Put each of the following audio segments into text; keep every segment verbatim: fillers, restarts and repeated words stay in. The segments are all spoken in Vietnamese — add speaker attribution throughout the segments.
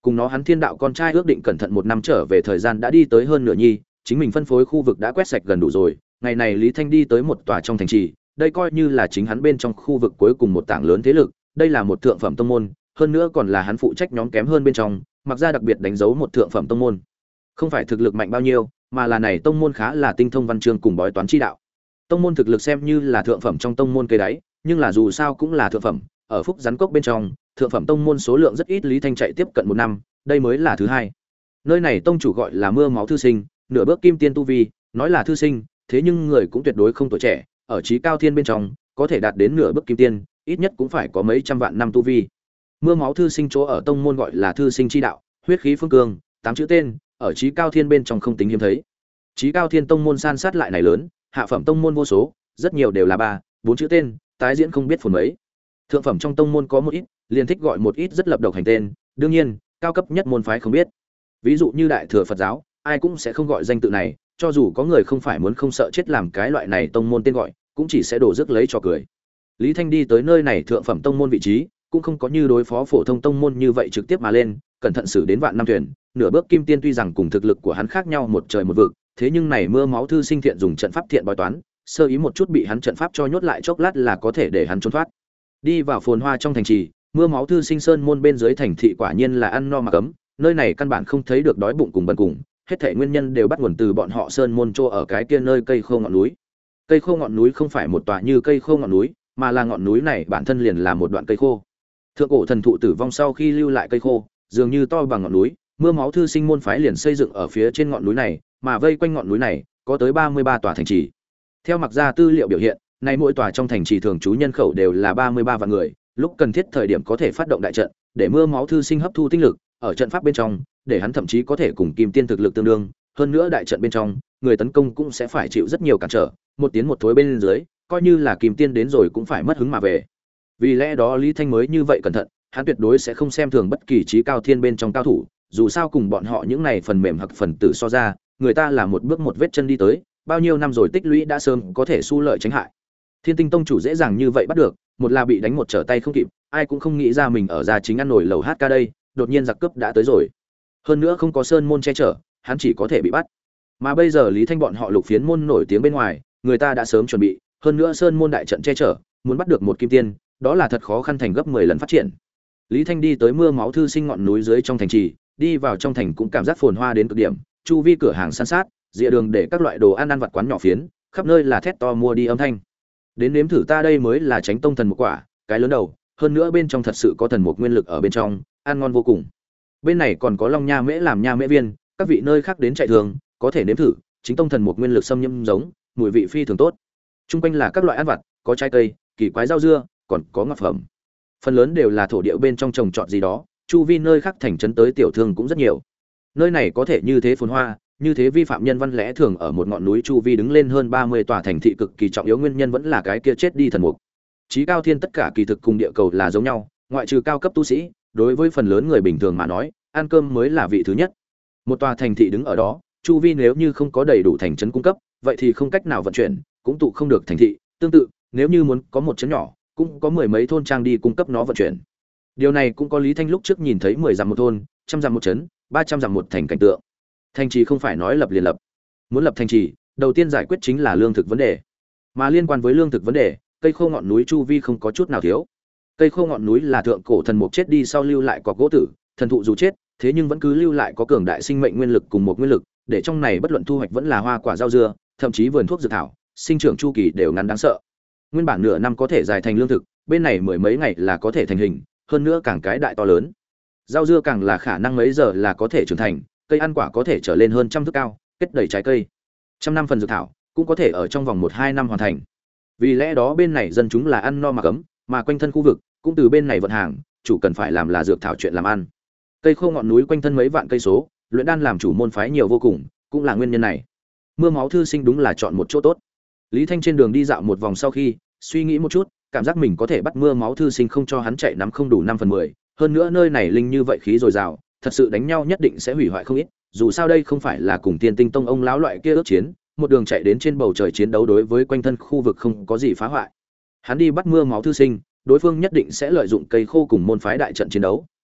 Speaker 1: Cùng nó hắn Thiên Đạo con trai ước định cẩn thận một năm trở về thời gian đã đi tới hơn nửa nhi, chính mình phân phối khu vực đã quét sạch gần đủ rồi. Ngày này Lý Thanh đi tới một tòa trong thành trì, đây coi như là chính hắn bên trong khu vực cuối cùng một tảng lớn thế lực, đây là một thượng phẩm tông môn, hơn nữa còn là hắn phụ trách nhóm kém hơn bên trong, mặc ra đặc biệt đánh dấu một thượng phẩm tông môn. Không phải thực lực mạnh bao nhiêu, mà là này tông môn khá là tinh thông văn chương cùng bói toán chi đạo. Tông môn thực lực xem như là thượng phẩm trong tông môn cây đáy, nhưng là dù sao cũng là thượng phẩm, ở Phúc Rắn Cốc bên trong, thượng phẩm tông môn số lượng rất ít, Lý Thanh chạy tiếp cận một năm, đây mới là thứ hai. Nơi này tông chủ gọi là Mưa Máu thư sinh, nửa bước kim tiên tu vi, nói là thư sinh, thế nhưng người cũng tuyệt đối không tuổi trẻ, ở trí cao thiên bên trong, có thể đạt đến nửa bước kim tiên, ít nhất cũng phải có mấy trăm vạn năm tu vi. Mưa Máu thư sinh chỗ ở tông môn gọi là Thư Sinh chi đạo, huyết khí phương cương, tám chữ tên, ở trí cao thiên bên trong không tính hiếm thấy. Trí cao thiên tông môn san sát lại này lớn, hạ phẩm tông môn vô số, rất nhiều đều là ba, bốn chữ tên, tái diễn không biết phồn mấy. Thượng phẩm trong tông môn có một ít, liền thích gọi một ít rất lập độc hành tên, đương nhiên, cao cấp nhất môn phái không biết. Ví dụ như Đại Thừa Phật giáo, ai cũng sẽ không gọi danh tự này, cho dù có người không phải muốn không sợ chết làm cái loại này tông môn tên gọi, cũng chỉ sẽ đổ rước lấy cho cười. Lý Thanh đi tới nơi này thượng phẩm tông môn vị trí, cũng không có như đối phó phổ thông tông môn như vậy trực tiếp mà lên, cẩn thận xử đến vạn năm thuyền, nửa bước kim tiên tuy rằng cùng thực lực của hắn khác nhau một trời một vực, thế nhưng này Mưa Máu thư sinh thiện dùng trận pháp thiện bói toán, sơ ý một chút bị hắn trận pháp cho nhốt lại chốc lát là có thể để hắn trốn thoát. Đi vào phồn hoa trong thành trì, Mưa Máu thư sinh sơn môn bên dưới thành thị quả nhiên là ăn no mặc ấm, nơi này căn bản không thấy được đói bụng cùng bần cùng, hết thảy nguyên nhân đều bắt nguồn từ bọn họ sơn môn chỗ ở cái kia nơi cây khô ngọn núi. Cây khô ngọn núi không phải một tòa như cây khô ngọn núi, mà là ngọn núi này bản thân liền là một đoạn cây khô. Thượng cổ thần thụ tử vong sau khi lưu lại cây khô, dường như to bằng ngọn núi, Mưa Máu thư sinh môn phái liền xây dựng ở phía trên ngọn núi này, mà vây quanh ngọn núi này có tới ba mươi ba tòa thành trì. Theo mặc ra tư liệu biểu hiện, nay mỗi tòa trong thành trì thường trú nhân khẩu đều là ba mươi ba vạn người, lúc cần thiết thời điểm có thể phát động đại trận, để Mưa Máu thư sinh hấp thu tinh lực, ở trận pháp bên trong, để hắn thậm chí có thể cùng kim tiên thực lực tương đương, hơn nữa đại trận bên trong, người tấn công cũng sẽ phải chịu rất nhiều cản trở, một tiến một thối bên dưới, coi như là kim tiên đến rồi cũng phải mất hứng mà về. Vì lẽ đó Lý Thanh mới như vậy cẩn thận, hắn tuyệt đối sẽ không xem thường bất kỳ trí cao thiên bên trong cao thủ, dù sao cùng bọn họ những này phần mềm hoặc phần tử so ra, người ta là một bước một vết chân đi tới, bao nhiêu năm rồi tích lũy đã sớm có thể su lợi tránh hại. Thiên Tinh tông chủ dễ dàng như vậy bắt được, một là bị đánh một trở tay không kịp, ai cũng không nghĩ ra mình ở gia chính ăn nổi lầu hát ca đây, đột nhiên giặc cướp đã tới rồi. Hơn nữa không có sơn môn che chở, hắn chỉ có thể bị bắt. Mà bây giờ Lý Thanh bọn họ lục phiến môn nổi tiếng bên ngoài, người ta đã sớm chuẩn bị, hơn nữa sơn môn đại trận che chở, muốn bắt được một kim tiên, đó là thật khó khăn thành gấp mười lần phát triển. Lý Thanh đi tới Mưa Máu thư sinh ngọn núi dưới trong thành trì, đi vào trong thành cũng cảm giác phồn hoa đến cực điểm, chu vi cửa hàng san sát, dĩa đường để các loại đồ ăn ăn vặt quán nhỏ phiến, khắp nơi là thét to mua đi âm thanh. Đến nếm thử ta đây mới là Chánh tông thần một quả, cái lớn đầu, hơn nữa bên trong thật sự có thần một nguyên lực ở bên trong, ăn ngon vô cùng. Bên này còn có Long Nha Mễ làm nha mễ viên, các vị nơi khác đến chạy thường, có thể nếm thử, chính tông thần một nguyên lực xâm nhiễm giống, mùi vị phi thường tốt. Trung quanh là các loại ăn vặt, có trái cây, kỳ quái rau dưa, còn có ngọc phẩm. Phần lớn đều là thổ địa bên trong trồng trọt gì đó, chu vi nơi khác thành trấn tới tiểu thương cũng rất nhiều. Nơi này có thể như thế phồn hoa, như thế vi phạm nhân văn lẽ thường ở một ngọn núi chu vi đứng lên hơn ba mươi tòa thành thị cực kỳ trọng yếu nguyên nhân vẫn là cái kia chết đi thần mục. Chí cao thiên tất cả kỳ thực cùng địa cầu là giống nhau, ngoại trừ cao cấp tu sĩ, đối với phần lớn người bình thường mà nói, ăn cơm mới là vị thứ nhất. Một tòa thành thị đứng ở đó, chu vi nếu như không có đầy đủ thành trấn cung cấp, vậy thì không cách nào vận chuyển, cũng tụ không được thành thị. Tương tự, nếu như muốn có một trấn nhỏ, cũng có mười mấy thôn trang đi cung cấp nó vận chuyển. Điều này cũng có Lý Thanh lúc trước nhìn thấy mười dặm một thôn, trăm dặm một trấn, ba trăm dặm một thành cảnh tượng. Thành trì không phải nói lập liền lập. Muốn lập thành trì, đầu tiên giải quyết chính là lương thực vấn đề. Mà liên quan với lương thực vấn đề, cây khô ngọn núi chu vi không có chút nào thiếu. Cây khô ngọn núi là thượng cổ thần mục chết đi sau lưu lại cọc gỗ tử, thần thụ dù chết, thế nhưng vẫn cứ lưu lại có cường đại sinh mệnh nguyên lực cùng một nguyên lực, để trong này bất luận thu hoạch vẫn là hoa quả rau dưa, thậm chí vườn thuốc dược thảo, sinh trưởng chu kỳ đều ngắn đáng sợ. Nguyên bản nửa năm có thể dài thành lương thực, bên này mười mấy ngày là có thể thành hình, hơn nữa càng cái đại to lớn. Rau dưa càng là khả năng mấy giờ là có thể trưởng thành, cây ăn quả có thể trở lên hơn trăm thước cao, kết đầy trái cây. Trăm năm phần dược thảo cũng có thể ở trong vòng một hai năm hoàn thành. Vì lẽ đó bên này dân chúng là ăn no mặc ấm, mà quanh thân khu vực cũng từ bên này vận hàng, chủ cần phải làm là dược thảo chuyện làm ăn. Cây khô ngọn núi quanh thân mấy vạn cây số, luyện đan làm chủ môn phái nhiều vô cùng, cũng là nguyên nhân này. Mưa Máu thư sinh đúng là chọn một chỗ tốt. Lý Thanh trên đường đi dạo một vòng sau khi, suy nghĩ một chút, cảm giác mình có thể bắt Mưa Máu thư sinh không cho hắn chạy nắm không đủ năm phần mười, hơn nữa nơi này linh như vậy khí dồi dào, thật sự đánh nhau nhất định sẽ hủy hoại không ít, dù sao đây không phải là cùng Tiên Tinh tông ông lão loại kia ước chiến, một đường chạy đến trên bầu trời chiến đấu đối với quanh thân khu vực không có gì phá hoại. Hắn đi bắt Mưa Máu thư sinh, đối phương nhất định sẽ lợi dụng cây khô cùng môn phái đại trận chiến đấu,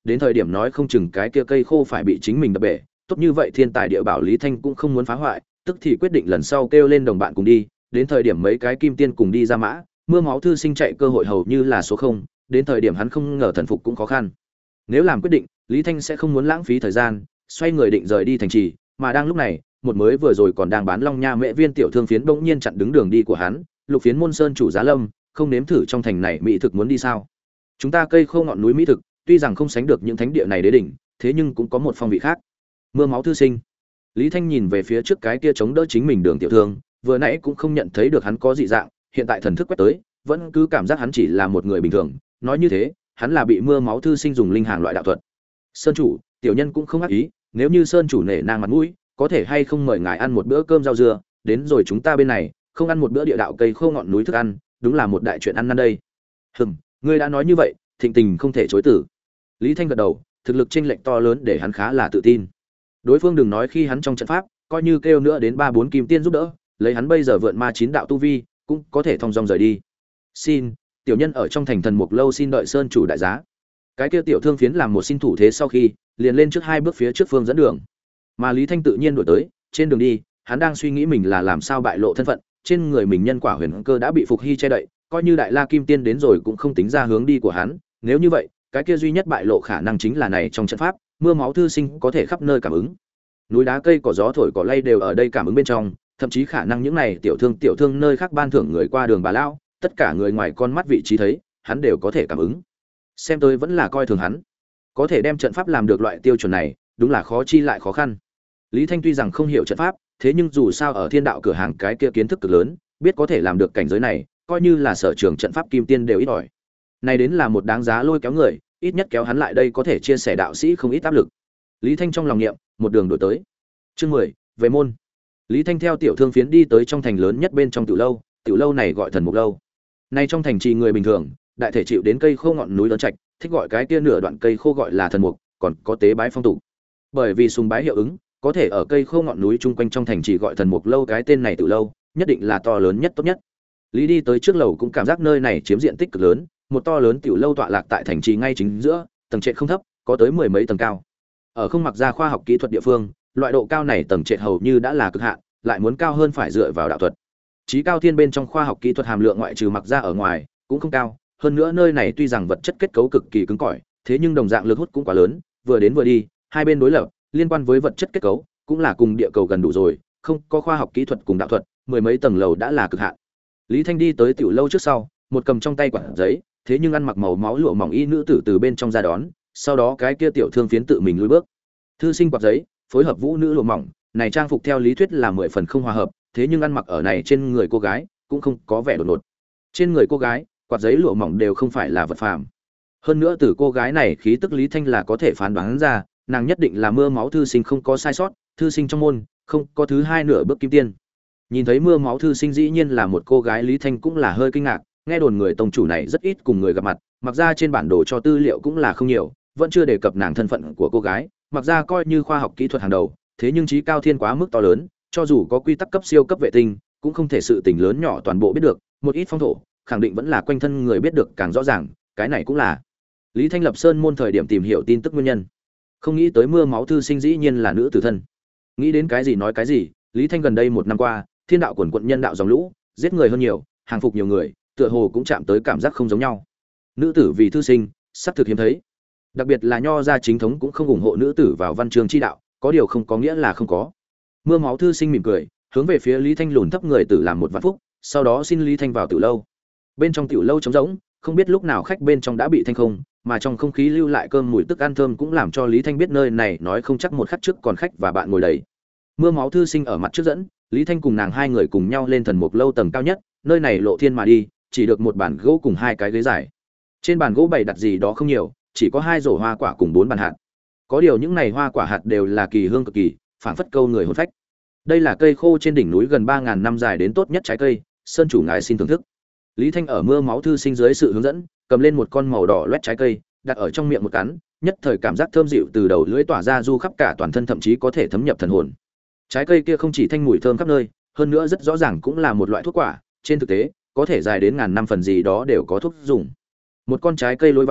Speaker 1: đến thời điểm nói không chừng cái kia cây khô phải bị chính mình đập bể. Tốt như vậy thiên tài địa bảo Lý Thanh cũng không muốn phá hoại, tức thì quyết định lần sau kêu lên đồng bạn cùng đi, đến thời điểm mấy cái kim tiên cùng đi ra mã, mưa máu thư sinh chạy cơ hội hầu như là số không, đến thời điểm hắn không ngờ thần phục cũng khó khăn. Nếu làm quyết định, Lý Thanh sẽ không muốn lãng phí thời gian, xoay người định rời đi thành trì, mà đang lúc này, một mới vừa rồi còn đang bán long nha mẹ viên tiểu thương phiến bỗng nhiên chặn đứng đường đi của hắn, Lục Phiến môn sơn chủ Giá Lâm, không nếm thử trong thành này mỹ thực muốn đi sao? Chúng ta cây khô ngọn núi mỹ thực, tuy rằng không sánh được những thánh địa này đế đỉnh, thế nhưng cũng có một phong vị khác. Mưa máu thư sinh. Lý Thanh nhìn về phía trước cái kia chống đỡ chính mình đường tiểu thương, vừa nãy cũng không nhận thấy được hắn có dị dạng, hiện tại thần thức quét tới, vẫn cứ cảm giác hắn chỉ là một người bình thường, nói như thế, hắn là bị mưa máu thư sinh dùng linh hàng loại đạo thuật. Sơn chủ, tiểu nhân cũng không ác ý, nếu như sơn chủ nể nang mặt mũi, có thể hay không mời ngài ăn một bữa cơm rau dưa, đến rồi chúng ta bên này, không ăn một bữa địa đạo cây khô ngọn núi thức ăn, đúng là một đại chuyện ăn năn đây. Hừm, ngươi đã nói như vậy, thịnh tình không thể chối từ. Lý Thanh gật đầu, thực lực chênh lệch to lớn để hắn khá là tự tin. Đối phương đừng nói khi hắn trong trận pháp, coi như kêu nữa đến ba bốn kim tiên giúp đỡ, lấy hắn bây giờ vượn ma chín đạo tu vi, cũng có thể thong dong rời đi. Xin, tiểu nhân ở trong thành thần mục lâu xin đợi sơn chủ đại giá. Cái kia tiểu thương phiến làm một xin thủ thế sau khi, liền lên trước hai bước phía trước phương dẫn đường. Mà Lý Thanh tự nhiên đuổi tới, trên đường đi, hắn đang suy nghĩ mình là làm sao bại lộ thân phận, trên người mình nhân quả huyền cơ đã bị Phục Hy che đậy, coi như Đại La Kim Tiên đến rồi cũng không tính ra hướng đi của hắn, nếu như vậy, cái kia duy nhất bại lộ khả năng chính là này trong trận pháp, mưa máu thư sinh có thể khắp nơi cảm ứng. Núi đá cây cỏ gió thổi cỏ lay đều ở đây cảm ứng bên trong, thậm chí khả năng những này tiểu thương tiểu thương nơi khác ban thưởng người qua đường bà lão, tất cả người ngoài con mắt vị trí thấy, hắn đều có thể cảm ứng. Xem tôi vẫn là coi thường hắn. Có thể đem trận pháp làm được loại tiêu chuẩn này, đúng là khó chi lại khó khăn. Lý Thanh tuy rằng không hiểu trận pháp, thế nhưng dù sao ở thiên đạo cửa hàng cái kia kiến thức cực lớn, biết có thể làm được cảnh giới này, coi như là sở trường trận pháp kim tiên đều ít ỏi. Này đến là một đáng giá lôi kéo người, ít nhất kéo hắn lại đây có thể chia sẻ đạo sĩ không ít áp lực. Lý Thanh trong lòng niệm, một đường đổi tới. Chương mười, về môn. Lý Thanh theo tiểu thương phiến đi tới trong thành lớn nhất bên trong tiểu lâu, tiểu lâu này gọi Thần Mục lâu. Nay trong thành trì người bình thường, đại thể chịu đến cây khô ngọn núi lớn trạch, thích gọi cái kia nửa đoạn cây khô gọi là thần mục, còn có tế bái phong tục. Bởi vì sùng bái hiệu ứng, có thể ở cây khô ngọn núi chung quanh trong thành trì gọi Thần Mục lâu, cái tên này tiểu lâu, nhất định là to lớn nhất tốt nhất. Lý đi tới trước lầu cũng cảm giác nơi này chiếm diện tích cực lớn, một to lớn tiểu lâu tọa lạc tại thành trì ngay chính giữa, tầng trệt không thấp, có tới mười mấy tầng cao. Ở không mặc ra khoa học kỹ thuật địa phương, loại độ cao này tầng trệt hầu như đã là cực hạn, lại muốn cao hơn phải dựa vào đạo thuật. Chí cao thiên bên trong khoa học kỹ thuật hàm lượng ngoại trừ mặc ra ở ngoài, cũng không cao, hơn nữa nơi này tuy rằng vật chất kết cấu cực kỳ cứng cỏi, thế nhưng đồng dạng lực hút cũng quá lớn, vừa đến vừa đi, hai bên đối lập, liên quan với vật chất kết cấu, cũng là cùng địa cầu gần đủ rồi, không có khoa học kỹ thuật cùng đạo thuật, mười mấy tầng lầu đã là cực hạn. Lý Thanh đi tới tiểu lâu trước sau, một cầm trong tay quản giấy, thế nhưng ăn mặc màu máu lụa mỏng y nữ tử từ bên trong ra đón, sau đó cái kia tiểu thương phiến tự mình lùi bước. Thư sinh quạt giấy, phối hợp vũ nữ lụa mỏng, này trang phục theo lý thuyết là mười phần không hòa hợp, thế nhưng ăn mặc ở này trên người cô gái, cũng không có vẻ đột ngột. Trên người cô gái, quạt giấy lụa mỏng đều không phải là vật phàm. Hơn nữa từ cô gái này khí tức Lý Thanh là có thể phán đoán ra, nàng nhất định là mưa máu thư sinh không có sai sót, thư sinh trong môn, không có thứ hai nửa bước kim tiên. Nhìn thấy mưa máu thư sinh dĩ nhiên là một cô gái, Lý Thanh cũng là hơi kinh ngạc, nghe đồn người tông chủ này rất ít cùng người gặp mặt, mặc ra trên bản đồ cho tư liệu cũng là không nhiều, vẫn chưa đề cập nàng thân phận của cô gái, mặc ra coi như khoa học kỹ thuật hàng đầu, thế nhưng trí cao thiên quá mức to lớn, cho dù có quy tắc cấp siêu cấp vệ tinh, cũng không thể sự tình lớn nhỏ toàn bộ biết được, một ít phong thổ, khẳng định vẫn là quanh thân người biết được càng rõ ràng, cái này cũng là Lý Thanh lập sơn môn thời điểm tìm hiểu tin tức nguyên nhân. Không nghĩ tới mưa máu thư sinh dĩ nhiên là nữ tử thân. Nghĩ đến cái gì nói cái gì, Lý Thanh gần đây một năm qua, thiên đạo quần quận nhân đạo dòng lũ, giết người hơn nhiều, hàng phục nhiều người, tựa hồ cũng chạm tới cảm giác không giống nhau. Nữ tử vì thư sinh, sắp thực hiếm thấy. Đặc biệt là nho gia chính thống cũng không ủng hộ nữ tử vào văn chương chi đạo, có điều không có nghĩa là không có. Mưa máu thư sinh mỉm cười, hướng về phía Lý Thanh lùn thấp người tử làm một vạn phúc, sau đó xin Lý Thanh vào tiểu lâu. Bên trong tiểu lâu trống rỗng, không biết lúc nào khách bên trong đã bị thanh không, mà trong không khí lưu lại cơm mùi tức ăn thơm cũng làm cho Lý Thanh biết nơi này nói không chắc một khắc trước còn khách và bạn ngồi đầy. Mưa máu thư sinh ở mặt trước dẫn, Lý Thanh cùng nàng hai người cùng nhau lên thần mục lâu tầng cao nhất, nơi này lộ thiên mà đi, chỉ được một bàn gỗ cùng hai cái ghế dài. Trên bàn gỗ bày đặt gì đó không nhiều, chỉ có hai rổ hoa quả cùng bốn bàn hạt. Có điều những này hoa quả hạt đều là kỳ hương cực kỳ, phảng phất câu người hồn phách. Đây là cây khô trên đỉnh núi gần ba ngàn năm dài đến tốt nhất trái cây, sơn chủ ngài xin thưởng thức. Lý Thanh ở mưa máu thư sinh dưới sự hướng dẫn, cầm lên một con màu đỏ loét trái cây, đặt ở trong miệng một cắn, nhất thời cảm giác thơm dịu từ đầu lưỡi tỏa ra du khắp cả toàn thân, thậm chí có thể thấm nhập thần hồn. Trái cây kia không chỉ thanh mùi thơm khắp nơi, hơn nữa rất rõ ràng cũng là một loại thuốc quả, trên thực tế, có thể dài đến ngàn năm phần gì đó đều có thuốc dùng. Một con trái cây lối vào,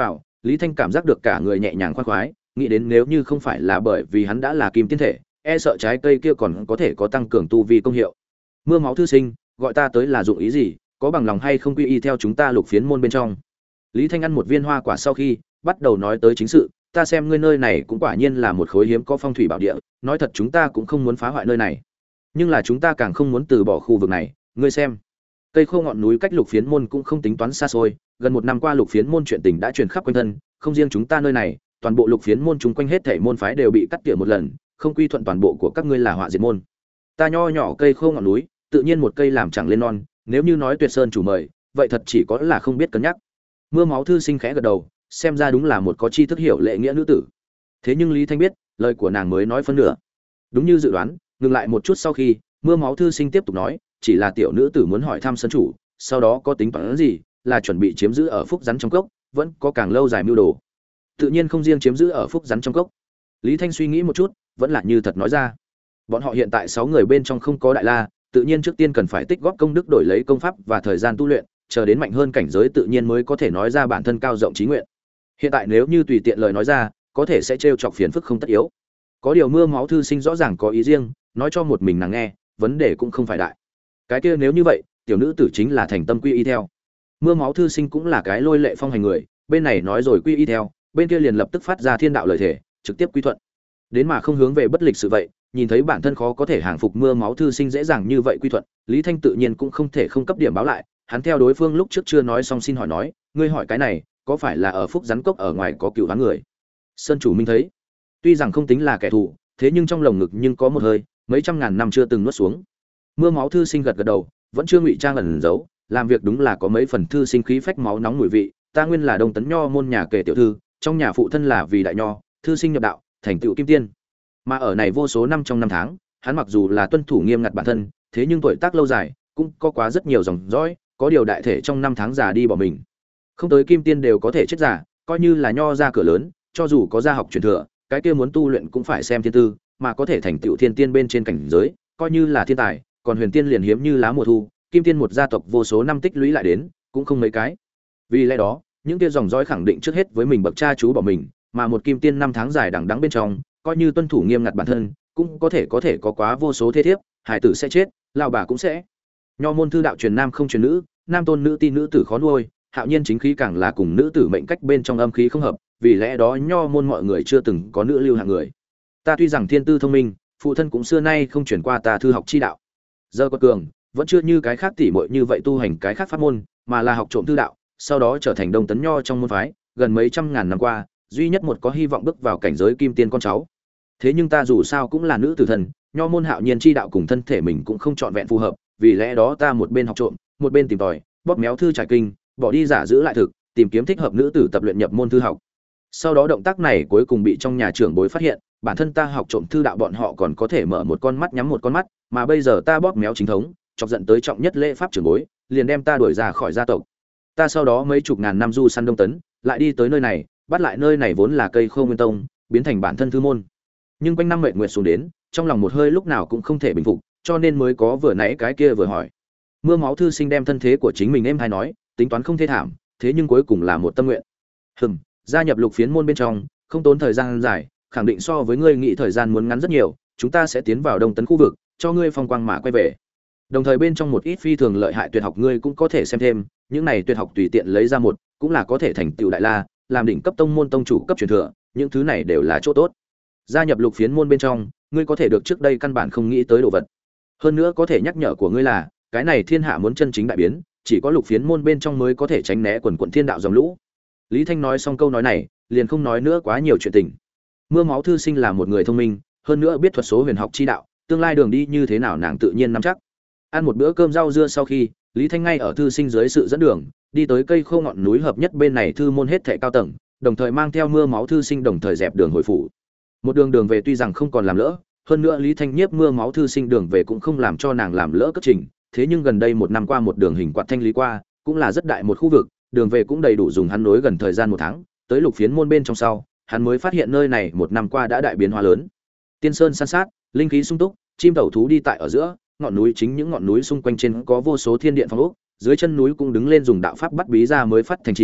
Speaker 1: Lý Thanh cảm giác được cả người nhẹ nhàng khoan khoái, nghĩ đến nếu như không phải là bởi vì hắn đã là kim tiên thể, e sợ trái cây kia còn có thể có tăng cường tu vi công hiệu. Mưa máu thư sinh, gọi ta tới là dụng ý gì, có bằng lòng hay không quy y theo chúng ta Lục Phiến môn bên trong? Lý Thanh ăn một viên hoa quả sau khi, bắt đầu nói tới chính sự, ta xem ngươi nơi này cũng quả nhiên là một khối hiếm có phong thủy bảo địa, nói thật chúng ta cũng không muốn phá hoại nơi này, nhưng là chúng ta càng không muốn từ bỏ khu vực này, ngươi xem. Cây khô ngọn núi cách Lục Phiến môn cũng không tính toán xa xôi, gần một năm qua Lục Phiến môn chuyện tình đã truyền khắp quanh thân, không riêng chúng ta nơi này, toàn bộ Lục Phiến môn chúng quanh hết thảy môn phái đều bị cắt tỉa một lần, không quy thuận toàn bộ của các ngươi là họa diệt môn. Ta nho nhỏ cây khô ngọn núi, tự nhiên một cây làm chẳng lên non, nếu như nói Tuyệt Sơn chủ mời, vậy thật chỉ có là không biết cân nhắc. Mưa máu thư sinh khẽ gật đầu, xem ra đúng là một có tri thức hiểu lệ nghĩa nữ tử. Thế nhưng Lý Thanh biết, lời của nàng mới nói phân nửa. Đúng như dự đoán, ngừng lại một chút sau khi, Mưa máu thư sinh tiếp tục nói, chỉ là tiểu nữ tử muốn hỏi thăm sơn chủ, sau đó có tính toán gì, là chuẩn bị chiếm giữ ở Phúc Rắn trong cốc, vẫn có càng lâu dài mưu đồ. Tự nhiên không riêng chiếm giữ ở Phúc Rắn trong cốc. Lý Thanh suy nghĩ một chút, vẫn là như thật nói ra. Bọn họ hiện tại sáu người bên trong không có đại la, tự nhiên trước tiên cần phải tích góp công đức đổi lấy công pháp và thời gian tu luyện, chờ đến mạnh hơn cảnh giới tự nhiên mới có thể nói ra bản thân cao rộng trí nguyện. Hiện tại nếu như tùy tiện lời nói ra, có thể sẽ trêu chọc phiền phức không tất yếu. Có điều Mưa máu thư sinh rõ ràng có ý riêng, nói cho một mình nàng nghe, vấn đề cũng không phải đại. Cái kia nếu như vậy, tiểu nữ tử chính là thành tâm quy y theo. Mưa máu thư sinh cũng là cái lôi lệ phong hành người, bên này nói rồi quy y theo, bên kia liền lập tức phát ra thiên đạo lời thể, trực tiếp quy thuận. Đến mà không hướng về bất lịch sự vậy, nhìn thấy bản thân khó có thể hàng phục Mưa máu thư sinh dễ dàng như vậy quy thuận, Lý Thanh tự nhiên cũng không thể không cấp điểm báo lại, hắn theo đối phương lúc trước chưa nói xong xin hỏi nói, ngươi hỏi cái này, có phải là ở Phúc Rắn Cốc ở ngoài có cựu hắn người? Sơn chủ minh thấy, tuy rằng không tính là kẻ thù, thế nhưng trong lồng ngực nhưng có một hơi, mấy trăm ngàn năm chưa từng nuốt xuống. Mưa máu thư sinh gật gật đầu, vẫn chưa ngụy trang ẩn giấu, làm việc đúng là có mấy phần thư sinh khí phách máu nóng mùi vị, ta nguyên là Đông Tấn Nho môn nhà kể tiểu thư, trong nhà phụ thân là vì đại nho, thư sinh nhập đạo, thành tựu kim tiên. Mà ở này vô số năm trong năm tháng, hắn mặc dù là tuân thủ nghiêm ngặt bản thân, thế nhưng tuổi tác lâu dài, cũng có quá rất nhiều dòng dõi, có điều đại thể trong năm tháng già đi bỏ mình. Không tới kim tiên đều có thể chết giả, coi như là nho ra cửa lớn, cho dù có gia học truyền thừa, cái kia muốn tu luyện cũng phải xem thiên tư, mà có thể thành tựu thiên tiên bên trên cảnh giới, coi như là thiên tài, còn huyền tiên liền hiếm như lá mùa thu, kim tiên một gia tộc vô số năm tích lũy lại đến, cũng không mấy cái. Vì lẽ đó, những kia dòng dõi khẳng định trước hết với mình bậc cha chú bỏ mình, mà một kim tiên năm tháng dài đằng đẵng bên trong, coi như tuân thủ nghiêm ngặt bản thân, cũng có thể có thể có quá vô số thế thiếp, hải tử sẽ chết, lão bà cũng sẽ. Nho môn thư đạo truyền nam không truyền nữ, nam tôn nữ ti nữ tử khó nuôi, hạo nhiên chính khí càng là cùng nữ tử mệnh cách bên trong âm khí không hợp, vì lẽ đó nho môn mọi người chưa từng có nữ lưu hạng người. Ta tuy rằng thiên tư thông minh, phụ thân cũng xưa nay không truyền qua ta thư học chi đạo. Giờ có cường, vẫn chưa như cái khác tỉ muội như vậy tu hành cái khác pháp môn, mà là học trộm thư đạo, sau đó trở thành Đông Tấn Nho trong môn phái, gần mấy trăm ngàn năm qua, duy nhất một có hy vọng bước vào cảnh giới kim tiên con cháu. Thế nhưng ta dù sao cũng là nữ tử thần, nho môn hạo nhiên chi đạo cùng thân thể mình cũng không trọn vẹn phù hợp, vì lẽ đó ta một bên học trộm, một bên tìm tòi, bóp méo thư trải kinh, bỏ đi giả giữ lại thực, tìm kiếm thích hợp nữ tử tập luyện nhập môn thư học. Sau đó động tác này cuối cùng bị trong nhà trưởng bối phát hiện, bản thân ta học trộm thư đạo bọn họ còn có thể mở một con mắt nhắm một con mắt, mà bây giờ ta bóp méo chính thống, chọc giận tới trọng nhất lễ pháp trưởng bối, liền đem ta đuổi ra khỏi gia tộc. Ta sau đó mấy chục ngàn năm du săn Đông Tấn, lại đi tới nơi này, bắt lại nơi này vốn là cây Khô Nguyên Tông, biến thành bản thân thư môn. Nhưng quanh năm mệt nguyệt xuống đến, trong lòng một hơi lúc nào cũng không thể bình phục, cho nên mới có vừa nãy cái kia vừa hỏi. Mưa máu thư sinh đem thân thế của chính mình em hay nói, tính toán không thê thảm, thế nhưng cuối cùng là một tâm nguyện. Hừm, gia nhập Lục Phiến môn bên trong, không tốn thời gian dài, khẳng định so với ngươi nghĩ thời gian muốn ngắn rất nhiều, chúng ta sẽ tiến vào Đông Tấn khu vực, cho ngươi phong quang mà quay về. Đồng thời bên trong một ít phi thường lợi hại tuyệt học ngươi cũng có thể xem thêm, những này tuyệt học tùy tiện lấy ra một, cũng là có thể thành tựu đại la, làm đỉnh cấp tông môn tông chủ cấp truyền thừa, những thứ này đều là chỗ tốt. Gia nhập Lục Phiến môn bên trong, ngươi có thể được trước đây căn bản không nghĩ tới đồ vật. Hơn nữa có thể nhắc nhở của ngươi là, cái này thiên hạ muốn chân chính đại biến, chỉ có Lục Phiến môn bên trong mới có thể tránh né quần quần thiên đạo dòng lũ. Lý Thanh nói xong câu nói này, liền không nói nữa quá nhiều chuyện tình. Mưa máu thư sinh là một người thông minh, hơn nữa biết thuật số huyền học chi đạo, tương lai đường đi như thế nào nàng tự nhiên nắm chắc. Ăn một bữa cơm rau dưa sau khi, Lý Thanh ngay ở thư sinh dưới sự dẫn đường, đi tới cây khô ngọn núi hợp nhất bên này thư môn hết thảy cao tầng, đồng thời mang theo Mưa máu thư sinh đồng thời dẹp đường hồi phủ. Một đường đường về tuy rằng không còn làm lỡ, hơn nữa Lý Thanh nhiếp Mưa máu thư sinh đường về cũng không làm cho nàng làm lỡ cất trình, thế nhưng gần đây một năm qua một đường hình quạt thanh lý qua, cũng là rất đại một khu vực, đường về cũng đầy đủ dùng hắn nối gần thời gian một tháng, tới Lục Phiến môn bên trong sau, hắn mới phát hiện nơi này một năm qua đã đại biến hóa lớn. Tiên sơn san sát, linh khí sung túc, chim tẩu thú đi tại ở giữa, ngọn núi chính những ngọn núi xung quanh trên có vô số thiên điện phong ốc, dưới chân núi cũng đứng lên dùng đạo pháp bắt bí ra mới phát thành trì,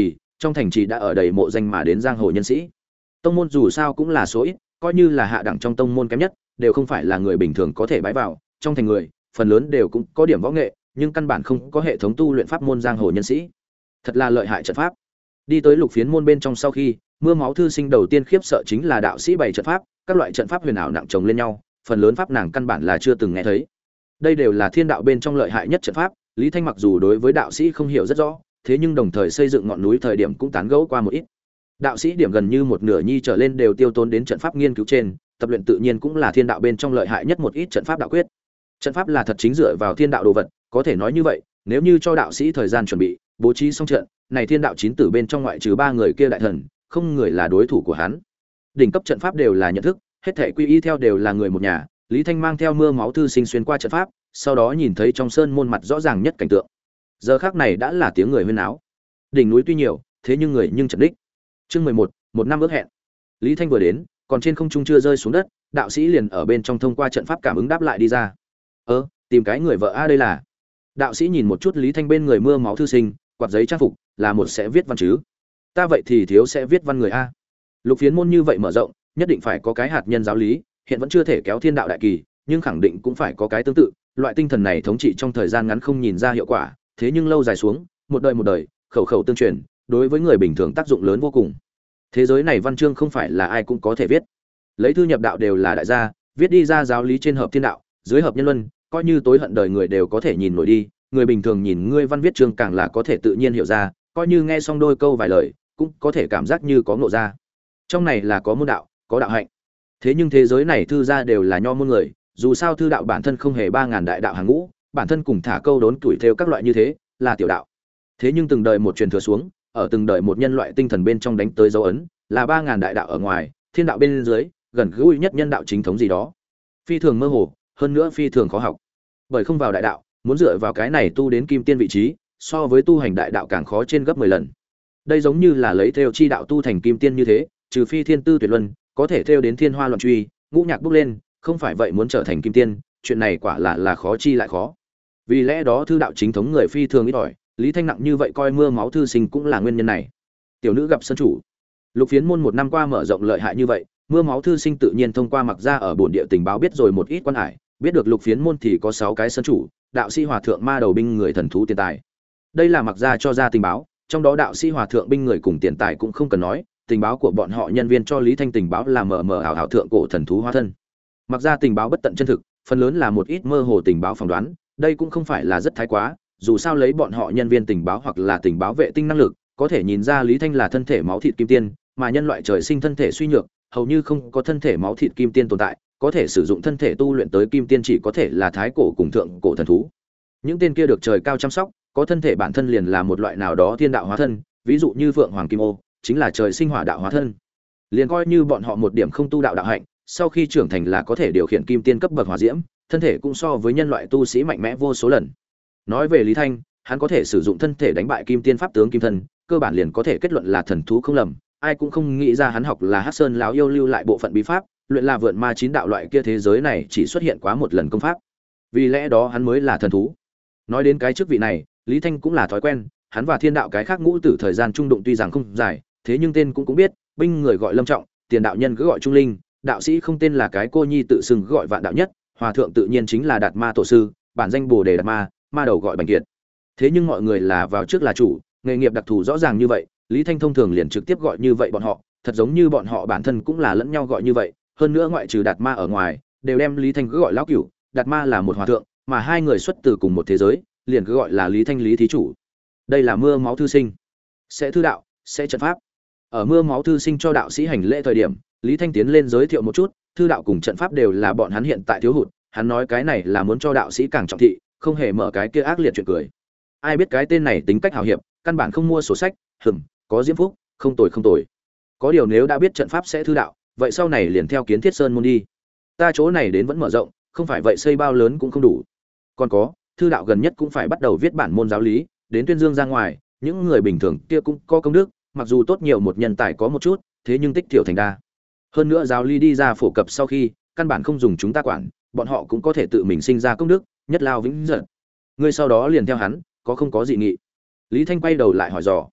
Speaker 1: trong thành trì đã ở đầy mộ danh mà đến giang hồ nhân sĩ. Tông môn dù sao cũng là số ít, coi như là hạ đẳng trong tông môn kém nhất, đều không phải là người bình thường có thể bái vào, trong thành người, phần lớn đều cũng có điểm võ nghệ, nhưng căn bản không có hệ thống tu luyện pháp môn giang hồ nhân sĩ. Thật là lợi hại trận pháp. Đi tới lục phiến môn bên trong sau khi, mưa máu thư sinh đầu tiên khiếp sợ chính là đạo sĩ bày trận pháp, các loại trận pháp huyền ảo nặng chồng lên nhau, phần lớn pháp nàng căn bản là chưa từng nghe thấy. Đây đều là thiên đạo bên trong lợi hại nhất trận pháp, Lý Thanh mặc dù đối với đạo sĩ không hiểu rất rõ, thế nhưng đồng thời xây dựng ngọn núi thời điểm cũng tán gẫu qua một ít. Đạo sĩ điểm gần như một nửa nhi trở lên đều tiêu tốn đến trận pháp nghiên cứu trên, tập luyện tự nhiên cũng là thiên đạo bên trong lợi hại nhất một ít trận pháp đạo quyết. Trận pháp là thật chính dựa vào thiên đạo đồ vật, có thể nói như vậy, nếu như cho đạo sĩ thời gian chuẩn bị, bố trí xong trận, này thiên đạo chín tử bên trong ngoại trừ ba người kia đại thần, không người là đối thủ của hắn. Đỉnh cấp trận pháp đều là nhận thức, hết thảy quy y theo đều là người một nhà. Lý Thanh mang theo mưa máu thư sinh xuyên qua trận pháp, sau đó nhìn thấy trong sơn môn mặt rõ ràng nhất cảnh tượng. Giờ khắc này đã là tiếng người huyên náo. Đỉnh núi tuy nhiều, thế nhưng người nhưng chật đích. Chương mười một, một năm ước hẹn. Lý Thanh vừa đến, còn trên không trung chưa rơi xuống đất, đạo sĩ liền ở bên trong thông qua trận pháp cảm ứng đáp lại đi ra. Ơ, tìm cái người vợ a đây là. Đạo sĩ nhìn một chút Lý Thanh bên người mưa máu thư sinh, quạt giấy trang phục, là một sẽ viết văn chứ? Ta vậy thì thiếu sẽ viết văn người a. Lục phiến môn như vậy mở rộng, nhất định phải có cái hạt nhân giáo lý, hiện vẫn chưa thể kéo thiên đạo đại kỳ, nhưng khẳng định cũng phải có cái tương tự, loại tinh thần này thống trị trong thời gian ngắn không nhìn ra hiệu quả, thế nhưng lâu dài xuống, một đời một đời, khẩu khẩu tương truyền, đối với người bình thường tác dụng lớn vô cùng. Thế giới này văn chương không phải là ai cũng có thể viết. Lấy thư nhập đạo đều là đại gia, viết đi ra giáo lý trên hợp thiên đạo, dưới hợp nhân luân, coi như tối hận đời người đều có thể nhìn nổi đi, người bình thường nhìn ngươi văn viết chương càng là có thể tự nhiên hiểu ra, coi như nghe xong đôi câu vài lời, cũng có thể cảm giác như có ngộ ra. Trong này là có môn đạo, có đạo hạnh. Thế nhưng thế giới này thư gia đều là nho môn người, dù sao thư đạo bản thân không hề ba ngàn đại đạo hàng ngũ, bản thân cùng thả câu đốn tuổi theo các loại như thế, là tiểu đạo. Thế nhưng từng đời một truyền thừa xuống, ở từng đời một nhân loại tinh thần bên trong đánh tới dấu ấn, là ba ngàn đại đạo ở ngoài, thiên đạo bên dưới, gần gũi nhất nhân đạo chính thống gì đó. Phi thường mơ hồ, hơn nữa phi thường khó học. Bởi không vào đại đạo, muốn dựa vào cái này tu đến kim tiên vị trí, so với tu hành đại đạo càng khó trên gấp mười lần. Đây giống như là lấy theo chi đạo tu thành kim tiên như thế, trừ phi thiên tư tuyệt luân, có thể theo đến thiên hoa loạn truy, ngũ nhạc bốc lên, không phải vậy muốn trở thành kim tiên, chuyện này quả là là khó chi lại khó. Vì lẽ đó thư đạo chính thống người phi thường ít ỏi, Lý Thanh nặng như vậy coi mưa máu thư sinh cũng là nguyên nhân này. Tiểu nữ gặp sân chủ. Lục phiến môn một năm qua mở rộng lợi hại như vậy, mưa máu thư sinh tự nhiên thông qua mặc ra ở bổn địa tình báo biết rồi một ít quan hải, biết được lục phiến môn thì có sáu cái sân chủ, đạo sĩ hòa thượng ma đầu binh người thần thú tiền tài. Đây là mặc ra cho ra tình báo, trong đó đạo sĩ hòa thượng binh người cùng tiền tài cũng không cần nói, tình báo của bọn họ nhân viên cho Lý Thanh tình báo là mờ mờ ảo ảo thượng cổ thần thú hóa thân. Mặc ra tình báo bất tận chân thực, phần lớn là một ít mơ hồ tình báo phỏng đoán, đây cũng không phải là rất thái quá, dù sao lấy bọn họ nhân viên tình báo hoặc là tình báo vệ tinh năng lực, có thể nhìn ra Lý Thanh là thân thể máu thịt kim tiên, mà nhân loại trời sinh thân thể suy nhược, hầu như không có thân thể máu thịt kim tiên tồn tại, có thể sử dụng thân thể tu luyện tới kim tiên chỉ có thể là thái cổ cùng thượng cổ thần thú. Những tên kia được trời cao chăm sóc, có thân thể bản thân liền là một loại nào đó thiên đạo hóa thân, ví dụ như Vượng Hoàng Kim Ô, chính là trời sinh hỏa đạo hóa thân. Liền coi như bọn họ một điểm không tu đạo đạo hạnh, sau khi trưởng thành là có thể điều khiển kim tiên cấp bậc hỏa diễm, thân thể cũng so với nhân loại tu sĩ mạnh mẽ vô số lần. Nói về Lý Thanh, hắn có thể sử dụng thân thể đánh bại kim tiên pháp tướng kim thân, cơ bản liền có thể kết luận là thần thú không lầm, ai cũng không nghĩ ra hắn học là Hắc Sơn lão yêu lưu lại bộ phận bí pháp, luyện là vượn ma chín đạo loại kia thế giới này chỉ xuất hiện quá một lần công pháp. Vì lẽ đó hắn mới là thần thú. Nói đến cái chức vị này, Lý Thanh cũng là thói quen, hắn và thiên đạo cái khác ngũ tử thời gian trung đụng tuy rằng không dài, thế nhưng tên cũng cũng biết, binh người gọi Lâm Trọng, tiền đạo nhân cứ gọi Trung Linh, đạo sĩ không tên là cái cô nhi tự xưng gọi Vạn đạo nhất, hòa thượng tự nhiên chính là Đạt Ma tổ sư, bản danh Bồ Đề Đạt Ma, ma đầu gọi Bành Kiệt. Thế nhưng mọi người là vào trước là chủ, nghề nghiệp đặc thù rõ ràng như vậy, Lý Thanh thông thường liền trực tiếp gọi như vậy bọn họ, thật giống như bọn họ bản thân cũng là lẫn nhau gọi như vậy, hơn nữa ngoại trừ Đạt Ma ở ngoài, đều đem Lý Thanh cứ gọi lão cửu, Đạt Ma là một hòa thượng, mà hai người xuất từ cùng một thế giới, liền cứ gọi là Lý Thanh Lý thí chủ. Đây là mưa máu thư sinh, sẽ thư đạo, sẽ trận pháp. Ở mưa máu thư sinh cho đạo sĩ hành lễ thời điểm, Lý Thanh tiến lên giới thiệu một chút, thư đạo cùng trận pháp đều là bọn hắn hiện tại thiếu hụt, hắn nói cái này là muốn cho đạo sĩ càng trọng thị, không hề mở cái kia ác liệt chuyện cười. Ai biết cái tên này tính cách hào hiệp, căn bản không mua sổ sách, hừm, có diễm phúc, không tồi không tồi. Có điều nếu đã biết trận pháp sẽ thư đạo, vậy sau này liền theo Kiến Thiết Sơn môn đi. Ta chỗ này đến vẫn mở rộng, không phải vậy xây bao lớn cũng không đủ. Còn có, thư đạo gần nhất cũng phải bắt đầu viết bản môn giáo lý, đến tuyên dương ra ngoài, những người bình thường kia cũng có công đức, mặc dù tốt nhiều một nhân tài có một chút, thế nhưng tích tiểu thành đa. Hơn nữa giáo lý đi ra phổ cập sau khi, căn bản không dùng chúng ta quản, bọn họ cũng có thể tự mình sinh ra công đức, nhất lao vĩnh dật. Ngươi sau đó liền theo hắn, có không có dị nghị? Lý Thanh quay đầu lại hỏi dò.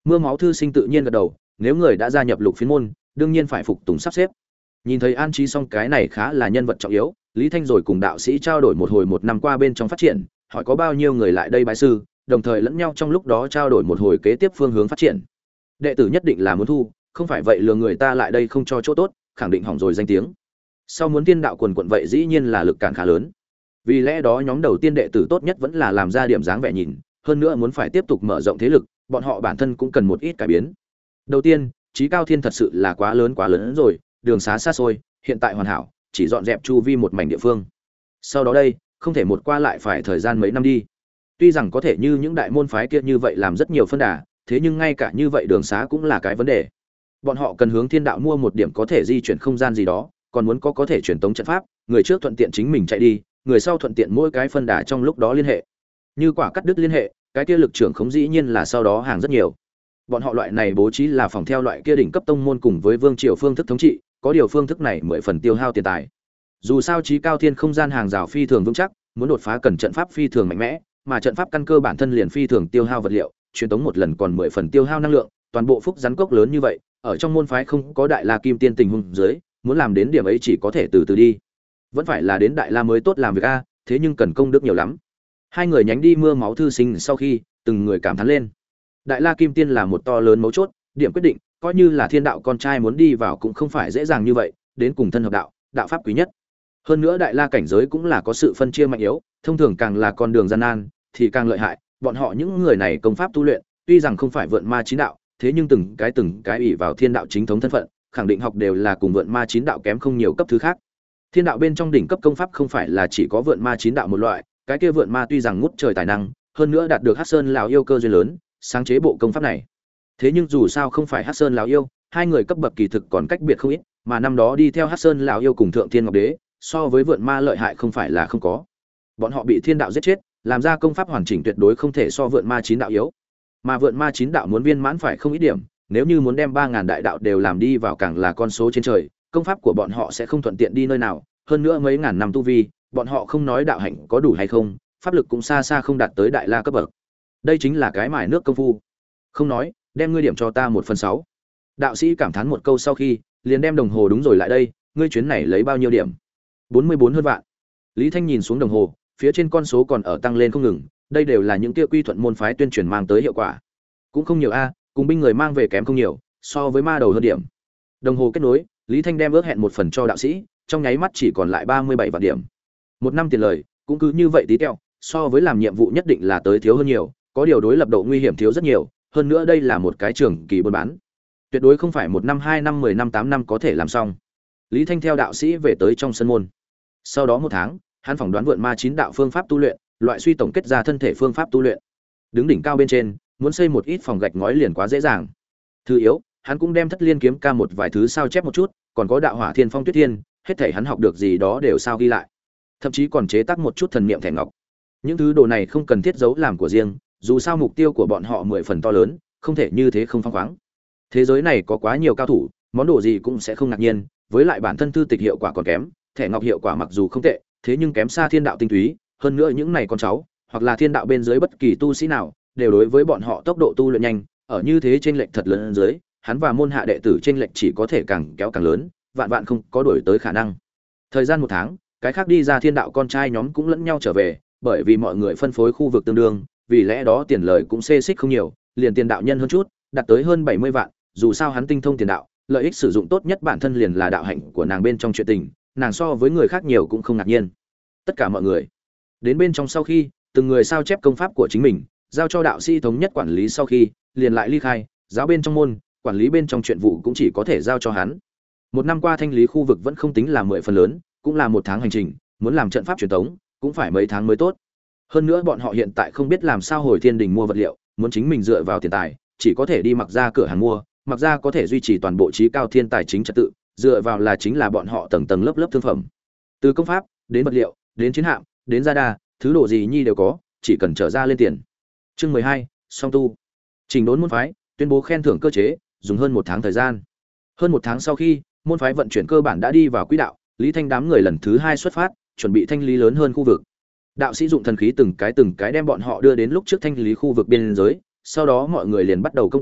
Speaker 1: Mưa máu thư sinh tự nhiên gật đầu, nếu người đã gia nhập lục phiến môn đương nhiên phải phục tùng sắp xếp. Nhìn thấy an trí xong cái này khá là nhân vật trọng yếu, Lý Thanh rồi cùng đạo sĩ trao đổi một hồi một năm qua bên trong phát triển, hỏi có bao nhiêu người lại đây bái sư, đồng thời lẫn nhau trong lúc đó trao đổi một hồi kế tiếp phương hướng phát triển. Đệ tử nhất định là muốn thu, không phải vậy lừa người ta lại đây không cho chỗ tốt, khẳng định hỏng rồi danh tiếng. Sau muốn tiên đạo quần quận vậy dĩ nhiên là lực cản khá lớn. Vì lẽ đó nhóm đầu tiên đệ tử tốt nhất vẫn là làm ra điểm dáng vẻ nhìn, hơn nữa muốn phải tiếp tục mở rộng thế lực, bọn họ bản thân cũng cần một ít cải biến. Đầu tiên, Chí Cao Thiên thật sự là quá lớn quá lớn rồi, đường xá xa xôi, hiện tại hoàn hảo, chỉ dọn dẹp chu vi một mảnh địa phương. Sau đó đây, không thể một qua lại phải thời gian mấy năm đi. Tuy rằng có thể như những đại môn phái kia như vậy làm rất nhiều phân đà, thế nhưng ngay cả như vậy đường xá cũng là cái vấn đề. Bọn họ cần hướng thiên đạo mua một điểm có thể di chuyển không gian gì đó, còn muốn có có thể truyền tống trận pháp, người trước thuận tiện chính mình chạy đi, người sau thuận tiện mỗi cái phân đà trong lúc đó liên hệ. Như quả cắt đứt liên hệ, cái kia lực trưởng không dĩ nhiên là sau đó hàng rất nhiều. Bọn họ loại này bố trí là phòng theo loại kia đỉnh cấp tông môn cùng với vương triều phương thức thống trị, có điều phương thức này mười phần tiêu hao tiền tài. Dù sao Chí Cao Thiên không gian hàng rào phi thường vững chắc, muốn đột phá cần trận pháp phi thường mạnh mẽ, mà trận pháp căn cơ bản thân liền phi thường tiêu hao vật liệu, truyền tống một lần còn mười phần tiêu hao năng lượng, toàn bộ phúc rắn cốc lớn như vậy, ở trong môn phái không có đại la kim tiên tình huống dưới, muốn làm đến điểm ấy chỉ có thể từ từ đi. Vẫn phải là đến đại la mới tốt làm việc a, thế nhưng cần công đức nhiều lắm. Hai người nhánh đi mưa máu thư sinh sau khi, từng người cảm thán lên. Đại la kim tiên là một to lớn mấu chốt, điểm quyết định, coi như là thiên đạo con trai muốn đi vào cũng không phải dễ dàng như vậy, đến cùng thân hợp đạo, đạo pháp quý nhất. Hơn nữa đại la cảnh giới cũng là có sự phân chia mạnh yếu, thông thường càng là con đường gian nan thì càng lợi hại, bọn họ những người này công pháp tu luyện, tuy rằng không phải vượn ma chín đạo, thế nhưng từng cái từng cái ủy vào thiên đạo chính thống thân phận, khẳng định học đều là cùng vượn ma chín đạo kém không nhiều cấp thứ khác. Thiên đạo bên trong đỉnh cấp công pháp không phải là chỉ có vượn ma chín đạo một loại, cái kia vượn ma tuy rằng ngút trời tài năng, hơn nữa đạt được Hắc Sơn lão yêu cơ duyên lớn, sáng chế bộ công pháp này. Thế nhưng dù sao không phải Hắc Sơn lão yêu, hai người cấp bậc kỳ thực còn cách biệt không ít, mà năm đó đi theo Hắc Sơn lão yêu cùng Thượng Thiên Ngọc Đế, so với vượn ma lợi hại không phải là không có. Bọn họ bị thiên đạo giết chết, làm ra công pháp hoàn chỉnh tuyệt đối không thể so vượn ma chín đạo yếu. Mà vượn ma chín đạo muốn viên mãn phải không ít điểm, nếu như muốn đem ba ngàn đại đạo đều làm đi vào càng là con số trên trời, công pháp của bọn họ sẽ không thuận tiện đi nơi nào, hơn nữa mấy ngàn năm tu vi, bọn họ không nói đạo hạnh có đủ hay không, pháp lực cũng xa xa không đạt tới đại la cấp bậc. Đây chính là cái mài nước công phu. Không nói, đem ngươi điểm cho ta một phần sáu. Đạo sĩ cảm thán một câu sau khi, liền đem đồng hồ đúng rồi lại đây, ngươi chuyến này lấy bao nhiêu điểm? Bốn mươi bốn hơn vạn. Lý Thanh nhìn xuống đồng hồ, phía trên con số còn ở tăng lên không ngừng, đây đều là những kia quy thuận môn phái tuyên truyền mang tới hiệu quả. Cũng không nhiều a, cùng binh người mang về kém không nhiều, so với ma đầu hơn điểm. Đồng hồ kết nối, Lý Thanh đem ước hẹn một phần cho đạo sĩ, trong nháy mắt chỉ còn lại ba mươi bảy vạn điểm. Một năm tiền lời, cũng cứ như vậy tí tẹo, so với làm nhiệm vụ nhất định là tới thiếu hơn nhiều, có điều đối lập độ nguy hiểm thiếu rất nhiều, hơn nữa đây là một cái trường kỳ buôn bán. Tuyệt đối không phải một năm, hai năm, mười năm, tám năm có thể làm xong. Lý Thanh theo đạo sĩ về tới trong sân môn. Sau đó một tháng, hắn phỏng đoán vượn ma chín đạo phương pháp tu luyện, loại suy tổng kết ra thân thể phương pháp tu luyện. Đứng đỉnh cao bên trên, muốn xây một ít phòng gạch ngói liền quá dễ dàng. Thứ yếu, hắn cũng đem Thất Liên kiếm ca một vài thứ sao chép một chút, còn có đạo hỏa thiên phong tuyết thiên, hết thảy hắn học được gì đó đều sao ghi lại. Thậm chí còn chế tác một chút thần niệm thẻ ngọc. Những thứ đồ này không cần thiết giấu làm của riêng, dù sao mục tiêu của bọn họ mười phần to lớn, không thể như thế không phăng khoáng. Thế giới này có quá nhiều cao thủ, món đồ gì cũng sẽ không ngạc nhiên, với lại bản thân thư tịch hiệu quả còn kém, thẻ ngọc hiệu quả mặc dù không tệ, thế nhưng kém xa thiên đạo tinh túy, hơn nữa những này con cháu, hoặc là thiên đạo bên dưới bất kỳ tu sĩ nào, đều đối với bọn họ tốc độ tu luyện nhanh, ở như thế chênh lệch thật lớn dưới, hắn và môn hạ đệ tử chênh lệch chỉ có thể càng kéo càng lớn, vạn vạn không có đổi tới khả năng. Thời gian một tháng, cái khác đi ra thiên đạo con trai nhóm cũng lẫn nhau trở về, bởi vì mọi người phân phối khu vực tương đương, vì lẽ đó tiền lời cũng xê xích không nhiều, liền tiền đạo nhân hơn chút, đạt tới hơn bảy mươi vạn, dù sao hắn tinh thông tiền đạo, lợi ích sử dụng tốt nhất bản thân liền là đạo hạnh của nàng bên trong chuyện tình, nàng so với người khác nhiều cũng không ngạc nhiên. Tất cả mọi người đến bên trong sau khi, từng người sao chép công pháp của chính mình, giao cho đạo sĩ thống nhất quản lý sau khi, liền lại ly khai, giáo bên trong môn, quản lý bên trong chuyện vụ cũng chỉ có thể giao cho hắn. Một năm qua thanh lý khu vực vẫn không tính là mười phần lớn, cũng là một tháng hành trình, muốn làm trận pháp truyền thống, cũng phải mấy tháng mới tốt. Hơn nữa bọn họ hiện tại không biết làm sao hồi thiên đình mua vật liệu, muốn chính mình dựa vào tiền tài, chỉ có thể đi mặc ra cửa hàng mua, mặc ra có thể duy trì toàn bộ trí cao thiên tài chính trật tự, dựa vào là chính là bọn họ tầng tầng lớp lớp thương phẩm. Từ công pháp, đến vật liệu, đến chiến hạm, đến gia đa, thứ đồ gì nhi đều có, chỉ cần trở ra lên tiền. Chương mười hai, song tu. Trình đốn môn phái, tuyên bố khen thưởng cơ chế, dùng hơn một tháng thời gian. Hơn một tháng sau khi, môn phái vận chuyển cơ bản đã đi vào quỹ đạo, Lý Thanh đám người lần thứ hai xuất phát, chuẩn bị thanh lý lớn hơn khu vực. Đạo sĩ dụng thần khí từng cái từng cái đem bọn họ đưa đến lúc trước thanh lý khu vực biên giới, sau đó mọi người liền bắt đầu công tác,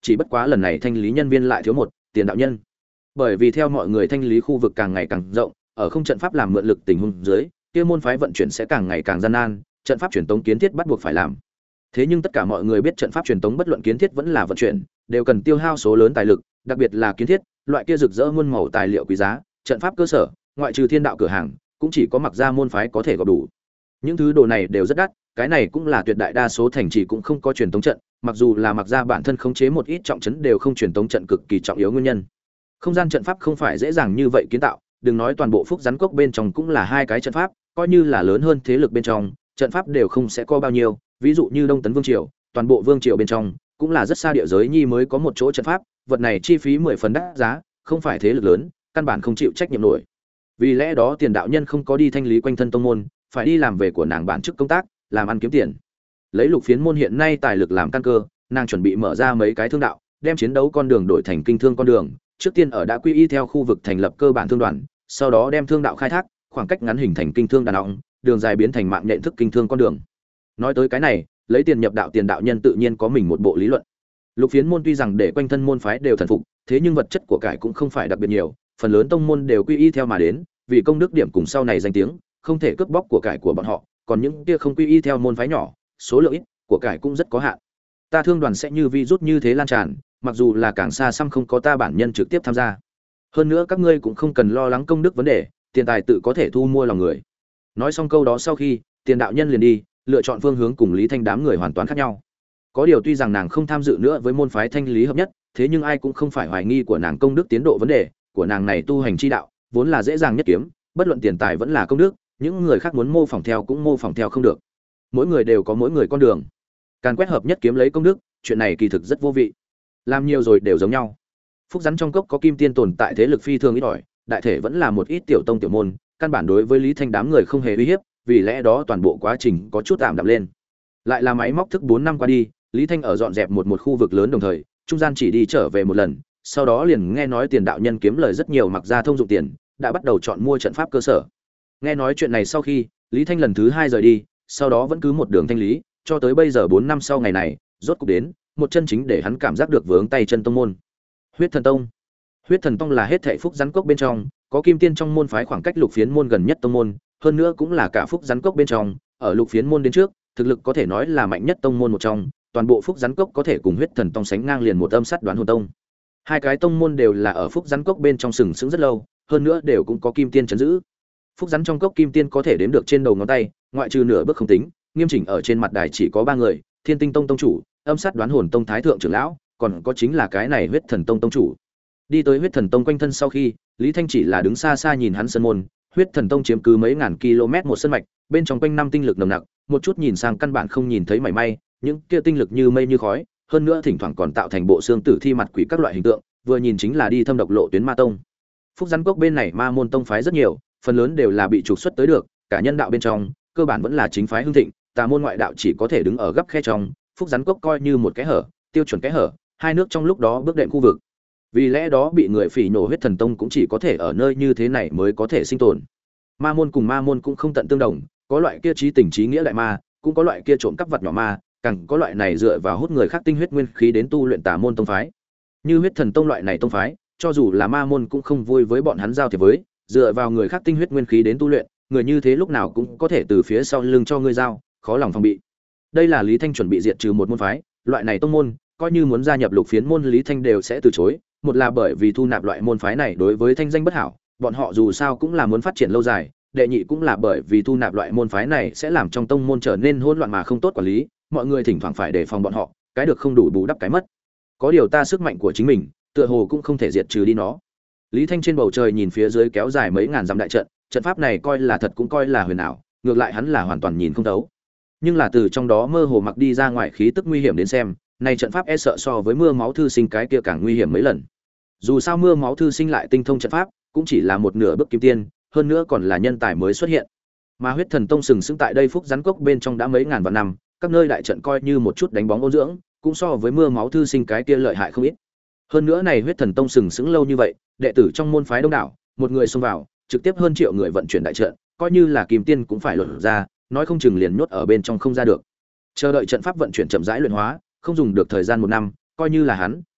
Speaker 1: chỉ bất quá lần này thanh lý nhân viên lại thiếu một, Tiền đạo nhân. Bởi vì theo mọi người thanh lý khu vực càng ngày càng rộng, ở không trận pháp làm mượn lực tình huống dưới, kia môn phái vận chuyển sẽ càng ngày càng gian nan, trận pháp truyền tống kiến thiết bắt buộc phải làm. Thế nhưng tất cả mọi người biết trận pháp truyền tống bất luận kiến thiết vẫn là vận chuyển, đều cần tiêu hao số lớn tài lực, đặc biệt là kiến thiết, loại kia rực rỡ muôn màu tài liệu quý giá, trận pháp cơ sở, ngoại trừ thiên đạo cửa hàng, cũng chỉ có mặc ra môn phái có thể góp đủ. Những thứ đồ này đều rất đắt, cái này cũng là tuyệt đại đa số thành trì cũng không có truyền tống trận, mặc dù là mặc ra bản thân khống chế một ít trọng trấn đều không truyền tống trận cực kỳ trọng yếu nguyên nhân. Không gian trận pháp không phải dễ dàng như vậy kiến tạo, đừng nói toàn bộ Phúc Rắn Cốc bên trong cũng là hai cái trận pháp, coi như là lớn hơn thế lực bên trong, trận pháp đều không sẽ có bao nhiêu, ví dụ như Đông Tấn Vương triều, toàn bộ vương triều bên trong cũng là rất xa địa giới nhi mới có một chỗ trận pháp, vật này chi phí mười phần đắt giá, không phải thế lực lớn, căn bản không chịu trách nhiệm nổi. Vì lẽ đó Tiền đạo nhân không có đi thanh lý quanh thân tông môn, phải đi làm về của nàng bản chức công tác, làm ăn kiếm tiền. Lấy Lục Phiến môn hiện nay tài lực làm căn cơ, nàng chuẩn bị mở ra mấy cái thương đạo, đem chiến đấu con đường đổi thành kinh thương con đường, trước tiên ở đã quy y theo khu vực thành lập cơ bản thương đoàn, sau đó đem thương đạo khai thác, khoảng cách ngắn hình thành kinh thương đàn ong, đường dài biến thành mạng nhện thức kinh thương con đường. Nói tới cái này, lấy tiền nhập đạo Tiền đạo nhân tự nhiên có mình một bộ lý luận. Lục Phiến môn tuy rằng để quanh thân môn phái đều thần phục, thế nhưng vật chất của cải cũng không phải đặc biệt nhiều, phần lớn tông môn đều quy y theo mà đến, vì công đức điểm cùng sau này danh tiếng, không thể cướp bóc của cải của bọn họ, còn những kia không quy y theo môn phái nhỏ, số lượng ít, của cải cũng rất có hạn. Ta thương đoàn sẽ như virus như thế lan tràn, mặc dù là càng xa xăm không có ta bản nhân trực tiếp tham gia. Hơn nữa các ngươi cũng không cần lo lắng công đức vấn đề, tiền tài tự có thể thu mua lòng người. Nói xong câu đó sau khi, Tiền đạo nhân liền đi, lựa chọn phương hướng cùng Lý Thanh đám người hoàn toàn khác nhau. Có điều tuy rằng nàng không tham dự nữa với môn phái thanh lý hợp nhất, thế nhưng ai cũng không phải hoài nghi của nàng công đức tiến độ vấn đề, của nàng này tu hành chi đạo, vốn là dễ dàng nhất kiếm, bất luận tiền tài vẫn là công đức, những người khác muốn mô phỏng theo cũng mô phỏng theo không được. Mỗi người đều có mỗi người con đường. Càn quét hợp nhất kiếm lấy công đức, chuyện này kỳ thực rất vô vị. Làm nhiều rồi đều giống nhau. Phúc Rắn trong cốc có kim tiên tồn tại thế lực phi thường ít ỏi, đại thể vẫn là một ít tiểu tông tiểu môn, căn bản đối với Lý Thanh đám người không hề uy hiếp, vì lẽ đó toàn bộ quá trình có chút tạm đạm lên. Lại là máy móc thức bốn năm qua đi, Lý Thanh ở dọn dẹp một một khu vực lớn đồng thời, trung gian chỉ đi trở về một lần, sau đó liền nghe nói Tiền đạo nhân kiếm lời rất nhiều mặc ra thông dụng tiền, đã bắt đầu chọn mua trận pháp cơ sở. Nghe nói chuyện này sau khi, Lý Thanh lần thứ hai rời đi, sau đó vẫn cứ một đường thanh lý, cho tới bây giờ bốn năm sau ngày này, rốt cục đến, một chân chính để hắn cảm giác được vướng tay chân tông môn. Huyết Thần Tông. Huyết Thần Tông là hết thảy Phúc Rắn Cốc bên trong, có kim tiên trong môn phái khoảng cách Lục Phiến môn gần nhất tông môn, hơn nữa cũng là cả Phúc Rắn Cốc bên trong, ở Lục Phiến môn đến trước, thực lực có thể nói là mạnh nhất tông môn một trong, toàn bộ Phúc Rắn Cốc có thể cùng Huyết Thần Tông sánh ngang liền một âm sát đoán hồn tông. Hai cái tông môn đều là ở Phúc Rắn Cốc bên trong sừng sững rất lâu, hơn nữa đều cũng có kim tiên trấn giữ. Phúc Rắn trong cốc kim tiên có thể đếm được trên đầu ngón tay, ngoại trừ nửa bước không tính, nghiêm chỉnh ở trên mặt đài chỉ có ba người, Thiên Tinh Tông tông chủ, Âm sát đoán hồn tông thái thượng trưởng lão, còn có chính là cái này Huyết Thần Tông tông chủ. Đi tới Huyết Thần Tông quanh thân sau khi, Lý Thanh chỉ là đứng xa xa nhìn hắn sân môn, Huyết Thần Tông chiếm cứ mấy ngàn km một sân mạch, bên trong quanh năm tinh lực nồng nặc, một chút nhìn sang căn bản không nhìn thấy mảy may, những kia tinh lực như mây như khói, hơn nữa thỉnh thoảng còn tạo thành bộ xương tử thi mặt quỷ các loại hình tượng, vừa nhìn chính là đi thâm độc lộ tuyến ma tông. Phúc Rắn Cốc bên này ma môn tông phái rất nhiều, phần lớn đều là bị trục xuất tới được, cả nhân đạo bên trong, cơ bản vẫn là chính phái hưng thịnh, tà môn ngoại đạo chỉ có thể đứng ở gấp khe trong, Phúc Rắn Cốc coi như một cái hở, tiêu chuẩn cái hở, hai nước trong lúc đó bước đệm khu vực. Vì lẽ đó bị người phỉ nổ Huyết Thần Tông cũng chỉ có thể ở nơi như thế này mới có thể sinh tồn. Ma môn cùng ma môn cũng không tận tương đồng, có loại kia trí tình trí nghĩa đại ma, cũng có loại kia trộm cắp vật nhỏ ma, càng có loại này dựa vào hút người khác tinh huyết nguyên khí đến tu luyện tà môn tông phái. Như Huyết Thần Tông loại này tông phái, cho dù là ma môn cũng không vui với bọn hắn giao thiệp với, dựa vào người khác tinh huyết nguyên khí đến tu luyện, người như thế lúc nào cũng có thể từ phía sau lưng cho ngươi giao, khó lòng phòng bị. Đây là Lý Thanh chuẩn bị diệt trừ một môn phái, loại này tông môn, coi như muốn gia nhập Lục Phiến môn Lý Thanh đều sẽ từ chối, một là bởi vì thu nạp loại môn phái này đối với thanh danh bất hảo, bọn họ dù sao cũng là muốn phát triển lâu dài, đệ nhị cũng là bởi vì thu nạp loại môn phái này sẽ làm trong tông môn trở nên hỗn loạn mà không tốt quản lý, mọi người thỉnh thoảng phải đề phòng bọn họ, cái được không đủ bù đắp cái mất. Có điều ta sức mạnh của chính mình, tựa hồ cũng không thể diệt trừ đi nó. Lý Thanh trên bầu trời nhìn phía dưới kéo dài mấy ngàn dặm đại trận, trận pháp này coi là thật cũng coi là huyền ảo, ngược lại hắn là hoàn toàn nhìn không thấu. Nhưng là từ trong đó mơ hồ mặc đi ra ngoài khí tức nguy hiểm đến xem, này trận pháp e sợ so với mưa máu thư sinh cái kia càng nguy hiểm mấy lần. Dù sao mưa máu thư sinh lại tinh thông trận pháp, cũng chỉ là một nửa bước kim tiên, hơn nữa còn là nhân tài mới xuất hiện. Mà Huyết Thần Tông sừng sững tại đây Phúc Rắn Cốc bên trong đã mấy ngàn vạn năm, các nơi đại trận coi như một chút đánh bóng ôn dưỡng, cũng so với mưa máu thư sinh cái kia lợi hại không ít. Hơn nữa này Huyết Thần Tông sừng sững lâu như vậy, đệ tử trong môn phái đông đảo, một người xông vào, trực tiếp hơn triệu người vận chuyển đại trận, coi như là kim tiên cũng phải luận ra, nói không chừng liền nhốt ở bên trong không ra được. Chờ đợi trận pháp vận chuyển chậm rãi luyện hóa, không dùng được thời gian một năm, coi như là hắn,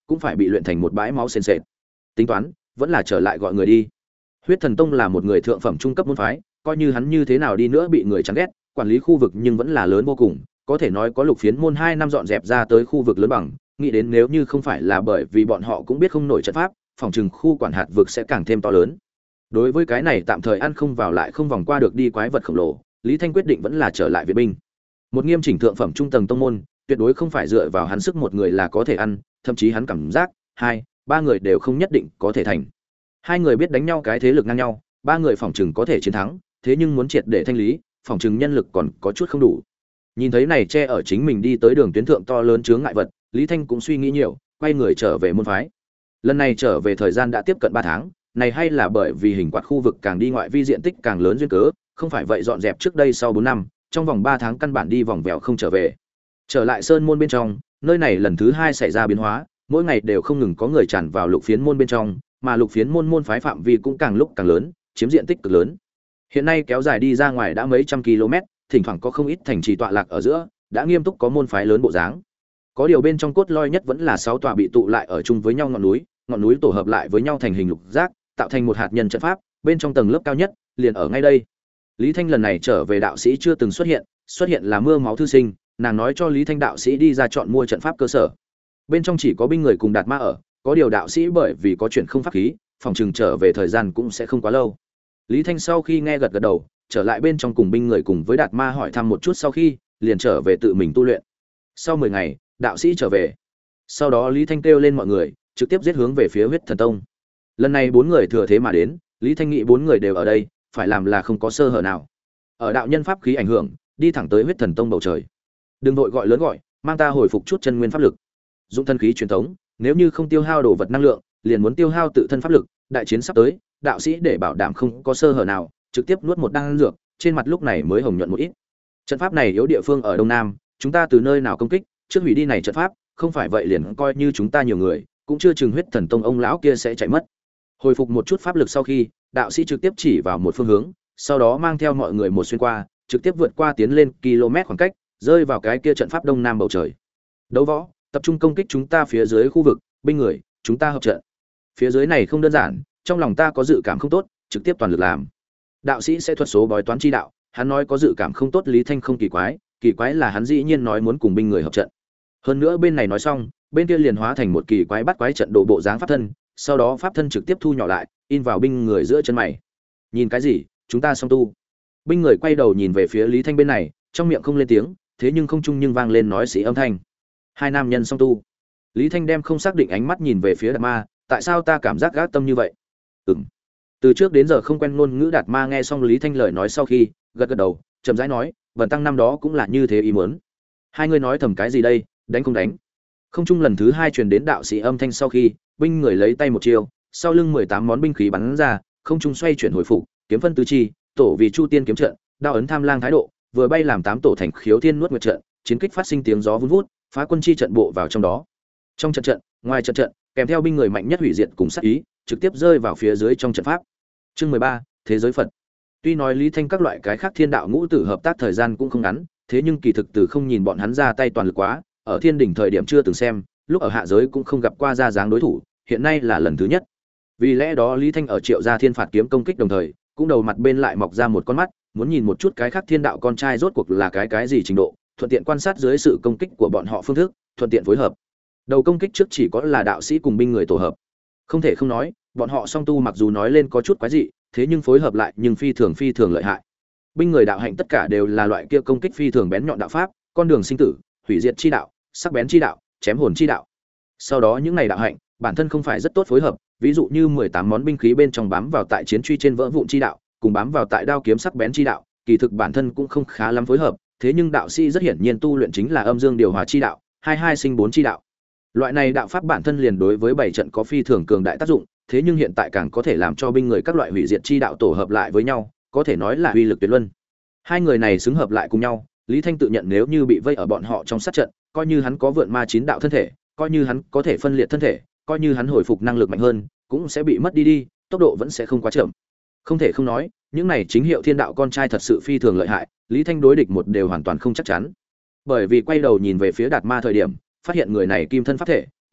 Speaker 1: cũng phải bị luyện thành một bãi máu sền sệt. Tính toán, vẫn là trở lại gọi người đi. Huyết Thần Tông là một người thượng phẩm trung cấp môn phái, coi như hắn như thế nào đi nữa bị người chán ghét, quản lý khu vực nhưng vẫn là lớn vô cùng, có thể nói có Lục Phiến môn hai năm dọn dẹp ra tới khu vực lớn bằng, nghĩ đến nếu như không phải là bởi vì bọn họ cũng biết không nổi trận pháp, phòng trừng khu quản hạt vực sẽ càng thêm to lớn. Đối với cái này tạm thời ăn không vào lại không vòng qua được đi quái vật khổng lồ, Lý Thanh quyết định vẫn là trở lại viện binh. Một nghiêm chỉnh thượng phẩm trung tầng tông môn, tuyệt đối không phải dựa vào hắn sức một người là có thể ăn, thậm chí hắn cảm giác hai, ba người đều không nhất định có thể thành. Hai người biết đánh nhau cái thế lực ngang nhau, ba người phòng trừng có thể chiến thắng, thế nhưng muốn triệt để thanh lý, phòng trừng nhân lực còn có chút không đủ. Nhìn thấy này che ở chính mình đi tới đường tuyến thượng to lớn chướng ngại vật, Lý Thanh cũng suy nghĩ nhiều, quay người trở về môn phái. Lần này trở về thời gian đã tiếp cận ba tháng, này hay là bởi vì hình quạt khu vực càng đi ngoại vi diện tích càng lớn duyên cớ, không phải vậy dọn dẹp trước đây sau bốn năm, trong vòng ba tháng căn bản đi vòng vèo không trở về. Trở lại sơn môn bên trong, nơi này lần thứ hai xảy ra biến hóa, mỗi ngày đều không ngừng có người tràn vào Lục Phiến môn bên trong, mà Lục Phiến môn môn phái phạm vi cũng càng lúc càng lớn, chiếm diện tích cực lớn. Hiện nay kéo dài đi ra ngoài đã mấy trăm km, thỉnh thoảng có không ít thành trì tọa lạc ở giữa, đã nghiêm túc có môn phái lớn bộ dáng. Có điều bên trong cốt lõi nhất vẫn là sáu tòa bị tụ lại ở chung với nhau ngọn núi, ngọn núi tổ hợp lại với nhau thành hình lục giác, tạo thành một hạt nhân trận pháp, bên trong tầng lớp cao nhất liền ở ngay đây. Lý Thanh lần này trở về đạo sĩ chưa từng xuất hiện, xuất hiện là mưa máu thư sinh, nàng nói cho Lý Thanh đạo sĩ đi ra chọn mua trận pháp cơ sở. Bên trong chỉ có binh người cùng đạt ma ở, có điều đạo sĩ bởi vì có chuyện không pháp khí, phòng trường trở về thời gian cũng sẽ không quá lâu. Lý Thanh sau khi nghe gật gật đầu, trở lại bên trong cùng binh người cùng với đạt ma hỏi thăm một chút sau khi, liền trở về tự mình tu luyện. Sau mười ngày, đạo sĩ trở về. Sau đó Lý Thanh kêu lên mọi người, trực tiếp giết hướng về phía Huyết Thần Tông. Lần này bốn người thừa thế mà đến, Lý Thanh nghĩ bốn người đều ở đây, phải làm là không có sơ hở nào. Ở đạo nhân pháp khí ảnh hưởng, đi thẳng tới Huyết Thần Tông bầu trời. Đừng vội gọi lớn gọi, mang ta hồi phục chút chân nguyên pháp lực. Dụng thân khí truyền thống, nếu như không tiêu hao đồ vật năng lượng, liền muốn tiêu hao tự thân pháp lực, đại chiến sắp tới, đạo sĩ để bảo đảm không có sơ hở nào, trực tiếp nuốt một đan dược, trên mặt lúc này mới hồng nhuận một ít. Trận pháp này yếu địa phương ở đông nam, chúng ta từ nơi nào công kích, trước hủy đi này trận pháp, không phải vậy liền coi như chúng ta nhiều người, cũng chưa chừng Huyết Thần Tông ông lão kia sẽ chạy mất. Hồi phục một chút pháp lực sau khi, đạo sĩ trực tiếp chỉ vào một phương hướng, sau đó mang theo mọi người một xuyên qua, trực tiếp vượt qua tiến lên km khoảng cách, rơi vào cái kia trận pháp đông nam bầu trời. Đấu võ, tập trung công kích chúng ta phía dưới khu vực, binh người, chúng ta hợp trận. Phía dưới này không đơn giản, trong lòng ta có dự cảm không tốt, trực tiếp toàn lực làm. Đạo sĩ sẽ thuật số bói toán chi đạo, hắn nói có dự cảm không tốt, Lý Thanh không kỳ quái, kỳ quái là hắn dĩ nhiên nói muốn cùng binh người hợp trận. Hơn nữa bên này nói xong, bên kia liền hóa thành một kỳ quái bắt quái trận đồ bộ dáng pháp thân, sau đó pháp thân trực tiếp thu nhỏ lại, in vào binh người giữa chân mày. Nhìn cái gì, chúng ta xong tu. Binh người quay đầu nhìn về phía Lý Thanh bên này, trong miệng không lên tiếng, thế nhưng không trung nhưng vang lên nói sĩ âm thanh. Hai nam nhân song tu. Lý Thanh đem không xác định ánh mắt nhìn về phía Đạt Ma, tại sao ta cảm giác gác tâm như vậy? Ừm. Từ trước đến giờ không quen ngôn ngữ Đạt Ma nghe xong Lý Thanh lời nói sau khi, gật gật đầu, chậm rãi nói, Vân Tăng năm đó cũng là như thế ý muốn. Hai người nói thầm cái gì đây, đánh không đánh? Không trung lần thứ hai truyền đến đạo sĩ âm thanh sau khi, binh người lấy tay một chiêu, sau lưng mười tám món binh khí bắn ra, không trung xoay chuyển hồi phục, kiếm phân tứ chi, tổ vì Chu Tiên kiếm trận, đao ấn tham lang thái độ, vừa bay làm tám tổ thành khiếu thiên nuốt nguyệt trận, chiến kích phát sinh tiếng gió vun vút, phá quân chi trận bộ vào trong đó. Trong trận trận, ngoài trận trận, kèm theo binh người mạnh nhất hủy diệt cùng sát ý, trực tiếp rơi vào phía dưới trong trận pháp. Chương mười ba, thế giới Phật. Tuy nói Lý Thanh các loại cái khác thiên đạo ngũ tử hợp tác thời gian cũng không ngắn, thế nhưng kỳ thực từ không nhìn bọn hắn ra tay toàn lực quá, ở thiên đỉnh thời điểm chưa từng xem, lúc ở hạ giới cũng không gặp qua ra dáng đối thủ, hiện nay là lần thứ nhất. Vì lẽ đó Lý Thanh ở Triệu Gia Thiên phạt kiếm công kích đồng thời, cũng đầu mặt bên lại mọc ra một con mắt, muốn nhìn một chút cái khác thiên đạo con trai rốt cuộc là cái cái gì trình độ, thuận tiện quan sát dưới sự công kích của bọn họ phương thức, thuận tiện phối hợp. Đầu công kích trước chỉ có là đạo sĩ cùng binh người tổ hợp. Không thể không nói, bọn họ song tu mặc dù nói lên có chút quái dị, thế nhưng phối hợp lại nhưng phi thường phi thường lợi hại. Binh người đạo hạnh tất cả đều là loại kia công kích phi thường bén nhọn đạo pháp, con đường sinh tử, hủy diệt chi đạo, sắc bén chi đạo, chém hồn chi đạo. Sau đó những này đạo hạnh, bản thân không phải rất tốt phối hợp, ví dụ như mười tám món binh khí bên trong bám vào tại chiến truy trên vỡ vụn chi đạo, cùng bám vào tại đao kiếm sắc bén chi đạo, kỳ thực bản thân cũng không khá lắm phối hợp, thế nhưng đạo sĩ rất hiển nhiên tu luyện chính là âm dương điều hòa chi đạo, hai hai sinh bốn chi đạo. Loại này đạo pháp bản thân liền đối với bảy trận có phi thường cường đại tác dụng, thế nhưng hiện tại càng có thể làm cho binh người các loại hủy diệt chi đạo tổ hợp lại với nhau, có thể nói là uy lực tuyệt luân. Hai người này xứng hợp lại cùng nhau, Lý Thanh tự nhận nếu như bị vây ở bọn họ trong sát trận, coi như hắn có vượn ma chín đạo thân thể, coi như hắn có thể phân liệt thân thể, coi như hắn hồi phục năng lực mạnh hơn, cũng sẽ bị mất đi đi, tốc độ vẫn sẽ không quá chậm. Không thể không nói, những này chính hiệu thiên đạo con trai thật sự phi thường lợi hại, Lý Thanh đối địch một đều hoàn toàn không chắc chắn. Bởi vì quay đầu nhìn về phía Đạt Ma thời điểm, phát hiện người này kim thân pháp thể,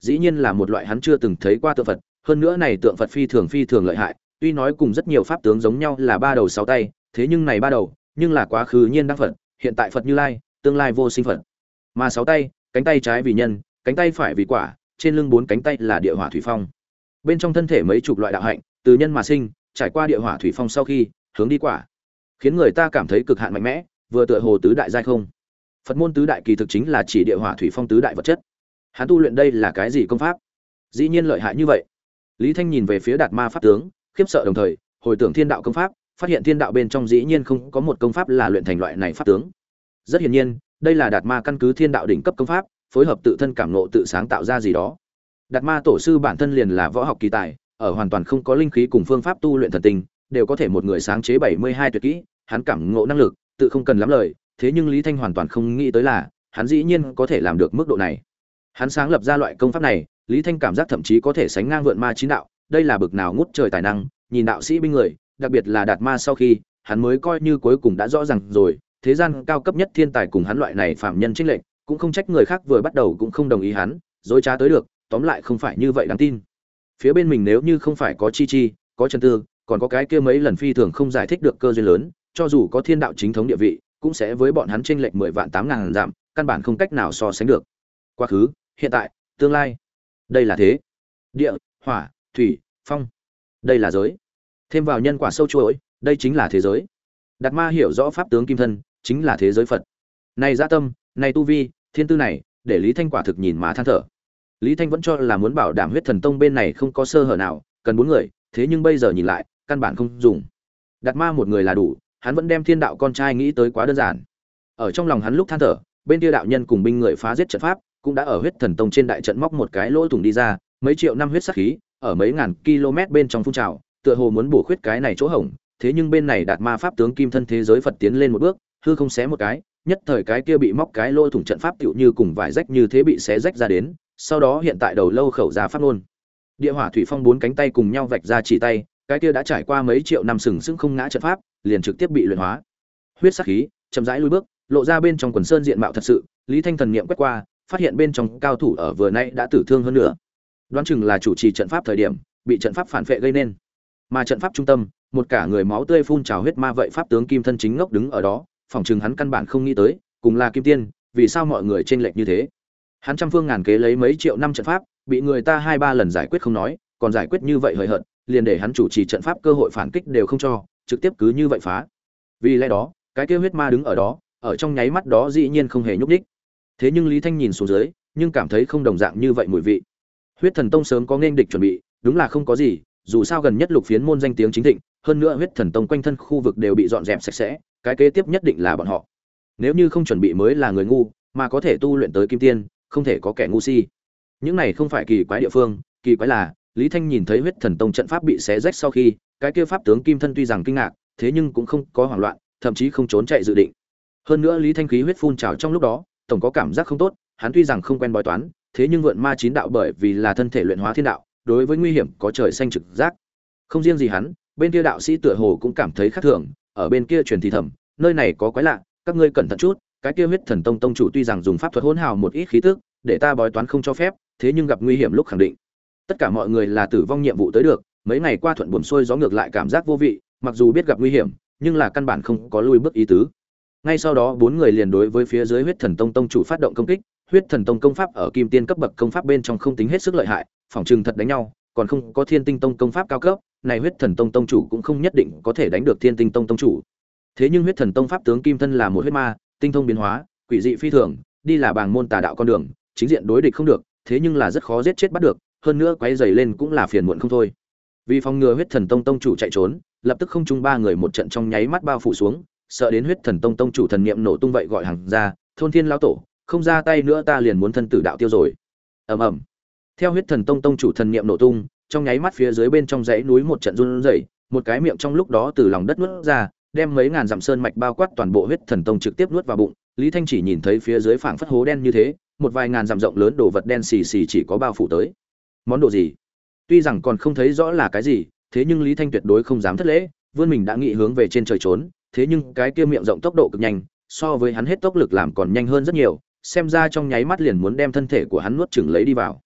Speaker 1: dĩ nhiên là một loại hắn chưa từng thấy qua tượng Phật, hơn nữa này tượng Phật phi thường phi thường lợi hại, tuy nói cùng rất nhiều pháp tướng giống nhau là ba đầu sáu tay, thế nhưng này ba đầu, nhưng là quá khứ nhiên đăng Phật, hiện tại Phật Như Lai, tương lai vô sinh Phật. Mà sáu tay, cánh tay trái vì nhân, cánh tay phải vì quả, trên lưng bốn cánh tay là địa hỏa thủy phong. Bên trong thân thể mấy chục loại đạo hạnh, từ nhân mà sinh, trải qua địa hỏa thủy phong sau khi, hướng đi quả, khiến người ta cảm thấy cực hạn mạnh mẽ, vừa tựa hồ tứ đại giai không. Phật môn tứ đại kỳ thực chính là chỉ địa hỏa thủy phong tứ đại vật chất. Hắn tu luyện đây là cái gì công pháp? Dĩ nhiên lợi hại như vậy. Lý Thanh nhìn về phía Đạt Ma pháp tướng, khiếp sợ đồng thời, hồi tưởng thiên đạo công pháp, phát hiện thiên đạo bên trong dĩ nhiên không có một công pháp là luyện thành loại này pháp tướng. Rất hiển nhiên, đây là Đạt Ma căn cứ thiên đạo đỉnh cấp công pháp, phối hợp tự thân cảm ngộ tự sáng tạo ra gì đó. Đạt Ma tổ sư bản thân liền là võ học kỳ tài, ở hoàn toàn không có linh khí cùng phương pháp tu luyện thần tinh, đều có thể một người sáng chế bảy mươi hai tuyệt kỹ, hắn cảm ngộ năng lực, tự không cần lắm lời, thế nhưng Lý Thanh hoàn toàn không nghĩ tới là, hắn dĩ nhiên có thể làm được mức độ này. Hắn sáng lập ra loại công pháp này, Lý Thanh cảm giác thậm chí có thể sánh ngang vượn ma chín đạo, đây là bực nào ngút trời tài năng, nhìn đạo sĩ binh người, đặc biệt là Đạt Ma sau khi, hắn mới coi như cuối cùng đã rõ ràng rồi, thế gian cao cấp nhất thiên tài cùng hắn loại này phạm nhân chênh lệch, cũng không trách người khác vừa bắt đầu cũng không đồng ý hắn, dối trá tới được, tóm lại không phải như vậy đáng tin. Phía bên mình nếu như không phải có Chi Chi, có Trần Tư, còn có cái kia mấy lần phi thường không giải thích được cơ duyên lớn, cho dù có thiên đạo chính thống địa vị, cũng sẽ với bọn hắn chênh lệch mười vạn tám ngàn giảm, căn bản không cách nào so sánh được. Quá khứ, hiện tại, tương lai, đây là thế. Địa, hỏa, thủy, phong, đây là giới. Thêm vào nhân quả sâu chuỗi, đây chính là thế giới. Đạt Ma hiểu rõ pháp tướng kim thân, chính là thế giới Phật. Này dạ tâm, này tu vi, thiên tư này, để Lý Thanh quả thực nhìn má than thở. Lý Thanh vẫn cho là muốn bảo đảm Huyết Thần Tông bên này không có sơ hở nào, cần bốn người, thế nhưng bây giờ nhìn lại, căn bản không dùng. Đạt Ma một người là đủ, hắn vẫn đem thiên đạo con trai nghĩ tới quá đơn giản. Ở trong lòng hắn lúc than thở, bên kia đạo nhân cùng binh người phá giết trận pháp, cũng đã ở Huyết Thần Tông trên đại trận móc một cái lỗ thủng đi ra, mấy triệu năm huyết sát khí, ở mấy ngàn km bên trong phun trào, tựa hồ muốn bổ khuyết cái này chỗ hổng, thế nhưng bên này Đạt Ma pháp tướng kim thân thế giới Phật tiến lên một bước, hư không xé một cái, nhất thời cái kia bị móc cái lỗ thủng trận pháp tựu như cùng vải rách như thế bị xé rách ra đến, sau đó hiện tại đầu lâu khẩu ra pháp luôn. Địa hỏa thủy phong bốn cánh tay cùng nhau vạch ra chỉ tay, cái kia đã trải qua mấy triệu năm sừng sững không ngã trận pháp, liền trực tiếp bị luyện hóa. Huyết sắc khí, chậm rãi lùi bước, lộ ra bên trong quần sơn diện mạo thật sự, Lý Thanh thần niệm quét qua, phát hiện bên trong cao thủ ở vừa nãy đã tử thương hơn nữa. Đoán chừng là chủ trì trận pháp thời điểm, bị trận pháp phản phệ gây nên. Mà trận pháp trung tâm, một cả người máu tươi phun trào huyết ma vậy pháp tướng kim thân chính ngốc đứng ở đó, phỏng chừng hắn căn bản không nghĩ tới, cùng là kim tiên, vì sao mọi người chênh lệch như thế? Hắn trăm phương ngàn kế lấy mấy triệu năm trận pháp, bị người ta hai ba lần giải quyết không nói, còn giải quyết như vậy hời hợt, liền để hắn chủ trì trận pháp cơ hội phản kích đều không cho, trực tiếp cứ như vậy phá. Vì lẽ đó, cái kia huyết ma đứng ở đó, ở trong nháy mắt đó dĩ nhiên không hề nhúc nhích. Thế nhưng Lý Thanh nhìn xuống dưới, nhưng cảm thấy không đồng dạng như vậy mùi vị. Huyết Thần Tông sớm có nên địch chuẩn bị, đúng là không có gì, dù sao gần nhất Lục Phiến môn danh tiếng chính thịnh, hơn nữa Huyết Thần Tông quanh thân khu vực đều bị dọn dẹp sạch sẽ, cái kế tiếp nhất định là bọn họ. Nếu như không chuẩn bị mới là người ngu, mà có thể tu luyện tới kim tiên, không thể có kẻ ngu si. Những này không phải kỳ quái địa phương, kỳ quái là Lý Thanh nhìn thấy Huyết Thần Tông trận pháp bị xé rách sau khi, cái kia pháp tướng kim thân tuy rằng kinh ngạc, thế nhưng cũng không có hoảng loạn, thậm chí không trốn chạy dự định. Hơn nữa Lý Thanh khí huyết phun trào trong lúc đó, tổng có cảm giác không tốt, hắn tuy rằng không quen bói toán, thế nhưng vượn ma chín đạo bởi vì là thân thể luyện hóa thiên đạo, đối với nguy hiểm có trời xanh trực giác. Không riêng gì hắn, bên kia đạo sĩ tựa hồ cũng cảm thấy khác thường, ở bên kia truyền thì thầm, nơi này có quái lạ, các ngươi cẩn thận chút, cái kia Huyết Thần Tông tông chủ tuy rằng dùng pháp thuật hỗn hào một ít khí tức, để ta bói toán không cho phép, thế nhưng gặp nguy hiểm lúc khẳng định. Tất cả mọi người là tử vong nhiệm vụ tới được, mấy ngày qua thuận buồm xuôi gió ngược lại cảm giác vô vị, mặc dù biết gặp nguy hiểm, nhưng là căn bản không có lui bước ý tứ. Ngay sau đó bốn người liền đối với phía dưới Huyết Thần Tông tông chủ phát động công kích. Huyết Thần Tông công pháp ở kim tiên cấp bậc công pháp bên trong không tính hết sức lợi hại, phỏng chừng thật đánh nhau, còn không có Thiên Tinh Tông công pháp cao cấp, này Huyết Thần Tông tông chủ cũng không nhất định có thể đánh được Thiên Tinh Tông tông chủ. Thế nhưng Huyết Thần Tông pháp tướng kim thân là một huyết ma, tinh thông biến hóa, quỷ dị phi thường, đi là bàng môn tà đạo con đường, chính diện đối địch không được, thế nhưng là rất khó giết chết bắt được, hơn nữa quấy rầy lên cũng là phiền muộn không thôi. Vì phòng ngừa Huyết Thần Tông tông chủ chạy trốn, lập tức không trung ba người một trận trong nháy mắt bao phủ xuống, sợ đến Huyết Thần Tông tông chủ thần niệm nổ tung vậy gọi hàng ra, thôn thiên lão tổ, không ra tay nữa ta liền muốn thân tử đạo tiêu rồi. Ầm ầm. Theo Huyết Thần Tông tông chủ thần niệm nổ tung, trong nháy mắt phía dưới bên trong dãy núi một trận run rẩy, một cái miệng trong lúc đó từ lòng đất nuốt ra, đem mấy ngàn dặm sơn mạch bao quát toàn bộ Huyết Thần Tông trực tiếp nuốt vào bụng. Lý Thanh chỉ nhìn thấy phía dưới phảng phất hố đen như thế, một vài ngàn dặm rộng lớn đồ vật đen xì xì chỉ có bao phủ tới. Món đồ gì? Tuy rằng còn không thấy rõ là cái gì, thế nhưng Lý Thanh tuyệt đối không dám thất lễ, vươn mình đã nghĩ hướng về trên trời trốn, thế nhưng cái kia miệng rộng tốc độ cực nhanh, so với hắn hết tốc lực làm còn nhanh hơn rất nhiều, xem ra trong nháy mắt liền muốn đem thân thể của hắn nuốt chửng lấy đi vào.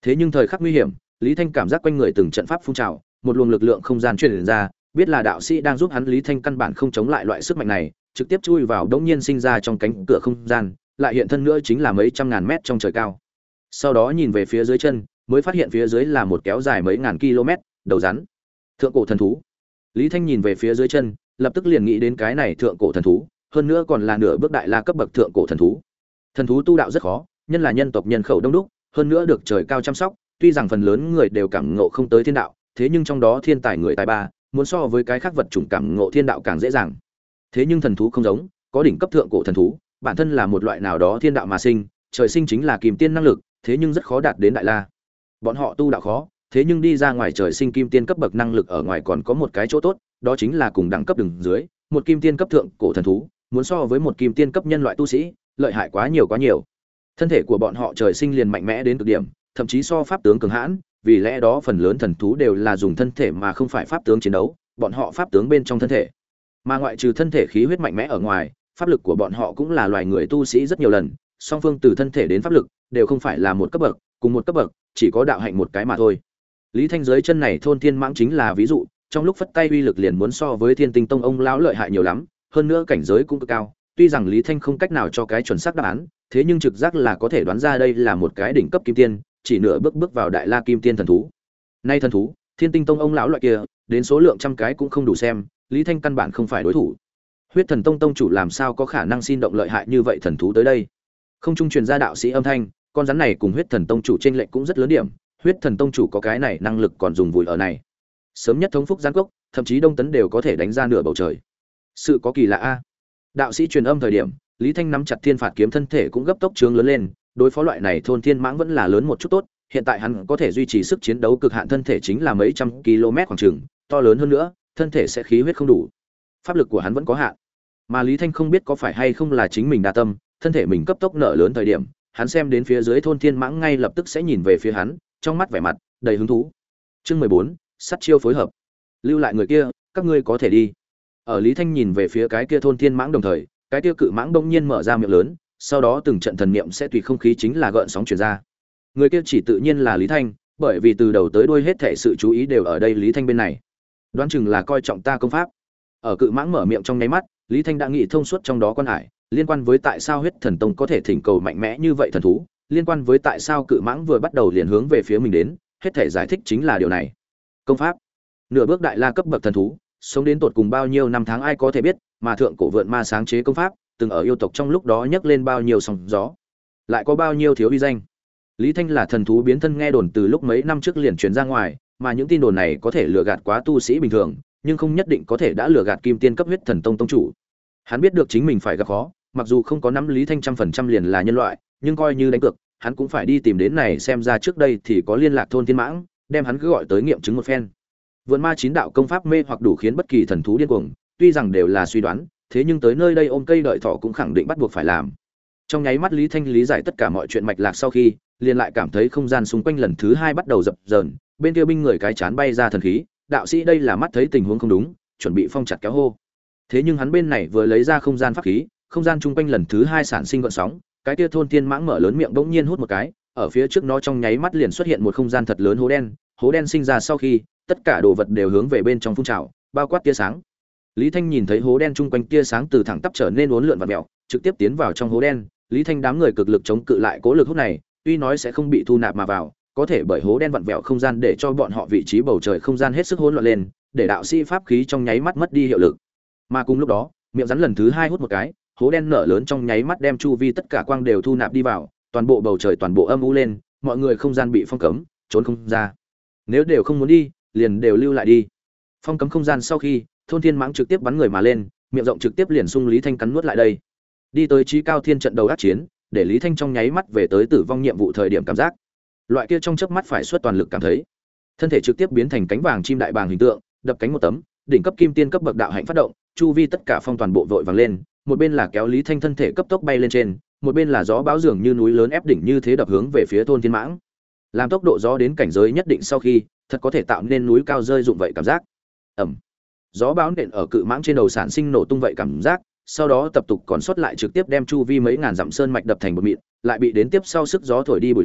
Speaker 1: Thế nhưng thời khắc nguy hiểm, Lý Thanh cảm giác quanh người từng trận pháp phun trào, một luồng lực lượng không gian truyền ra, biết là đạo sĩ đang giúp hắn. Lý Thanh căn bản không chống lại loại sức mạnh này, trực tiếp chui vào đống nhiên sinh ra trong cánh cửa không gian, lại hiện thân nữa chính là mấy trăm ngàn mét trong trời cao. Sau đó nhìn về phía dưới chân, mới phát hiện phía dưới là một kéo dài mấy ngàn km đầu rắn. Thượng cổ thần thú. Lý Thanh nhìn về phía dưới chân, lập tức liền nghĩ đến cái này thượng cổ thần thú, hơn nữa còn là nửa bước đại la cấp bậc thượng cổ thần thú. Thần thú tu đạo rất khó, nhân là nhân tộc nhân khẩu đông đúc, hơn nữa được trời cao chăm sóc, tuy rằng phần lớn người đều cảm ngộ không tới thiên đạo, thế nhưng trong đó thiên tài người tài ba, muốn so với cái khác vật chủng cảm ngộ thiên đạo càng dễ dàng. Thế nhưng thần thú không giống, có đỉnh cấp thượng cổ thần thú, bản thân là một loại nào đó thiên đạo mà sinh, trời sinh chính là kim tiên năng lực, thế nhưng rất khó đạt đến đại la. Bọn họ tu đạo khó, thế nhưng đi ra ngoài trời sinh kim tiên cấp bậc năng lực ở ngoài còn có một cái chỗ tốt, đó chính là cùng đẳng cấp đường dưới, một kim tiên cấp thượng cổ thần thú, muốn so với một kim tiên cấp nhân loại tu sĩ, lợi hại quá nhiều quá nhiều. Thân thể của bọn họ trời sinh liền mạnh mẽ đến cực điểm, thậm chí so pháp tướng cường hãn, vì lẽ đó phần lớn thần thú đều là dùng thân thể mà không phải pháp tướng chiến đấu, bọn họ pháp tướng bên trong thân thể. Mà ngoại trừ thân thể khí huyết mạnh mẽ ở ngoài, pháp lực của bọn họ cũng là loài người tu sĩ rất nhiều lần, song phương từ thân thể đến pháp lực đều không phải là một cấp bậc, cùng một cấp bậc, chỉ có đạo hạnh một cái mà thôi. Lý Thanh dưới chân này thôn thiên mãng chính là ví dụ, trong lúc phất tay uy lực liền muốn so với Thiên Tinh Tông ông lão lợi hại nhiều lắm, hơn nữa cảnh giới cũng cực cao. Tuy rằng Lý Thanh không cách nào cho cái chuẩn xác đáp án, thế nhưng trực giác là có thể đoán ra đây là một cái đỉnh cấp kim tiên, chỉ nửa bước bước vào đại la kim tiên thần thú. Nay thần thú, Thiên Tinh Tông ông lão loại kia, đến số lượng trăm cái cũng không đủ xem, Lý Thanh căn bản không phải đối thủ. Huyết Thần Tông tông chủ làm sao có khả năng xin động lợi hại như vậy thần thú tới đây? Không trung truyền ra đạo sĩ âm thanh, con rắn này cùng Huyết Thần Tông chủ chênh lệch cũng rất lớn điểm, Huyết Thần Tông chủ có cái này năng lực còn dùng vùi ở này. Sớm nhất thống phúc gián cốc, thậm chí Đông Tấn đều có thể đánh ra nửa bầu trời. Sự có kỳ lạ a. Đạo sĩ truyền âm thời điểm, Lý Thanh nắm chặt Thiên Phạt kiếm, thân thể cũng gấp tốc trướng lớn lên, đối phó loại này thôn thiên mãng vẫn là lớn một chút tốt, hiện tại hắn có thể duy trì sức chiến đấu cực hạn, thân thể chính là mấy trăm km khoảng chừng, to lớn hơn nữa, thân thể sẽ khí huyết không đủ. Pháp lực của hắn vẫn có hạn. Mà Lý Thanh không biết có phải hay không là chính mình đa tâm, thân thể mình cấp tốc nở lớn thời điểm, hắn xem đến phía dưới thôn thiên mãng ngay lập tức sẽ nhìn về phía hắn, trong mắt vẻ mặt đầy hứng thú. Chương mười bốn, sát chiêu phối hợp. Lưu lại người kia, các ngươi có thể đi. Ở Lý Thanh nhìn về phía cái kia thôn thiên mãng đồng thời, cái kia cự mãng bỗng nhiên mở ra miệng lớn, sau đó từng trận thần niệm sẽ tùy không khí chính là gợn sóng truyền ra. Người kia chỉ tự nhiên là Lý Thanh, bởi vì từ đầu tới đuôi hết thảy sự chú ý đều ở đây Lý Thanh bên này. Đoán chừng là coi trọng ta công pháp. Ở cự mãng mở miệng trong nháy mắt, Lý Thanh đã nghĩ thông suốt trong đó quan hải, liên quan với tại sao Huyết Thần Tông có thể thỉnh cầu mạnh mẽ như vậy thần thú, liên quan với tại sao cự mãng vừa bắt đầu liền hướng về phía mình đến, hết thảy giải thích chính là điều này. Công pháp, nửa bước đại la cấp bậc thần thú, sống đến tột cùng bao nhiêu năm tháng ai có thể biết, mà thượng cổ vượn ma sáng chế công pháp, từng ở yêu tộc trong lúc đó nhấc lên bao nhiêu sóng gió, lại có bao nhiêu thiếu uy danh. Lý Thanh là thần thú biến thân nghe đồn từ lúc mấy năm trước liền truyền ra ngoài, mà những tin đồn này có thể lừa gạt quá tu sĩ bình thường, nhưng không nhất định có thể đã lừa gạt kim tiên cấp Huyết Thần Tông tông chủ. Hắn biết được chính mình phải gặp khó, mặc dù không có nắm Lý Thanh trăm phần trăm liền là nhân loại, nhưng coi như đánh cược, hắn cũng phải đi tìm đến này xem ra trước đây thì có liên lạc thôn thiên mãng, đem hắn cứ gọi tới nghiệm chứng một phen. Vượn ma chín đạo công pháp mê hoặc đủ khiến bất kỳ thần thú điên cuồng, tuy rằng đều là suy đoán, thế nhưng tới nơi đây ôm cây đợi thỏ cũng khẳng định bắt buộc phải làm. Trong nháy mắt Lý Thanh lý giải tất cả mọi chuyện mạch lạc sau khi, liền lại cảm thấy không gian xung quanh lần thứ hai bắt đầu dập dờn, bên kia binh người cái chán bay ra thần khí, đạo sĩ đây là mắt thấy tình huống không đúng, chuẩn bị phong chặt kéo hô. Thế nhưng hắn bên này vừa lấy ra không gian pháp khí, không gian chung quanh lần thứ hai sản sinh gợn sóng, cái kia thôn thiên mãng mở lớn miệng bỗng nhiên hút một cái, ở phía trước nó trong nháy mắt liền xuất hiện một không gian thật lớn hố đen, hố đen sinh ra sau khi, tất cả đồ vật đều hướng về bên trong phun trào, bao quát tia sáng. Lý Thanh nhìn thấy hố đen chung quanh tia sáng từ thẳng tắp trở nên uốn lượn vặn vẹo, trực tiếp tiến vào trong hố đen, Lý Thanh đám người cực lực chống cự lại cố lực hút này, tuy nói sẽ không bị thu nạp mà vào, có thể bởi hố đen vặn vẹo không gian để cho bọn họ vị trí bầu trời không gian hết sức hỗn loạn lên, để đạo sĩ pháp khí trong nháy mắt mất đi hiệu lực. Mà cùng lúc đó, miệng rắn lần thứ hai hút một cái, hố đen nở lớn trong nháy mắt đem chu vi tất cả quang đều thu nạp đi vào, toàn bộ bầu trời toàn bộ âm u lên, mọi người không gian bị phong cấm, trốn không ra. Nếu đều không muốn đi, liền đều lưu lại đi. Phong cấm không gian sau khi, thôn thiên mãng trực tiếp bắn người mà lên, miệng rộng trực tiếp liền xung Lý Thanh cắn nuốt lại đây. Đi tới chí cao thiên trận đầu ác chiến, để Lý Thanh trong nháy mắt về tới tử vong nhiệm vụ thời điểm cảm giác. Loại kia trong chớp mắt phải xuất toàn lực cảm thấy. Thân thể trực tiếp biến thành cánh vàng chim đại bàng hình tượng, đập cánh một tấm, đỉnh cấp kim tiên cấp bậc đạo hạnh phát động, chu vi tất cả phong toàn bộ vội vàng lên, một bên là kéo Lý Thanh thân thể cấp tốc bay lên trên, một bên là gió bão dường như núi lớn ép đỉnh như thế đập hướng về phía thôn thiên mãng. Làm tốc độ gió đến cảnh giới nhất định sau khi, thật có thể tạo nên núi cao rơi rụng vậy cảm giác. Ầm. Gió bão nện ở cự mãng trên đầu sản sinh nổ tung vậy cảm giác, sau đó tập tục còn sót lại trực tiếp đem chu vi mấy ngàn dặm sơn mạch đập thành một mịn, lại bị đến tiếp sau sức gió thổi đi bụi đá,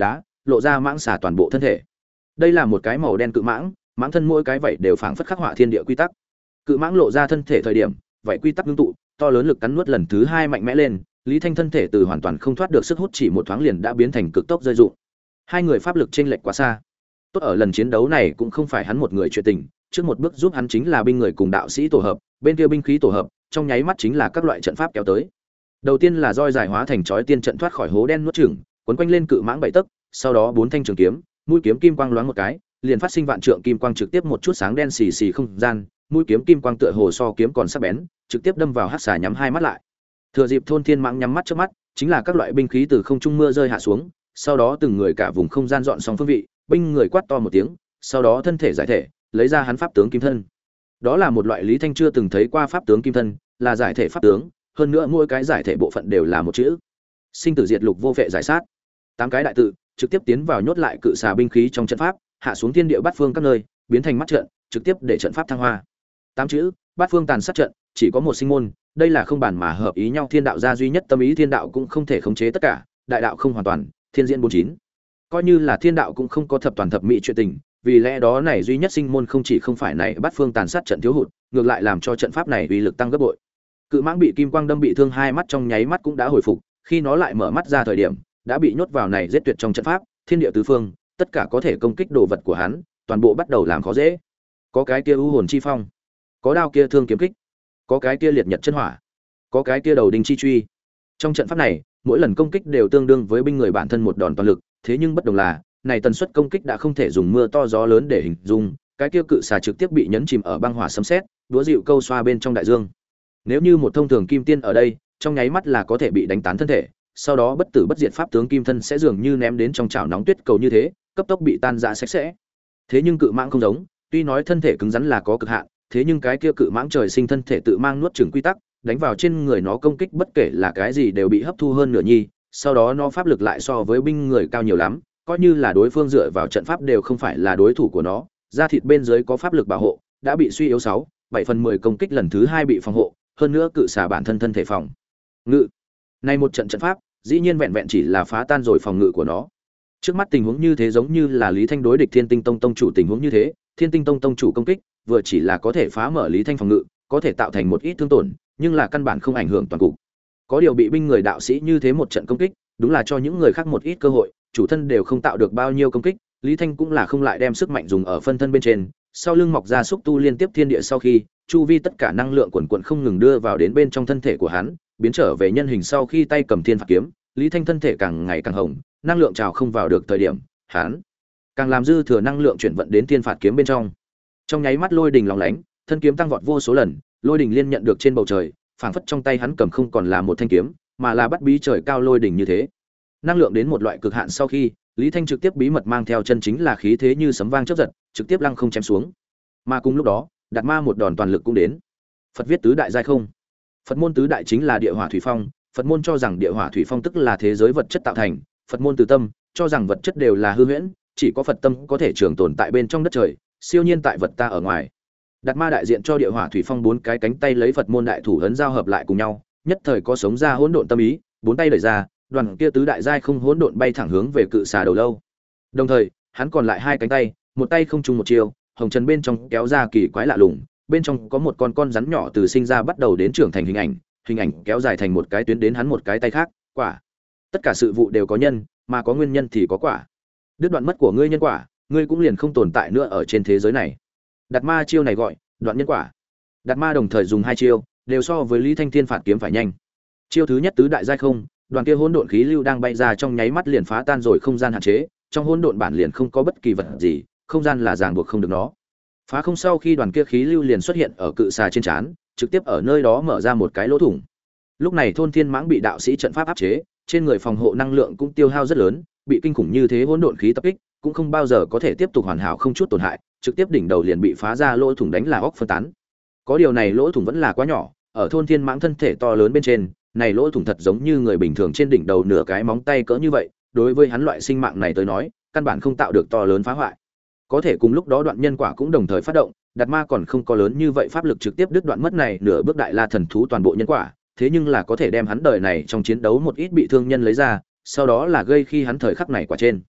Speaker 1: lộ ra mãng xà toàn bộ thân thể. Đây là một cái màu đen cự mãng, mãng thân mỗi cái vảy đều phảng phất khắc họa thiên địa quy tắc. Cự mãng lộ ra thân thể thời điểm, vảy quy tắc ngưng tụ, to lớn lực cắn nuốt lần thứ hai mạnh mẽ lên, Lý Thanh thân thể từ hoàn toàn không thoát được sức hút chỉ một thoáng liền đã biến thành cực tốc rơi dụng. Hai người pháp lực chênh lệch quá xa. Tốt ở lần chiến đấu này cũng không phải hắn một người chuyện tình, trước một bước giúp hắn chính là binh người cùng đạo sĩ tổ hợp, bên kia binh khí tổ hợp, trong nháy mắt chính là các loại trận pháp kéo tới. Đầu tiên là roi dài hóa thành chói tiên trận thoát khỏi hố đen nuốt chửng, quấn quanh lên cự mãng bảy tấc, sau đó bốn thanh trường kiếm, mũi kiếm kim quang loáng một cái, liền phát sinh vạn trượng kim quang trực tiếp một chút sáng đen xì xì không gian, mũi kiếm kim quang tựa hồ so kiếm còn sắc bén, trực tiếp đâm vào hắc xà nhắm hai mắt lại. Thừa dịp thôn thiên mãng nhắm mắt trước mắt, chính là các loại binh khí từ không trung mưa rơi hạ xuống, sau đó từng người cả vùng không gian dọn xong phương vị, binh người quát to một tiếng, sau đó thân thể giải thể, lấy ra hắn pháp tướng kim thân. Đó là một loại Lý Thanh chưa từng thấy qua pháp tướng kim thân, là giải thể pháp tướng, hơn nữa mỗi cái giải thể bộ phận đều là một chữ: sinh tử diệt lục vô vệ giải sát. Tám cái đại tự trực tiếp tiến vào nhốt lại cự xà binh khí trong trận pháp, hạ xuống thiên địa bát phương các nơi, biến thành mắt trận, trực tiếp để trận pháp thăng hoa. Tám chữ: bát phương tàn sát trận, chỉ có một sinh môn, đây là không bàn mà hợp ý nhau thiên đạo gia duy nhất tâm ý, thiên đạo cũng không thể khống chế tất cả, đại đạo không hoàn toàn, thiên diễn bốn chín. Coi như là thiên đạo cũng không có thập toàn thập mỹ chuyện tình, vì lẽ đó này duy nhất sinh môn không chỉ không phải này bát phương tàn sát trận thiếu hụt, ngược lại làm cho trận pháp này uy lực tăng gấp bội. Cự mãng bị kim quang đâm bị thương hai mắt trong nháy mắt cũng đã hồi phục, khi nó lại mở mắt ra thời điểm, đã bị nhốt vào này giết tuyệt trong trận pháp, thiên địa tứ phương, tất cả có thể công kích đồ vật của hắn, toàn bộ bắt đầu làm khó dễ. Có cái kia u hồn chi phong, có đao kia thương kiếm kích, có cái kia liệt nhật chân hỏa, có cái kia đầu đinh chi truy. Trong trận pháp này, mỗi lần công kích đều tương đương với binh người bản thân một đòn toàn lực, thế nhưng bất đồng là, này tần suất công kích đã không thể dùng mưa to gió lớn để hình dung, cái kia cự xà trực tiếp bị nhấn chìm ở băng hỏa sấm sét, đúa dịu câu xoa bên trong đại dương. Nếu như một thông thường kim tiên ở đây, trong nháy mắt là có thể bị đánh tán thân thể, sau đó bất tử bất diệt pháp tướng kim thân sẽ dường như ném đến trong chảo nóng tuyết cầu như thế, cấp tốc bị tan rã sạch sẽ. Thế nhưng cự mãng không giống, tuy nói thân thể cứng rắn là có cực hạn, thế nhưng cái kia cự mãng trời sinh thân thể tự mang nuốt chửng quy tắc, đánh vào trên người nó công kích bất kể là cái gì đều bị hấp thu hơn nửa nhi, sau đó nó pháp lực lại so với binh người cao nhiều lắm, coi như là đối phương dựa vào trận pháp đều không phải là đối thủ của nó, da thịt bên dưới có pháp lực bảo hộ, đã bị suy yếu sáu, bảy phần mười công kích lần thứ hai bị phòng hộ, hơn nữa cự xà bản thân thân thể phòng ngự. Này một trận trận pháp, dĩ nhiên vẹn vẹn chỉ là phá tan rồi phòng ngự của nó. Trước mắt tình huống như thế giống như là Lý Thanh đối địch Thiên Tinh Tông tông chủ tình huống như thế, Thiên Tinh Tông tông chủ công kích, vừa chỉ là có thể phá mở Lý Thanh phòng ngự, có thể tạo thành một ít thương tổn, nhưng là căn bản không ảnh hưởng toàn cục. Có điều bị binh người đạo sĩ như thế một trận công kích, đúng là cho những người khác một ít cơ hội, chủ thân đều không tạo được bao nhiêu công kích, Lý Thanh cũng là không lại đem sức mạnh dùng ở phân thân bên trên, sau lưng mọc ra xúc tu liên tiếp thiên địa sau khi, chu vi tất cả năng lượng quần quần không ngừng đưa vào đến bên trong thân thể của hắn, biến trở về nhân hình sau khi tay cầm thiên phạt kiếm, Lý Thanh thân thể càng ngày càng hồng, năng lượng trào không vào được thời điểm, hắn càng làm dư thừa năng lượng chuyển vận đến thiên phạt kiếm bên trong. Trong nháy mắt lôi đình lóng lánh, thân kiếm tăng vọt vô số lần, lôi đình liên nhận được trên bầu trời, phảng phất trong tay hắn cầm không còn là một thanh kiếm, mà là bắt bí trời cao lôi đình như thế. Năng lượng đến một loại cực hạn sau khi, Lý Thanh trực tiếp bí mật mang theo chân chính là khí thế như sấm vang chớp giật, trực tiếp lăng không chém xuống. Mà cùng lúc đó, Đạt Ma một đòn toàn lực cũng đến. Phật viết tứ đại giai không. Phật môn tứ đại chính là địa hỏa thủy phong, Phật môn cho rằng địa hỏa thủy phong tức là thế giới vật chất tạo thành, Phật môn từ tâm cho rằng vật chất đều là hư huyễn, chỉ có Phật tâm có thể trường tồn tại bên trong đất trời, siêu nhiên tại vật ta ở ngoài. Đạt Ma đại diện cho địa hỏa thủy phong bốn cái cánh tay lấy Phật môn đại thủ ấn giao hợp lại cùng nhau, nhất thời có sống ra hỗn độn tâm ý, bốn tay đẩy ra, đoàn kia tứ đại giai không hỗn độn bay thẳng hướng về cự xà đầu lâu. Đồng thời, hắn còn lại hai cánh tay, một tay không chung một chiều, hồng trần bên trong kéo ra kỳ quái lạ lùng, bên trong có một con con rắn nhỏ từ sinh ra bắt đầu đến trưởng thành hình ảnh, hình ảnh kéo dài thành một cái tuyến đến hắn một cái tay khác, quả. Tất cả sự vụ đều có nhân, mà có nguyên nhân thì có quả. Đứt đoạn mất của ngươi nhân quả, ngươi cũng liền không tồn tại nữa ở trên thế giới này. Đạt Ma chiêu này gọi đoạn nhân quả. Đạt Ma đồng thời dùng hai chiêu, đều so với Lý Thanh Thiên phạt kiếm phải nhanh. Chiêu thứ nhất tứ đại giai không, đoàn kia hỗn độn khí lưu đang bay ra trong nháy mắt liền phá tan rồi không gian hạn chế, trong hỗn độn bản liền không có bất kỳ vật gì, không gian là ràng buộc không được nó. Phá không sau khi đoàn kia khí lưu liền xuất hiện ở cự xà trên trán, trực tiếp ở nơi đó mở ra một cái lỗ thủng. Lúc này thôn thiên mãng bị đạo sĩ trận pháp áp chế, trên người phòng hộ năng lượng cũng tiêu hao rất lớn, bị kinh khủng như thế hỗn độn khí tập kích, cũng không bao giờ có thể tiếp tục hoàn hảo không chút tổn hại, trực tiếp đỉnh đầu liền bị phá ra lỗ thủng đánh là óc phân tán. Có điều này lỗ thủng vẫn là quá nhỏ, ở thôn thiên mãng thân thể to lớn bên trên, này lỗ thủng thật giống như người bình thường trên đỉnh đầu nửa cái móng tay cỡ như vậy, đối với hắn loại sinh mạng này tới nói, căn bản không tạo được to lớn phá hoại. Có thể cùng lúc đó đoạn nhân quả cũng đồng thời phát động, Đạt Ma còn không có lớn như vậy pháp lực trực tiếp đứt đoạn mất này nửa bước đại la thần thú toàn bộ nhân quả, thế nhưng là có thể đem hắn đời này trong chiến đấu một ít bị thương nhân lấy ra, sau đó là gây khi hắn thời khắc này quả trên.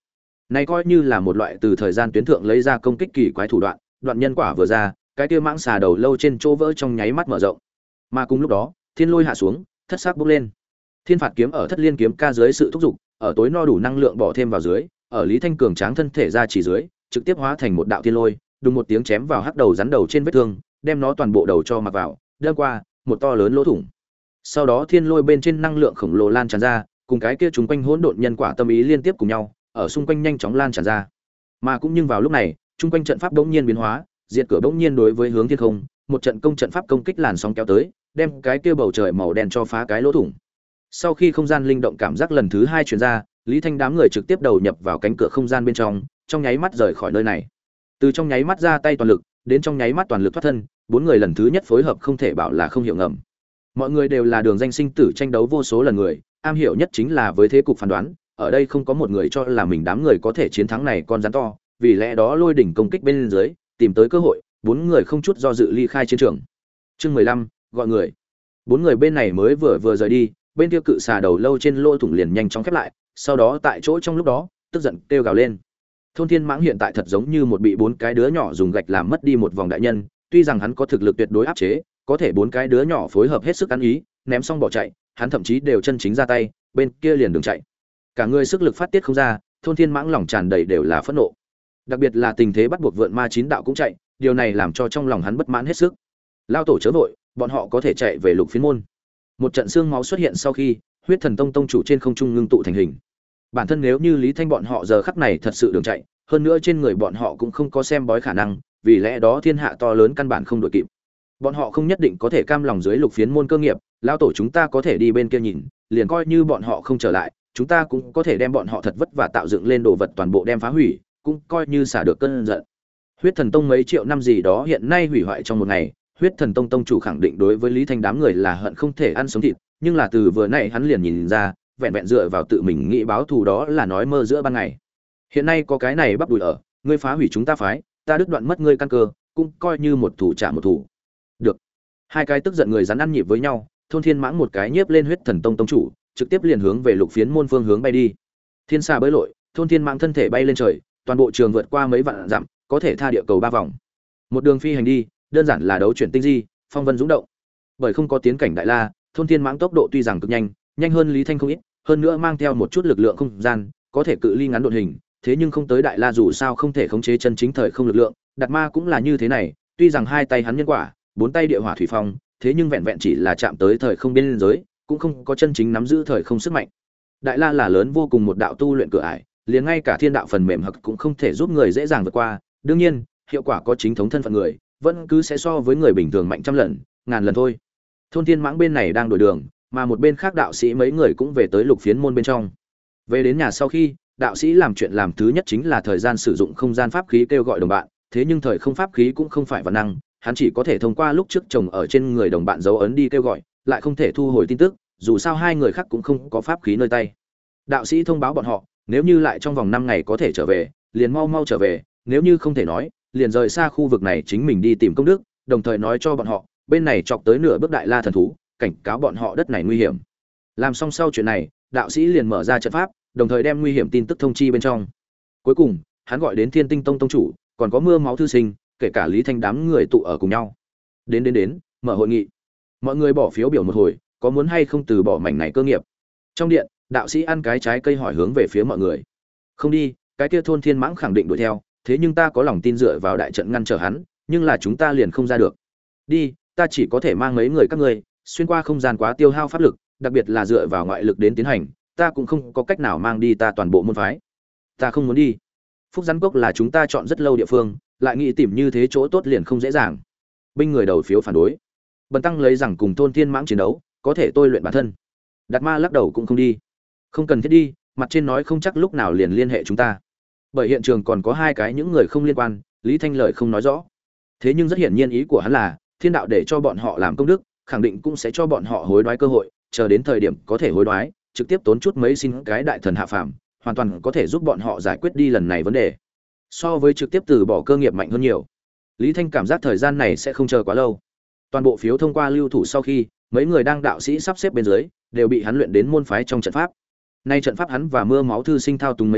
Speaker 1: Này coi như là một loại từ thời gian tuyến thượng lấy ra công kích kỳ quái thủ đoạn, đoạn nhân quả vừa ra, cái kia mãng xà đầu lâu trên chỗ vỡ trong nháy mắt mở rộng. Mà cùng lúc đó, thiên lôi hạ xuống, thất sắc bốc lên. Thiên phạt kiếm ở thất liên kiếm ca dưới sự thúc giục, ở tối no đủ năng lượng bỏ thêm vào dưới, ở Lý Thanh cường tráng thân thể ra chỉ dưới, trực tiếp hóa thành một đạo thiên lôi, đùng một tiếng chém vào hắc đầu rắn đầu trên vết thương, đem nó toàn bộ đầu cho mặc vào, đâm qua một to lớn lỗ thủng. Sau đó thiên lôi bên trên năng lượng khổng lồ lan tràn ra, cùng cái kia chúng quanh hỗn độn nhân quả tâm ý liên tiếp cùng nhau, ở xung quanh nhanh chóng lan tràn ra. Mà cũng nhưng vào lúc này, trung quanh trận pháp bỗng nhiên biến hóa, diệt cửa bỗng nhiên đối với hướng thiên không, một trận công trận pháp công kích làn sóng kéo tới, đem cái kia bầu trời màu đen cho phá cái lỗ thủng. Sau khi không gian linh động cảm giác lần thứ hai truyền ra, Lý Thanh đám người trực tiếp đầu nhập vào cánh cửa không gian bên trong, trong nháy mắt rời khỏi nơi này. Từ trong nháy mắt ra tay toàn lực, đến trong nháy mắt toàn lực thoát thân, bốn người lần thứ nhất phối hợp không thể bảo là không hiểu ngầm. Mọi người đều là đường danh sinh tử tranh đấu vô số lần người, am hiểu nhất chính là với thế cục phán đoán, ở đây không có một người cho là mình đám người có thể chiến thắng này con rắn to, vì lẽ đó lôi đỉnh công kích bên dưới, tìm tới cơ hội, bốn người không chút do dự ly khai chiến trường. Chương mười lăm, gọi người. Bốn người bên này mới vừa vừa rời đi, bên kia cự xà đầu lâu trên lỗ thủng liền nhanh chóng khép lại, sau đó tại chỗ trong lúc đó, tức giận kêu gào lên. Thôn Thiên Mãng hiện tại thật giống như một bị bốn cái đứa nhỏ dùng gạch làm mất đi một vòng đại nhân, tuy rằng hắn có thực lực tuyệt đối áp chế, có thể bốn cái đứa nhỏ phối hợp hết sức ăn ý, ném xong bỏ chạy, hắn thậm chí đều chân chính ra tay, bên kia liền đường chạy. Cả người sức lực phát tiết không ra, Thôn Thiên Mãng lòng tràn đầy đều là phẫn nộ. Đặc biệt là tình thế bắt buộc vượn ma chín đạo cũng chạy, điều này làm cho trong lòng hắn bất mãn hết sức. Lao tổ chớ vội, bọn họ có thể chạy về Lục Phiến môn. Một trận xương máu xuất hiện sau khi, Huyết Thần Tông tông chủ trên không trung ngưng tụ thành hình. Bản thân nếu như Lý Thanh bọn họ giờ khắc này thật sự đường chạy, hơn nữa trên người bọn họ cũng không có xem bói khả năng, vì lẽ đó thiên hạ to lớn căn bản không đội kịp. Bọn họ không nhất định có thể cam lòng dưới Lục Phiến môn cơ nghiệp, lão tổ chúng ta có thể đi bên kia nhìn, liền coi như bọn họ không trở lại, chúng ta cũng có thể đem bọn họ thật vất vả tạo dựng lên đồ vật toàn bộ đem phá hủy, cũng coi như xả được cơn giận. Huyết Thần Tông mấy triệu năm gì đó hiện nay hủy hoại trong một ngày, Huyết Thần Tông tông chủ khẳng định đối với Lý Thanh đám người là hận không thể ăn sống thịt, nhưng là từ vừa nãy hắn liền nhìn ra, vẹn vẹn dựa vào tự mình nghĩ báo thù đó là nói mơ giữa ban ngày. Hiện nay có cái này bắp đùi ở, ngươi phá hủy chúng ta phái, ta đứt đoạn mất ngươi căn cơ, cũng coi như một thủ trả một thủ. Được. Hai cái tức giận người rắn ăn nhịp với nhau, Thôn Thiên Mãng một cái nhiếp lên Huyết Thần Tông tông chủ, trực tiếp liền hướng về Lục Phiến môn phương hướng bay đi. Thiên Sa bơi lội, Thôn Thiên Mãng thân thể bay lên trời, toàn bộ trường vượt qua mấy vạn dặm, có thể tha địa cầu ba vòng. Một đường phi hành đi, đơn giản là đấu chuyển tinh di, phong vân dũng động. Bởi không có tiến cảnh đại la, Thôn Thiên Mãng tốc độ tuy rằng cực nhanh, nhanh hơn Lý Thanh không ít, hơn nữa mang theo một chút lực lượng không gian, có thể cự ly ngắn độn hình, thế nhưng không tới đại la dù sao không thể khống chế chân chính thời không lực lượng, Đạt Ma cũng là như thế này, tuy rằng hai tay hắn nhân quả, bốn tay địa hỏa thủy phong, thế nhưng vẹn vẹn chỉ là chạm tới thời không biên giới, cũng không có chân chính nắm giữ thời không sức mạnh. Đại la là lớn vô cùng một đạo tu luyện cửa ải, liền ngay cả thiên đạo phần mềm hoặc cũng không thể giúp người dễ dàng vượt qua, đương nhiên, hiệu quả có chính thống thân phận người, vẫn cứ sẽ so với người bình thường mạnh trăm lần, ngàn lần thôi. Thôn Thiên Mãng bên này đang đổi đường, mà một bên khác đạo sĩ mấy người cũng về tới Lục Phiến môn bên trong. Về đến nhà sau khi, đạo sĩ làm chuyện làm thứ nhất chính là thời gian sử dụng không gian pháp khí kêu gọi đồng bạn, thế nhưng thời không pháp khí cũng không phải văn năng, hắn chỉ có thể thông qua lúc trước chồng ở trên người đồng bạn dấu ấn đi kêu gọi, lại không thể thu hồi tin tức, dù sao hai người khác cũng không có pháp khí nơi tay. Đạo sĩ thông báo bọn họ, nếu như lại trong vòng năm ngày có thể trở về, liền mau mau trở về, nếu như không thể nói, liền rời xa khu vực này chính mình đi tìm công đức, đồng thời nói cho bọn họ, bên này chọc tới nửa bước đại la thần thú, cảnh cáo bọn họ đất này nguy hiểm. Làm xong sau chuyện này, đạo sĩ liền mở ra trận pháp, đồng thời đem nguy hiểm tin tức thông chi bên trong. Cuối cùng, hắn gọi đến Thiên Tinh Tông tông chủ, còn có Mưa Máu thư sinh, kể cả Lý Thanh đám người tụ ở cùng nhau. Đến đến đến, mở hội nghị. Mọi người bỏ phiếu biểu một hồi, có muốn hay không từ bỏ mảnh này cơ nghiệp. Trong điện, đạo sĩ ăn cái trái cây hỏi hướng về phía mọi người. Không đi, cái kia Thôn Thiên Mãng khẳng định đuổi theo, thế nhưng ta có lòng tin dựa vào đại trận ngăn trở hắn, nhưng là chúng ta liền không ra được. Đi, ta chỉ có thể mang mấy người các ngươi, xuyên qua không gian quá tiêu hao pháp lực, đặc biệt là dựa vào ngoại lực đến tiến hành, ta cũng không có cách nào mang đi ta toàn bộ môn phái. Ta không muốn đi. Phúc Rắn Cốc là chúng ta chọn rất lâu địa phương, lại nghĩ tìm như thế chỗ tốt liền không dễ dàng. Binh người đầu phiếu phản đối. Bần tăng lấy rằng cùng Thôn Thiên Mãng chiến đấu, có thể tôi luyện bản thân. Đạt Ma lắc đầu cũng không đi. Không cần thiết đi, mặt trên nói không chắc lúc nào liền liên hệ chúng ta. Bởi hiện trường còn có hai cái những người không liên quan, Lý Thanh lời không nói rõ. Thế nhưng rất hiển nhiên ý của hắn là, thiên đạo để cho bọn họ làm công đức, khẳng định cũng sẽ cho bọn họ hối đoái cơ hội, chờ đến thời điểm có thể hối đoái, trực tiếp tốn chút mấy xin cái đại thần hạ phàm, hoàn toàn có thể giúp bọn họ giải quyết đi lần này vấn đề. So với trực tiếp từ bỏ cơ nghiệp mạnh hơn nhiều. Lý Thanh cảm giác thời gian này sẽ không chờ quá lâu. Toàn bộ phiếu thông qua lưu thủ sau khi, mấy người đang đạo sĩ sắp xếp bên dưới, đều bị hắn luyện đến môn phái trong trận pháp. Nay trận pháp hắn và Mưa Máu thư sinh thao túng mấy năm,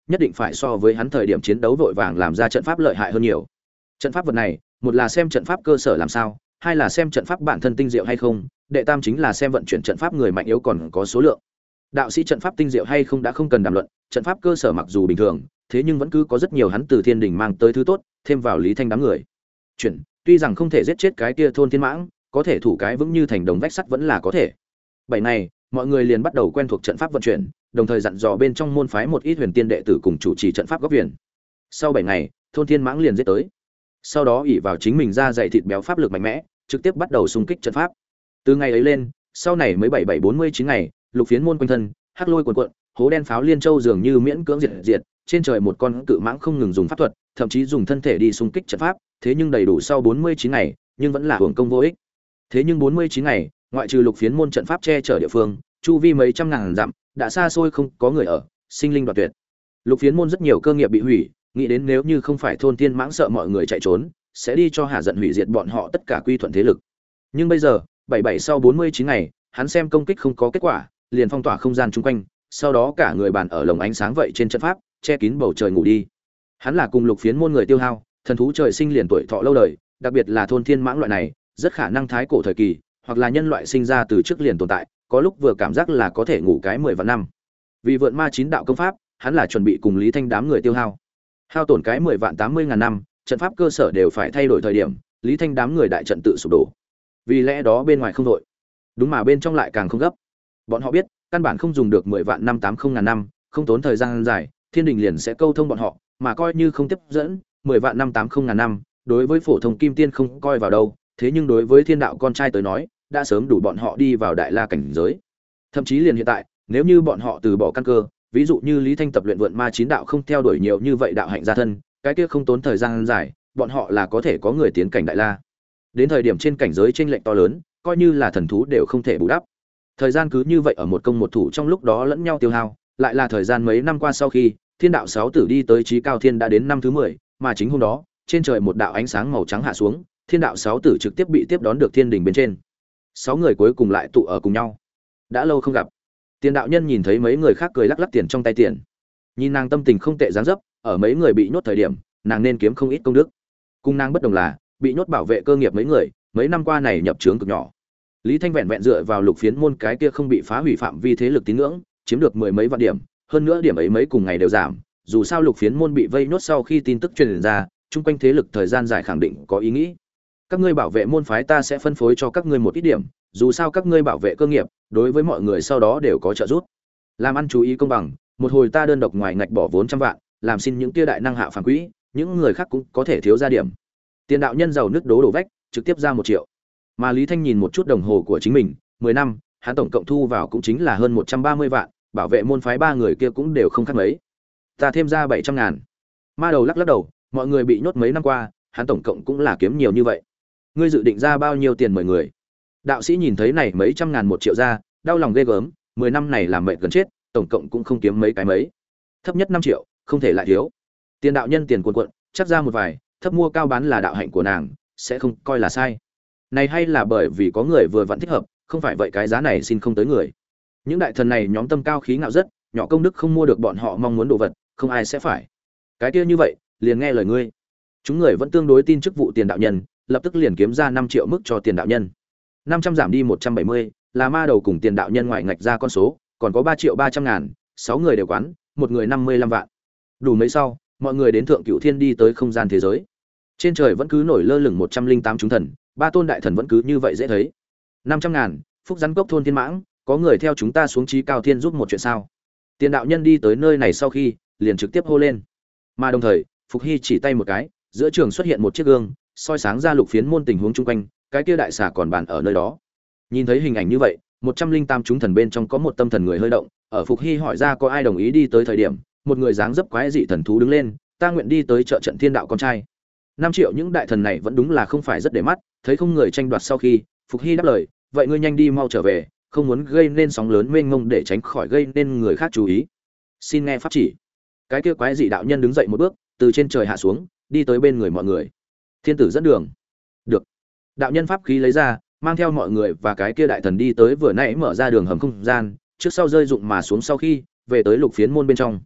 Speaker 1: nhất định phải so với hắn thời điểm chiến đấu vội vàng làm ra trận pháp lợi hại hơn nhiều. Trận pháp vật này, một là xem trận pháp cơ sở làm sao, hai là xem trận pháp bản thân tinh diệu hay không, đệ tam chính là xem vận chuyển trận pháp người mạnh yếu còn có số lượng. Đạo sĩ trận pháp tinh diệu hay không đã không cần đàm luận, trận pháp cơ sở mặc dù bình thường, thế nhưng vẫn cứ có rất nhiều hắn từ thiên đình mang tới thứ tốt, thêm vào Lý Thanh đám người. Chuyển, tuy rằng không thể giết chết cái kia thôn thiên mãng, có thể thủ cái vững như thành đồng vách sắt vẫn là có thể. Bảy ngày, mọi người liền bắt đầu quen thuộc trận pháp vận chuyển, đồng thời dặn dò bên trong môn phái một ít huyền tiên đệ tử cùng chủ trì trận pháp góp viện. Sau bảy ngày, thôn thiên mãng liền giết tới. Sau đó ỷ vào chính mình ra dày thịt béo pháp lực mạnh mẽ, trực tiếp bắt đầu xung kích trận pháp. Từ ngày ấy lên, sau này mới bảy bảy bốn mươi chín ngày, lục phiến môn quanh thân, hắc lôi cuồn cuộn, hố đen pháo liên châu dường như miễn cưỡng diệt diệt, trên trời một con cự mãng không ngừng dùng pháp thuật, thậm chí dùng thân thể đi xung kích trận pháp, thế nhưng đầy đủ sau bốn mươi chín ngày, nhưng vẫn là hưởng công vô ích. Thế nhưng bốn mươi chín ngày, ngoại trừ lục phiến môn trận pháp che chở địa phương, chu vi mấy trăm ngàn dặm, đã xa xôi không có người ở, sinh linh đoạt tuyệt. Lục phiến môn rất nhiều cơ nghiệp bị hủy, nghĩ đến nếu như không phải thôn tiên mãng sợ mọi người chạy trốn, sẽ đi cho hạ giận hủy diệt bọn họ tất cả quy thuận thế lực. Nhưng bây giờ, bảy bảy sau bốn mươi chín ngày, hắn xem công kích không có kết quả, liền phong tỏa không gian chung quanh, sau đó cả người bàn ở lồng ánh sáng vậy trên trận pháp, che kín bầu trời ngủ đi. Hắn là cùng lục phiến môn người tiêu hao, thần thú trời sinh liền tuổi thọ lâu đời, đặc biệt là thôn thiên mãng loại này, rất khả năng thái cổ thời kỳ, hoặc là nhân loại sinh ra từ trước liền tồn tại, có lúc vừa cảm giác là có thể ngủ cái mười vạn năm. Vì vượn ma chín đạo công pháp, hắn là chuẩn bị cùng Lý Thanh đám người tiêu hao. Hao tổn cái mười vạn tám mươi ngàn năm, trận pháp cơ sở đều phải thay đổi thời điểm, Lý Thanh đám người đại trận tự sụp đổ. Vì lẽ đó bên ngoài không đội, đúng mà bên trong lại càng không gấp. Bọn họ biết, căn bản không dùng được mười vạn năm tám mươi ngàn năm, không tốn thời gian dài, thiên đình liền sẽ câu thông bọn họ, mà coi như không tiếp dẫn, mười vạn năm tám mươi ngàn năm, đối với phổ thông kim tiên không coi vào đâu, thế nhưng đối với thiên đạo con trai tới nói, đã sớm đủ bọn họ đi vào đại la cảnh giới. Thậm chí liền hiện tại, nếu như bọn họ từ bỏ căn cơ, ví dụ như Lý Thanh tập luyện vượn ma chín đạo không theo đuổi nhiều như vậy đạo hạnh gia thân, cái kia không tốn thời gian dài, bọn họ là có thể có người tiến cảnh đại la. Đến thời điểm trên cảnh giới chênh lệch to lớn, coi như là thần thú đều không thể bù đắp. Thời gian cứ như vậy ở một công một thủ trong lúc đó lẫn nhau tiêu hao, lại là thời gian mấy năm qua sau khi Thiên đạo sáu tử đi tới chí cao thiên đã đến năm thứ mười, mà chính hôm đó, trên trời một đạo ánh sáng màu trắng hạ xuống, Thiên đạo sáu tử trực tiếp bị tiếp đón được thiên đình bên trên. Sáu người cuối cùng lại tụ ở cùng nhau. Đã lâu không gặp. Tiền đạo nhân nhìn thấy mấy người khác cười lắc lắc tiền trong tay tiền. Nhìn nàng tâm tình không tệ dáng dấp, ở mấy người bị nhốt thời điểm, nàng nên kiếm không ít công đức. Cùng nàng bất đồng là, bị nhốt bảo vệ cơ nghiệp mấy người, mấy năm qua này nhập chướng cực nhỏ. Lý Thanh vẹn vẹn dựa vào lục phiến môn cái kia không bị phá hủy phạm vi thế lực tín ngưỡng, chiếm được mười mấy vạn điểm, hơn nữa điểm ấy mấy cùng ngày đều giảm, dù sao lục phiến môn bị vây nhốt sau khi tin tức truyền ra, chung quanh thế lực thời gian dài khẳng định có ý nghĩ. Các ngươi bảo vệ môn phái ta sẽ phân phối cho các ngươi một ít điểm, dù sao các ngươi bảo vệ cơ nghiệp, đối với mọi người sau đó đều có trợ giúp. Làm ăn chú ý công bằng, một hồi ta đơn độc ngoài ngạch bỏ vốn trăm vạn, làm xin những kia đại năng hạ phàm quỹ, những người khác cũng có thể thiếu ra điểm. Tiền đạo nhân giàu nước đố đổ vách, trực tiếp ra một triệu. Mà Lý Thanh nhìn một chút đồng hồ của chính mình, mười năm, hắn tổng cộng thu vào cũng chính là hơn một trăm ba mươi vạn, bảo vệ môn phái ba người kia cũng đều không khác mấy. Ta thêm ra bảy trăm ngàn. Ma đầu lắc lắc đầu, mọi người bị nhốt mấy năm qua, hắn tổng cộng cũng là kiếm nhiều như vậy. Ngươi dự định ra bao nhiêu tiền mời người? Đạo sĩ nhìn thấy này mấy trăm ngàn một triệu ra, đau lòng ghê gớm, mười năm này làm mệt gần chết, tổng cộng cũng không kiếm mấy cái mấy. Thấp nhất năm triệu, không thể lại thiếu. Tiền đạo nhân tiền cuồn cuộn, chắc ra một vài, thấp mua cao bán là đạo hạnh của nàng, sẽ không coi là sai. Này hay là bởi vì có người vừa vặn thích hợp, không phải vậy cái giá này xin không tới người. Những đại thần này nhóm tâm cao khí ngạo rất, nhỏ công đức không mua được bọn họ mong muốn đồ vật, không ai sẽ phải. Cái kia như vậy, liền nghe lời ngươi. Chúng người vẫn tương đối tin chức vụ tiền đạo nhân, lập tức liền kiếm ra năm triệu mức cho tiền đạo nhân. năm trăm giảm đi một trăm bảy mươi, là ma đầu cùng tiền đạo nhân ngoài ngạch ra con số, còn có ba triệu ba trăm ngàn, sáu người đều quán, một người năm mươi lăm vạn. Đủ mấy sau, mọi người đến thượng cửu thiên đi tới không gian thế giới. Trên trời vẫn cứ nổi lơ lửng một trăm linh tám chúng thần, ba tôn đại thần vẫn cứ như vậy dễ thấy. năm trăm ngàn, phúc rắn cốc thôn thiên mãng, có người theo chúng ta xuống chí cao thiên giúp một chuyện sao? Tiền đạo nhân đi tới nơi này sau khi, liền trực tiếp hô lên. Mà đồng thời, Phục Hy chỉ tay một cái, giữa trường xuất hiện một chiếc gương, soi sáng ra lục phiến môn tình huống chung quanh, cái kia đại xà còn bàn ở nơi đó. Nhìn thấy hình ảnh như vậy, một trăm linh tám chúng thần bên trong có một tâm thần người hơi động, ở Phục Hy hỏi ra có ai đồng ý đi tới thời điểm, một người dáng dấp quái dị thần thú đứng lên, ta nguyện đi tới trợ trận thiên đạo con trai. năm triệu những đại thần này vẫn đúng là không phải rất để mắt, thấy không người tranh đoạt sau khi, Phục Hy đáp lời, vậy ngươi nhanh đi mau trở về, không muốn gây nên sóng lớn mênh mông để tránh khỏi gây nên người khác chú ý. Xin nghe pháp chỉ. Cái kia quái dị đạo nhân đứng dậy một bước, từ trên trời hạ xuống, đi tới bên người mọi người. Thiên tử dẫn đường. Được. Đạo nhân pháp khí lấy ra, mang theo mọi người và cái kia đại thần đi tới vừa nãy mở ra đường hầm không gian, trước sau rơi dụng mà xuống sau khi về tới lục phiến môn bên trong.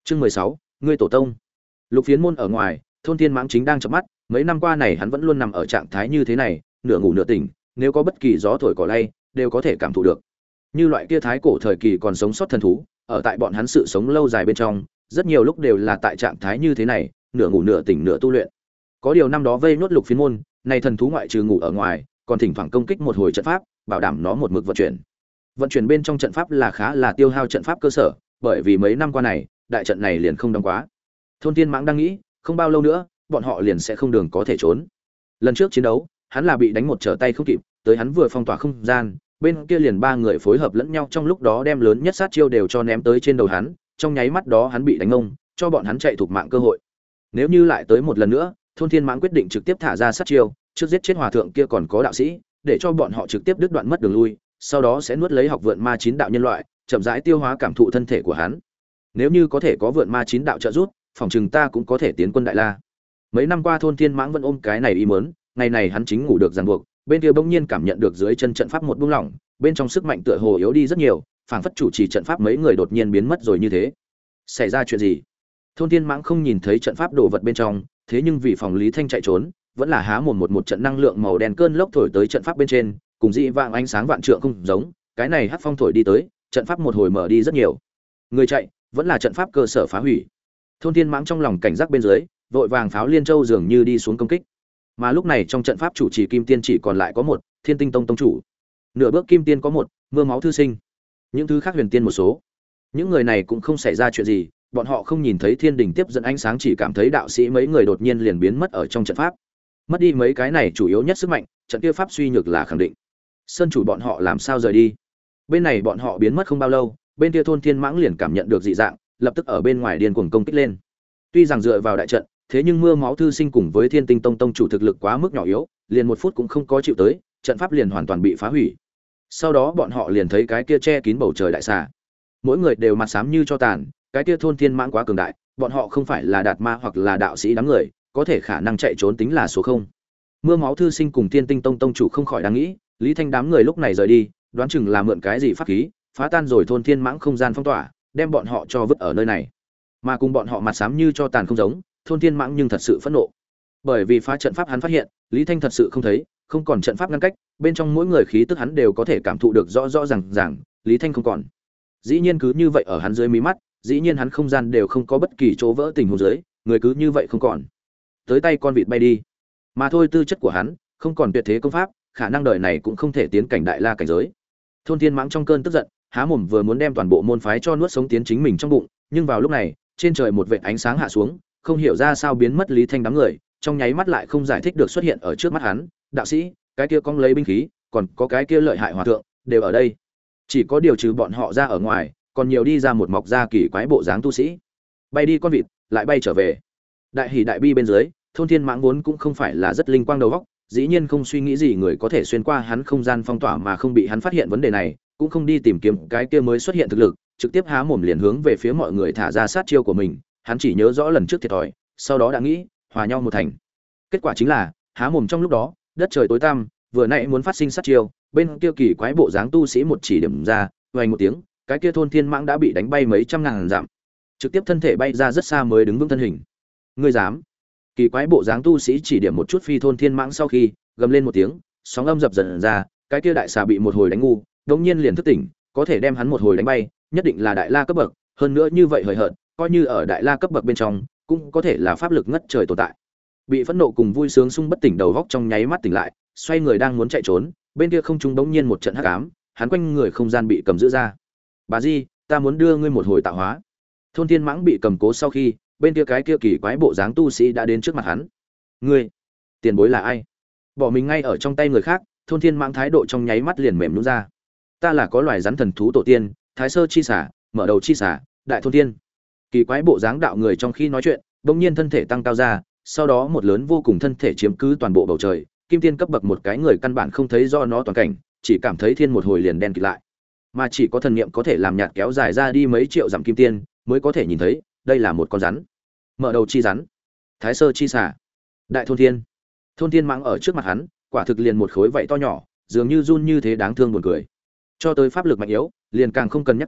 Speaker 1: Chương mười sáu, ngươi tổ tông. Lục Phiến môn ở ngoài, thôn Thiên Mãng chính đang chớp mắt, mấy năm qua này hắn vẫn luôn nằm ở trạng thái như thế này, nửa ngủ nửa tỉnh, nếu có bất kỳ gió thổi cỏ lay, đều có thể cảm thụ được. Như loại kia thái cổ thời kỳ còn sống sót thần thú, ở tại bọn hắn sự sống lâu dài bên trong, rất nhiều lúc đều là tại trạng thái như thế này, nửa ngủ nửa tỉnh nửa tu luyện. Có điều năm đó vây nốt Lục Phiến môn, này thần thú ngoại trừ ngủ ở ngoài, còn thỉnh thoảng công kích một hồi trận pháp, bảo đảm nó một mực vận chuyển. Vận chuyển bên trong trận pháp là khá là tiêu hao trận pháp cơ sở, bởi vì mấy năm qua này, đại trận này liền không đóng quá. Thôn Thiên Mãng đang nghĩ, không bao lâu nữa, bọn họ liền sẽ không đường có thể trốn. Lần trước chiến đấu, hắn là bị đánh một trở tay không kịp, tới hắn vừa phong tỏa không gian, bên kia liền ba người phối hợp lẫn nhau trong lúc đó đem lớn nhất sát chiêu đều cho ném tới trên đầu hắn, trong nháy mắt đó hắn bị đánh ngông, cho bọn hắn chạy thục mạng cơ hội. Nếu như lại tới một lần nữa, Thôn Thiên Mãng quyết định trực tiếp thả ra sát chiêu, trước giết chết hòa thượng kia còn có đạo sĩ, để cho bọn họ trực tiếp đứt đoạn mất đường lui, sau đó sẽ nuốt lấy học vượn ma chín đạo nhân loại, chậm rãi tiêu hóa cảm thụ thân thể của hắn. Nếu như có thể có vượn ma chín đạo trợ giúp, phòng chừng ta cũng có thể tiến quân Đại La. Mấy năm qua Thôn Thiên Mãng vẫn ôm cái này ý muốn, ngày này hắn chính ngủ được ràng buộc, bên kia bỗng nhiên cảm nhận được dưới chân trận pháp một buông lỏng, bên trong sức mạnh tựa hồ yếu đi rất nhiều, phảng phất chủ trì trận pháp mấy người đột nhiên biến mất rồi như thế. Xảy ra chuyện gì? Thôn Thiên Mãng không nhìn thấy trận pháp đồ vật bên trong, thế nhưng vì phòng Lý Thanh chạy trốn, vẫn là há mồm một một trận năng lượng màu đen cơn lốc thổi tới trận pháp bên trên, cùng dị vạng ánh sáng vạn trượng không giống, cái này hắc phong thổi đi tới, trận pháp một hồi mở đi rất nhiều. Người chạy, vẫn là trận pháp cơ sở phá hủy. Thôn Thiên Mãng trong lòng cảnh giác bên dưới, vội vàng pháo liên châu dường như đi xuống công kích. Mà lúc này trong trận pháp chủ trì kim tiên chỉ còn lại có một, Thiên Tinh Tông tông chủ. Nửa bước kim tiên có một, mưa máu thư sinh. Những thứ khác huyền tiên một số. Những người này cũng không xảy ra chuyện gì, bọn họ không nhìn thấy thiên đình tiếp dẫn ánh sáng, chỉ cảm thấy đạo sĩ mấy người đột nhiên liền biến mất ở trong trận pháp. Mất đi mấy cái này chủ yếu nhất sức mạnh, trận kia pháp suy nhược là khẳng định. Sơn chủ bọn họ làm sao rời đi? Bên này bọn họ biến mất không bao lâu, bên kia Thôn Thiên Mãng liền cảm nhận được dị dạng, lập tức ở bên ngoài điên cuồng công kích lên. Tuy rằng dựa vào đại trận, thế nhưng mưa máu thư sinh cùng với Thiên Tinh Tông tông chủ thực lực quá mức nhỏ yếu, liền một phút cũng không có chịu tới, trận pháp liền hoàn toàn bị phá hủy. Sau đó bọn họ liền thấy cái kia che kín bầu trời đại xà, mỗi người đều mặt xám như cho tàn, cái kia Thôn Thiên Mãng quá cường đại, bọn họ không phải là đạt ma hoặc là đạo sĩ đám người, có thể khả năng chạy trốn tính là số không. Mưa máu thư sinh cùng Thiên Tinh Tông tông chủ không khỏi đang nghĩ, Lý Thanh đám người lúc này rời đi, đoán chừng là mượn cái gì pháp khí, phá tan rồi Thôn Thiên Mãng không gian phong tỏa, đem bọn họ cho vứt ở nơi này. Mà cùng bọn họ mặt xám như cho tàn không giống, Thôn Thiên Mãng nhưng thật sự phẫn nộ. Bởi vì phá trận pháp hắn phát hiện, Lý Thanh thật sự không thấy, không còn trận pháp ngăn cách, bên trong mỗi người khí tức hắn đều có thể cảm thụ được rõ rõ ràng ràng, Lý Thanh không còn. Dĩ nhiên cứ như vậy ở hắn dưới mí mắt, dĩ nhiên hắn không gian đều không có bất kỳ chỗ vỡ tình huống dưới, người cứ như vậy không còn. Tới tay con vịt bay đi. Mà thôi tư chất của hắn, không còn tuyệt thế công pháp, khả năng đời này cũng không thể tiến cảnh Đại La cảnh giới. Thôn Thiên Mãng trong cơn tức giận, há mồm vừa muốn đem toàn bộ môn phái cho nuốt sống tiến chính mình trong bụng, nhưng vào lúc này, trên trời một vệt ánh sáng hạ xuống, không hiểu ra sao biến mất Lý Thanh đám người, trong nháy mắt lại không giải thích được xuất hiện ở trước mắt hắn, đạo sĩ, cái kia cong lấy binh khí, còn có cái kia lợi hại hòa thượng, đều ở đây. Chỉ có điều trừ bọn họ ra ở ngoài, còn nhiều đi ra một mọc da kỳ quái bộ dáng tu sĩ. Bay đi con vịt, lại bay trở về. Đại hỉ đại bi bên dưới, Thôn Thiên Mãng vốn cũng không phải là rất linh quang đầu óc, dĩ nhiên không suy nghĩ gì người có thể xuyên qua hắn không gian phong tỏa mà không bị hắn phát hiện vấn đề này, cũng không đi tìm kiếm cái kia mới xuất hiện thực lực, trực tiếp há mồm liền hướng về phía mọi người thả ra sát chiêu của mình, hắn chỉ nhớ rõ lần trước thiệt thòi, sau đó đã nghĩ, hòa nhau một thành. Kết quả chính là, há mồm trong lúc đó, đất trời tối tăm, vừa nãy muốn phát sinh sát chiêu, bên kia kỳ quái bộ dáng tu sĩ một chỉ điểm ra, vang một tiếng, cái kia Thôn Thiên Mãng đã bị đánh bay mấy trăm ngàn dặm, trực tiếp thân thể bay ra rất xa mới đứng vững thân hình. Ngươi dám? Kỳ quái bộ dáng tu sĩ chỉ điểm một chút phi Thôn Thiên Mãng sau khi gầm lên một tiếng, sóng âm dập dần ra, cái kia đại xà bị một hồi đánh ngu, đống nhiên liền thức tỉnh, có thể đem hắn một hồi đánh bay, nhất định là Đại La cấp bậc, hơn nữa như vậy hời hợt, coi như ở Đại La cấp bậc bên trong, cũng có thể là pháp lực ngất trời tồn tại. Bị phẫn nộ cùng vui sướng xung bất tỉnh đầu góc trong nháy mắt tỉnh lại, xoay người đang muốn chạy trốn, bên kia không trung đống nhiên một trận hắc ám, hắn quanh người không gian bị cầm giữ ra. Bà Di, ta muốn đưa ngươi một hồi tạo hóa. Thôn Thiên Mãng bị cầm cố sau khi, bên kia cái kia kỳ quái bộ dáng tu sĩ đã đến trước mặt hắn. Ngươi, tiền bối là ai? Bỏ mình ngay ở trong tay người khác, Thôn Thiên Mãng thái độ trong nháy mắt liền mềm nhũn ra. Ta là có loài rắn thần thú tổ tiên, Thái Sơ chi xả, mở đầu chi xả, đại thôn tiên. Kỳ quái bộ dáng đạo người trong khi nói chuyện, bỗng nhiên thân thể tăng cao ra, sau đó một lớn vô cùng thân thể chiếm cứ toàn bộ bầu trời, kim tiên cấp bậc một cái người căn bản không thấy do nó toàn cảnh, chỉ cảm thấy thiên một hồi liền đen kịt lại. Mà chỉ có thần niệm có thể làm nhạt kéo dài ra đi mấy triệu dặm kim tiên, mới có thể nhìn thấy, đây là một con rắn. Mở đầu chi rắn, Thái Sơ chi xả, đại thôn thiên. Thôn Thiên Mãng ở trước mặt hắn, quả thực liền một khối vậy to nhỏ, dường như run như thế đáng thương buồn cười. Cho tới pháp lực mạnh yếu, liền càng không cần nhắc tới,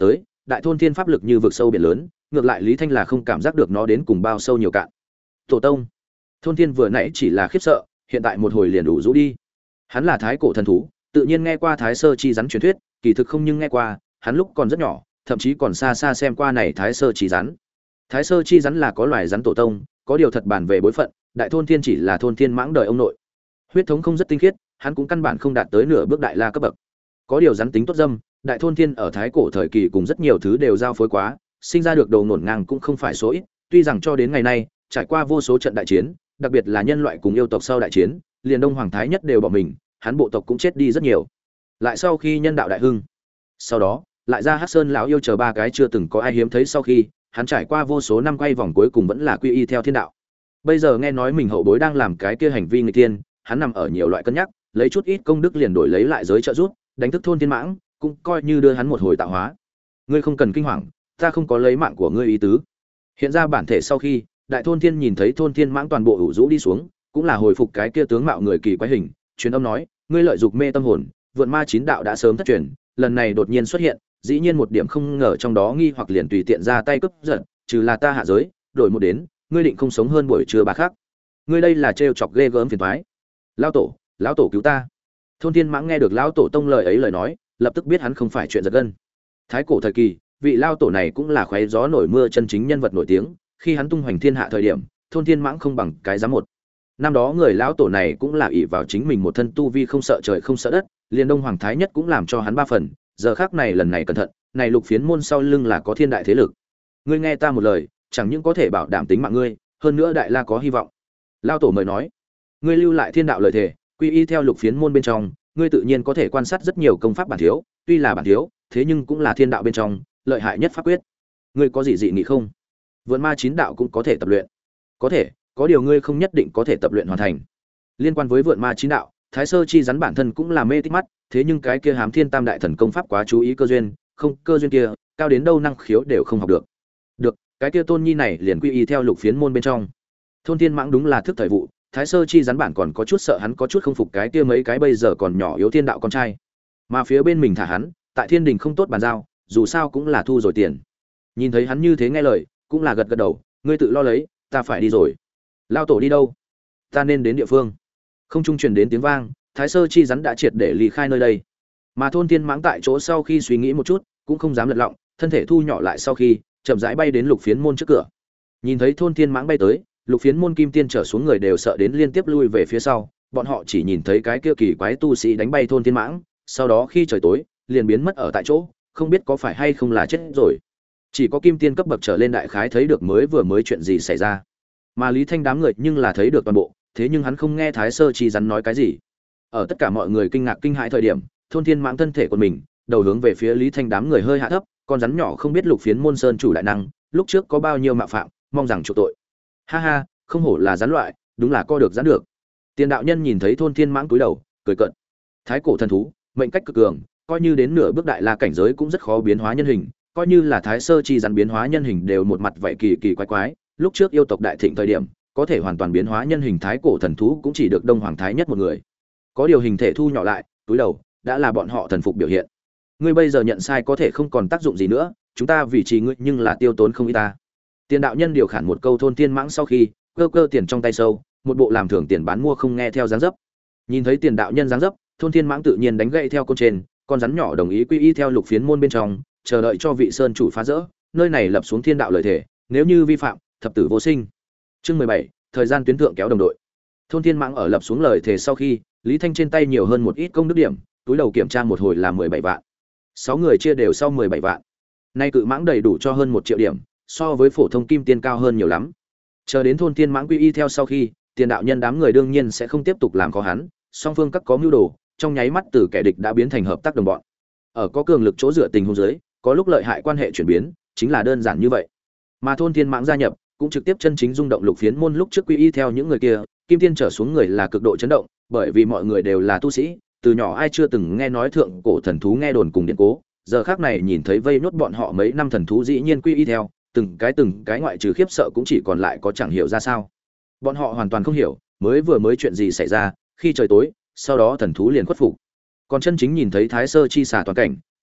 Speaker 1: đại thôn thiên pháp lực như vực sâu biển lớn, ngược lại Lý Thanh là không cảm giác được nó đến cùng bao sâu nhiều cạn. Tổ tông, thôn thiên vừa nãy chỉ là khiếp sợ, hiện tại một hồi liền đủ rũ đi. Hắn là thái cổ thần thú, tự nhiên nghe qua thái sơ chi rắn truyền thuyết, kỳ thực không nhưng nghe qua, hắn lúc còn rất nhỏ, thậm chí còn xa xa xem qua này thái sơ chi rắn. Thái sơ chi rắn là có loài rắn tổ tông, có điều thật bản về bối phận, đại thôn thiên chỉ là thôn thiên mãng đời ông nội. Huyết thống không rất tinh khiết, hắn cũng căn bản không đạt tới nửa bước đại la cấp bậc. Có điều rắn tính tốt dâm, đại thôn thiên ở thái cổ thời kỳ cùng rất nhiều thứ đều giao phối quá, sinh ra được đầu ngổn ngang cũng không phải số ít, tuy rằng cho đến ngày nay, trải qua vô số trận đại chiến, đặc biệt là nhân loại cùng yêu tộc sau đại chiến, liền Đông Hoàng thái nhất đều bỏ mình, hắn bộ tộc cũng chết đi rất nhiều. Lại sau khi nhân đạo đại hưng, sau đó, lại ra Hắc Sơn lão yêu chờ ba cái chưa từng có ai hiếm thấy sau khi, hắn trải qua vô số năm quay vòng cuối cùng vẫn là quy y theo thiên đạo. Bây giờ nghe nói mình hậu bối đang làm cái kia hành vi người tiên, hắn nằm ở nhiều loại cân nhắc, lấy chút ít công đức liền đổi lấy lại giới trợ giúp, đánh thức thôn thiên mãng, cũng coi như đưa hắn một hồi tạo hóa. Ngươi không cần kinh hoàng, ta không có lấy mạng của ngươi ý tứ. Hiện ra bản thể sau khi, đại thôn thiên nhìn thấy thôn thiên mãng toàn bộ ủ rũ đi xuống, cũng là hồi phục cái kia tướng mạo người kỳ quái hình, truyền âm nói, ngươi lợi dụng mê tâm hồn, vượn ma chín đạo đã sớm thất truyền, lần này đột nhiên xuất hiện, dĩ nhiên một điểm không ngờ trong đó nghi hoặc liền tùy tiện ra tay cướp giật, trừ là ta hạ giới, đổi một đến, ngươi định không sống hơn buổi trưa bà khác. Ngươi đây là trêu chọc ghê gớm phiền toái. Lão tổ, lão tổ cứu ta. Thôn thiên mãng nghe được lão tổ tông lời ấy lời nói, lập tức biết hắn không phải chuyện giật gân. Thái cổ thời kỳ, vị lão tổ này cũng là khoé gió nổi mưa chân chính nhân vật nổi tiếng, khi hắn tung hoành thiên hạ thời điểm, thôn thiên mãng không bằng cái giá một. Năm đó người lão tổ này cũng là ỷ vào chính mình một thân tu vi không sợ trời không sợ đất, liền Đông Hoàng thái nhất cũng làm cho hắn ba phần, giờ khắc này lần này cẩn thận, này lục phiến môn sau lưng là có thiên đại thế lực. Ngươi nghe ta một lời, chẳng những có thể bảo đảm tính mạng ngươi, hơn nữa đại la có hy vọng. Lão tổ mời nói, ngươi lưu lại thiên đạo lời thề, quy y theo lục phiến môn bên trong, ngươi tự nhiên có thể quan sát rất nhiều công pháp bản thiếu, tuy là bản thiếu, thế nhưng cũng là thiên đạo bên trong lợi hại nhất pháp quyết. Ngươi có gì dị nghị không? Vượn ma chín đạo cũng có thể tập luyện. Có thể, có điều ngươi không nhất định có thể tập luyện hoàn thành. Liên quan với vượn ma chín đạo, Thái Sơ chi rắn bản thân cũng là mê tích mắt, thế nhưng cái kia Hám Thiên Tam đại thần công pháp quá chú ý cơ duyên, không, cơ duyên kia, cao đến đâu năng khiếu đều không học được. Được, cái kia Tôn Nhi này liền quy y theo lục phiến môn bên trong. Thôn Thiên Mãng đúng là thức thời vụ, Thái Sơ chi rắn bản còn có chút sợ hắn có chút không phục cái kia mấy cái bây giờ còn nhỏ yếu thiên đạo con trai. Mà phía bên mình thả hắn, tại Thiên Đình không tốt bàn giao, dù sao cũng là thu rồi tiền. Nhìn thấy hắn như thế nghe lời, cũng là gật gật đầu, ngươi tự lo lấy, ta phải đi rồi. Lao tổ đi đâu? Ta nên đến địa phương. Không trung truyền đến tiếng vang, Thái Sơ chi rắn đã triệt để ly khai nơi đây. Mà Thôn Thiên Mãng tại chỗ sau khi suy nghĩ một chút, cũng không dám lật lọng, thân thể thu nhỏ lại sau khi, chậm rãi bay đến lục phiến môn trước cửa. Nhìn thấy Thôn Thiên Mãng bay tới, lục phiến môn kim tiên trở xuống người đều sợ đến liên tiếp lui về phía sau, bọn họ chỉ nhìn thấy cái kia kỳ quái tu sĩ đánh bay Thôn Thiên Mãng, sau đó khi trời tối, liền biến mất ở tại chỗ, không biết có phải hay không là chết rồi. Chỉ có kim tiên cấp bậc trở lên đại khái thấy được mới vừa mới chuyện gì xảy ra. Mà Lý Thanh đám người nhưng là thấy được toàn bộ, thế nhưng hắn không nghe Thái Sơ chi rắn nói cái gì. Ở tất cả mọi người kinh ngạc kinh hãi thời điểm, Thôn Thiên Mãng thân thể của mình, đầu hướng về phía Lý Thanh đám người hơi hạ thấp, con rắn nhỏ không biết lục phiến môn sơn chủ đại năng, lúc trước có bao nhiêu mạo phạm, mong rằng chuộc tội. Ha ha, không hổ là rắn loại, đúng là co được rắn được. Tiền đạo nhân nhìn thấy Thôn Thiên Mãng cúi đầu, cười cợt. Thái cổ thần thú, mệnh cách cực cường, coi như đến nửa bước đại la cảnh giới cũng rất khó biến hóa nhân hình, coi như là Thái Sơ chi rắn biến hóa nhân hình đều một mặt vậy kỳ kỳ quái quái, lúc trước yêu tộc đại thịnh thời điểm, có thể hoàn toàn biến hóa nhân hình thái cổ thần thú cũng chỉ được Đông Hoàng thái nhất một người. Có điều hình thể thu nhỏ lại, túi đầu, đã là bọn họ thần phục biểu hiện. Ngươi bây giờ nhận sai có thể không còn tác dụng gì nữa, chúng ta vì trì ngươi nhưng là tiêu tốn không ít ta. Tiền đạo nhân điều khiển một câu Thôn Thiên Mãng sau khi, cơ cơ tiền trong tay sâu, một bộ làm thưởng tiền bán mua không nghe theo dáng dấp. Nhìn thấy tiền đạo nhân dáng dấp, Thôn Thiên Mãng tự nhiên đánh gậy theo con trên, con rắn nhỏ đồng ý quy y theo lục phiến môn bên trong, chờ đợi cho vị sơn chủ phá rỡ, nơi này lập xuống thiên đạo lợi thể, nếu như vi phạm, thập tử vô sinh. Chương mười bảy, thời gian tuyến thượng kéo đồng đội. Thôn Thiên Mãng ở lập xuống lời thể sau khi, Lý Thanh trên tay nhiều hơn một ít công đức điểm, túi đầu kiểm tra một hồi là mười bảy vạn. Sáu người chia đều sau mười bảy vạn. Nay cự mãng đầy đủ cho hơn một triệu điểm, so với phổ thông kim tiên cao hơn nhiều lắm. Chờ đến Thôn Thiên Mãng quy y theo sau khi, tiền đạo nhân đám người đương nhiên sẽ không tiếp tục làm khó hắn, song phương các có mưu đồ, trong nháy mắt từ kẻ địch đã biến thành hợp tác đồng bọn. Ở có cường lực chỗ dựa tình huống dưới, có lúc lợi hại quan hệ chuyển biến, chính là đơn giản như vậy. Mà Thôn Thiên Mãng gia nhập, cũng trực tiếp chân chính rung động lục phiến môn lúc trước quy y theo những người kia, kim tiên trở xuống người là cực độ chấn động, bởi vì mọi người đều là tu sĩ, từ nhỏ ai chưa từng nghe nói thượng cổ thần thú nghe đồn cùng điện cố, giờ khác này nhìn thấy vây nốt bọn họ mấy năm thần thú dĩ nhiên quy y theo, từng cái từng cái ngoại trừ khiếp sợ cũng chỉ còn lại có chẳng hiểu ra sao. Bọn họ hoàn toàn không hiểu, mới vừa mới chuyện gì xảy ra, khi trời tối, sau đó thần thú liền khuất phục. Còn chân chính nhìn thấy Thái Sơ chi xả toàn cảnh,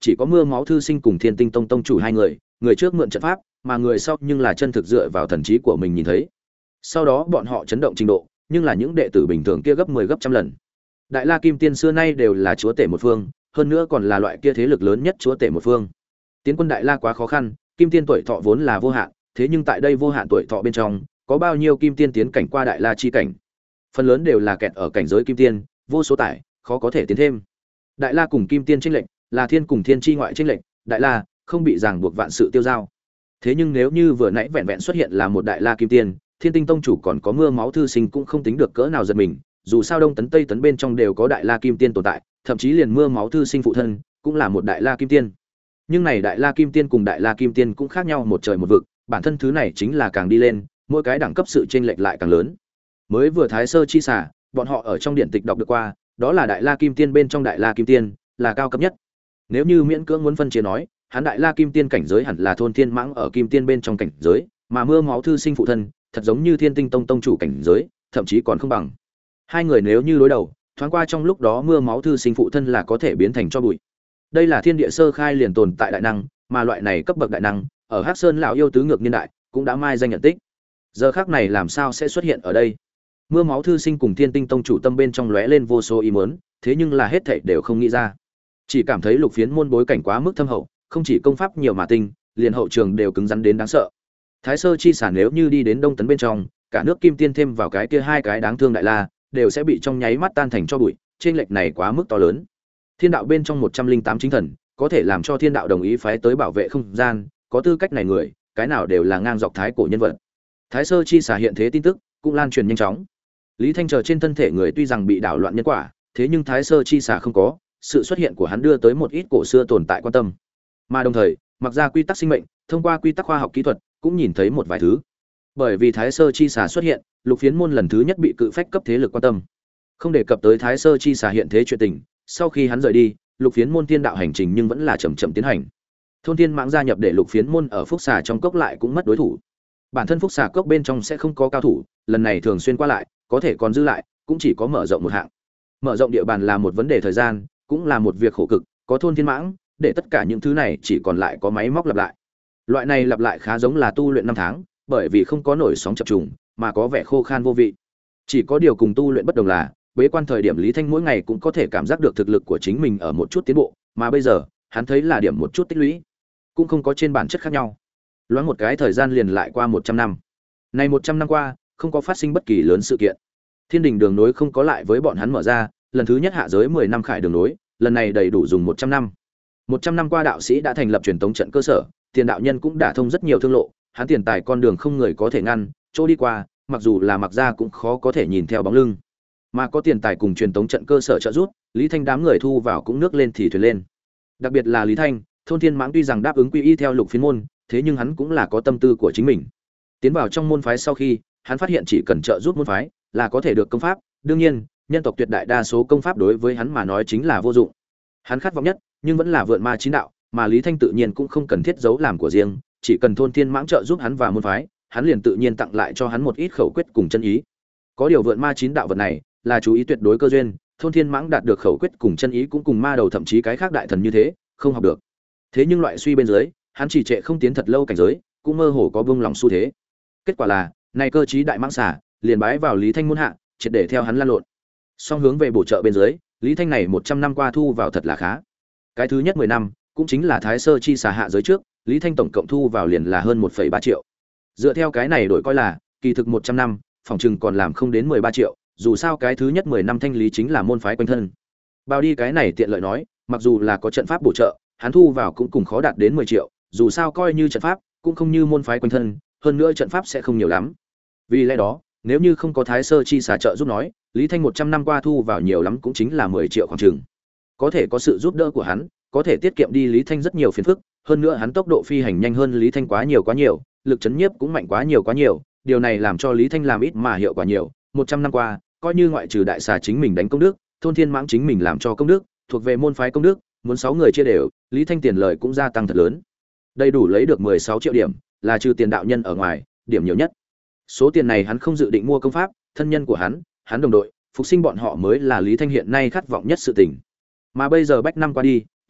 Speaker 1: chỉ có Mưa Máu Thư Sinh cùng Thiên Tinh Tông tông chủ hai người, người trước mượn trận pháp, mà người sau nhưng là chân thực dựa vào thần trí của mình nhìn thấy. Sau đó bọn họ chấn động trình độ, nhưng là những đệ tử bình thường kia gấp mười gấp trăm lần. Đại La Kim Tiên xưa nay đều là chúa tể một phương, hơn nữa còn là loại kia thế lực lớn nhất chúa tể một phương. Tiến quân Đại La quá khó khăn, Kim Tiên tuổi thọ vốn là vô hạn, thế nhưng tại đây vô hạn tuổi thọ bên trong, có bao nhiêu Kim Tiên tiến cảnh qua Đại La chi cảnh? Phần lớn đều là kẹt ở cảnh giới Kim Tiên, vô số tải, khó có thể tiến thêm. Đại La cùng Kim Tiên chênh lệnh, là thiên cùng thiên chi ngoại chênh lệnh, Đại La không bị ràng buộc vạn sự tiêu giao. Thế nhưng nếu như vừa nãy vẹn vẹn xuất hiện là một Đại La Kim Tiên, Thiên Tinh Tông chủ còn có Mưa Máu Thư Sinh cũng không tính được cỡ nào giật mình, dù sao Đông Tấn Tây Tấn bên trong đều có Đại La Kim Tiên tồn tại, thậm chí liền Mưa Máu Thư Sinh phụ thân cũng là một Đại La Kim Tiên. Nhưng này Đại La Kim Tiên cùng Đại La Kim Tiên cũng khác nhau một trời một vực, bản thân thứ này chính là càng đi lên, mỗi cái đẳng cấp sự chênh lệch lại càng lớn. Mới vừa Thái Sơ chi xả, bọn họ ở trong điện tịch đọc được qua, đó là Đại La Kim Tiên bên trong Đại La Kim Tiên, là cao cấp nhất. Nếu như miễn cưỡng muốn phân chia nói, hắn Đại La Kim Tiên cảnh giới hẳn là thôn thiên mãng ở Kim Tiên bên trong cảnh giới, mà Mưa Máu Thư Sinh phụ thân, thật giống như Thiên Tinh Tông tông chủ cảnh giới, thậm chí còn không bằng. Hai người nếu như đối đầu, thoáng qua trong lúc đó Mưa Máu Thư Sinh phụ thân là có thể biến thành cho bụi. Đây là thiên địa sơ khai liền tồn tại đại năng, mà loại này cấp bậc đại năng, ở Hắc Sơn lão yêu tứ ngược niên đại, cũng đã mai danh nhận tích. Giờ khắc này làm sao sẽ xuất hiện ở đây? Mưa Máu Thư Sinh cùng Thiên Tinh Tông chủ tâm bên trong lóe lên vô số ý muốn, thế nhưng là hết thảy đều không nghĩ ra. Chỉ cảm thấy Lục Phiến môn bối cảnh quá mức thâm hậu, không chỉ công pháp nhiều mà tinh, liền hậu trường đều cứng rắn đến đáng sợ. Thái Sơ chi sản nếu như đi đến Đông Tấn bên trong, cả nước Kim Tiên thêm vào cái kia hai cái đáng thương Đại La, đều sẽ bị trong nháy mắt tan thành cho bụi, chênh lệch này quá mức to lớn. Thiên đạo bên trong một trăm linh tám chính thần, có thể làm cho Thiên đạo đồng ý phái tới bảo vệ không gian, có tư cách này người, cái nào đều là ngang dọc thái cổ nhân vật. Thái Sơ chi xả hiện thế tin tức cũng lan truyền nhanh chóng. Lý Thanh chờ trên thân thể người tuy rằng bị đảo loạn nhân quả, thế nhưng Thái Sơ chi xả không có, sự xuất hiện của hắn đưa tới một ít cổ xưa tồn tại quan tâm. Mà đồng thời, mặc ra quy tắc sinh mệnh, thông qua quy tắc khoa học kỹ thuật, cũng nhìn thấy một vài thứ. Bởi vì Thái Sơ chi xả xuất hiện, Lục Phiến môn lần thứ nhất bị cự phách cấp thế lực quan tâm. Không đề cập tới Thái Sơ chi xả hiện thế chuyện tình, sau khi hắn rời đi, Lục Phiến môn thiên đạo hành trình nhưng vẫn là chậm chậm tiến hành. Thôn Thiên Mãng gia nhập để Lục Phiến môn ở Phúc Xà trong cốc lại cũng mất đối thủ. Bản thân Phúc Xà cốc bên trong sẽ không có cao thủ, lần này thường xuyên qua lại, có thể còn giữ lại, cũng chỉ có mở rộng một hạng. Mở rộng địa bàn là một vấn đề thời gian, cũng là một việc khổ cực, có Thôn Thiên Mãng, để tất cả những thứ này chỉ còn lại có máy móc lặp lại. Loại này lặp lại khá giống là tu luyện năm tháng, bởi vì không có nổi sóng chập trùng, mà có vẻ khô khan vô vị. Chỉ có điều cùng tu luyện bất đồng là, bế quan thời điểm Lý Thanh mỗi ngày cũng có thể cảm giác được thực lực của chính mình ở một chút tiến bộ, mà bây giờ, hắn thấy là điểm một chút tích lũy, cũng không có trên bản chất khác nhau. Loáng một cái thời gian liền lại qua một trăm năm. Này một trăm năm qua, không có phát sinh bất kỳ lớn sự kiện. Thiên đình đường nối không có lại với bọn hắn mở ra, lần thứ nhất hạ giới mười năm khải đường nối, lần này đầy đủ dùng một trăm năm. một trăm năm qua đạo sĩ đã thành lập truyền tống trận cơ sở, tiền đạo nhân cũng đã thông rất nhiều thương lộ, hắn tiền tài con đường không người có thể ngăn, chỗ đi qua, mặc dù là mặc ra cũng khó có thể nhìn theo bóng lưng. Mà có tiền tài cùng truyền tống trận cơ sở trợ giúp, Lý Thanh đám người thu vào cũng nước lên thì thuyền lên. Đặc biệt là Lý Thanh, Thôn Thiên Mãng tuy rằng đáp ứng quy y theo Lục Phiến môn, thế nhưng hắn cũng là có tâm tư của chính mình. Tiến vào trong môn phái sau khi, hắn phát hiện chỉ cần trợ giúp môn phái là có thể được công pháp, đương nhiên, nhân tộc tuyệt đại đa số công pháp đối với hắn mà nói chính là vô dụng. Hắn khát vọng nhất, nhưng vẫn là vượn ma chín đạo, mà Lý Thanh tự nhiên cũng không cần thiết giấu làm của riêng, chỉ cần Thôn Thiên Mãng trợ giúp hắn và môn phái, hắn liền tự nhiên tặng lại cho hắn một ít khẩu quyết cùng chân ý. Có điều vượn ma chín đạo vật này, là chú ý tuyệt đối cơ duyên, Thôn Thiên Mãng đạt được khẩu quyết cùng chân ý cũng cùng ma đầu thậm chí cái khác đại thần như thế, không học được. Thế nhưng loại suy bên dưới, hắn chỉ trệ không tiến thật lâu cảnh giới, cũng mơ hồ có buông lòng xu thế. Kết quả là, này cơ trí đại mãng xả, liền bái vào Lý Thanh môn hạ, triệt để theo hắn lan lộn. Song hướng về bổ trợ bên dưới, Lý Thanh này một trăm năm qua thu vào thật là khá. Cái thứ nhất mười năm, cũng chính là Thái Sơ chi xả hạ giới trước, Lý Thanh tổng cộng thu vào liền là hơn một phẩy ba triệu. Dựa theo cái này đổi coi là, kỳ thực một trăm năm, phòng trừng còn làm không đến mười ba triệu, dù sao cái thứ nhất mười năm thanh lý chính là môn phái quanh thân. Bao đi cái này tiện lợi nói, mặc dù là có trận pháp bổ trợ, hắn thu vào cũng cùng khó đạt đến mười triệu, dù sao coi như trận pháp, cũng không như môn phái quanh thân, hơn nữa trận pháp sẽ không nhiều lắm. Vì lẽ đó, nếu như không có Thái Sơ chi xả trợ giúp nói, Lý Thanh một trăm năm qua thu vào nhiều lắm cũng chính là mười triệu khoảng chừng. Có thể có sự giúp đỡ của hắn, có thể tiết kiệm đi Lý Thanh rất nhiều phiền phức, hơn nữa hắn tốc độ phi hành nhanh hơn Lý Thanh quá nhiều quá nhiều, lực chấn nhiếp cũng mạnh quá nhiều quá nhiều, điều này làm cho Lý Thanh làm ít mà hiệu quả nhiều. một trăm năm qua, coi như ngoại trừ đại xà chính mình đánh công đức, Thôn Thiên Mãng chính mình làm cho công đức, thuộc về môn phái công đức, muốn sáu người chia đều, Lý Thanh tiền lời cũng gia tăng thật lớn. Đầy đủ lấy được mười sáu triệu điểm, là trừ tiền đạo nhân ở ngoài, điểm nhiều nhất. Số tiền này hắn không dự định mua công pháp, thân nhân của hắn, hắn đồng đội, phục sinh bọn họ mới là Lý Thanh hiện nay khát vọng nhất sự tình. Mà bây giờ bách năm qua đi,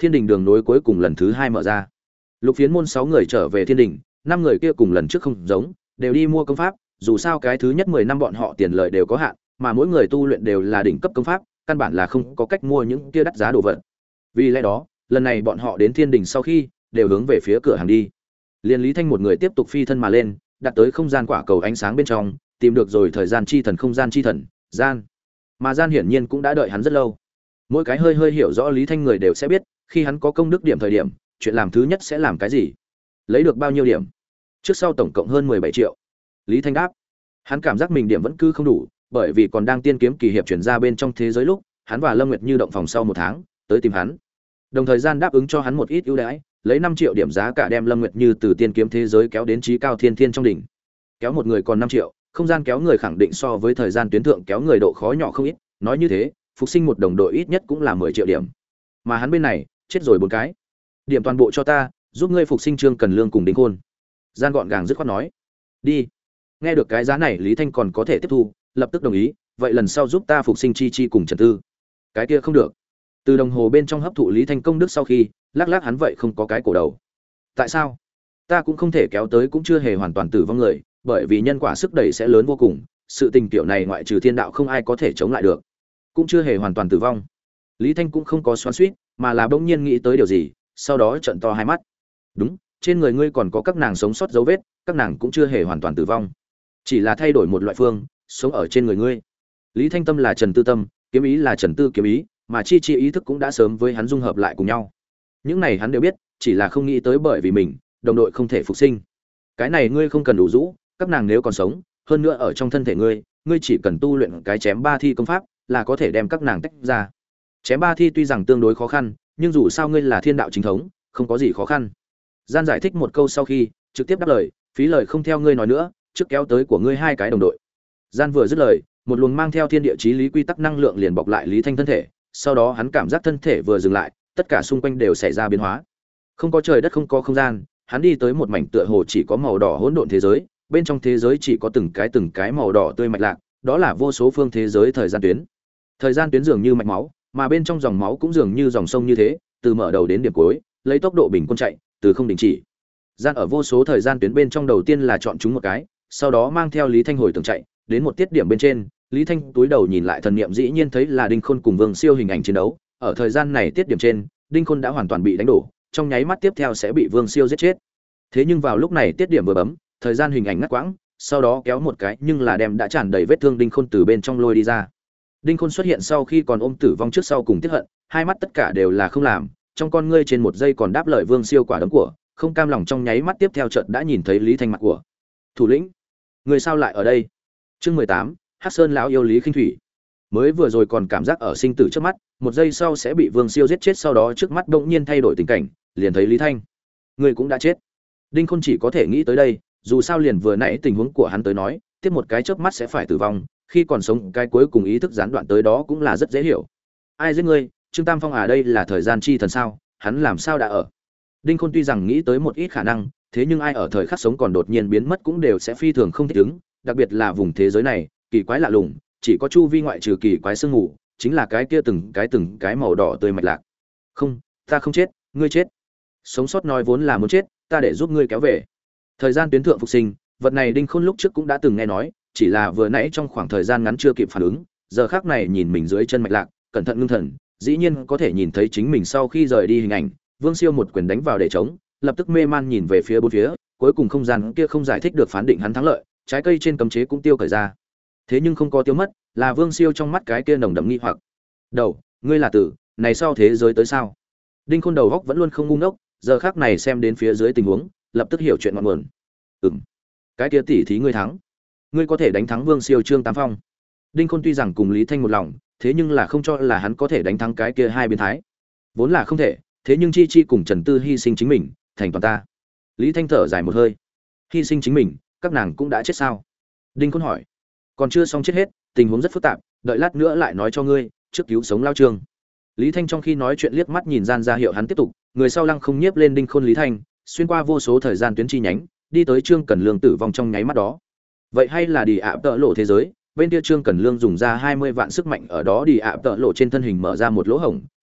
Speaker 1: thiên đình đường nối cuối cùng lần thứ hai mở ra. Lục Phiến môn sáu người trở về thiên đình, năm người kia cùng lần trước không giống, đều đi mua công pháp, dù sao cái thứ nhất mười năm bọn họ tiền lợi đều có hạn, mà mỗi người tu luyện đều là đỉnh cấp công pháp, căn bản là không có cách mua những kia đắt giá đồ vật. Vì lẽ đó, lần này bọn họ đến thiên đình sau khi, đều hướng về phía cửa hàng đi. Liên Lý Thanh một người tiếp tục phi thân mà lên, đặt tới không gian quả cầu ánh sáng bên trong, tìm được rồi thời gian chi thần không gian chi thần, gian. Mà gian hiển nhiên cũng đã đợi hắn rất lâu. Mỗi cái hơi hơi hiểu rõ Lý Thanh người đều sẽ biết, khi hắn có công đức điểm thời điểm, chuyện làm thứ nhất sẽ làm cái gì? Lấy được bao nhiêu điểm? Trước sau tổng cộng hơn mười bảy triệu. Lý Thanh đáp. Hắn cảm giác mình điểm vẫn cứ không đủ, bởi vì còn đang tiên kiếm kỳ hiệp chuyển ra bên trong thế giới lúc, hắn và Lâm Nguyệt Như động phòng sau một tháng, tới tìm hắn. Đồng thời gian đáp ứng cho hắn một ít ưu đãi, lấy năm triệu điểm giá cả đem Lâm Nguyệt Như từ tiên kiếm thế giới kéo đến chí cao thiên thiên trong đỉnh. Kéo một người còn năm triệu, không gian kéo người khẳng định so với thời gian tuyến thượng kéo người độ khó nhỏ không ít, nói như thế, phục sinh một đồng đội ít nhất cũng là mười triệu điểm. Mà hắn bên này, chết rồi bốn cái. Điểm toàn bộ cho ta, giúp ngươi phục sinh Trương Cần Lương cùng Đinh Khôn. Gian gọn gàng dứt khoát nói. Đi. Nghe được cái giá này Lý Thanh còn có thể tiếp thu, lập tức đồng ý, vậy lần sau giúp ta phục sinh Chi Chi cùng Trần Tư. Cái kia không được. Từ đồng hồ bên trong hấp thụ Lý Thanh công đức sau khi, lắc lắc hắn vậy không có cái cổ đầu. Tại sao? Ta cũng không thể kéo tới cũng chưa hề hoàn toàn tử vong người, bởi vì nhân quả sức đẩy sẽ lớn vô cùng, sự tình tiểu này ngoại trừ thiên đạo không ai có thể chống lại được. Cũng chưa hề hoàn toàn tử vong. Lý Thanh cũng không có xoắn xuýt, mà là bỗng nhiên nghĩ tới điều gì, sau đó trợn to hai mắt. Đúng, trên người ngươi còn có các nàng sống sót dấu vết, các nàng cũng chưa hề hoàn toàn tử vong, chỉ là thay đổi một loại phương, sống ở trên người ngươi. Lý Thanh tâm là Trần Tư tâm, kiếm ý là Trần Tư kiếm ý, mà Chi Chi ý thức cũng đã sớm với hắn dung hợp lại cùng nhau. Những này hắn đều biết, chỉ là không nghĩ tới bởi vì mình, đồng đội không thể phục sinh. Cái này ngươi không cần đủ rũ, các nàng nếu còn sống, hơn nữa ở trong thân thể ngươi, ngươi chỉ cần tu luyện cái chém ba thi công pháp, là có thể đem các nàng tách ra. Chém ba thi tuy rằng tương đối khó khăn, nhưng dù sao ngươi là thiên đạo chính thống, không có gì khó khăn. Gian giải thích một câu sau khi, trực tiếp đáp lời, phí lời không theo ngươi nói nữa, trước kéo tới của ngươi hai cái đồng đội. Gian vừa dứt lời, một luồng mang theo thiên địa chí lý quy tắc năng lượng liền bọc lại Lý Thanh thân thể, sau đó hắn cảm giác thân thể vừa dừng lại, tất cả xung quanh đều xảy ra biến hóa. Không có trời đất không có không gian, hắn đi tới một mảnh tựa hồ chỉ có màu đỏ hỗn độn thế giới, bên trong thế giới chỉ có từng cái từng cái màu đỏ tươi mạch lạc, đó là vô số phương thế giới thời gian tuyến. Thời gian tuyến dường như mạch máu, mà bên trong dòng máu cũng dường như dòng sông như thế, từ mở đầu đến điểm cuối, lấy tốc độ bình quân chạy, từ không đình chỉ. Gian ở vô số thời gian tuyến bên trong đầu tiên là chọn chúng một cái, sau đó mang theo Lý Thanh hồi tường chạy, đến một tiết điểm bên trên, Lý Thanh túi đầu nhìn lại thần niệm dĩ nhiên thấy là Đinh Khôn cùng Vương Siêu hình ảnh chiến đấu, ở thời gian này tiết điểm trên, Đinh Khôn đã hoàn toàn bị đánh đổ, trong nháy mắt tiếp theo sẽ bị Vương Siêu giết chết. Thế nhưng vào lúc này tiết điểm vừa bấm, thời gian hình ảnh ngắt quãng, sau đó kéo một cái nhưng là đem đã tràn đầy vết thương Đinh Khôn từ bên trong lôi đi ra. Đinh Khôn xuất hiện sau khi còn ôm tử vong trước sau cùng tiếc hận, hai mắt tất cả đều là không làm, trong con ngươi trên một giây còn đáp lời Vương Siêu quả đấm của, không cam lòng trong nháy mắt tiếp theo chợt đã nhìn thấy Lý Thanh mặt của. Thủ lĩnh, người sao lại ở đây? Chương mười tám, Hắc Sơn lão yêu Lý Khinh Thủy. Mới vừa rồi còn cảm giác ở sinh tử trước mắt, một giây sau sẽ bị Vương Siêu giết chết, sau đó trước mắt đột nhiên thay đổi tình cảnh, liền thấy Lý Thanh, người cũng đã chết. Đinh Khôn chỉ có thể nghĩ tới đây, dù sao liền vừa nãy tình huống của hắn tới nói, tiếp một cái chớp mắt sẽ phải tử vong, khi còn sống cái cuối cùng ý thức gián đoạn tới đó cũng là rất dễ hiểu. Ai giết ngươi? Trương Tam Phong à, đây là thời gian chi thần sao? Hắn làm sao đã ở? Đinh Khôn tuy rằng nghĩ tới một ít khả năng, thế nhưng ai ở thời khắc sống còn đột nhiên biến mất cũng đều sẽ phi thường không thích ứng, đặc biệt là vùng thế giới này, kỳ quái lạ lùng, chỉ có chu vi ngoại trừ kỳ quái sương mù, chính là cái kia từng cái từng cái màu đỏ tươi mạch lạc. Không, ta không chết, ngươi chết. Sống sót nói vốn là muốn chết, ta để giúp ngươi kéo về. Thời gian tuyến thượng phục sinh, vật này Đinh Khôn lúc trước cũng đã từng nghe nói, chỉ là vừa nãy trong khoảng thời gian ngắn chưa kịp phản ứng, giờ khắc này nhìn mình dưới chân mạch lạc, cẩn thận ngưng thần, dĩ nhiên có thể nhìn thấy chính mình sau khi rời đi hình ảnh, Vương Siêu một quyền đánh vào để chống, lập tức mê man nhìn về phía bốn phía, cuối cùng không gian kia không giải thích được phán định hắn thắng lợi, trái cây trên cấm chế cũng tiêu cởi ra. Thế nhưng không có tiêu mất, là Vương Siêu trong mắt cái kia nồng đậm nghi hoặc. "Đầu, ngươi là tử, này sau thế giới tới sao?" Đinh Khôn đầu góc vẫn luôn không ngu ngốc, giờ khắc này xem đến phía dưới tình huống, lập tức hiểu chuyện ngọn nguồn. "Ừm, cái kia tỷ thí ngươi thắng. Ngươi có thể đánh thắng Vương Siêu Trương Tam Phong." Đinh Khôn tuy rằng cùng Lý Thanh một lòng, thế nhưng là không cho là hắn có thể đánh thắng cái kia hai biến thái. Vốn là không thể, thế nhưng Chi Chi cùng Trần Tư hy sinh chính mình, thành toàn ta. Lý Thanh thở dài một hơi. Hy sinh chính mình, các nàng cũng đã chết sao? Đinh Khôn hỏi. Còn chưa xong chết hết, tình huống rất phức tạp, đợi lát nữa lại nói cho ngươi, trước cứu sống lao Trương. Lý Thanh trong khi nói chuyện liếc mắt nhìn gian ra hiệu hắn tiếp tục, người sau lăng không nhiếp lên Đinh Khôn Lý Thanh, xuyên qua vô số thời gian tuyến chi nhánh, đi tới Trương Cẩn Lương tử vong trong nháy mắt đó. Vậy hay là đi ạ tợ lộ thế giới, bên kia Trương Cẩn Lương dùng ra hai mươi vạn sức mạnh ở đó đi ạ tợ lộ trên thân hình mở ra một lỗ hổng,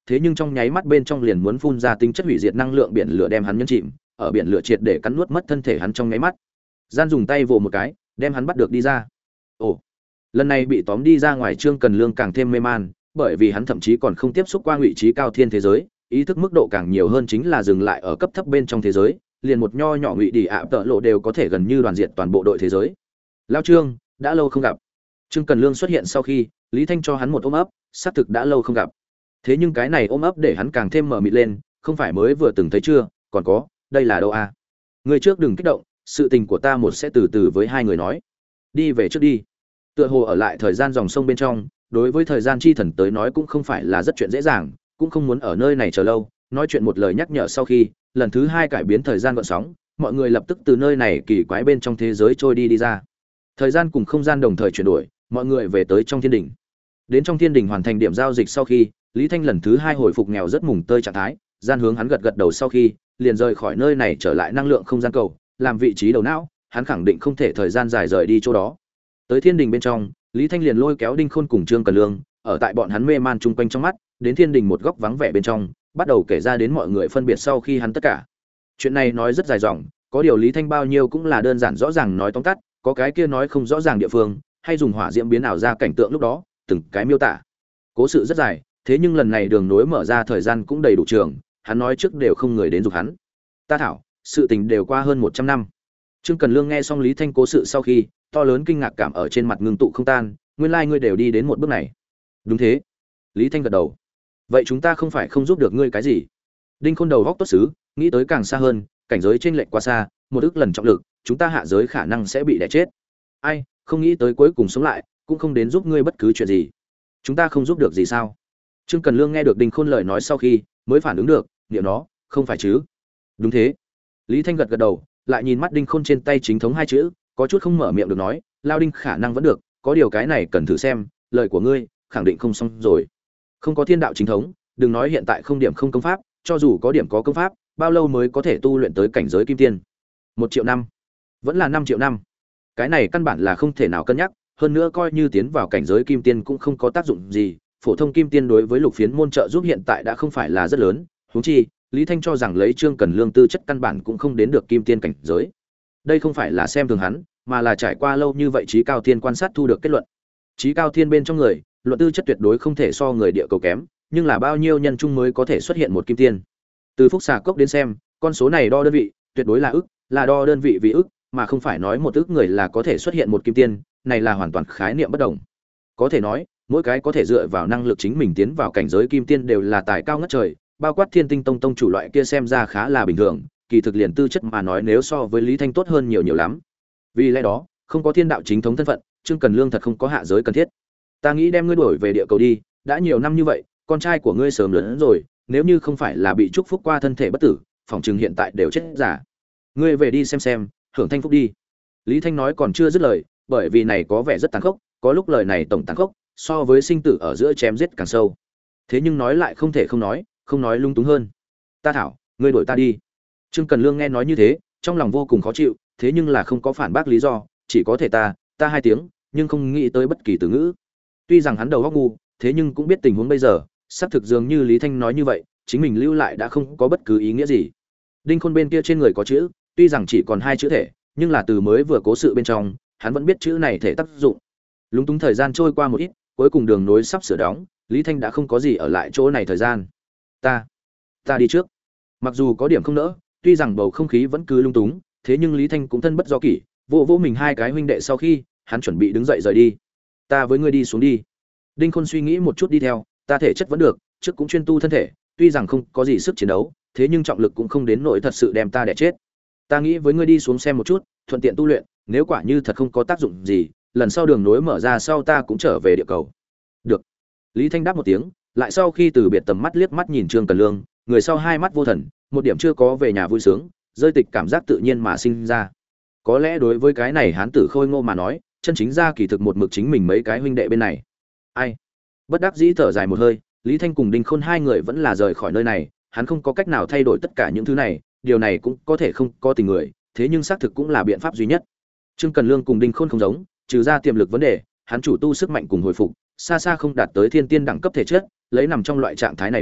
Speaker 1: thế nhưng trong nháy mắt bên trong liền muốn phun ra tính chất hủy diệt năng lượng biển lửa đem hắn nhấn chìm, ở biển lửa triệt để cắn nuốt mất thân thể hắn trong nháy mắt. Gian dùng tay vồ một cái, đem hắn bắt được đi ra. Ồ, lần này bị tóm đi ra ngoài Trương Cần Lương càng thêm mê man, bởi vì hắn thậm chí còn không tiếp xúc qua ngụy trí cao thiên thế giới, ý thức mức độ càng nhiều hơn chính là dừng lại ở cấp thấp bên trong thế giới, liền một nho nhỏ ngụy đi ạ tợ lộ đều có thể gần như đoàn diệt toàn bộ đội thế giới. Lao Trương, đã lâu không gặp. Trương Cần Lương xuất hiện sau khi, Lý Thanh cho hắn một ôm ấp, xác thực đã lâu không gặp. Thế nhưng cái này ôm ấp để hắn càng thêm mở mịt lên, không phải mới vừa từng thấy chưa, còn có, đây là đâu à? Người trước đừng kích động, sự tình của ta một sẽ từ từ với hai người nói. Đi về trước đi. Tựa hồ ở lại thời gian dòng sông bên trong, đối với thời gian chi thần tới nói cũng không phải là rất chuyện dễ dàng, cũng không muốn ở nơi này chờ lâu, nói chuyện một lời nhắc nhở sau khi, lần thứ hai cải biến thời gian gợn sóng, mọi người lập tức từ nơi này kỳ quái bên trong thế giới trôi đi đi ra. Thời gian cùng không gian đồng thời chuyển đổi, mọi người về tới trong thiên đỉnh. Đến trong thiên đỉnh hoàn thành điểm giao dịch sau khi, Lý Thanh lần thứ hai hồi phục nghèo rất mùng tơi trạng thái, gian hướng hắn gật gật đầu sau khi, liền rời khỏi nơi này trở lại năng lượng không gian cầu, làm vị trí đầu não, hắn khẳng định không thể thời gian dài rời đi chỗ đó. Tới thiên đình bên trong, Lý Thanh liền lôi kéo Đinh Khôn cùng Trương Cần Lương, ở tại bọn hắn mê man chung quanh trong mắt, đến thiên đình một góc vắng vẻ bên trong, bắt đầu kể ra đến mọi người phân biệt sau khi hắn tất cả. Chuyện này nói rất dài dòng, có điều Lý Thanh bao nhiêu cũng là đơn giản rõ ràng nói tóm tắt, có cái kia nói không rõ ràng địa phương, hay dùng hỏa diễm biến ảo ra cảnh tượng lúc đó, từng cái miêu tả. Cố sự rất dài, thế nhưng lần này đường nối mở ra thời gian cũng đầy đủ trường, hắn nói trước đều không người đến dục hắn. Ta thảo, sự tình đều qua hơn một trăm năm. Trương Cần Lương nghe xong Lý Thanh cố sự sau khi, to lớn kinh ngạc cảm ở trên mặt ngưng tụ không tan, nguyên lai ngươi đều đi đến một bước này. Đúng thế. Lý Thanh gật đầu. Vậy chúng ta không phải không giúp được ngươi cái gì? Đinh Khôn đầu góc tốt xứ, nghĩ tới càng xa hơn, cảnh giới chênh lệch quá xa, một ức lần trọng lực, chúng ta hạ giới khả năng sẽ bị đè chết. Ai, không nghĩ tới cuối cùng sống lại, cũng không đến giúp ngươi bất cứ chuyện gì. Chúng ta không giúp được gì sao? Trương Cần Lương nghe được Đinh Khôn lời nói sau khi, mới phản ứng được, niệm nó, không phải chứ? Đúng thế. Lý Thanh gật gật đầu, lại nhìn mắt Đinh Khôn trên tay chính thống hai chữ, có chút không mở miệng được nói, lao Đinh khả năng vẫn được, có điều cái này cần thử xem, lời của ngươi, khẳng định không xong rồi. Không có thiên đạo chính thống, đừng nói hiện tại không điểm không công pháp, cho dù có điểm có công pháp, bao lâu mới có thể tu luyện tới cảnh giới kim tiên? Một triệu năm, vẫn là năm triệu năm. Cái này căn bản là không thể nào cân nhắc, hơn nữa coi như tiến vào cảnh giới kim tiên cũng không có tác dụng gì, phổ thông kim tiên đối với lục phiến môn trợ giúp hiện tại đã không phải là rất lớn, huống chi, Lý Thanh cho rằng lấy Trương Cần Lương tư chất căn bản cũng không đến được kim tiên cảnh giới. Đây không phải là xem thường hắn, mà là trải qua lâu như vậy Chí Cao Thiên quan sát thu được kết luận. Chí Cao Thiên bên trong người, luận tư chất tuyệt đối không thể so người địa cầu kém, nhưng là bao nhiêu nhân chung mới có thể xuất hiện một kim tiên. Từ Phúc Xà Cốc đến xem, con số này đo đơn vị, tuyệt đối là ức, là đo đơn vị vì ức, mà không phải nói một ức người là có thể xuất hiện một kim tiên, này là hoàn toàn khái niệm bất đồng. Có thể nói, mỗi cái có thể dựa vào năng lực chính mình tiến vào cảnh giới kim tiên đều là tài cao ngất trời, bao quát Thiên Tinh Tông tông chủ loại kia xem ra khá là bình thường, kỳ thực liền tư chất mà nói nếu so với Lý Thanh tốt hơn nhiều nhiều lắm. Vì lẽ đó, không có thiên đạo chính thống thân phận, Trương Cần Lương thật không có hạ giới cần thiết. Ta nghĩ đem ngươi đuổi về địa cầu đi, đã nhiều năm như vậy, con trai của ngươi sớm lớn hơn rồi, nếu như không phải là bị chúc phúc qua thân thể bất tử, phỏng chừng hiện tại đều chết giả. Ngươi về đi xem xem, hưởng thanh phúc đi. Lý Thanh nói còn chưa dứt lời, bởi vì này có vẻ rất tàn khốc, có lúc lời này tổng tàn khốc, so với sinh tử ở giữa chém giết càng sâu. Thế nhưng nói lại không thể không nói, không nói lung túng hơn. Ta thảo, ngươi đuổi ta đi. Trương Cần Lương nghe nói như thế, trong lòng vô cùng khó chịu, thế nhưng là không có phản bác lý do, chỉ có thể ta, ta hai tiếng, nhưng không nghĩ tới bất kỳ từ ngữ. Tuy rằng hắn đầu óc ngu, thế nhưng cũng biết tình huống bây giờ, xác thực dường như Lý Thanh nói như vậy, chính mình lưu lại đã không có bất cứ ý nghĩa gì. Đinh Khôn bên kia trên người có chữ, tuy rằng chỉ còn hai chữ thể, nhưng là từ mới vừa cố sự bên trong, hắn vẫn biết chữ này thể tác dụng. Lúng túng thời gian trôi qua một ít, cuối cùng đường nối sắp sửa đóng, Lý Thanh đã không có gì ở lại chỗ này thời gian. Ta, ta đi trước. Mặc dù có điểm không nỡ, tuy rằng bầu không khí vẫn cứ lung túng, thế nhưng Lý Thanh cũng thân bất do kỷ, vỗ vỗ mình hai cái huynh đệ sau khi, hắn chuẩn bị đứng dậy rời đi. Ta với ngươi đi xuống đi. Đinh Khôn suy nghĩ một chút đi theo, ta thể chất vẫn được, trước cũng chuyên tu thân thể, tuy rằng không có gì sức chiến đấu, thế nhưng trọng lực cũng không đến nỗi thật sự đem ta đè chết. Ta nghĩ với ngươi đi xuống xem một chút, thuận tiện tu luyện, nếu quả như thật không có tác dụng gì, lần sau đường nối mở ra sau ta cũng trở về địa cầu. Được. Lý Thanh đáp một tiếng, lại sau khi từ biệt tầm mắt liếc mắt nhìn Trương Cần Lương, người sau hai mắt vô thần, một điểm chưa có về nhà vui sướng, rơi tịch cảm giác tự nhiên mà sinh ra. Có lẽ đối với cái này hán tử khôi ngô mà nói, chân chính ra kỳ thực một mực chính mình mấy cái huynh đệ bên này. Ai? Bất đắc dĩ thở dài một hơi, Lý Thanh cùng Đinh Khôn hai người vẫn là rời khỏi nơi này, hắn không có cách nào thay đổi tất cả những thứ này, điều này cũng có thể không có tình người, thế nhưng xác thực cũng là biện pháp duy nhất. Trương Cần Lương cùng Đinh Khôn không giống, trừ ra tiềm lực vấn đề, hắn chủ tu sức mạnh cùng hồi phục, xa xa không đạt tới thiên tiên đẳng cấp thể chất, lấy nằm trong loại trạng thái này đi,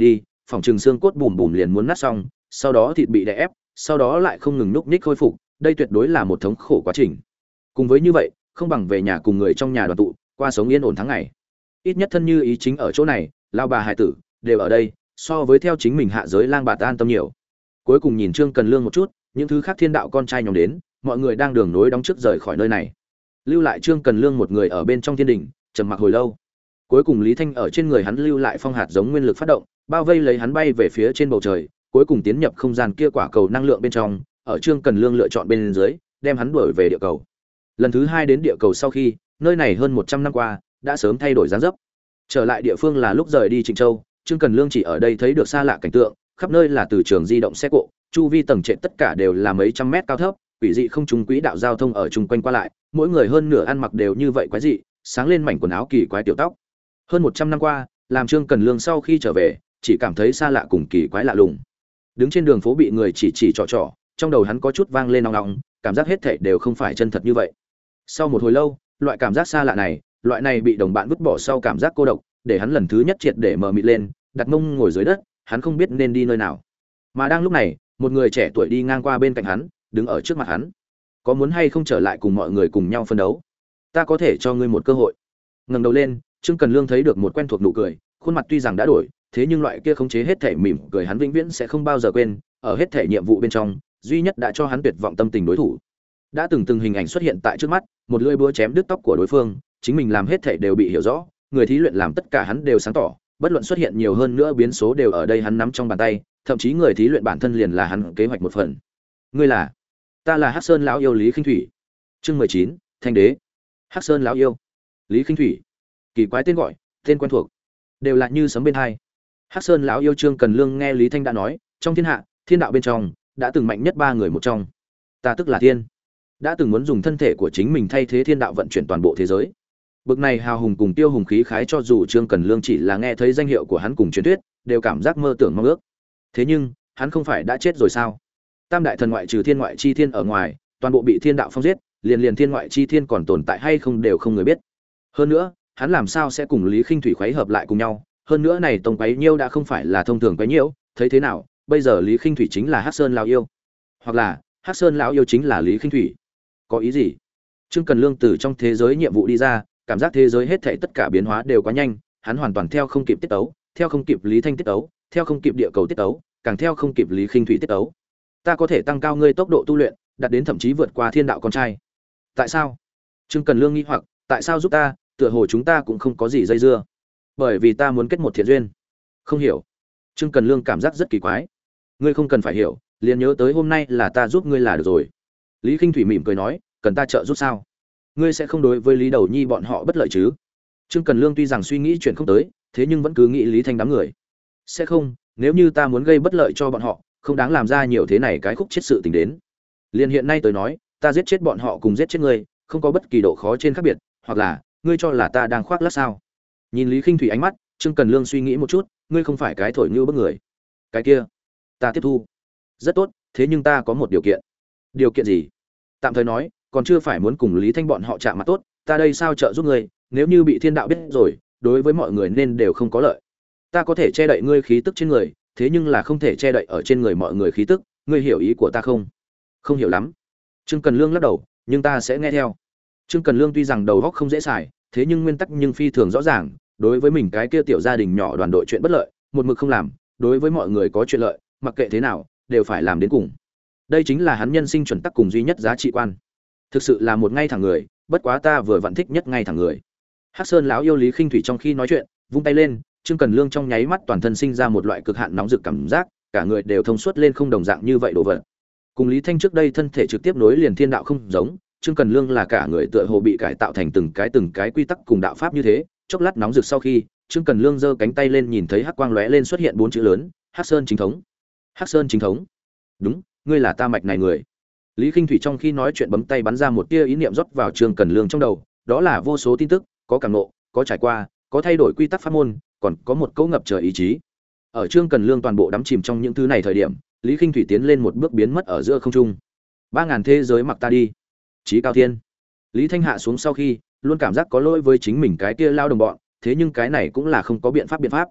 Speaker 1: phòng trường xương cốt bùm bùm liền muốn nát xong, sau đó thịt bị đè ép, sau đó lại không ngừng núc ních khôi phục, đây tuyệt đối là một thống khổ quá trình. Cùng với như vậy, không bằng về nhà cùng người trong nhà đoàn tụ, qua sống yên ổn tháng ngày. Ít nhất thân như ý chính ở chỗ này, lao bà hài tử đều ở đây, so với theo chính mình hạ giới lang bạt an tâm nhiều. Cuối cùng nhìn Trương Cần Lương một chút, những thứ khác thiên đạo con trai nhóm đến, mọi người đang đường nối đóng trước rời khỏi nơi này. Lưu lại Trương Cần Lương một người ở bên trong thiên đình, trầm mặc hồi lâu. Cuối cùng Lý Thanh ở trên người hắn lưu lại phong hạt giống nguyên lực phát động, bao vây lấy hắn bay về phía trên bầu trời, cuối cùng tiến nhập không gian kia quả cầu năng lượng bên trong, ở Trương Cần Lương lựa chọn bên dưới, đem hắn đuổi về địa cầu. Lần thứ hai đến địa cầu sau khi, nơi này hơn một trăm năm qua đã sớm thay đổi dáng dấp. Trở lại địa phương là lúc rời đi Trịnh Châu, Trương Cần Lương chỉ ở đây thấy được xa lạ cảnh tượng, khắp nơi là từ trường di động xe cộ, chu vi tầng trệt tất cả đều là mấy trăm mét cao thấp, quỷ dị không trùng quỹ đạo giao thông ở chung quanh qua lại, mỗi người hơn nửa ăn mặc đều như vậy quái dị, sáng lên mảnh quần áo kỳ quái tiểu tóc. Hơn một trăm năm qua, làm Trương Cần Lương sau khi trở về, chỉ cảm thấy xa lạ cùng kỳ quái lạ lùng. Đứng trên đường phố bị người chỉ chỉ trò trò, trong đầu hắn có chút vang lên ong ong, cảm giác hết thảy đều không phải chân thật như vậy. Sau một hồi lâu, loại cảm giác xa lạ này, loại này bị đồng bạn vứt bỏ sau cảm giác cô độc, để hắn lần thứ nhất triệt để mờ mịt lên, đặt mông ngồi dưới đất, hắn không biết nên đi nơi nào. Mà đang lúc này, một người trẻ tuổi đi ngang qua bên cạnh hắn, đứng ở trước mặt hắn. Có muốn hay không trở lại cùng mọi người cùng nhau phân đấu? Ta có thể cho ngươi một cơ hội. Ngẩng đầu lên, Trương Cần Lương thấy được một quen thuộc nụ cười, khuôn mặt tuy rằng đã đổi, thế nhưng loại kia khống chế hết thể mỉm cười hắn vĩnh viễn sẽ không bao giờ quên, ở hết thể nhiệm vụ bên trong, duy nhất đã cho hắn tuyệt vọng tâm tình đối thủ. Đã từng từng hình ảnh xuất hiện tại trước mắt, một lưỡi búa chém đứt tóc của đối phương, chính mình làm hết thể đều bị hiểu rõ, người thí luyện làm tất cả hắn đều sáng tỏ, bất luận xuất hiện nhiều hơn nữa biến số đều ở đây hắn nắm trong bàn tay, thậm chí người thí luyện bản thân liền là hắn kế hoạch một phần. Ngươi là? Ta là Hắc Sơn lão yêu Lý Khinh Thủy. Chương mười chín, Thanh đế. Hắc Sơn lão yêu, Lý Khinh Thủy. Kỳ quái tên gọi, tên quen thuộc, đều là như sấm bên hai. Hắc Sơn lão yêu Trương Cần Lương nghe Lý Thanh đã nói, trong thiên hạ, thiên đạo bên trong, đã từng mạnh nhất ba người một trong. Ta tức là thiên, đã từng muốn dùng thân thể của chính mình thay thế thiên đạo vận chuyển toàn bộ thế giới. Bực này hào hùng cùng tiêu hùng khí khái cho dù Trương Cần Lương chỉ là nghe thấy danh hiệu của hắn cùng truyền thuyết, đều cảm giác mơ tưởng mong ước. Thế nhưng, hắn không phải đã chết rồi sao? Tam đại thần ngoại trừ thiên ngoại chi thiên ở ngoài, toàn bộ bị thiên đạo phong giết, liền liền thiên ngoại chi thiên còn tồn tại hay không đều không người biết. Hơn nữa, hắn làm sao sẽ cùng Lý Khinh Thủy khuấy hợp lại cùng nhau? Hơn nữa này tông quấy nhiêu đã không phải là thông thường quấy nhiêu, thấy thế nào, bây giờ Lý Khinh Thủy chính là Hắc Sơn lão yêu, hoặc là Hắc Sơn lão yêu chính là Lý Khinh Thủy. Có ý gì? Trương Cần Lương từ trong thế giới nhiệm vụ đi ra, cảm giác thế giới hết thảy tất cả biến hóa đều quá nhanh, hắn hoàn toàn theo không kịp tiết tấu, theo không kịp Lý Thanh tiết tấu, theo không kịp địa cầu tiết tấu, càng theo không kịp Lý Khinh Thủy tiết tấu. Ta có thể tăng cao ngươi tốc độ tu luyện, đạt đến thậm chí vượt qua thiên đạo con trai. Tại sao? Trương Cần Lương nghi hoặc, tại sao giúp ta, tựa hồ chúng ta cũng không có gì dây dưa. Bởi vì ta muốn kết một thiện duyên. Không hiểu. Trương Cần Lương cảm giác rất kỳ quái. Ngươi không cần phải hiểu, liền nhớ tới hôm nay là ta giúp ngươi là được rồi. Lý Khinh Thủy mỉm cười nói, cần ta trợ giúp sao? Ngươi sẽ không đối với Lý Đầu Nhi bọn họ bất lợi chứ? Trương Cần Lương tuy rằng suy nghĩ chuyện không tới, thế nhưng vẫn cứ nghĩ Lý Thanh đám người. Sẽ không, nếu như ta muốn gây bất lợi cho bọn họ, không đáng làm ra nhiều thế này cái khúc chết sự tình đến. Liên hiện nay tôi nói, ta giết chết bọn họ cùng giết chết ngươi, không có bất kỳ độ khó trên khác biệt, hoặc là, ngươi cho là ta đang khoác lác sao? Nhìn Lý Khinh Thủy ánh mắt, Trương Cần Lương suy nghĩ một chút, ngươi không phải cái thổi như bức người. Cái kia, ta tiếp thu. Rất tốt, thế nhưng ta có một điều kiện. Điều kiện gì? Tạm thời nói, còn chưa phải muốn cùng Lý Thanh bọn họ chạm mặt tốt, ta đây sao trợ giúp ngươi, nếu như bị thiên đạo biết rồi, đối với mọi người nên đều không có lợi. Ta có thể che đậy ngươi khí tức trên người, thế nhưng là không thể che đậy ở trên người mọi người khí tức, ngươi hiểu ý của ta không? Không hiểu lắm. Trương Cần Lương lắc đầu, nhưng ta sẽ nghe theo. Trương Cần Lương tuy rằng đầu óc không dễ xài, thế nhưng nguyên tắc nhưng phi thường rõ ràng, đối với mình cái kia tiểu gia đình nhỏ đoàn đội chuyện bất lợi, một mực không làm, đối với mọi người có chuyện lợi, mặc kệ thế nào, đều phải làm đến cùng. Đây chính là hắn nhân sinh chuẩn tắc cùng duy nhất giá trị quan. Thực sự là một ngay thẳng người, bất quá ta vừa vặn thích nhất ngay thẳng người. Hắc Sơn lão yêu Lý Khinh Thủy trong khi nói chuyện, vung tay lên, Trương Cần Lương trong nháy mắt toàn thân sinh ra một loại cực hạn nóng rực cảm giác, cả người đều thông suốt lên không đồng dạng như vậy đồ vật. Cùng Lý Thanh trước đây thân thể trực tiếp nối liền thiên đạo không giống, Trương Cần Lương là cả người tựa hồ bị cải tạo thành từng cái từng cái quy tắc cùng đạo pháp như thế, chốc lát nóng rực sau khi, Trương Cần Lương giơ cánh tay lên nhìn thấy hắc quang lóe lên xuất hiện bốn chữ lớn, Hắc Sơn chính thống. Hắc Sơn chính thống. Đúng, ngươi là ta mạch này người. Lý Khinh Thủy trong khi nói chuyện bấm tay bắn ra một tia ý niệm rót vào Trương Cần Lương trong đầu, đó là vô số tin tức, có cảm ngộ, có trải qua, có thay đổi quy tắc pháp môn, còn có một câu ngập trời ý chí. Ở Trương Cần Lương toàn bộ đắm chìm trong những thứ này thời điểm, Lý Khinh Thủy tiến lên một bước biến mất ở giữa không trung. Ba ngàn thế giới mặc ta đi. Chí cao thiên. Lý Thanh hạ xuống sau khi, luôn cảm giác có lỗi với chính mình cái kia lao đồng bọn, thế nhưng cái này cũng là không có biện pháp biện pháp.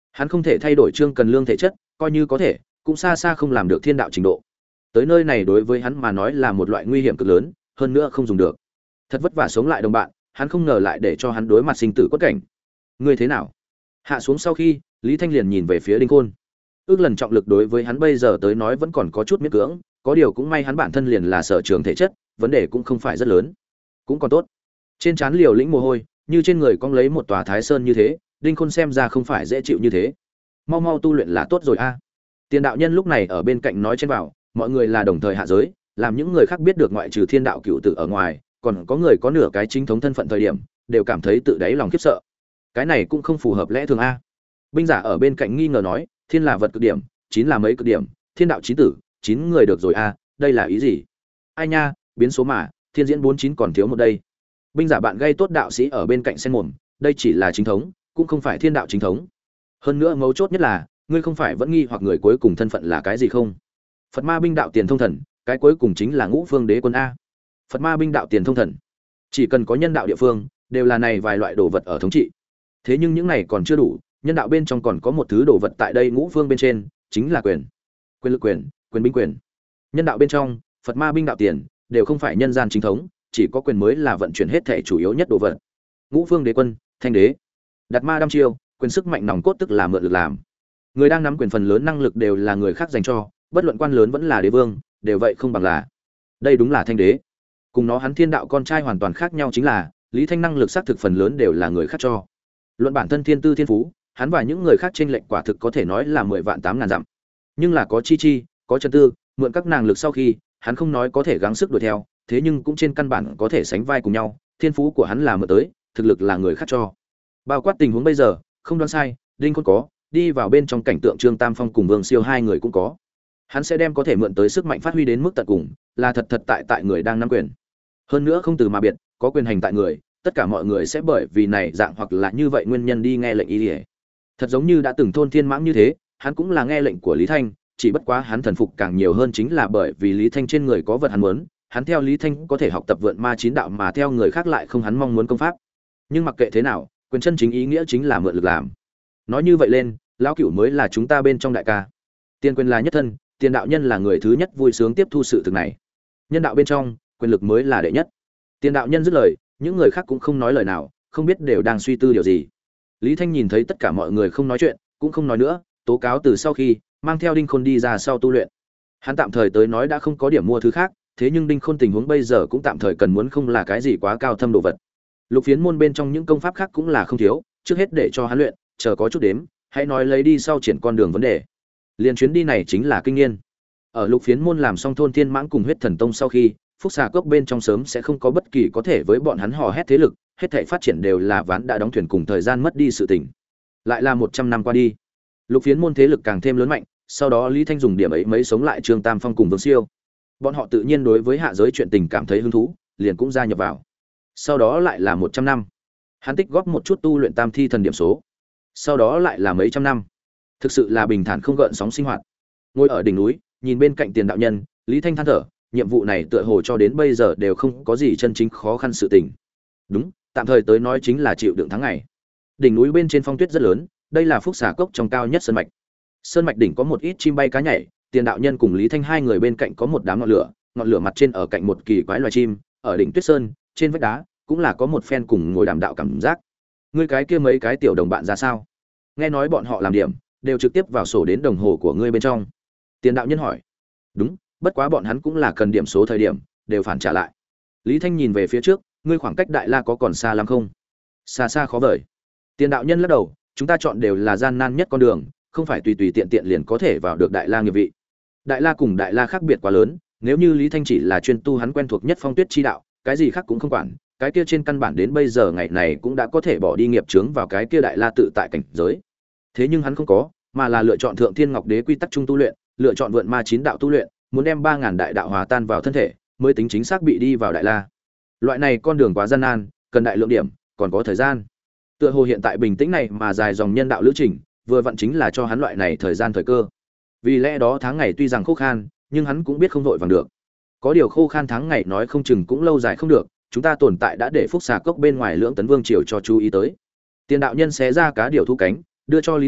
Speaker 1: Hắn không thể thay đổi Trương Cần Lương thể chất, coi như có thể, cũng xa xa không làm được thiên đạo trình độ. Tới nơi này đối với hắn mà nói là một loại nguy hiểm cực lớn, hơn nữa không dùng được. Thật vất vả sống lại đồng bạn, hắn không ngờ lại để cho hắn đối mặt sinh tử quất cảnh. Ngươi thế nào? Hạ xuống sau khi, Lý Thanh liền nhìn về phía Đinh Khôn. Ước lần trọng lực đối với hắn bây giờ tới nói vẫn còn có chút miễn cưỡng, có điều cũng may hắn bản thân liền là sở trường thể chất, vấn đề cũng không phải rất lớn, cũng còn tốt. Trên trán liều lĩnh mồ hôi, như trên người cong lấy một tòa Thái Sơn như thế, Đinh Khôn xem ra không phải dễ chịu như thế. Mau mau tu luyện là tốt rồi a. Tiền đạo nhân lúc này ở bên cạnh nói trên vào, mọi người là đồng thời hạ giới, làm những người khác biết được ngoại trừ thiên đạo cựu tử ở ngoài, còn có người có nửa cái chính thống thân phận thời điểm, đều cảm thấy tự đáy lòng khiếp sợ. Cái này cũng không phù hợp lẽ thường a. Binh giả ở bên cạnh nghi ngờ nói, thiên là vật cực điểm, chín là mấy cực điểm, thiên đạo chín tử, chín người được rồi a, đây là ý gì? Ai nha, biến số mà, thiên diễn bốn chín còn thiếu một đây. Binh giả bạn gây tốt đạo sĩ ở bên cạnh sen mồm, đây chỉ là chính thống, cũng không phải thiên đạo chính thống. Hơn nữa mấu chốt nhất là, ngươi không phải vẫn nghi hoặc người cuối cùng thân phận là cái gì không? Phật Ma binh đạo tiền thông thần, cái cuối cùng chính là Ngũ Phương Đế quân a. Phật Ma binh đạo tiền thông thần, chỉ cần có nhân đạo địa phương, đều là này vài loại đồ vật ở thống trị. Thế nhưng những này còn chưa đủ, nhân đạo bên trong còn có một thứ đồ vật tại đây Ngũ Phương bên trên, chính là quyền. Quyền lực quyền, quyền binh quyền. Nhân đạo bên trong, Phật Ma binh đạo tiền đều không phải nhân gian chính thống, chỉ có quyền mới là vận chuyển hết thể chủ yếu nhất đồ vật. Ngũ Phương Đế quân, Thanh Đế, Đạt Ma đăm chiêu, quyền sức mạnh nòng cốt tức là mượn lực làm. Người đang nắm quyền phần lớn năng lực đều là người khác dành cho, bất luận quan lớn vẫn là đế vương, đều vậy không bằng là. Đây đúng là Thanh Đế. Cùng nó hắn thiên đạo con trai hoàn toàn khác nhau chính là, Lý Thanh năng lực xác thực phần lớn đều là người khác cho. Luận bản thân thiên tư thiên phú, hắn và những người khác chênh lệch quả thực có thể nói là mười vạn tám ngàn dặm. Nhưng là có chi chi, có chân tư, mượn các nàng lực sau khi, hắn không nói có thể gắng sức đuổi theo, thế nhưng cũng trên căn bản có thể sánh vai cùng nhau, thiên phú của hắn là mượn tới, thực lực là người khác cho. Bao quát tình huống bây giờ, không đoán sai, Đinh Khôn có, đi vào bên trong cảnh tượng Trương Tam Phong cùng Vương Siêu hai người cũng có. Hắn sẽ đem có thể mượn tới sức mạnh phát huy đến mức tận cùng, là thật thật tại tại người đang nắm quyền. Hơn nữa không từ mà biệt, có quyền hành tại người, tất cả mọi người sẽ bởi vì này dạng hoặc là như vậy nguyên nhân đi nghe lệnh ý liễu. Thật giống như đã từng thôn thiên mãng như thế, hắn cũng là nghe lệnh của Lý Thanh, chỉ bất quá hắn thần phục càng nhiều hơn chính là bởi vì Lý Thanh trên người có vật hắn muốn, hắn theo Lý Thanh có thể học tập vượn ma chín đạo mà theo người khác lại không hắn mong muốn công pháp. Nhưng mặc kệ thế nào, quyền chân chính ý nghĩa chính là mượn lực làm. Nói như vậy lên, lão cửu mới là chúng ta bên trong đại ca. Tiền quyền là nhất thân, tiền đạo nhân là người thứ nhất vui sướng tiếp thu sự thực này. Nhân đạo bên trong, quyền lực mới là đệ nhất. Tiền đạo nhân dứt lời, những người khác cũng không nói lời nào, không biết đều đang suy tư điều gì. Lý Thanh nhìn thấy tất cả mọi người không nói chuyện, cũng không nói nữa, tố cáo từ sau khi mang theo Đinh Khôn đi ra sau tu luyện. Hắn tạm thời tới nói đã không có điểm mua thứ khác, thế nhưng Đinh Khôn tình huống bây giờ cũng tạm thời cần muốn không là cái gì quá cao thâm đồ vật. Lục Phiến môn bên trong những công pháp khác cũng là không thiếu, trước hết để cho hắn luyện, chờ có chút đếm, hãy nói lấy đi sau triển con đường vấn đề. Liên chuyến đi này chính là kinh nghiên. Ở Lục Phiến môn làm xong thôn thiên mãng cùng huyết thần tông sau khi, Phúc Xà Cốc bên trong sớm sẽ không có bất kỳ có thể với bọn hắn hò hét thế lực, hết thảy phát triển đều là ván đã đóng thuyền cùng thời gian mất đi sự tỉnh. Lại là một trăm năm qua đi, Lục Phiến môn thế lực càng thêm lớn mạnh, sau đó Lý Thanh dùng điểm ấy mấy sống lại Trương Tam Phong cùng Vương Siêu. Bọn họ tự nhiên đối với hạ giới chuyện tình cảm thấy hứng thú, liền cũng gia nhập vào. Sau đó lại là một trăm năm. Hắn tích góp một chút tu luyện tam thi thần điểm số. Sau đó lại là mấy trăm năm. Thực sự là bình thản không gợn sóng sinh hoạt. Ngồi ở đỉnh núi, nhìn bên cạnh Tiền đạo nhân, Lý Thanh than thở, nhiệm vụ này tựa hồ cho đến bây giờ đều không có gì chân chính khó khăn sự tình. Đúng, tạm thời tới nói chính là chịu đựng tháng ngày. Đỉnh núi bên trên phong tuyết rất lớn, đây là Phúc Xà Cốc trong cao nhất sơn mạch. Sơn mạch đỉnh có một ít chim bay cá nhảy, Tiền đạo nhân cùng Lý Thanh hai người bên cạnh có một đám ngọn lửa, ngọn lửa mặt trên ở cạnh một kỳ quái loài chim, ở đỉnh tuyết sơn, trên vách đá, cũng là có một phen cùng ngồi đàm đạo cảm giác. Ngươi cái kia mấy cái tiểu đồng bạn ra sao? Nghe nói bọn họ làm điểm, đều trực tiếp vào sổ đến đồng hồ của ngươi bên trong. Tiền đạo nhân hỏi. Đúng, bất quá bọn hắn cũng là cần điểm số thời điểm, đều phản trả lại. Lý Thanh nhìn về phía trước, ngươi khoảng cách Đại La có còn xa lắm không? Xa xa khó vời. Tiền đạo nhân lắc đầu, chúng ta chọn đều là gian nan nhất con đường, không phải tùy tùy tiện tiện liền có thể vào được Đại La nghiệp vị. Đại La cùng Đại La khác biệt quá lớn, nếu như Lý Thanh chỉ là chuyên tu hắn quen thuộc nhất phong tuyết chi đạo, cái gì khác cũng không quản, cái kia trên căn bản đến bây giờ ngày này cũng đã có thể bỏ đi nghiệp chướng vào cái kia Đại La tự tại cảnh giới. Thế nhưng hắn không có, mà là lựa chọn Thượng Thiên Ngọc Đế quy tắc trung tu luyện, lựa chọn vượn ma chín đạo tu luyện, muốn đem ba ngàn đại đạo hòa tan vào thân thể, mới tính chính xác bị đi vào Đại La. Loại này con đường quá gian nan, cần đại lượng điểm, còn có thời gian. Tựa hồ hiện tại bình tĩnh này mà dài dòng nhân đạo lữ trình, vừa vặn chính là cho hắn loại này thời gian thời cơ. Vì lẽ đó tháng ngày tuy rằng khô khan, nhưng hắn cũng biết không vội vàng được. Có điều khô khan tháng ngày nói không chừng cũng lâu dài không được, chúng ta tồn tại đã để Phúc Xà Cốc bên ngoài Lưỡng Tấn Vương triều cho chú ý tới. Tiền đạo nhân xé ra cá điều thu cánh, đưa cho Lý Thanh,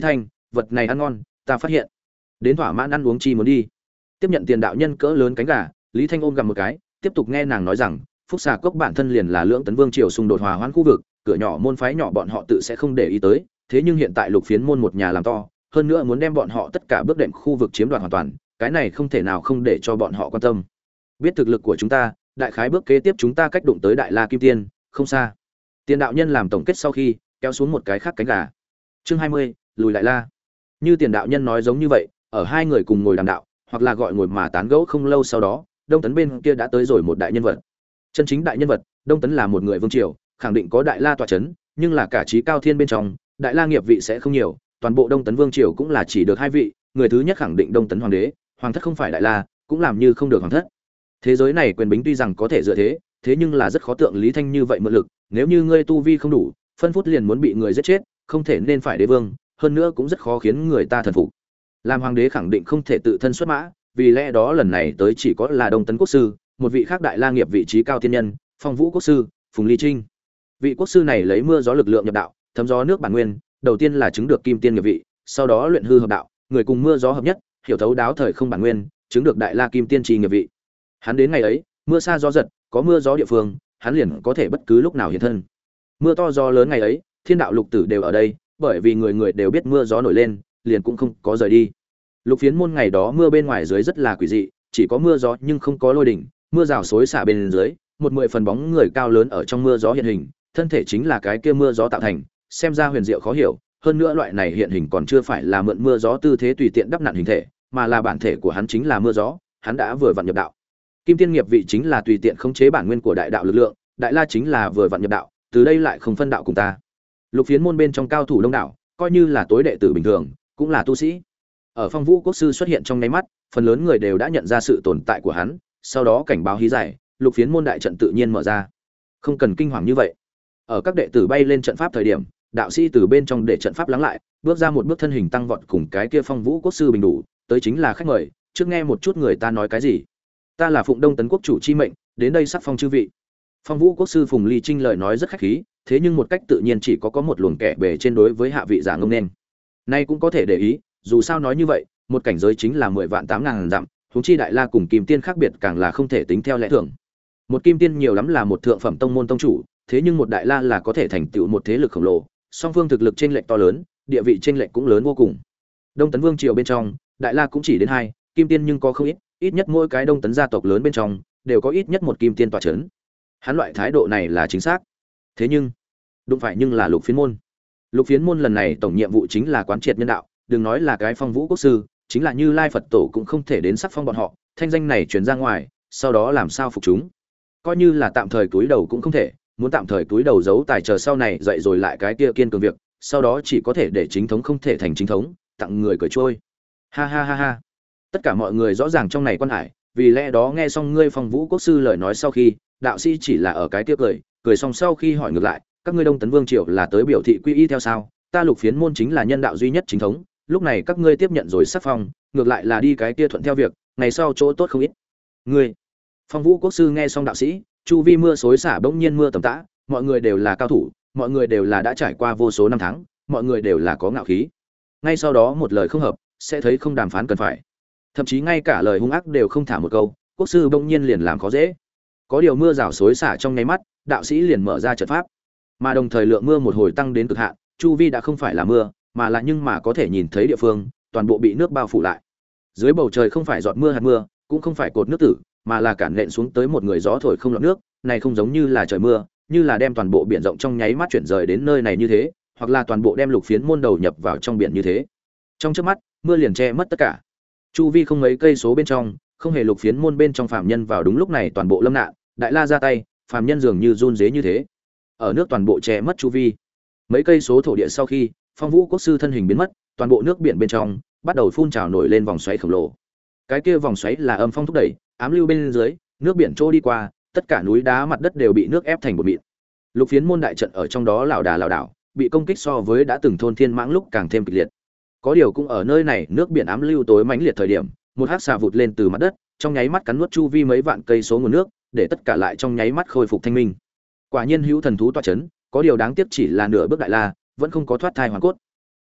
Speaker 1: vật này ăn ngon, ta phát hiện. Đến thỏa mãn ăn uống chi muốn đi. Tiếp nhận tiền đạo nhân cỡ lớn cánh gà, Lý Thanh ôm gặm một cái, tiếp tục nghe nàng nói rằng, Phúc Xà Cốc bản thân liền là Lưỡng Tấn Vương triều xung đột hòa hoãn khu vực, cửa nhỏ môn phái nhỏ bọn họ tự sẽ không để ý tới, thế nhưng hiện tại Lục Phiến môn một nhà làm to, hơn nữa muốn đem bọn họ tất cả bước đệm khu vực chiếm đoạt hoàn toàn, cái này không thể nào không để cho bọn họ quan tâm. Biết thực lực của chúng ta, đại khái bước kế tiếp chúng ta cách đụng tới Đại La Kim Tiên, không xa. Tiền đạo nhân làm tổng kết sau khi, kéo xuống một cái khác cánh gà. Chương hai mươi, lùi lại La. Như tiền đạo nhân nói giống như vậy, ở hai người cùng ngồi đàm đạo, hoặc là gọi ngồi mà tán gẫu không lâu sau đó, Đông Tấn bên kia đã tới rồi một đại nhân vật. Chân chính đại nhân vật, Đông Tấn là một người vương triều, khẳng định có Đại La tọa chấn, nhưng là cả trí cao thiên bên trong, Đại La nghiệp vị sẽ không nhiều, toàn bộ Đông Tấn vương triều cũng là chỉ được hai vị, người thứ nhất khẳng định Đông Tấn hoàng đế, hoàng thất không phải Đại La, cũng làm như không được hoàng thất. Thế giới này quyền bính tuy rằng có thể dựa thế, thế nhưng là rất khó tượng Lý Thanh như vậy mượn lực, nếu như ngươi tu vi không đủ, phân phút liền muốn bị người giết chết, không thể nên phải đế vương, hơn nữa cũng rất khó khiến người ta thần phục. Làm hoàng đế khẳng định không thể tự thân xuất mã, vì lẽ đó lần này tới chỉ có là Đông Tấn quốc sư, một vị khác Đại La nghiệp vị trí cao thiên nhân, Phong Vũ quốc sư, Phùng Ly Trinh. Vị quốc sư này lấy mưa gió lực lượng nhập đạo, thấm gió nước bản nguyên, đầu tiên là chứng được kim tiên nghiệp vị, sau đó luyện hư hợp đạo, người cùng mưa gió hợp nhất, hiểu thấu đáo thời không bản nguyên, chứng được Đại La kim tiên trì nghiệp vị. Hắn đến ngày ấy, mưa xa gió giật, có mưa gió địa phương, hắn liền có thể bất cứ lúc nào hiện thân. Mưa to gió lớn ngày ấy, thiên đạo lục tử đều ở đây, bởi vì người người đều biết mưa gió nổi lên, liền cũng không có rời đi. Lục Phiến môn ngày đó mưa bên ngoài dưới rất là quỷ dị, chỉ có mưa gió nhưng không có lôi đỉnh, mưa rào xối xả bên dưới, một mười phần bóng người cao lớn ở trong mưa gió hiện hình, thân thể chính là cái kia mưa gió tạo thành, xem ra huyền diệu khó hiểu, hơn nữa loại này hiện hình còn chưa phải là mượn mưa gió tư thế tùy tiện đắp nặn hình thể, mà là bản thể của hắn chính là mưa gió, hắn đã vừa vặn nhập đạo. Kim tiên nghiệp vị chính là tùy tiện khống chế bản nguyên của đại đạo lực lượng, Đại La chính là vừa vặn nhập đạo, từ đây lại không phân đạo cùng ta. Lục Phiến môn bên trong cao thủ đông đảo, coi như là tối đệ tử bình thường, cũng là tu sĩ. Ở Phong Vũ quốc sư xuất hiện trong nháy mắt, phần lớn người đều đã nhận ra sự tồn tại của hắn, sau đó cảnh báo hí giải, Lục Phiến môn đại trận tự nhiên mở ra. Không cần kinh hoàng như vậy. Ở các đệ tử bay lên trận pháp thời điểm, đạo sĩ từ bên trong để trận pháp lắng lại, bước ra một bước thân hình tăng vọt cùng cái kia Phong Vũ quốc sư bình đủ, tới chính là khách mời, trước nghe một chút người ta nói cái gì. Ta là Phụng Đông Tấn quốc chủ chi mệnh, đến đây sắc phong chư vị. Phong Vũ quốc sư Phùng Ly Trinh lời nói rất khách khí, thế nhưng một cách tự nhiên chỉ có có một luồng kẻ bề trên đối với hạ vị giả ngông nên. Nay cũng có thể để ý, dù sao nói như vậy, một cảnh giới chính là mười vạn tám ngàn dặm, huống chi Đại La cùng Kim Tiên khác biệt càng là không thể tính theo lẽ thường. Một Kim Tiên nhiều lắm là một thượng phẩm tông môn tông chủ, thế nhưng một Đại La là có thể thành tựu một thế lực khổng lồ, song phương thực lực chênh lệch to lớn, địa vị chênh lệch cũng lớn vô cùng. Đông Tấn Vương triều bên trong, Đại La cũng chỉ đến hai, Kim Tiên nhưng có không ít, ít nhất mỗi cái Đông Tấn gia tộc lớn bên trong đều có ít nhất một Kim Tiên tọa chấn. Hắn loại thái độ này là chính xác. Thế nhưng, đụng phải nhưng là Lục Phiến môn. Lục Phiến môn lần này tổng nhiệm vụ chính là quán triệt nhân đạo, đừng nói là cái Phong Vũ quốc sư, chính là Như Lai Phật tổ cũng không thể đến sắc phong bọn họ, thanh danh này truyền ra ngoài, sau đó làm sao phục chúng? Coi như là tạm thời túi đầu cũng không thể, muốn tạm thời túi đầu giấu tài chờ sau này dậy rồi lại cái kia kiên cường việc, sau đó chỉ có thể để chính thống không thể thành chính thống, tặng người cười trôi. Ha ha ha ha. Tất cả mọi người rõ ràng trong này quan hải, vì lẽ đó nghe xong ngươi Phong Vũ quốc sư lời nói sau khi, đạo sĩ chỉ là ở cái kia cười, cười xong sau khi hỏi ngược lại, các ngươi Đông Tấn Vương triều là tới biểu thị quy y theo sao? Ta Lục Phiến môn chính là nhân đạo duy nhất chính thống, lúc này các ngươi tiếp nhận rồi sắc phong, ngược lại là đi cái kia thuận theo việc, ngày sau chỗ tốt không ít. Ngươi, Phong Vũ quốc sư nghe xong đạo sĩ, chu vi mưa xối xả bỗng nhiên mưa tầm tã, mọi người đều là cao thủ, mọi người đều là đã trải qua vô số năm tháng, mọi người đều là có ngạo khí. Ngay sau đó một lời không hợp, sẽ thấy không đàm phán cần phải. Thậm chí ngay cả lời hung ác đều không thả một câu, quốc sư bỗng nhiên liền làm khó dễ. Có điều mưa rào xối xả trong nháy mắt, đạo sĩ liền mở ra trận pháp, mà đồng thời lượng mưa một hồi tăng đến cực hạn, chu vi đã không phải là mưa, mà là nhưng mà có thể nhìn thấy địa phương, toàn bộ bị nước bao phủ lại. Dưới bầu trời không phải giọt mưa hạt mưa, cũng không phải cột nước tử, mà là cản nện xuống tới một người gió thổi không lọt nước, này không giống như là trời mưa, như là đem toàn bộ biển rộng trong nháy mắt chuyển rời đến nơi này như thế, hoặc là toàn bộ đem Lục Phiến môn đầu nhập vào trong biển như thế. Trong chớp mắt, mưa liền che mất tất cả. Chu vi không mấy cây số bên trong, không hề Lục Phiến môn bên trong phàm nhân vào đúng lúc này toàn bộ lâm nạn, Đại La ra tay, phàm nhân dường như run rế như thế. Ở nước toàn bộ che mất chu vi. Mấy cây số thổ địa sau khi, Phong Vũ quốc sư thân hình biến mất, toàn bộ nước biển bên trong bắt đầu phun trào nổi lên vòng xoáy khổng lồ. Cái kia vòng xoáy là âm phong thúc đẩy, ám lưu bên dưới, nước biển trôi đi qua, tất cả núi đá mặt đất đều bị nước ép thành bột mịn. Lục Phiến môn đại trận ở trong đó lảo đà lảo đảo, bị công kích so với đã từng thôn thiên mãng lúc càng thêm kịch liệt. Có điều cũng ở nơi này, nước biển ám lưu tối mãnh liệt thời điểm, một hắc xà vụt lên từ mặt đất, trong nháy mắt cắn nuốt chu vi mấy vạn cây số nguồn nước, để tất cả lại trong nháy mắt khôi phục thanh minh. Quả nhiên hữu thần thú tọa chấn, có điều đáng tiếc chỉ là nửa bước Đại La, vẫn không có thoát thai hoàn cốt.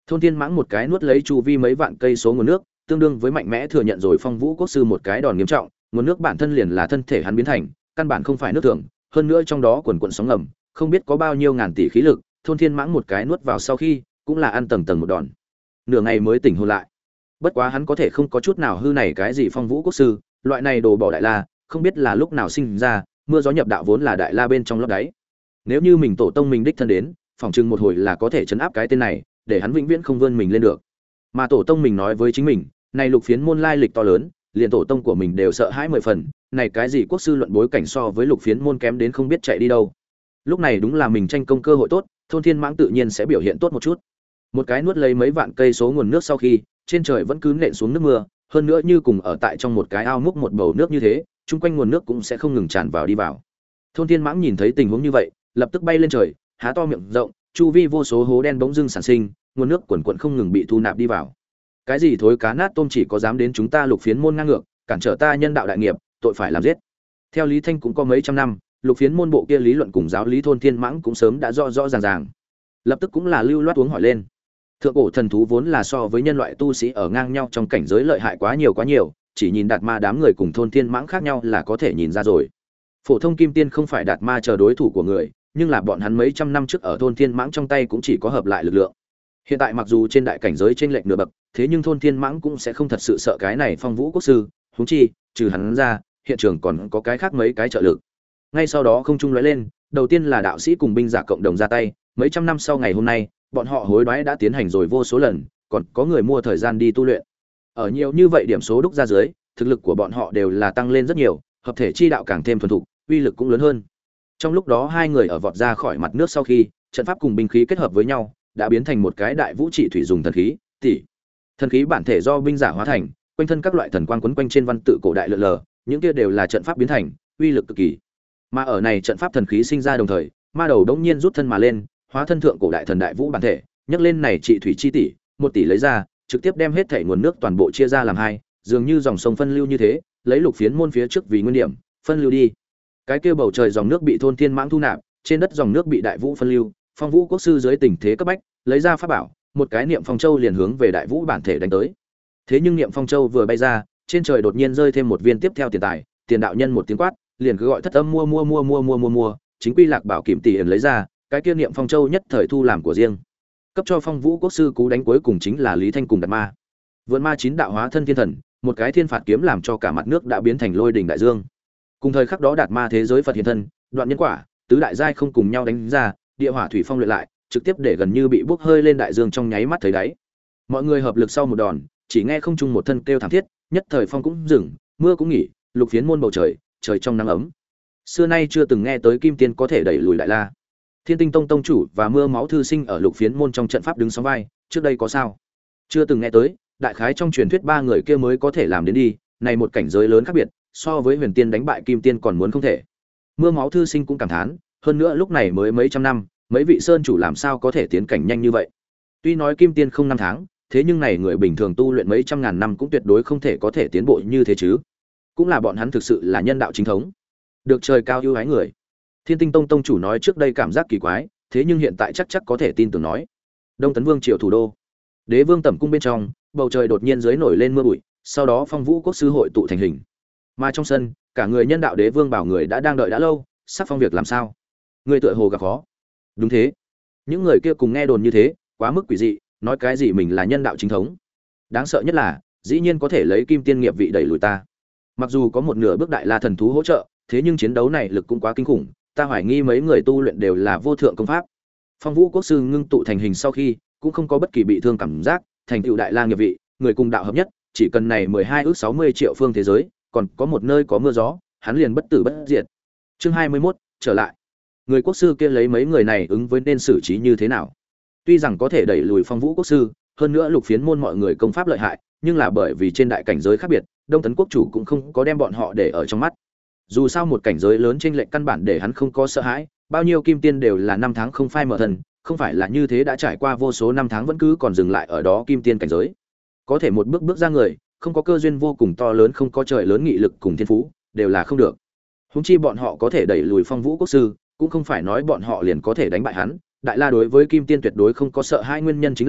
Speaker 1: Thôn Thiên Mãng một cái nuốt lấy chu vi mấy vạn cây số nguồn nước, tương đương với mạnh mẽ thừa nhận rồi Phong Vũ Quốc sư một cái đòn nghiêm trọng, nguồn nước bản thân liền là thân thể hắn biến thành, căn bản không phải nước thường, hơn nữa trong đó quần quần sóng ngầm, không biết có bao nhiêu ngàn tỷ khí lực, Thôn Thiên Mãng một cái nuốt vào sau khi, cũng là ăn tầng tầng một đòn. Nửa ngày mới tỉnh hồn lại. Bất quá hắn có thể không có chút nào hư này cái gì Phong Vũ Quốc sư, loại này đồ bỏ đại la, không biết là lúc nào sinh ra, mưa gió nhập đạo vốn là đại la bên trong lót đáy. Nếu như mình tổ tông mình đích thân đến, phòng trưng một hồi là có thể chấn áp cái tên này, để hắn vĩnh viễn không vươn mình lên được. Mà tổ tông mình nói với chính mình, này Lục Phiến môn lai lịch to lớn, liền tổ tông của mình đều sợ hãi mười phần, này cái gì quốc sư luận bối cảnh so với Lục Phiến môn kém đến không biết chạy đi đâu. Lúc này đúng là mình tranh công cơ hội tốt, Thôn Thiên Mãng tự nhiên sẽ biểu hiện tốt một chút. Một cái nuốt lấy mấy vạn cây số nguồn nước sau khi, trên trời vẫn cứ nện xuống nước mưa, hơn nữa như cùng ở tại trong một cái ao múc một bầu nước như thế, chung quanh nguồn nước cũng sẽ không ngừng tràn vào đi vào. Thôn Thiên Mãng nhìn thấy tình huống như vậy, lập tức bay lên trời, há to miệng rộng, chu vi vô số hố đen bỗng dưng sản sinh, nguồn nước quần quần không ngừng bị thu nạp đi vào. Cái gì thối cá nát tôm chỉ có dám đến chúng ta Lục Phiến môn ngang ngược, cản trở ta nhân đạo đại nghiệp, tội phải làm giết. Theo Lý Thanh cũng có mấy trăm năm, Lục Phiến môn bộ kia lý luận cùng giáo lý Thôn Thiên Mãng cũng sớm đã rõ rõ ràng ràng. Lập tức cũng là lưu loát uống hỏi lên. Thượng cổ thần thú vốn là so với nhân loại tu sĩ ở ngang nhau trong cảnh giới lợi hại quá nhiều quá nhiều, chỉ nhìn Đạt Ma đám người cùng Thôn Thiên Mãng khác nhau là có thể nhìn ra rồi. Phổ thông kim tiên không phải Đạt Ma chờ đối thủ của người, nhưng là bọn hắn mấy trăm năm trước ở Thôn Thiên Mãng trong tay cũng chỉ có hợp lại lực lượng. Hiện tại mặc dù trên đại cảnh giới trên lệch nửa bậc, thế nhưng Thôn Thiên Mãng cũng sẽ không thật sự sợ cái này Phong Vũ Quốc sư, huống chi, trừ hắn ra, hiện trường còn có cái khác mấy cái trợ lực. Ngay sau đó không trung lóe lên, đầu tiên là đạo sĩ cùng binh giả cộng đồng ra tay, mấy trăm năm sau ngày hôm nay, bọn họ hối đoái đã tiến hành rồi vô số lần, còn có người mua thời gian đi tu luyện. Ở nhiều như vậy điểm số đúc ra dưới, thực lực của bọn họ đều là tăng lên rất nhiều, hợp thể chi đạo càng thêm thuần thục, uy lực cũng lớn hơn. Trong lúc đó hai người ở vọt ra khỏi mặt nước sau khi, trận pháp cùng binh khí kết hợp với nhau, đã biến thành một cái đại vũ trị thủy dùng thần khí, tỷ. Thần khí bản thể do binh giả hóa thành, quanh thân các loại thần quang quấn quanh trên văn tự cổ đại lượn lờ, những kia đều là trận pháp biến thành, uy lực cực kỳ. Mà ở này trận pháp thần khí sinh ra đồng thời, ma đầu đống nhiên rút thân mà lên, hóa thân thượng cổ đại thần đại vũ bản thể, nhấc lên này trị thủy chi tỷ, một tỷ lấy ra, trực tiếp đem hết thể nguồn nước toàn bộ chia ra làm hai, dường như dòng sông phân lưu như thế, lấy Lục Phiến môn phía trước vì nguyên điểm, phân lưu đi. Cái kia bầu trời dòng nước bị Thôn Thiên Mãng thu nạp, trên đất dòng nước bị đại vũ phân lưu, Phong Vũ Quốc sư dưới tình thế cấp bách, lấy ra pháp bảo, một cái niệm phong châu liền hướng về đại vũ bản thể đánh tới. Thế nhưng niệm phong châu vừa bay ra, trên trời đột nhiên rơi thêm một viên tiếp theo tiền tài, tiền đạo nhân một tiếng quát, liền cứ gọi thất âm mua mua mua mua mua mua mua, chính quy lạc bảo kiểm tỷ ẩn lấy ra, cái kia niệm phong châu nhất thời thu làm của riêng. Cấp cho Phong Vũ Quốc sư cú đánh cuối cùng chính là Lý Thanh cùng Đạt Ma. Vượn ma chín đạo hóa thân thiên thần, một cái thiên phạt kiếm làm cho cả mặt nước đã biến thành lôi đỉnh đại dương. Cùng thời khắc đó Đạt Ma thế giới Phật hiện thân, đoạn nhân quả, tứ đại giai không cùng nhau đánh ra, địa hỏa thủy phong luyện lại, trực tiếp để gần như bị bốc hơi lên đại dương trong nháy mắt thấy đáy. Mọi người hợp lực sau một đòn, chỉ nghe không trung một thân kêu thảm thiết, nhất thời phong cũng dừng, mưa cũng nghỉ, Lục Phiến môn bầu trời, trời trong nắng ấm. Xưa nay chưa từng nghe tới kim tiên có thể đẩy lùi đại la. Thiên Tinh Tông tông chủ và Mưa Máu thư sinh ở Lục Phiến môn trong trận pháp đứng sóng vai, trước đây có sao? Chưa từng nghe tới, đại khái trong truyền thuyết ba người kia mới có thể làm đến đi, này một cảnh giới lớn khác biệt, so với huyền tiên đánh bại kim tiên còn muốn không thể. Mưa Máu thư sinh cũng cảm thán, hơn nữa lúc này mới mấy trăm năm, mấy vị sơn chủ làm sao có thể tiến cảnh nhanh như vậy? Tuy nói kim tiên không năm tháng, thế nhưng này người bình thường tu luyện mấy trăm ngàn năm cũng tuyệt đối không thể có thể tiến bộ như thế chứ. Cũng là bọn hắn thực sự là nhân đạo chính thống, được trời cao ưu ái người. Thiên Tinh Tông tông chủ nói trước đây cảm giác kỳ quái, thế nhưng hiện tại chắc chắc có thể tin tưởng nói. Đông Tấn Vương triều thủ đô, Đế Vương tẩm cung bên trong, bầu trời đột nhiên dưới nổi lên mưa bụi, sau đó Phong Vũ Quốc sư hội tụ thành hình. Mà trong sân, cả người nhân đạo Đế Vương bảo người đã đang đợi đã lâu, sắp phong việc làm sao? Người tựa hồ gặp khó. Đúng thế. Những người kia cùng nghe đồn như thế, quá mức quỷ dị, nói cái gì mình là nhân đạo chính thống. Đáng sợ nhất là, dĩ nhiên có thể lấy kim tiên nghiệp vị đẩy lùi ta. Mặc dù có một nửa bước đại la thần thú hỗ trợ, thế nhưng chiến đấu này lực cũng quá kinh khủng, ta hoài nghi mấy người tu luyện đều là vô thượng công pháp. Phong Vũ Quốc sư ngưng tụ thành hình sau khi, cũng không có bất kỳ bị thương cảm giác, thành tựu đại la nghiệp vị, người cùng đạo hợp nhất, chỉ cần này mười hai ước sáu mươi triệu phương thế giới, còn có một nơi có mưa gió, hắn liền bất tử bất diệt. Chương hai mươi mốt, trở lại. Người quốc sư kia lấy mấy người này ứng với nên xử trí như thế nào? Tuy rằng có thể đẩy lùi Phong Vũ Quốc sư, hơn nữa Lục Phiến môn mọi người công pháp lợi hại, nhưng là bởi vì trên đại cảnh giới khác biệt, Đông Tấn quốc chủ cũng không có đem bọn họ để ở trong mắt. Dù sao một cảnh giới lớn trên lệnh căn bản để hắn không có sợ hãi, bao nhiêu kim tiên đều là năm tháng không phai mở thần, không phải là như thế đã trải qua vô số năm tháng vẫn cứ còn dừng lại ở đó kim tiên cảnh giới. Có thể một bước bước ra người, không có cơ duyên vô cùng to lớn, không có trời lớn nghị lực cùng thiên phú, đều là không được. Huống chi bọn họ có thể đẩy lùi Phong Vũ Quốc sư, cũng không phải nói bọn họ liền có thể đánh bại hắn. Đại La đối với kim tiên tuyệt đối không có sợ hai, nguyên nhân chính là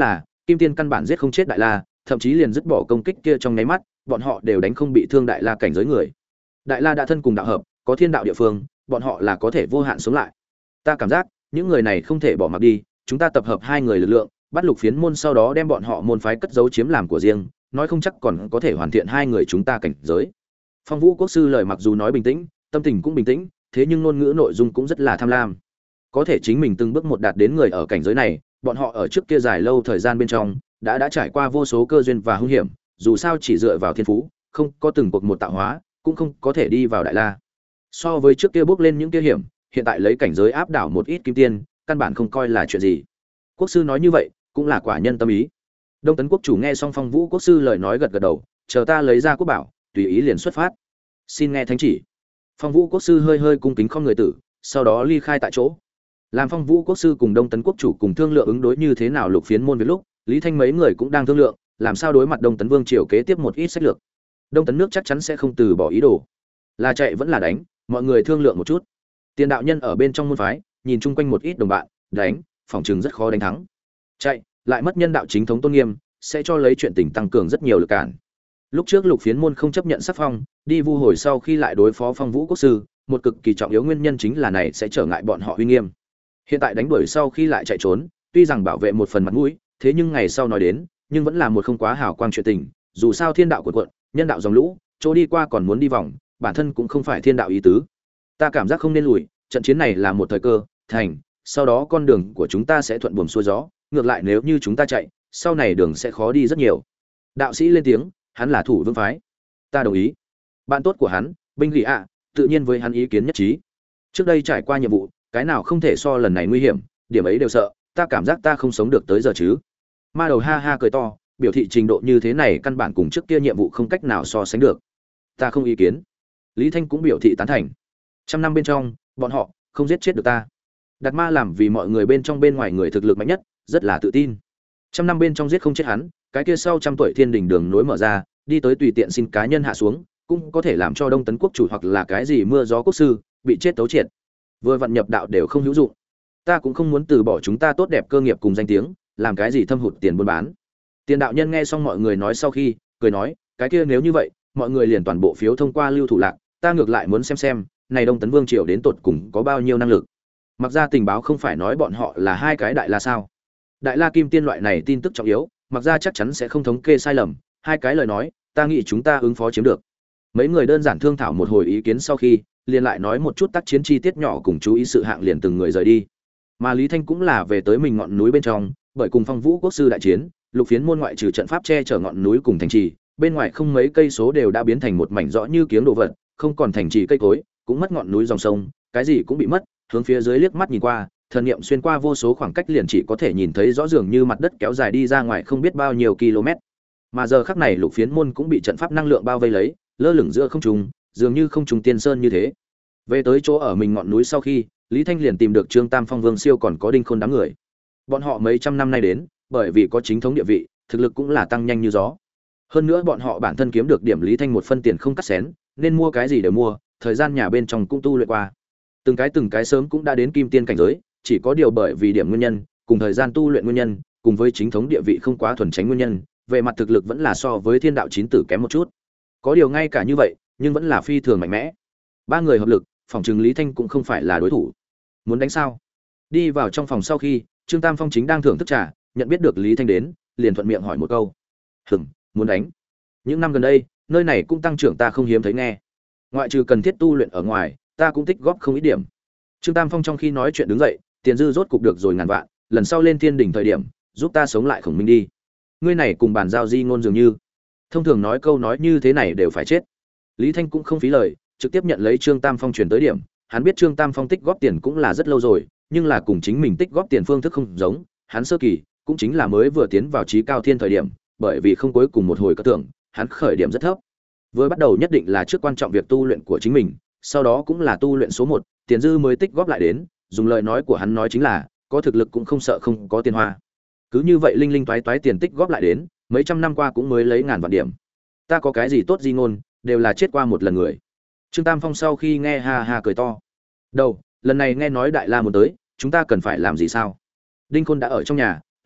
Speaker 1: Kim Tiên căn bản giết không chết Đại La, thậm chí liền dứt bỏ công kích kia trong nháy mắt, bọn họ đều đánh không bị thương Đại La cảnh giới người. Đại La đã thân cùng đạo hợp, có thiên đạo địa phương, bọn họ là có thể vô hạn sống lại. Ta cảm giác, những người này không thể bỏ mặc đi, chúng ta tập hợp hai người lực lượng, bắt Lục Phiến môn sau đó đem bọn họ môn phái cất giấu chiếm làm của riêng, nói không chắc còn có thể hoàn thiện hai người chúng ta cảnh giới. Phong Vũ Quốc sư lời mặc dù nói bình tĩnh, tâm tình cũng bình tĩnh, thế nhưng ngôn ngữ nội dung cũng rất là tham lam. Có thể chính mình từng bước một đạt đến người ở cảnh giới này, bọn họ ở trước kia dài lâu thời gian bên trong, đã đã trải qua vô số cơ duyên và hung hiểm, dù sao chỉ dựa vào thiên phú, không có từng cuộc một tạo hóa, cũng không có thể đi vào Đại La. So với trước kia bước lên những kia hiểm, hiện tại lấy cảnh giới áp đảo một ít kim tiên, căn bản không coi là chuyện gì. Quốc sư nói như vậy, cũng là quả nhân tâm ý. Đông Tấn quốc chủ nghe xong Phong Vũ Quốc sư lời nói gật gật đầu, chờ ta lấy ra quốc bảo, tùy ý liền xuất phát. Xin nghe thánh chỉ. Phong Vũ Quốc sư hơi hơi cung kính không người tử, sau đó ly khai tại chỗ. Làm Phong Vũ Quốc sư cùng Đông Tấn quốc chủ cùng thương lượng ứng đối như thế nào Lục Phiến môn với lúc, Lý Thanh mấy người cũng đang thương lượng, làm sao đối mặt Đông Tấn vương triều kế tiếp một ít sách lược. Đông Tấn nước chắc chắn sẽ không từ bỏ ý đồ, là chạy vẫn là đánh, mọi người thương lượng một chút. Tiền đạo nhân ở bên trong môn phái, nhìn chung quanh một ít đồng bạn, đánh, phòng trường rất khó đánh thắng. Chạy, lại mất nhân đạo chính thống tôn nghiêm, sẽ cho lấy chuyện tình tăng cường rất nhiều lực cản. Lúc trước Lục Phiến môn không chấp nhận sắc phong, đi vu hồi sau khi lại đối phó Phong Vũ Quốc sư, một cực kỳ trọng yếu nguyên nhân chính là này sẽ trở ngại bọn họ uy nghiêm. Hiện tại đánh đuổi sau khi lại chạy trốn, tuy rằng bảo vệ một phần mặt mũi, thế nhưng ngày sau nói đến, nhưng vẫn là một không quá hào quang chuyện tình, dù sao thiên đạo của quận, nhân đạo dòng lũ, chỗ đi qua còn muốn đi vòng, bản thân cũng không phải thiên đạo ý tứ. Ta cảm giác không nên lùi, trận chiến này là một thời cơ, thành, sau đó con đường của chúng ta sẽ thuận buồm xuôi gió, ngược lại nếu như chúng ta chạy, sau này đường sẽ khó đi rất nhiều. Đạo sĩ lên tiếng, hắn là thủ vương phái. Ta đồng ý. Bạn tốt của hắn, binh gỉ ạ, tự nhiên với hắn ý kiến nhất trí. Trước đây trải qua nhiệm vụ, cái nào không thể so lần này nguy hiểm, điểm ấy đều sợ, ta cảm giác ta không sống được tới giờ chứ. Ma đầu ha ha cười to, biểu thị trình độ như thế này căn bản cùng trước kia nhiệm vụ không cách nào so sánh được. Ta không ý kiến. Lý Thanh cũng biểu thị tán thành. Trăm năm bên trong, bọn họ không giết chết được ta. Đạt Ma làm vì mọi người bên trong bên ngoài người thực lực mạnh nhất, rất là tự tin. Trăm năm bên trong giết không chết hắn, cái kia sau trăm tuổi thiên đình đường nối mở ra, đi tới tùy tiện xin cá nhân hạ xuống, cũng có thể làm cho Đông Tấn quốc chủ hoặc là cái gì mưa gió quốc sư bị chết tấu triệt. Vừa vận nhập đạo đều không hữu dụng. Ta cũng không muốn từ bỏ chúng ta tốt đẹp cơ nghiệp cùng danh tiếng, làm cái gì thâm hụt tiền buôn bán. Tiền đạo nhân nghe xong mọi người nói sau khi, cười nói, cái kia nếu như vậy, mọi người liền toàn bộ phiếu thông qua Lưu Thủ Lạc, ta ngược lại muốn xem xem, này Đông Tấn Vương triều đến tột cùng có bao nhiêu năng lực. Mặc ra tình báo không phải nói bọn họ là hai cái đại la sao? Đại la kim tiên loại này tin tức trọng yếu, mặc ra chắc chắn sẽ không thống kê sai lầm, hai cái lời nói, ta nghĩ chúng ta ứng phó chiếm được. Mấy người đơn giản thương thảo một hồi ý kiến sau khi, liền lại nói một chút tác chiến chi tiết nhỏ cùng chú ý sự hạng liền từng người rời đi. Mà Lý Thanh cũng là về tới mình ngọn núi bên trong, bởi cùng Phong Vũ quốc sư đại chiến, Lục Phiến môn ngoại trừ trận pháp che chở ngọn núi cùng thành trì, bên ngoài không mấy cây số đều đã biến thành một mảnh rõ như kiếng đồ vật, không còn thành trì cây cối, cũng mất ngọn núi dòng sông, cái gì cũng bị mất, hướng phía dưới liếc mắt nhìn qua, thần niệm xuyên qua vô số khoảng cách liền chỉ có thể nhìn thấy rõ ràng như mặt đất kéo dài đi ra ngoài không biết bao nhiêu km. Mà giờ khắc này Lục Phiến môn cũng bị trận pháp năng lượng bao vây lấy, lơ lửng giữa không trung, dường như không trung tiên sơn như thế. Về tới chỗ ở mình ngọn núi sau khi, Lý Thanh liền tìm được Trương Tam Phong Vương Siêu còn có Đinh Khôn đám người. Bọn họ mấy trăm năm nay đến, bởi vì có chính thống địa vị, thực lực cũng là tăng nhanh như gió. Hơn nữa bọn họ bản thân kiếm được điểm Lý Thanh một phân tiền không cắt xén, nên mua cái gì đều mua, thời gian nhà bên trong cũng tu luyện qua. Từng cái từng cái sớm cũng đã đến kim tiên cảnh giới, chỉ có điều bởi vì điểm nguyên nhân, cùng thời gian tu luyện nguyên nhân, cùng với chính thống địa vị không quá thuần tránh nguyên nhân, về mặt thực lực vẫn là so với Thiên đạo chín tử kém một chút. Có điều ngay cả như vậy, nhưng vẫn là phi thường mạnh mẽ. Ba người hợp lực, phòng trừng Lý Thanh cũng không phải là đối thủ. Muốn đánh sao? Đi vào trong phòng sau khi, Trương Tam Phong chính đang thưởng thức trà, nhận biết được Lý Thanh đến, liền thuận miệng hỏi một câu. "Hừm, muốn đánh." Những năm gần đây, nơi này cũng tăng trưởng ta không hiếm thấy nghe. Ngoại trừ cần thiết tu luyện ở ngoài, ta cũng tích góp không ít điểm. Trương Tam Phong trong khi nói chuyện đứng dậy, tiền dư rốt cục được rồi ngàn vạn, lần sau lên thiên đỉnh thời điểm, giúp ta sống lại Khổng Minh đi. Ngươi này cùng bàn giao di ngôn dường như, thông thường nói câu nói như thế này đều phải chết. Lý Thanh cũng không phí lời, trực tiếp nhận lấy Trương Tam Phong chuyển tới điểm, hắn biết Trương Tam Phong tích góp tiền cũng là rất lâu rồi, nhưng là cùng chính mình tích góp tiền phương thức không giống, hắn sơ kỳ cũng chính là mới vừa tiến vào trí cao thiên thời điểm, bởi vì không cuối cùng một hồi cơ tưởng, hắn khởi điểm rất thấp. Vừa bắt đầu nhất định là trước quan trọng việc tu luyện của chính mình, sau đó cũng là tu luyện số một, tiền dư mới tích góp lại đến, dùng lời nói của hắn nói chính là, có thực lực cũng không sợ không có tiền hoa. Cứ như vậy linh linh toái toái tiền tích góp lại đến, mấy trăm năm qua cũng mới lấy ngàn vạn điểm. Ta có cái gì tốt di ngôn, đều là chết qua một lần người. Trương Tam Phong sau khi nghe ha ha cười to. Đầu, lần này nghe nói Đại La muốn tới, chúng ta cần phải làm gì sao? Đinh Khôn đã ở trong nhà,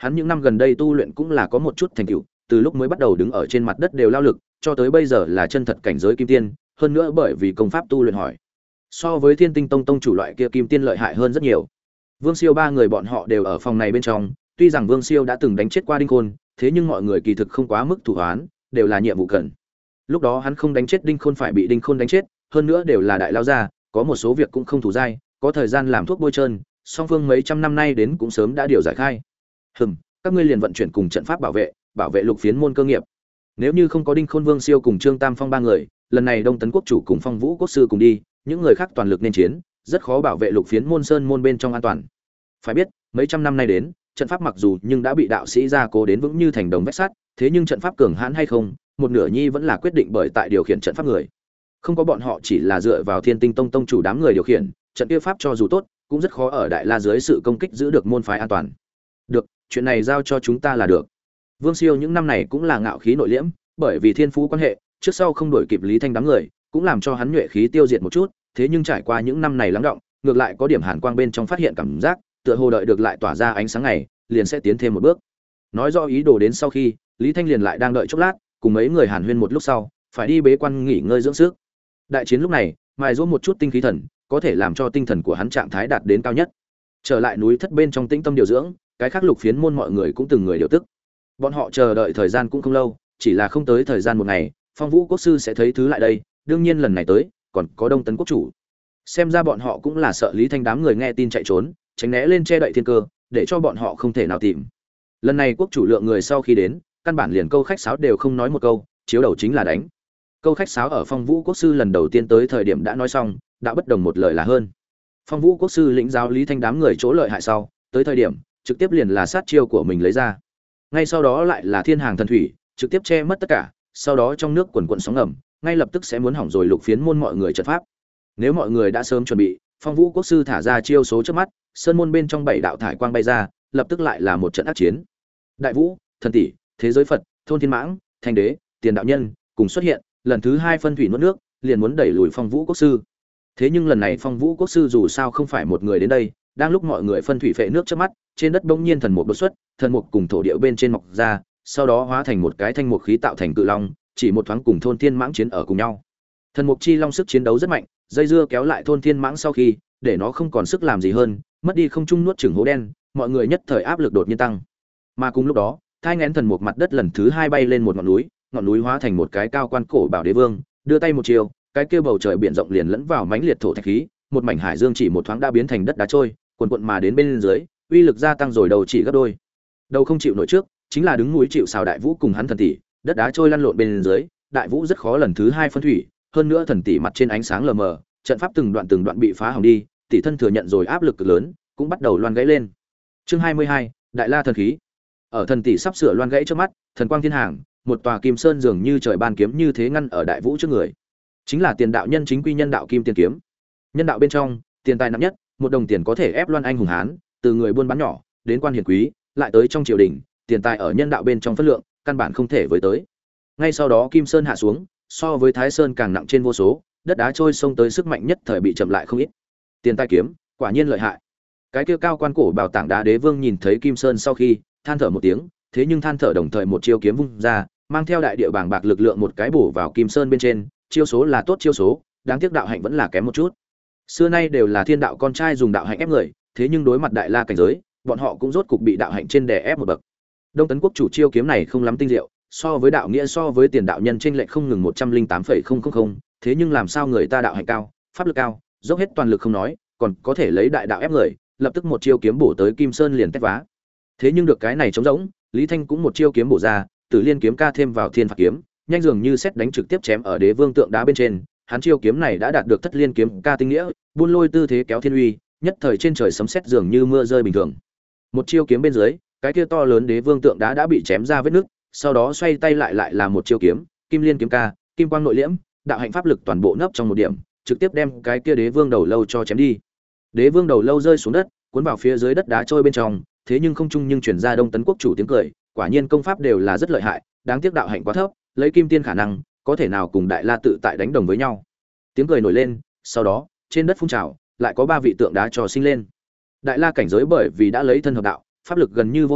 Speaker 1: Hắn những năm gần đây tu luyện cũng là có một chút thành tựu, từ lúc mới bắt đầu đứng ở trên mặt đất đều lao lực, cho tới bây giờ là chân thật cảnh giới kim tiên, hơn nữa bởi vì công pháp tu luyện hỏi, so với Thiên Tinh Tông tông chủ loại kia kim tiên lợi hại hơn rất nhiều. Vương Siêu ba người bọn họ đều ở phòng này bên trong, tuy rằng Vương Siêu đã từng đánh chết qua Đinh Khôn, thế nhưng mọi người kỳ thực không quá mức thủ hoán, đều là nhiệm vụ cần. Lúc đó hắn không đánh chết Đinh Khôn phải bị Đinh Khôn đánh chết, hơn nữa đều là đại lao gia, có một số việc cũng không thủ dai, có thời gian làm thuốc bôi trơn, song phương mấy trăm năm nay đến cũng sớm đã điều giải khai. Hừm, các ngươi liền vận chuyển cùng trận pháp bảo vệ, bảo vệ lục phiến môn cơ nghiệp. Nếu như không có Đinh Khôn, Vương Siêu cùng Trương Tam Phong ba người, lần này Đông Tấn quốc chủ cùng Phong Vũ quốc sư cùng đi, những người khác toàn lực nên chiến, rất khó bảo vệ lục phiến môn sơn môn bên trong an toàn. Phải biết, mấy trăm năm nay đến, trận pháp mặc dù nhưng đã bị đạo sĩ gia cố đến vững như thành đồng vách sắt, thế nhưng trận pháp cường hãn hay không, một nửa nhi vẫn là quyết định bởi tại điều khiển trận pháp người. Không có bọn họ chỉ là dựa vào Thiên Tinh Tông tông chủ đám người điều khiển, trận kia pháp cho dù tốt, cũng rất khó ở Đại La dưới sự công kích giữ được môn phái an toàn. Được, chuyện này giao cho chúng ta là được. Vương Siêu những năm này cũng là ngạo khí nội liễm, bởi vì thiên phú quan hệ, trước sau không đổi kịp Lý Thanh đám người, cũng làm cho hắn nhuệ khí tiêu diệt một chút, thế nhưng trải qua những năm này lắng động, ngược lại có điểm hàn quang bên trong phát hiện cảm giác, tựa hồ đợi được lại tỏa ra ánh sáng này, liền sẽ tiến thêm một bước. Nói rõ ý đồ đến sau khi, Lý Thanh liền lại đang đợi chốc lát, cùng mấy người hàn huyên một lúc sau, phải đi bế quan nghỉ ngơi dưỡng sức. Đại chiến lúc này, mài giũa một chút tinh khí thần, có thể làm cho tinh thần của hắn trạng thái đạt đến cao nhất. Trở lại núi thất bên trong tĩnh tâm điều dưỡng, cái khác lục phiến môn mọi người cũng từng người điều tức. Bọn họ chờ đợi thời gian cũng không lâu, chỉ là không tới thời gian một ngày, Phong Vũ quốc sư sẽ thấy thứ lại đây, đương nhiên lần này tới, còn có Đông Tấn quốc chủ. Xem ra bọn họ cũng là sợ Lý Thanh đám người nghe tin chạy trốn, tránh né lên che đậy thiên cơ, để cho bọn họ không thể nào tìm. Lần này quốc chủ lượng người sau khi đến, căn bản liền câu khách sáo đều không nói một câu, chiếu đầu chính là đánh. Câu khách sáo ở Phong Vũ quốc sư lần đầu tiên tới thời điểm đã nói xong, đã bất đồng một lời là hơn. Phong Vũ quốc sư lĩnh giáo Lý Thanh đám người chỗ lợi hại sau, tới thời điểm trực tiếp liền là sát chiêu của mình lấy ra. Ngay sau đó lại là thiên hàng thần thủy, trực tiếp che mất tất cả, sau đó trong nước quần quần sóng ngầm, ngay lập tức sẽ muốn hỏng rồi lục phiến môn mọi người trận pháp. Nếu mọi người đã sớm chuẩn bị, Phong Vũ quốc sư thả ra chiêu số trước mắt, sơn môn bên trong bảy đạo thải quang bay ra, lập tức lại là một trận ác chiến. Đại Vũ, Thần Tỷ, Thế Giới Phật, Thôn Thiên Mãng, Thanh Đế, Tiền đạo nhân cùng xuất hiện, lần thứ hai phân thủy nuốt nước, liền muốn đẩy lùi Phong Vũ quốc sư. Thế nhưng lần này Phong Vũ quốc sư dù sao không phải một người đến đây, đang lúc mọi người phân thủy phệ nước trước mắt, trên đất bỗng nhiên thần mục đột xuất, thần mục cùng thổ địa bên trên mọc ra, sau đó hóa thành một cái thanh mục khí tạo thành cự long, chỉ một thoáng cùng Thôn Thiên Mãng chiến ở cùng nhau. Thần mục chi long sức chiến đấu rất mạnh, dây dưa kéo lại Thôn Thiên Mãng sau khi, để nó không còn sức làm gì hơn, mất đi không trung nuốt chửng hố đen, mọi người nhất thời áp lực đột nhiên tăng. Mà cùng lúc đó, thai nghén thần mục mặt đất lần thứ hai bay lên một ngọn núi, ngọn núi hóa thành một cái cao quan cổ bảo đế vương, đưa tay một chiều, cái kia bầu trời biển rộng liền lẫn vào mãnh liệt thổ thạch khí, một mảnh hải dương chỉ một thoáng đã biến thành đất đá trôi, cuồn cuộn mà đến bên dưới, uy lực gia tăng rồi đầu chỉ gấp đôi. Đầu không chịu nổi trước, chính là đứng núi chịu sào Đại Vũ cùng hắn thần tỷ, đất đá trôi lăn lộn bên dưới, Đại Vũ rất khó lần thứ hai phân thủy, hơn nữa thần tỷ mặt trên ánh sáng lờ mờ, trận pháp từng đoạn từng đoạn bị phá hỏng đi, tỷ thân thừa nhận rồi áp lực cực lớn, cũng bắt đầu loan gãy lên. Chương hai mươi hai, Đại La thần khí. Ở thần tỷ sắp sửa loan gãy trước mắt, thần quang thiên hàng, một tòa kim sơn dường như trời ban kiếm như thế ngăn ở Đại Vũ trước người. Chính là tiền đạo nhân chính quy nhân đạo kim tiền kiếm. Nhân đạo bên trong, tiền tài nặng nhất, một đồng tiền có thể ép loan anh hùng hán, từ người buôn bán nhỏ đến quan hiển quý, lại tới trong triều đình, tiền tài ở nhân đạo bên trong phân lượng, căn bản không thể với tới. Ngay sau đó kim sơn hạ xuống, so với Thái Sơn càng nặng trên vô số, đất đá trôi sông tới sức mạnh nhất thời bị chậm lại không ít. Tiền tài kiếm, quả nhiên lợi hại. Cái kia cao quan cổ bảo tảng đá đế vương nhìn thấy kim sơn sau khi, than thở một tiếng, thế nhưng than thở đồng thời một chiêu kiếm vung ra, mang theo đại địa bàng bạc lực lượng một cái bổ vào kim sơn bên trên, chiêu số là tốt chiêu số, đáng tiếc đạo hạnh vẫn là kém một chút. Xưa nay đều là thiên đạo con trai dùng đạo hạnh ép người, thế nhưng đối mặt đại la cảnh giới, bọn họ cũng rốt cục bị đạo hạnh trên đè ép một bậc. Đông Tấn quốc chủ chiêu kiếm này không lắm tinh diệu, so với đạo nghĩa so với tiền đạo nhân chênh lệch không ngừng một trăm linh tám phẩy không không không, thế nhưng làm sao người ta đạo hạnh cao, pháp lực cao, dốc hết toàn lực không nói, còn có thể lấy đại đạo ép người, lập tức một chiêu kiếm bổ tới Kim Sơn liền tét vá. Thế nhưng được cái này trống rỗng, Lý Thanh cũng một chiêu kiếm bổ ra, Tử Liên kiếm ca thêm vào Thiên Phạt kiếm, nhanh dường như sét đánh trực tiếp chém ở Đế Vương tượng đá bên trên, hắn chiêu kiếm này đã đạt được Thất Liên kiếm ca tinh nghĩa, buôn lôi tư thế kéo thiên uy, nhất thời trên trời sấm sét dường như mưa rơi bình thường. Một chiêu kiếm bên dưới, cái kia to lớn Đế Vương tượng đá đã bị chém ra vết nứt, sau đó xoay tay lại lại là một chiêu kiếm, Kim Liên kiếm ca, kim quang nội liễm, đạo hạnh pháp lực toàn bộ nấp trong một điểm, trực tiếp đem cái kia Đế Vương đầu lâu cho chém đi. Đế Vương đầu lâu rơi xuống đất, cuốn vào phía dưới đất đá trôi bên trong, thế nhưng không trung nhưng truyền ra Đông Tấn quốc chủ tiếng cười, quả nhiên công pháp đều là rất lợi hại, đáng tiếc đạo hạnh quá thấp, lấy kim tiên khả năng, có thể nào cùng Đại La tự tại đánh đồng với nhau. Tiếng cười nổi lên, sau đó, trên đất phun trào, lại có ba vị tượng đá trò sinh lên. Đại La cảnh giới bởi vì đã lấy thân hợp đạo, pháp lực gần như vô hạn,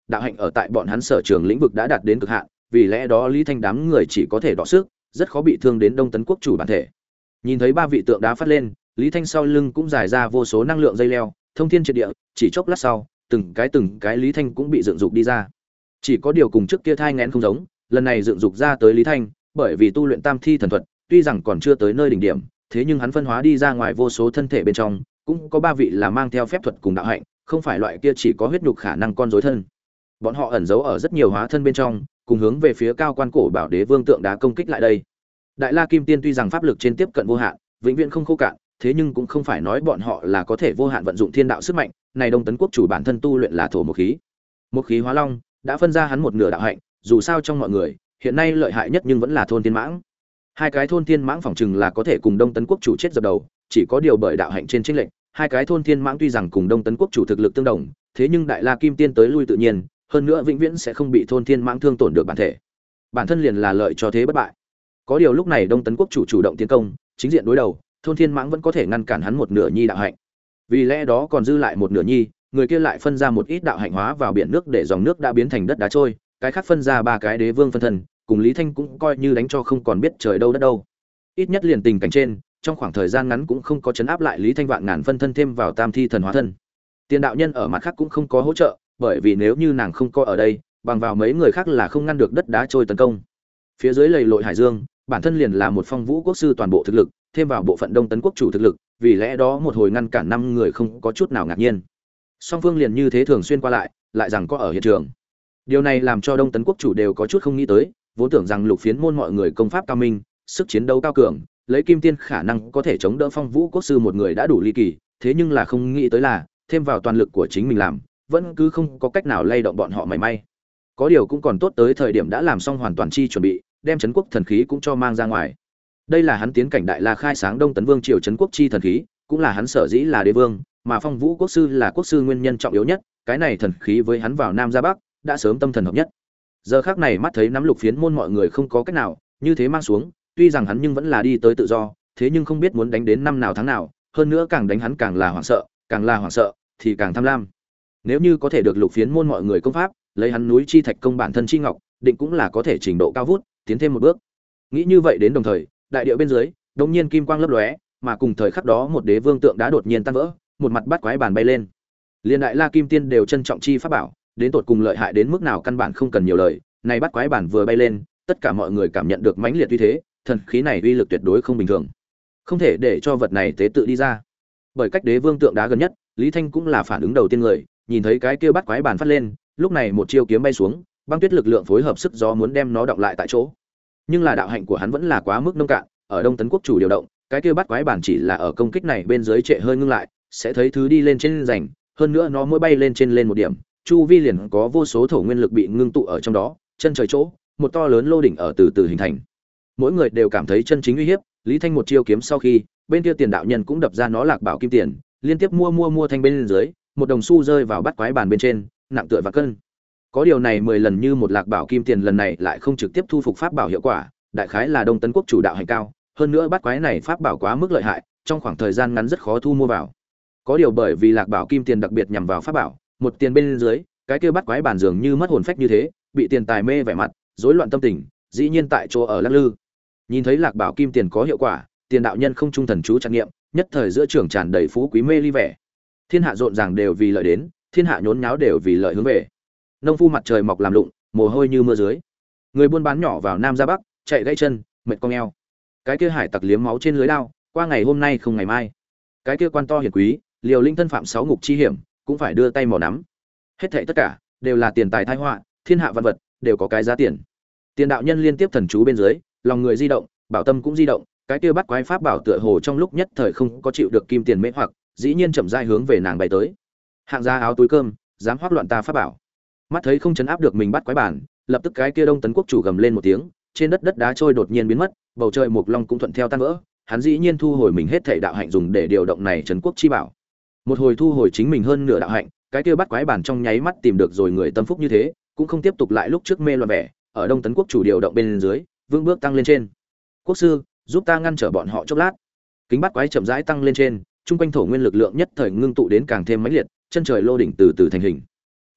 Speaker 1: đạo hạnh ở tại bọn hắn sở trường lĩnh vực đã đạt đến cực hạn, vì lẽ đó Lý Thanh đám người chỉ có thể đọ sức, rất khó bị thương đến Đông Tấn quốc chủ bản thể. Nhìn thấy ba vị tượng đá phát lên, Lý Thanh sau lưng cũng giải ra vô số năng lượng dây leo, thông thiên triệt địa, chỉ chốc lát sau, từng cái từng cái Lý Thanh cũng bị dựng dục đi ra. Chỉ có điều cùng trước kia thai nghén không giống, lần này dựng dục ra tới Lý Thanh, bởi vì tu luyện Tam Thi thần thuật, tuy rằng còn chưa tới nơi đỉnh điểm, thế nhưng hắn phân hóa đi ra ngoài vô số thân thể bên trong, cũng có ba vị là mang theo phép thuật cùng đạo hạnh, không phải loại kia chỉ có huyết nhục khả năng con rối thân. Bọn họ ẩn giấu ở rất nhiều hóa thân bên trong, cùng hướng về phía cao quan cổ bảo đế vương tượng đá công kích lại đây. Đại La Kim Tiên tuy rằng pháp lực trên tiếp cận vô hạn, vĩnh viễn không khô cạn, thế nhưng cũng không phải nói bọn họ là có thể vô hạn vận dụng thiên đạo sức mạnh, này Đông Tấn quốc chủ bản thân tu luyện là thổ một khí. Một khí hóa long, đã phân ra hắn một nửa đạo hạnh, dù sao trong mọi người, hiện nay lợi hại nhất nhưng vẫn là thôn thiên mãng. Hai cái thôn thiên mãng phỏng chừng là có thể cùng Đông Tấn quốc chủ chết dập đầu, chỉ có điều bởi đạo hạnh trên chênh lệch, hai cái thôn thiên mãng tuy rằng cùng Đông Tấn quốc chủ thực lực tương đồng, thế nhưng Đại La Kim Tiên tới lui tự nhiên, hơn nữa vĩnh viễn sẽ không bị thôn thiên mãng thương tổn được bản thể. Bản thân liền là lợi cho thế bất bại. Có điều lúc này Đông Tấn quốc chủ chủ động tiến công, chính diện đối đầu, thôn thiên mãng vẫn có thể ngăn cản hắn một nửa nhi đạo hạnh. Vì lẽ đó còn dư lại một nửa nhi, người kia lại phân ra một ít đạo hạnh hóa vào biển nước để dòng nước đã biến thành đất đá trôi, cái khác phân ra ba cái đế vương phân thân, cùng Lý Thanh cũng coi như đánh cho không còn biết trời đâu đất đâu. Ít nhất liền tình cảnh trên, trong khoảng thời gian ngắn cũng không có chấn áp lại Lý Thanh vạn ngàn phân thân thêm vào Tam Thi thần hóa thân. Tiền đạo nhân ở mặt khác cũng không có hỗ trợ, bởi vì nếu như nàng không có ở đây, bằng vào mấy người khác là không ngăn được đất đá trôi tấn công. Phía dưới lầy lội hải dương, bản thân liền là một phong vũ quốc sư toàn bộ thực lực, thêm vào bộ phận Đông Tấn quốc chủ thực lực, vì lẽ đó một hồi ngăn cản năm người không có chút nào ngạc nhiên. Song phương liền như thế thường xuyên qua lại, lại rằng có ở hiện trường. Điều này làm cho Đông Tấn quốc chủ đều có chút không nghĩ tới, vốn tưởng rằng Lục Phiến môn mọi người công pháp cao minh, sức chiến đấu cao cường, lấy kim tiên khả năng có thể chống đỡ phong vũ quốc sư một người đã đủ ly kỳ, thế nhưng là không nghĩ tới là thêm vào toàn lực của chính mình làm, vẫn cứ không có cách nào lay động bọn họ mảy may. Có điều cũng còn tốt tới thời điểm đã làm xong hoàn toàn chi chuẩn bị, đem trấn quốc thần khí cũng cho mang ra ngoài. Đây là hắn tiến cảnh Đại La khai sáng Đông Tấn Vương triều trấn quốc chi thần khí, cũng là hắn sở dĩ là đế vương, mà Phong Vũ quốc sư là quốc sư nguyên nhân trọng yếu nhất, cái này thần khí với hắn vào Nam ra Bắc, đã sớm tâm thần hợp nhất. Giờ khắc này mắt thấy nắm Lục Phiến môn mọi người không có cách nào, như thế mang xuống, tuy rằng hắn nhưng vẫn là đi tới tự do, thế nhưng không biết muốn đánh đến năm nào tháng nào, hơn nữa càng đánh hắn càng là hoảng sợ, càng là hoảng sợ thì càng tham lam. Nếu như có thể được Lục Phiến môn mọi người công pháp, lấy hắn núi chi thạch công bản thân chi ngọc, định cũng là có thể trình độ cao vút, tiến thêm một bước. Nghĩ như vậy đến đồng thời, đại địa bên dưới, đột nhiên kim quang lấp lóe, mà cùng thời khắc đó một đế vương tượng đá đột nhiên tan vỡ, một mặt bắt quái bàn bay lên. Liên Đại La Kim Tiên đều trân trọng chi pháp bảo, đến tột cùng lợi hại đến mức nào căn bản không cần nhiều lời, này bắt quái bản vừa bay lên, tất cả mọi người cảm nhận được mãnh liệt uy thế, thần khí này uy lực tuyệt đối không bình thường. Không thể để cho vật này tế tự đi ra. Bởi cách đế vương tượng đá gần nhất, Lý Thanh cũng là phản ứng đầu tiên người, nhìn thấy cái kia bắt quái bản phát lên, lúc này một chiêu kiếm bay xuống, băng tuyết lực lượng phối hợp sức gió muốn đem nó đọng lại tại chỗ. Nhưng là đạo hạnh của hắn vẫn là quá mức nông cạn, ở Đông Tấn quốc chủ điều động, cái kia bắt quái bản chỉ là ở công kích này bên dưới trệ hơi ngưng lại, sẽ thấy thứ đi lên trên rành, hơn nữa nó mỗi bay lên trên lên một điểm, chu vi liền có vô số thổ nguyên lực bị ngưng tụ ở trong đó, chân trời chỗ, một to lớn lô đỉnh ở từ từ hình thành. Mỗi người đều cảm thấy chân chính uy hiếp, Lý Thanh một chiêu kiếm sau khi, bên kia tiền đạo nhân cũng đập ra nó lạc bảo kim tiền, liên tiếp mua mua mua thanh bên dưới, một đồng xu rơi vào bắt quái bàn bên trên, nặng tựa và cân. Có điều này mười lần như một lạc bảo kim tiền lần này lại không trực tiếp thu phục pháp bảo hiệu quả, đại khái là Đông Tấn quốc chủ đạo hành cao, hơn nữa bắt quái này pháp bảo quá mức lợi hại, trong khoảng thời gian ngắn rất khó thu mua vào. Có điều bởi vì lạc bảo kim tiền đặc biệt nhằm vào pháp bảo, một tiền bên dưới, cái kia bắt quái bản dường như mất hồn phách như thế, bị tiền tài mê vẻ mặt, rối loạn tâm tình, dĩ nhiên tại chỗ ở lắc lư. Nhìn thấy lạc bảo kim tiền có hiệu quả, tiền đạo nhân không trung thần chú trắc nghiệm, nhất thời giữa trường tràn đầy phú quý mê ly vẻ. Thiên hạ rộn ràng đều vì lợi đến, thiên hạ nhốn nháo đều vì lợi hướng về. Nông phu mặt trời mọc làm lụng, mồ hôi như mưa dưới. Người buôn bán nhỏ vào Nam ra Bắc, chạy gãy chân, mệt cong eo. Cái kia hải tặc liếm máu trên lưới đao, qua ngày hôm nay không ngày mai. Cái kia quan to hiển quý, liều linh thân phạm sáu ngục chi hiểm, cũng phải đưa tay mò nắm. Hết thảy tất cả đều là tiền tài tai họa, thiên hạ văn vật đều có cái giá tiền. Tiền đạo nhân liên tiếp thần chú bên dưới, lòng người di động, bảo tâm cũng di động, cái kia bắt quái pháp bảo tựa hồ trong lúc nhất thời không có chịu được kim tiền mê hoặc, dĩ nhiên chậm rãi hướng về nàng bay tới. Hạng gia áo túi cơm, dám hoắc loạn ta pháp bảo. Mắt thấy không chấn áp được mình bắt quái bản, lập tức cái kia Đông Tấn quốc chủ gầm lên một tiếng, trên đất đất đá trôi đột nhiên biến mất, bầu trời mộc long cũng thuận theo tan vỡ, hắn dĩ nhiên thu hồi mình hết thảy đạo hạnh dùng để điều động này trấn quốc chi bảo. Một hồi thu hồi chính mình hơn nửa đạo hạnh, cái kia bắt quái bản trong nháy mắt tìm được rồi người tâm phúc như thế, cũng không tiếp tục lại lúc trước mê loạn vẻ, ở Đông Tấn quốc chủ điều động bên dưới, vững bước tăng lên trên. Quốc sư, giúp ta ngăn trở bọn họ chốc lát. Kính bắt quái chậm rãi tăng lên trên, trung quanh thổ nguyên lực lượng nhất thời ngưng tụ đến càng thêm mãnh liệt, chân trời lô đỉnh từ từ thành hình.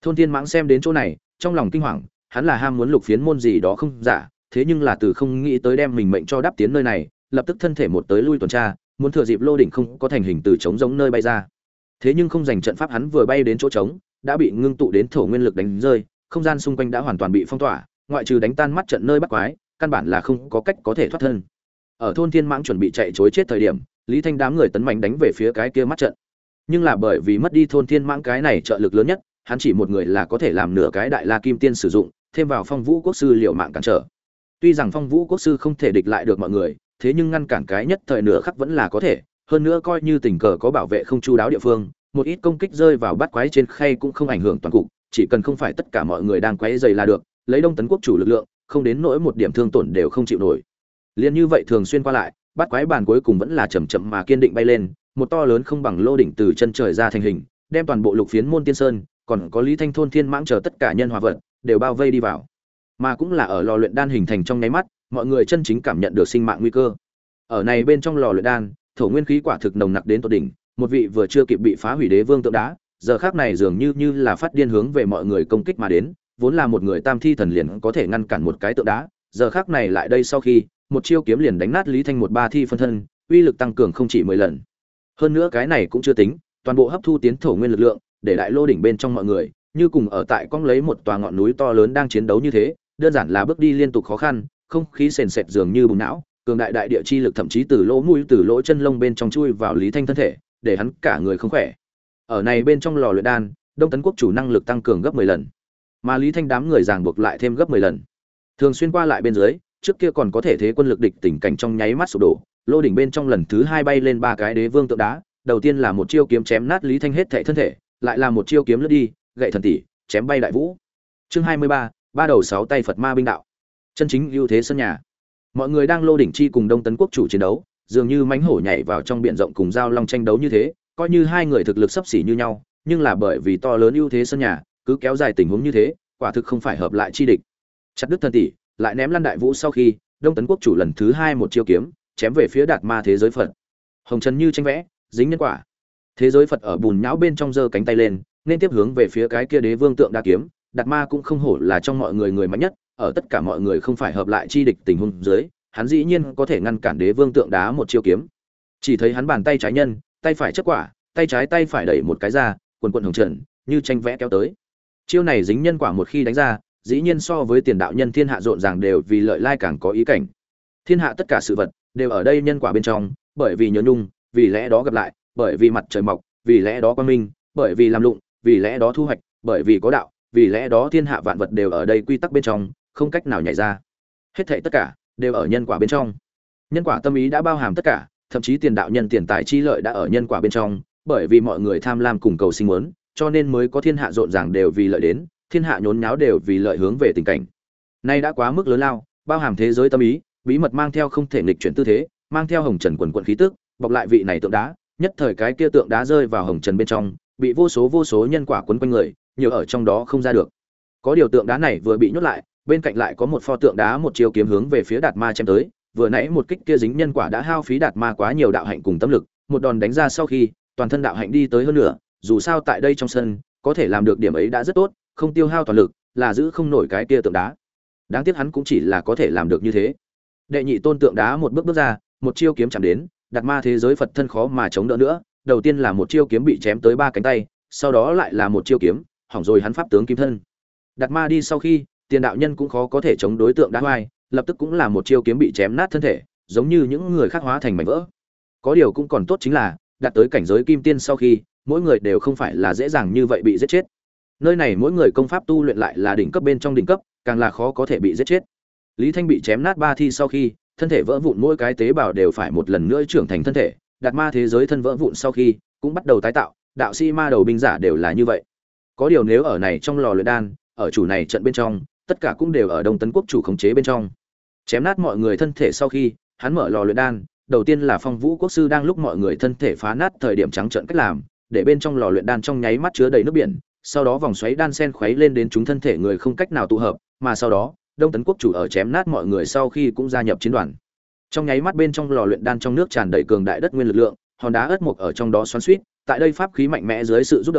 Speaker 1: Thôn Thiên Mãng xem đến chỗ này, trong lòng kinh hoàng, hắn là ham muốn lục phiến môn gì đó không giả, thế nhưng là từ không nghĩ tới đem mình mệnh cho đáp tiến nơi này, lập tức thân thể một tới lui tuần tra, muốn thừa dịp lô đỉnh không có thành hình từ trống giống nơi bay ra. Thế nhưng không dành trận pháp, hắn vừa bay đến chỗ trống, đã bị ngưng tụ đến thổ nguyên lực đánh rơi, không gian xung quanh đã hoàn toàn bị phong tỏa, ngoại trừ đánh tan mắt trận nơi bắt quái, căn bản là không có cách có thể thoát thân. Ở Thôn Thiên Mãng chuẩn bị chạy trối chết thời điểm, Lý Thanh đám người tấn mạnh đánh về phía cái kia mắt trận. Nhưng là bởi vì mất đi Thôn Thiên Mãng cái này trợ lực lớn nhất, hắn chỉ một người là có thể làm nửa cái đại la kim tiên sử dụng, thêm vào Phong Vũ Quốc sư liều mạng cản trở. Tuy rằng Phong Vũ Quốc sư không thể địch lại được mọi người, thế nhưng ngăn cản cái nhất thời nửa khắc vẫn là có thể, hơn nữa coi như tình cờ có bảo vệ không chu đáo địa phương, một ít công kích rơi vào bắt quái trên khay cũng không ảnh hưởng toàn cục, chỉ cần không phải tất cả mọi người đang quấy rầy là được, lấy Đông Tấn Quốc chủ lực lượng, không đến nỗi một điểm thương tổn đều không chịu nổi. Liên như vậy thường xuyên qua lại, bắt quái bàn cuối cùng vẫn là chậm chậm mà kiên định bay lên, một to lớn không bằng lô đỉnh từ chân trời ra thành hình, đem toàn bộ lục phiến môn tiên sơn, còn có Lý Thanh Thôn Thiên Mãng chờ tất cả nhân hòa vật đều bao vây đi vào. Mà cũng là ở lò luyện đan hình thành trong nháy mắt, mọi người chân chính cảm nhận được sinh mạng nguy cơ. Ở này bên trong lò luyện đan, thổ nguyên khí quả thực nồng nặc đến tột đỉnh, một vị vừa chưa kịp bị phá hủy đế vương tượng đá, giờ khắc này dường như như là phát điên hướng về mọi người công kích mà đến, vốn là một người tam thi thần liền có thể ngăn cản một cái tượng đá, giờ khắc này lại đây sau khi, một chiêu kiếm liền đánh nát Lý Thanh một ba thi phân thân, uy lực tăng cường không chỉ mười lần. Hơn nữa cái này cũng chưa tính, toàn bộ hấp thu tiến thổ nguyên lực lượng, để đại lô đỉnh bên trong mọi người, như cùng ở tại cong lấy một tòa ngọn núi to lớn đang chiến đấu như thế, đơn giản là bước đi liên tục khó khăn, không khí sền sệt dường như bùng não, cường đại đại địa chi lực thậm chí từ lỗ mũi từ lỗ chân lông bên trong chui vào Lý Thanh thân thể, để hắn cả người không khỏe. Ở này bên trong lò luyện đan, Đông Tấn Quốc chủ năng lực tăng cường gấp mười lần, mà Lý Thanh đám người ràng buộc lại thêm gấp mười lần. Thường xuyên qua lại bên dưới, trước kia còn có thể thế quân lực địch tình cảnh trong nháy mắt sụp đổ, lô đỉnh bên trong lần thứ hai bay lên ba cái đế vương tượng đá, đầu tiên là một chiêu kiếm chém nát Lý Thanh hết thảy thân thể, lại là một chiêu kiếm lướt đi, gậy thần tỷ, chém bay đại vũ. Chương hai mươi ba, ba đầu sáu tay Phật Ma binh đạo. Chân chính ưu thế sân nhà. Mọi người đang lô đỉnh chi cùng Đông Tấn Quốc chủ chiến đấu, dường như mãnh hổ nhảy vào trong biển rộng cùng giao long tranh đấu như thế, coi như hai người thực lực sấp xỉ như nhau, nhưng là bởi vì to lớn ưu thế sân nhà, cứ kéo dài tình huống như thế, quả thực không phải hợp lại chi địch. Chặt đứt thần tỷ, lại ném lăn đại vũ sau khi, Đông Tấn Quốc chủ lần thứ hai một chiêu kiếm, chém về phía Đạt Ma thế giới Phật. Hồng trần như tranh vẽ, dính nhân quả. Thế giới Phật ở bùn nhão bên trong giơ cánh tay lên, nên tiếp hướng về phía cái kia đế vương tượng đa kiếm, Đạt Ma cũng không hổ là trong mọi người người mạnh nhất, ở tất cả mọi người không phải hợp lại chi địch tình huống dưới, hắn dĩ nhiên có thể ngăn cản đế vương tượng đá một chiêu kiếm. Chỉ thấy hắn bàn tay trái nhân, tay phải chấp quả, tay trái tay phải đẩy một cái ra, quần quần hồng trần, như tranh vẽ kéo tới. Chiêu này dính nhân quả một khi đánh ra, dĩ nhiên so với tiền đạo nhân thiên hạ rộn ràng đều vì lợi lai càng có ý cảnh. Thiên hạ tất cả sự vật đều ở đây nhân quả bên trong, bởi vì nhớ nhung, vì lẽ đó gặp lại, bởi vì mặt trời mọc, vì lẽ đó quang minh, bởi vì làm lụng, vì lẽ đó thu hoạch, bởi vì có đạo, vì lẽ đó thiên hạ vạn vật đều ở đây quy tắc bên trong, không cách nào nhảy ra. Hết thảy tất cả đều ở nhân quả bên trong. Nhân quả tâm ý đã bao hàm tất cả, thậm chí tiền đạo nhân tiền tài chi lợi đã ở nhân quả bên trong, bởi vì mọi người tham lam cùng cầu sinh muốn, cho nên mới có thiên hạ rộn ràng đều vì lợi đến, thiên hạ nhốn nháo đều vì lợi hướng về tình cảnh. Nay đã quá mức lớn lao, bao hàm thế giới tâm ý, bí mật mang theo không thể nghịch chuyển tư thế, mang theo hồng trần quần quần khí tức, bọc lại vị này tượng đá, nhất thời cái kia tượng đá rơi vào hồng trần bên trong, bị vô số vô số nhân quả quấn quanh người, nhiều ở trong đó không ra được. Có điều tượng đá này vừa bị nhốt lại, bên cạnh lại có một pho tượng đá một chiêu kiếm hướng về phía Đạt Ma chém tới, vừa nãy một kích kia dính nhân quả đã hao phí Đạt Ma quá nhiều đạo hạnh cùng tâm lực, một đòn đánh ra sau khi, toàn thân đạo hạnh đi tới hơn nửa, dù sao tại đây trong sân, có thể làm được điểm ấy đã rất tốt, không tiêu hao toàn lực, là giữ không nổi cái kia tượng đá. Đáng tiếc hắn cũng chỉ là có thể làm được như thế. Đệ nhị tôn tượng đá một bước bước ra, một chiêu kiếm chạm đến, Đạt Ma thế giới Phật thân khó mà chống đỡ nữa, đầu tiên là một chiêu kiếm bị chém tới ba cánh tay, sau đó lại là một chiêu kiếm, hỏng rồi hắn pháp tướng kim thân. Đạt Ma đi sau khi, tiền đạo nhân cũng khó có thể chống đối tượng đá hoài, lập tức cũng là một chiêu kiếm bị chém nát thân thể, giống như những người khác hóa thành mảnh vỡ. Có điều cũng còn tốt chính là, đạt tới cảnh giới kim tiên sau khi, mỗi người đều không phải là dễ dàng như vậy bị giết chết. Nơi này mỗi người công pháp tu luyện lại là đỉnh cấp bên trong đỉnh cấp, càng là khó có thể bị giết chết. Lý Thanh bị chém nát ba thi sau khi, thân thể vỡ vụn, mỗi cái tế bào đều phải một lần nữa trưởng thành thân thể, Đạt Ma thế giới thân vỡ vụn sau khi, cũng bắt đầu tái tạo, đạo sĩ ma đầu binh giả đều là như vậy. Có điều nếu ở này trong lò luyện đan, ở chủ này trận bên trong, tất cả cũng đều ở Đông Tấn Quốc chủ khống chế bên trong. Chém nát mọi người thân thể sau khi, hắn mở lò luyện đan, đầu tiên là Phong Vũ Quốc sư đang lúc mọi người thân thể phá nát thời điểm trắng trợn cách làm, để bên trong lò luyện đan trong nháy mắt chứa đầy nước biển, sau đó vòng xoáy đan sen khuấy lên đến chúng thân thể người không cách nào tụ hợp, mà sau đó, Đông Tấn Quốc chủ ở chém nát mọi người sau khi cũng gia nhập chiến đoàn. Trong nháy mắt bên trong lò luyện đan trong nước tràn đầy cường đại đất nguyên lực lượng, hòn đá ớt mục ở trong đó xoắn xuýt, tại đây pháp khí mạnh mẽ dưới sự giúp đỡ,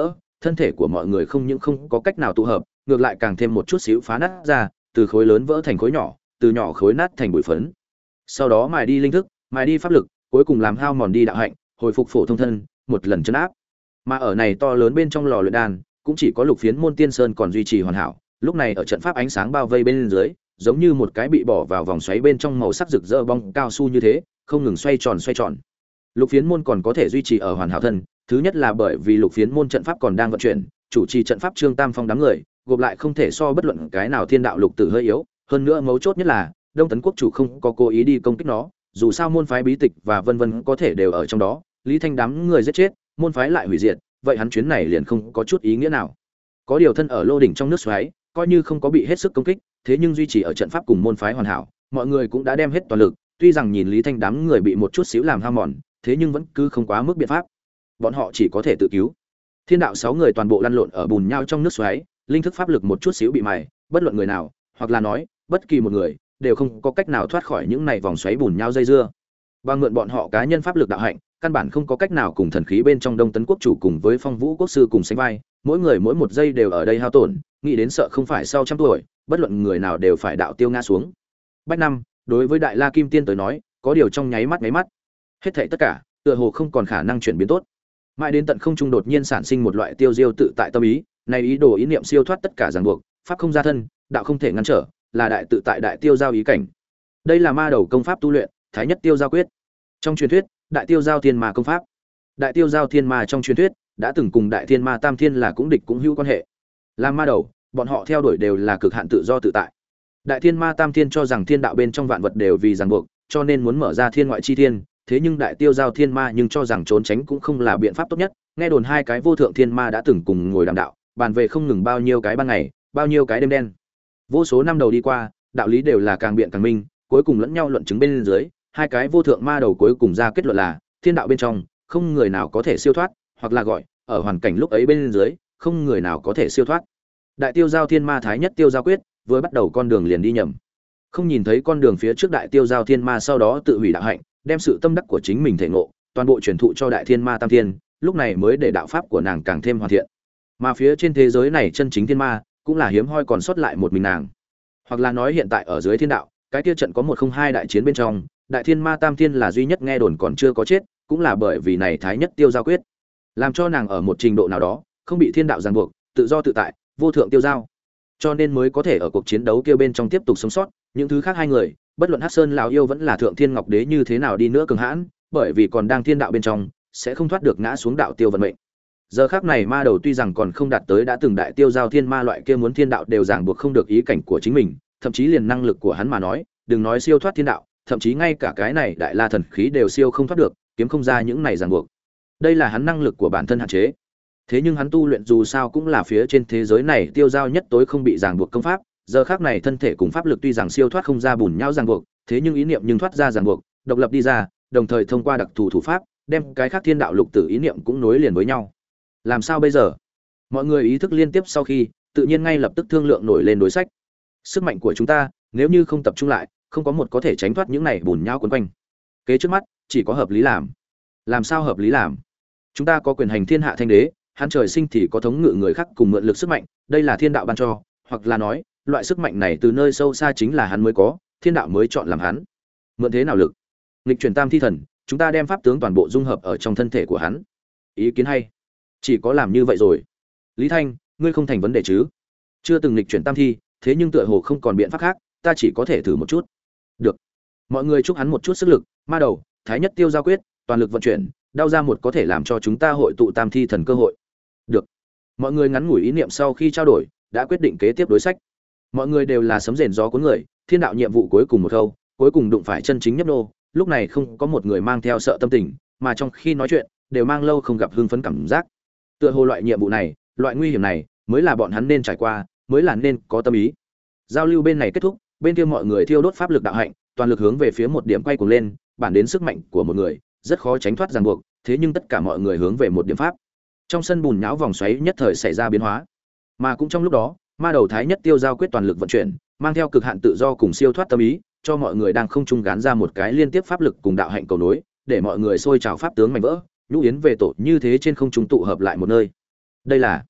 Speaker 1: thân thể của mọi người không những không có cách nào tụ hợp, ngược lại càng thêm một chút xíu phá nát ra, từ khối lớn vỡ thành khối nhỏ, từ nhỏ khối nát thành bụi phấn. Sau đó mài đi linh thức, mài đi pháp lực, cuối cùng làm hao mòn đi đạo hạnh, hồi phục phổ thông thân, một lần chấn áp. Mà ở này to lớn bên trong lò luyện đan, cũng chỉ có Lục Phiến môn tiên sơn còn duy trì hoàn hảo, lúc này ở trận pháp ánh sáng bao vây bên dưới, giống như một cái bị bỏ vào vòng xoáy bên trong màu sắc rực rỡ bóng cao su như thế, không ngừng xoay tròn xoay tròn. Lục Phiến môn còn có thể duy trì ở hoàn hảo thân, thứ nhất là bởi vì Lục Phiến môn trận pháp còn đang vận chuyển, chủ trì trận pháp Trương Tam Phong đám người, gộp lại không thể so bất luận cái nào thiên đạo lục tử hơi yếu, hơn nữa mấu chốt nhất là Đông Tấn quốc chủ không có cố ý đi công kích nó, dù sao môn phái bí tịch và vân vân có thể đều ở trong đó, Lý Thanh đám người giết chết, môn phái lại hủy diệt, vậy hắn chuyến này liền không có chút ý nghĩa nào. Có điều thân ở lô đỉnh trong nước xoáy, coi như không có bị hết sức công kích, thế nhưng duy trì ở trận pháp cùng môn phái hoàn hảo, mọi người cũng đã đem hết toàn lực, tuy rằng nhìn Lý Thanh đám người bị một chút xíu làm hao mòn, thế nhưng vẫn cứ không quá mức biện pháp. Bọn họ chỉ có thể tự cứu. Thiên đạo sáu người toàn bộ lăn lộn ở bùn nhau trong nước xoáy, linh thức pháp lực một chút xíu bị mài, bất luận người nào, hoặc là nói, bất kỳ một người đều không có cách nào thoát khỏi những này vòng xoáy bùn nhau dây dưa. Bằng mượn bọn họ cá nhân pháp lực đạo hạnh, căn bản không có cách nào cùng thần khí bên trong Đông Tấn quốc chủ cùng với Phong Vũ quốc sư cùng sánh vai, mỗi người mỗi một giây đều ở đây hao tổn, nghĩ đến sợ không phải sau trăm tuổi, bất luận người nào đều phải đạo tiêu ngã xuống. Bách năm, đối với Đại La Kim Tiên tới nói, có điều trong nháy mắt nháy mắt, hết thảy tất cả, tựa hồ không còn khả năng chuyển biến tốt. Mãi đến tận không trung đột nhiên sản sinh một loại tiêu diêu tự tại tâm ý, này ý đồ ý niệm siêu thoát tất cả ràng buộc, pháp không ra thân, đạo không thể ngăn trở, là đại tự tại đại tiêu giao ý cảnh. Đây là ma đầu công pháp tu luyện, Thái Nhất Tiêu Giao Quyết. Trong truyền thuyết, Đại Tiêu Giao Thiên Ma công pháp. Đại Tiêu Giao Thiên Ma trong truyền thuyết đã từng cùng Đại Thiên Ma Tam Thiên là cũng địch cũng hữu quan hệ. Làm ma đầu, bọn họ theo đuổi đều là cực hạn tự do tự tại. Đại Thiên Ma Tam Thiên cho rằng thiên đạo bên trong vạn vật đều vì ràng buộc, cho nên muốn mở ra thiên ngoại chi thiên, thế nhưng Đại Tiêu Giao Thiên Ma nhưng cho rằng trốn tránh cũng không là biện pháp tốt nhất. Nghe đồn hai cái vô thượng thiên ma đã từng cùng ngồi đàm đạo, bàn về không ngừng bao nhiêu cái ban ngày, bao nhiêu cái đêm đen. Vô số năm đầu đi qua, đạo lý đều là càng biện càng minh, cuối cùng lẫn nhau luận chứng bên dưới, hai cái vô thượng ma đầu cuối cùng ra kết luận là thiên đạo bên trong không người nào có thể siêu thoát, hoặc là gọi ở hoàn cảnh lúc ấy bên dưới không người nào có thể siêu thoát. Đại Tiêu Giao Thiên Ma Thái Nhất Tiêu Giao Quyết vừa bắt đầu con đường liền đi nhầm, không nhìn thấy con đường phía trước. Đại Tiêu Giao Thiên Ma sau đó tự hủy đạo hạnh, đem sự tâm đắc của chính mình thể ngộ toàn bộ truyền thụ cho Đại Thiên Ma Tam Thiên, lúc này mới để đạo pháp của nàng càng thêm hoàn thiện. Mà phía trên thế giới này chân chính thiên ma cũng là hiếm hoi còn sót lại một mình nàng, hoặc là nói hiện tại ở dưới thiên đạo cái kia trận có một không hai đại chiến bên trong, Đại Thiên Ma Tam Thiên là duy nhất nghe đồn còn chưa có chết, cũng là bởi vì này Thái Nhất Tiêu Giao Quyết làm cho nàng ở một trình độ nào đó không bị thiên đạo ràng buộc, tự do tự tại, vô thượng tiêu giao, cho nên mới có thể ở cuộc chiến đấu kia bên trong tiếp tục sống sót. Những thứ khác hai người, bất luận Hắc Sơn lão yêu vẫn là Thượng Thiên Ngọc Đế như thế nào đi nữa cường hãn, bởi vì còn đang thiên đạo bên trong, sẽ không thoát được ngã xuống đạo tiêu vận mệnh. Giờ khắc này ma đầu tuy rằng còn không đạt tới đã từng Đại Tiêu Giao Thiên Ma loại kia muốn thiên đạo đều ràng buộc không được ý cảnh của chính mình, thậm chí liền năng lực của hắn mà nói, đừng nói siêu thoát thiên đạo, thậm chí ngay cả cái này đại la thần khí đều siêu không thoát được, kiếm không ra những này ràng buộc. Đây là hắn năng lực của bản thân hạn chế. Thế nhưng hắn tu luyện dù sao cũng là phía trên thế giới này tiêu giao nhất tối không bị ràng buộc công pháp, giờ khắc này thân thể cùng pháp lực tuy rằng siêu thoát không ra bùn nhau ràng buộc, thế nhưng ý niệm nhưng thoát ra ràng buộc, độc lập đi ra, đồng thời thông qua đặc thù thủ pháp, đem cái khác thiên đạo lục tử ý niệm cũng nối liền với nhau. Làm sao bây giờ? Mọi người ý thức liên tiếp sau khi, tự nhiên ngay lập tức thương lượng nổi lên đối sách. Sức mạnh của chúng ta, nếu như không tập trung lại, không có một có thể tránh thoát những này bùn nhau quấn quanh. Kế trước mắt, chỉ có hợp lý làm. Làm sao hợp lý làm? Chúng ta có quyền hành thiên hạ thanh đế, hắn trời sinh thì có thống ngự người khác cùng mượn lực sức mạnh, đây là thiên đạo ban cho, hoặc là nói, loại sức mạnh này từ nơi sâu xa chính là hắn mới có, thiên đạo mới chọn làm hắn. Mượn thế nào lực? Nghịch chuyển tam thi thần, chúng ta đem pháp tướng toàn bộ dung hợp ở trong thân thể của hắn. Ý kiến hay. Chỉ có làm như vậy rồi. Lý Thanh, ngươi không thành vấn đề chứ? Chưa từng nghịch chuyển tam thi, thế nhưng tựa hồ không còn biện pháp khác, ta chỉ có thể thử một chút. Được. Mọi người chúc hắn một chút sức lực, ma đầu, Thái Nhất Tiêu Giao Quyết, toàn lực vận chuyển, đao ra một có thể làm cho chúng ta hội tụ tam thi thần cơ hội. Được. Mọi người ngắn ngủi ý niệm sau khi trao đổi, đã quyết định kế tiếp đối sách. Mọi người đều là sấm rền gió cuốn người, thiên đạo nhiệm vụ cuối cùng một câu, cuối cùng đụng phải chân chính nhấp nô, lúc này không có một người mang theo sợ tâm tình, mà trong khi nói chuyện, đều mang lâu không gặp hưng phấn cảm giác. Tựa hồ loại nhiệm vụ này, loại nguy hiểm này, mới là bọn hắn nên trải qua, mới là nên có tâm ý. Giao lưu bên này kết thúc, bên kia mọi người thiêu đốt pháp lực đạo hạnh, toàn lực hướng về phía một điểm quay cuồng lên, bản đến sức mạnh của một người, rất khó tránh thoát ràng buộc, thế nhưng tất cả mọi người hướng về một điểm pháp. Trong sân bùn nhão vòng xoáy nhất thời xảy ra biến hóa. Mà cũng trong lúc đó, ma đầu Thái Nhất Tiêu Giao Quyết toàn lực vận chuyển, mang theo cực hạn tự do cùng siêu thoát tâm ý, cho mọi người đang không trung gán ra một cái liên tiếp pháp lực cùng đạo hạnh cầu nối, để mọi người sôi trào pháp tướng mảnh vỡ, nhũ yến về tổ như thế trên không trung tụ hợp lại một nơi. Đây là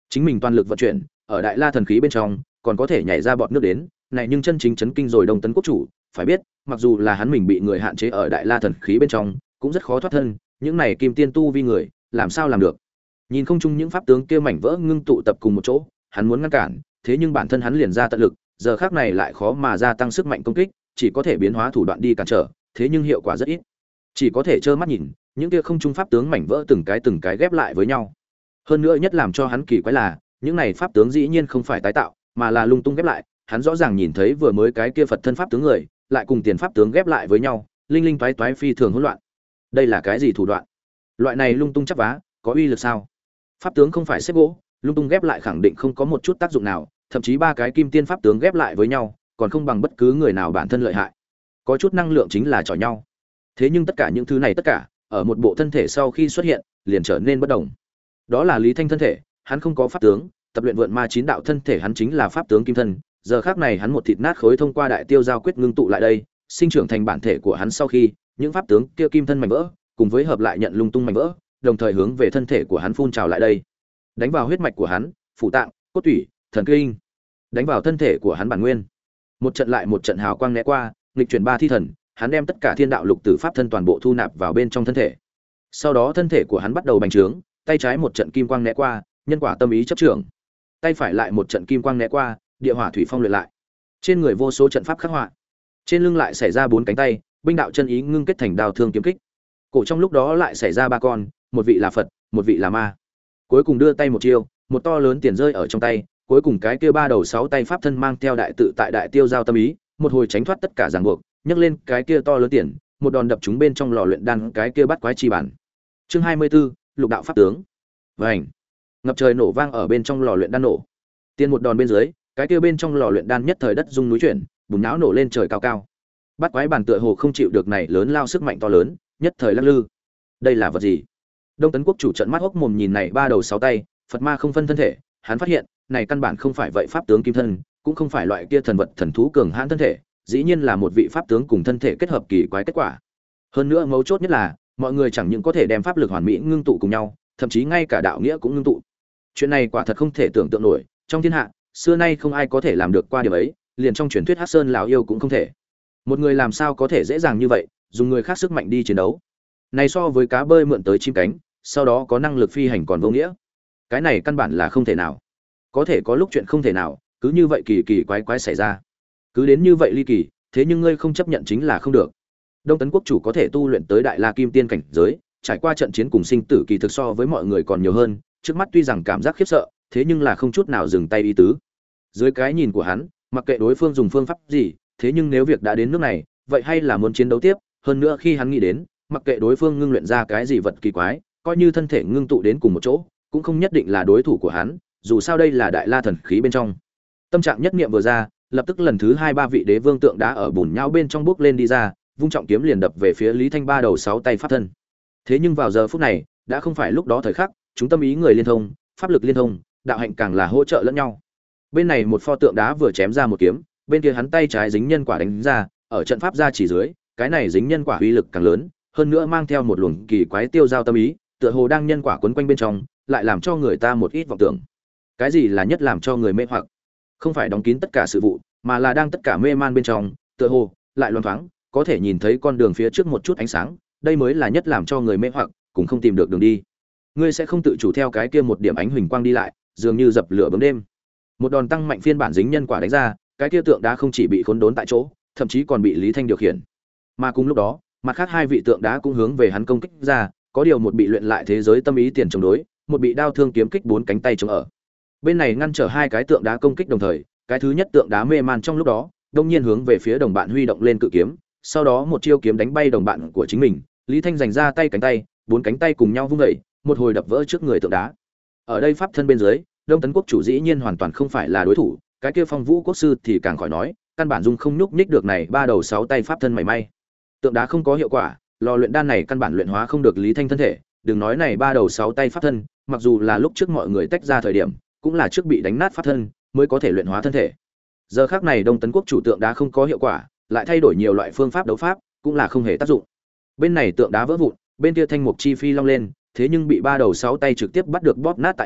Speaker 1: chính mình toàn lực vận chuyển ở đại la thần khí bên trong còn có thể nhảy ra bọt nước đến này, nhưng chân chính chấn kinh rồi Đông Tấn quốc chủ. Phải biết mặc dù là hắn mình bị người hạn chế ở đại la thần khí bên trong cũng rất khó thoát thân, những này kim tiên tu vi người làm sao làm được. Nhìn không chung những pháp tướng kia mảnh vỡ ngưng tụ tập cùng một chỗ, hắn muốn ngăn cản, thế nhưng bản thân hắn liền ra tận lực, giờ khác này lại khó mà gia tăng sức mạnh công kích, chỉ có thể biến hóa thủ đoạn đi cản trở, thế nhưng hiệu quả rất ít, chỉ có thể trơ mắt nhìn những kia không trung pháp tướng mảnh vỡ từng cái từng cái ghép lại với nhau. Hơn nữa nhất làm cho hắn kỳ quái là những này pháp tướng dĩ nhiên không phải tái tạo mà là lung tung ghép lại. Hắn rõ ràng nhìn thấy vừa mới cái kia Phật thân pháp tướng người lại cùng tiền pháp tướng ghép lại với nhau, linh linh toái toái phi thường hỗn loạn. Đây là cái gì thủ đoạn? Loại này lung tung chắp vá có uy lực sao? Pháp tướng không phải xếp gỗ, lung tung ghép lại khẳng định không có một chút tác dụng nào, thậm chí ba cái kim tiên pháp tướng ghép lại với nhau còn không bằng bất cứ người nào bản thân lợi hại. Có chút năng lượng chính là chọi nhau. Thế nhưng tất cả những thứ này tất cả ở một bộ thân thể sau khi xuất hiện liền trở nên bất đồng. Đó là Lý Thanh thân thể, hắn không có pháp tướng, tập luyện vượn ma chín đạo thân thể hắn chính là pháp tướng kim thân. Giờ khác này hắn một thịt nát khối thông qua đại tiêu giao quyết ngưng tụ lại đây, sinh trưởng thành bản thể của hắn sau khi, những pháp tướng kia kim thân mảnh vỡ, cùng với hợp lại nhận lung tung mảnh vỡ, đồng thời hướng về thân thể của hắn phun trào lại đây, đánh vào huyết mạch của hắn, phủ tạng, cốt tủy, thần kinh, đánh vào thân thể của hắn bản nguyên. Một trận lại một trận hào quang né qua, nghịch chuyển ba thi thần, hắn đem tất cả thiên đạo lục tử pháp thân toàn bộ thu nạp vào bên trong thân thể. Sau đó thân thể của hắn bắt đầu bành trướng, tay trái một trận kim quang né qua, nhân quả tâm ý chấp trưởng. Tay phải lại một trận kim quang né qua, địa hỏa thủy phong luyện lại. Trên người vô số trận pháp khắc họa. Trên lưng lại xảy ra bốn cánh tay, binh đạo chân ý ngưng kết thành đao thương kiếm kích. Cổ trong lúc đó lại xảy ra ba con, một vị là Phật, một vị là ma. Cuối cùng đưa tay một chiêu, một to lớn tiền rơi ở trong tay, cuối cùng cái kia ba đầu sáu tay pháp thân mang theo đại tự tại đại tiêu giao tâm ý, một hồi tránh thoát tất cả ràng buộc, nhấc lên cái kia to lớn tiền, một đòn đập chúng bên trong lò luyện đan cái kia bắt quái chi bản. Chương hai mươi 24, lục đạo pháp tướng. Vành. Ngập trời nổ vang ở bên trong lò luyện đan nổ. Tiên một đòn bên dưới, cái kia bên trong lò luyện đan nhất thời đất rung núi chuyển, bùn não nổ lên trời cao cao. Bắt quái bản tựa hồ không chịu được này lớn lao sức mạnh to lớn, nhất thời lắc lư. Đây là vật gì? Đông Tấn quốc chủ trợn mắt hốc mồm nhìn này ba đầu sáu tay, Phật ma không phân thân thể, hắn phát hiện, này căn bản không phải vậy pháp tướng kim thân, cũng không phải loại kia thần vật thần thú cường hãn thân thể, dĩ nhiên là một vị pháp tướng cùng thân thể kết hợp kỳ quái kết quả. Hơn nữa mấu chốt nhất là, mọi người chẳng những có thể đem pháp lực hoàn mỹ ngưng tụ cùng nhau, thậm chí ngay cả đạo nghĩa cũng ngưng tụ. Chuyện này quả thật không thể tưởng tượng nổi, trong thiên hạ, xưa nay không ai có thể làm được qua điều ấy, liền trong truyền thuyết Hắc Sơn lão yêu cũng không thể. Một người làm sao có thể dễ dàng như vậy, dùng người khác sức mạnh đi chiến đấu. Này so với cá bơi mượn tới chim cánh, sau đó có năng lực phi hành còn vô nghĩa. Cái này căn bản là không thể nào. Có thể có lúc chuyện không thể nào, cứ như vậy kỳ kỳ quái quái xảy ra. Cứ đến như vậy ly kỳ, thế nhưng ngươi không chấp nhận chính là không được. Đông Tấn quốc chủ có thể tu luyện tới đại la kim tiên cảnh giới, trải qua trận chiến cùng sinh tử kỳ thực so với mọi người còn nhiều hơn, trước mắt tuy rằng cảm giác khiếp sợ, thế nhưng là không chút nào dừng tay ý tứ. Dưới cái nhìn của hắn, mặc kệ đối phương dùng phương pháp gì, thế nhưng nếu việc đã đến nước này, vậy hay là muốn chiến đấu tiếp, hơn nữa khi hắn nghĩ đến, mặc kệ đối phương ngưng luyện ra cái gì vật kỳ quái, coi như thân thể ngưng tụ đến cùng một chỗ, cũng không nhất định là đối thủ của hắn, dù sao đây là đại la thần khí bên trong. Tâm trạng nhất niệm vừa ra, lập tức lần thứ hai ba vị đế vương tượng đá ở bùn nhão bên trong bước lên đi ra, vung trọng kiếm liền đập về phía Lý Thanh ba đầu sáu tay pháp thân. Thế nhưng vào giờ phút này, đã không phải lúc đó thời khắc, chúng tâm ý người liên thông, pháp lực liên thông, đạo hạnh càng là hỗ trợ lẫn nhau. Bên này một pho tượng đá vừa chém ra một kiếm, bên kia hắn tay trái dính nhân quả đánh ra, ở trận pháp ra chỉ dưới, cái này dính nhân quả uy lực càng lớn, hơn nữa mang theo một luồng kỳ quái tiêu giao tâm ý, tựa hồ đang nhân quả quấn quanh bên trong, lại làm cho người ta một ít vọng tưởng. Cái gì là nhất làm cho người mê hoặc? Không phải đóng kín tất cả sự vụ, mà là đang tất cả mê man bên trong, tựa hồ lại loáng thoáng, có thể nhìn thấy con đường phía trước một chút ánh sáng, đây mới là nhất làm cho người mê hoặc, cũng không tìm được đường đi. Ngươi sẽ không tự chủ theo cái kia một điểm ánh huỳnh quang đi lại, dường như dập lửa bóng đêm. Một đòn tăng mạnh phiên bản dính nhân quả đánh ra, cái kia tượng đá không chỉ bị khốn đốn tại chỗ, thậm chí còn bị Lý Thanh điều khiển. Mà cùng lúc đó, mặt khác hai vị tượng đá cũng hướng về hắn công kích ra, có điều một bị luyện lại thế giới tâm ý tiền chống đối, một bị đao thương kiếm kích bốn cánh tay chống ở. Bên này ngăn trở hai cái tượng đá công kích đồng thời, cái thứ nhất tượng đá mê man trong lúc đó, đột nhiên hướng về phía đồng bạn huy động lên cự kiếm, sau đó một chiêu kiếm đánh bay đồng bạn của chính mình, Lý Thanh giành ra tay cánh tay, bốn cánh tay cùng nhau vung dậy, một hồi đập vỡ trước người tượng đá. Ở đây pháp thân bên dưới, Đông Tấn quốc chủ dĩ nhiên hoàn toàn không phải là đối thủ, cái kia Phong Vũ quốc sư thì càng khỏi nói, căn bản dung không nhúc nhích được này ba đầu sáu tay pháp thân mảy may. Tượng đá không có hiệu quả, lò luyện đan này căn bản luyện hóa không được Lý Thanh thân thể, đừng nói này ba đầu sáu tay pháp thân, mặc dù là lúc trước mọi người tách ra thời điểm, cũng là trước bị đánh nát pháp thân mới có thể luyện hóa thân thể. Giờ khắc này Đông Tấn quốc chủ tượng đá không có hiệu quả, lại thay đổi nhiều loại phương pháp đấu pháp, cũng là không hề tác dụng. Bên này tượng đá vỡ vụn, bên kia thanh mục chi phi long lên, thế nhưng bị ba đầu sáu tay trực tiếp bắt được bóp nát tại chỗ,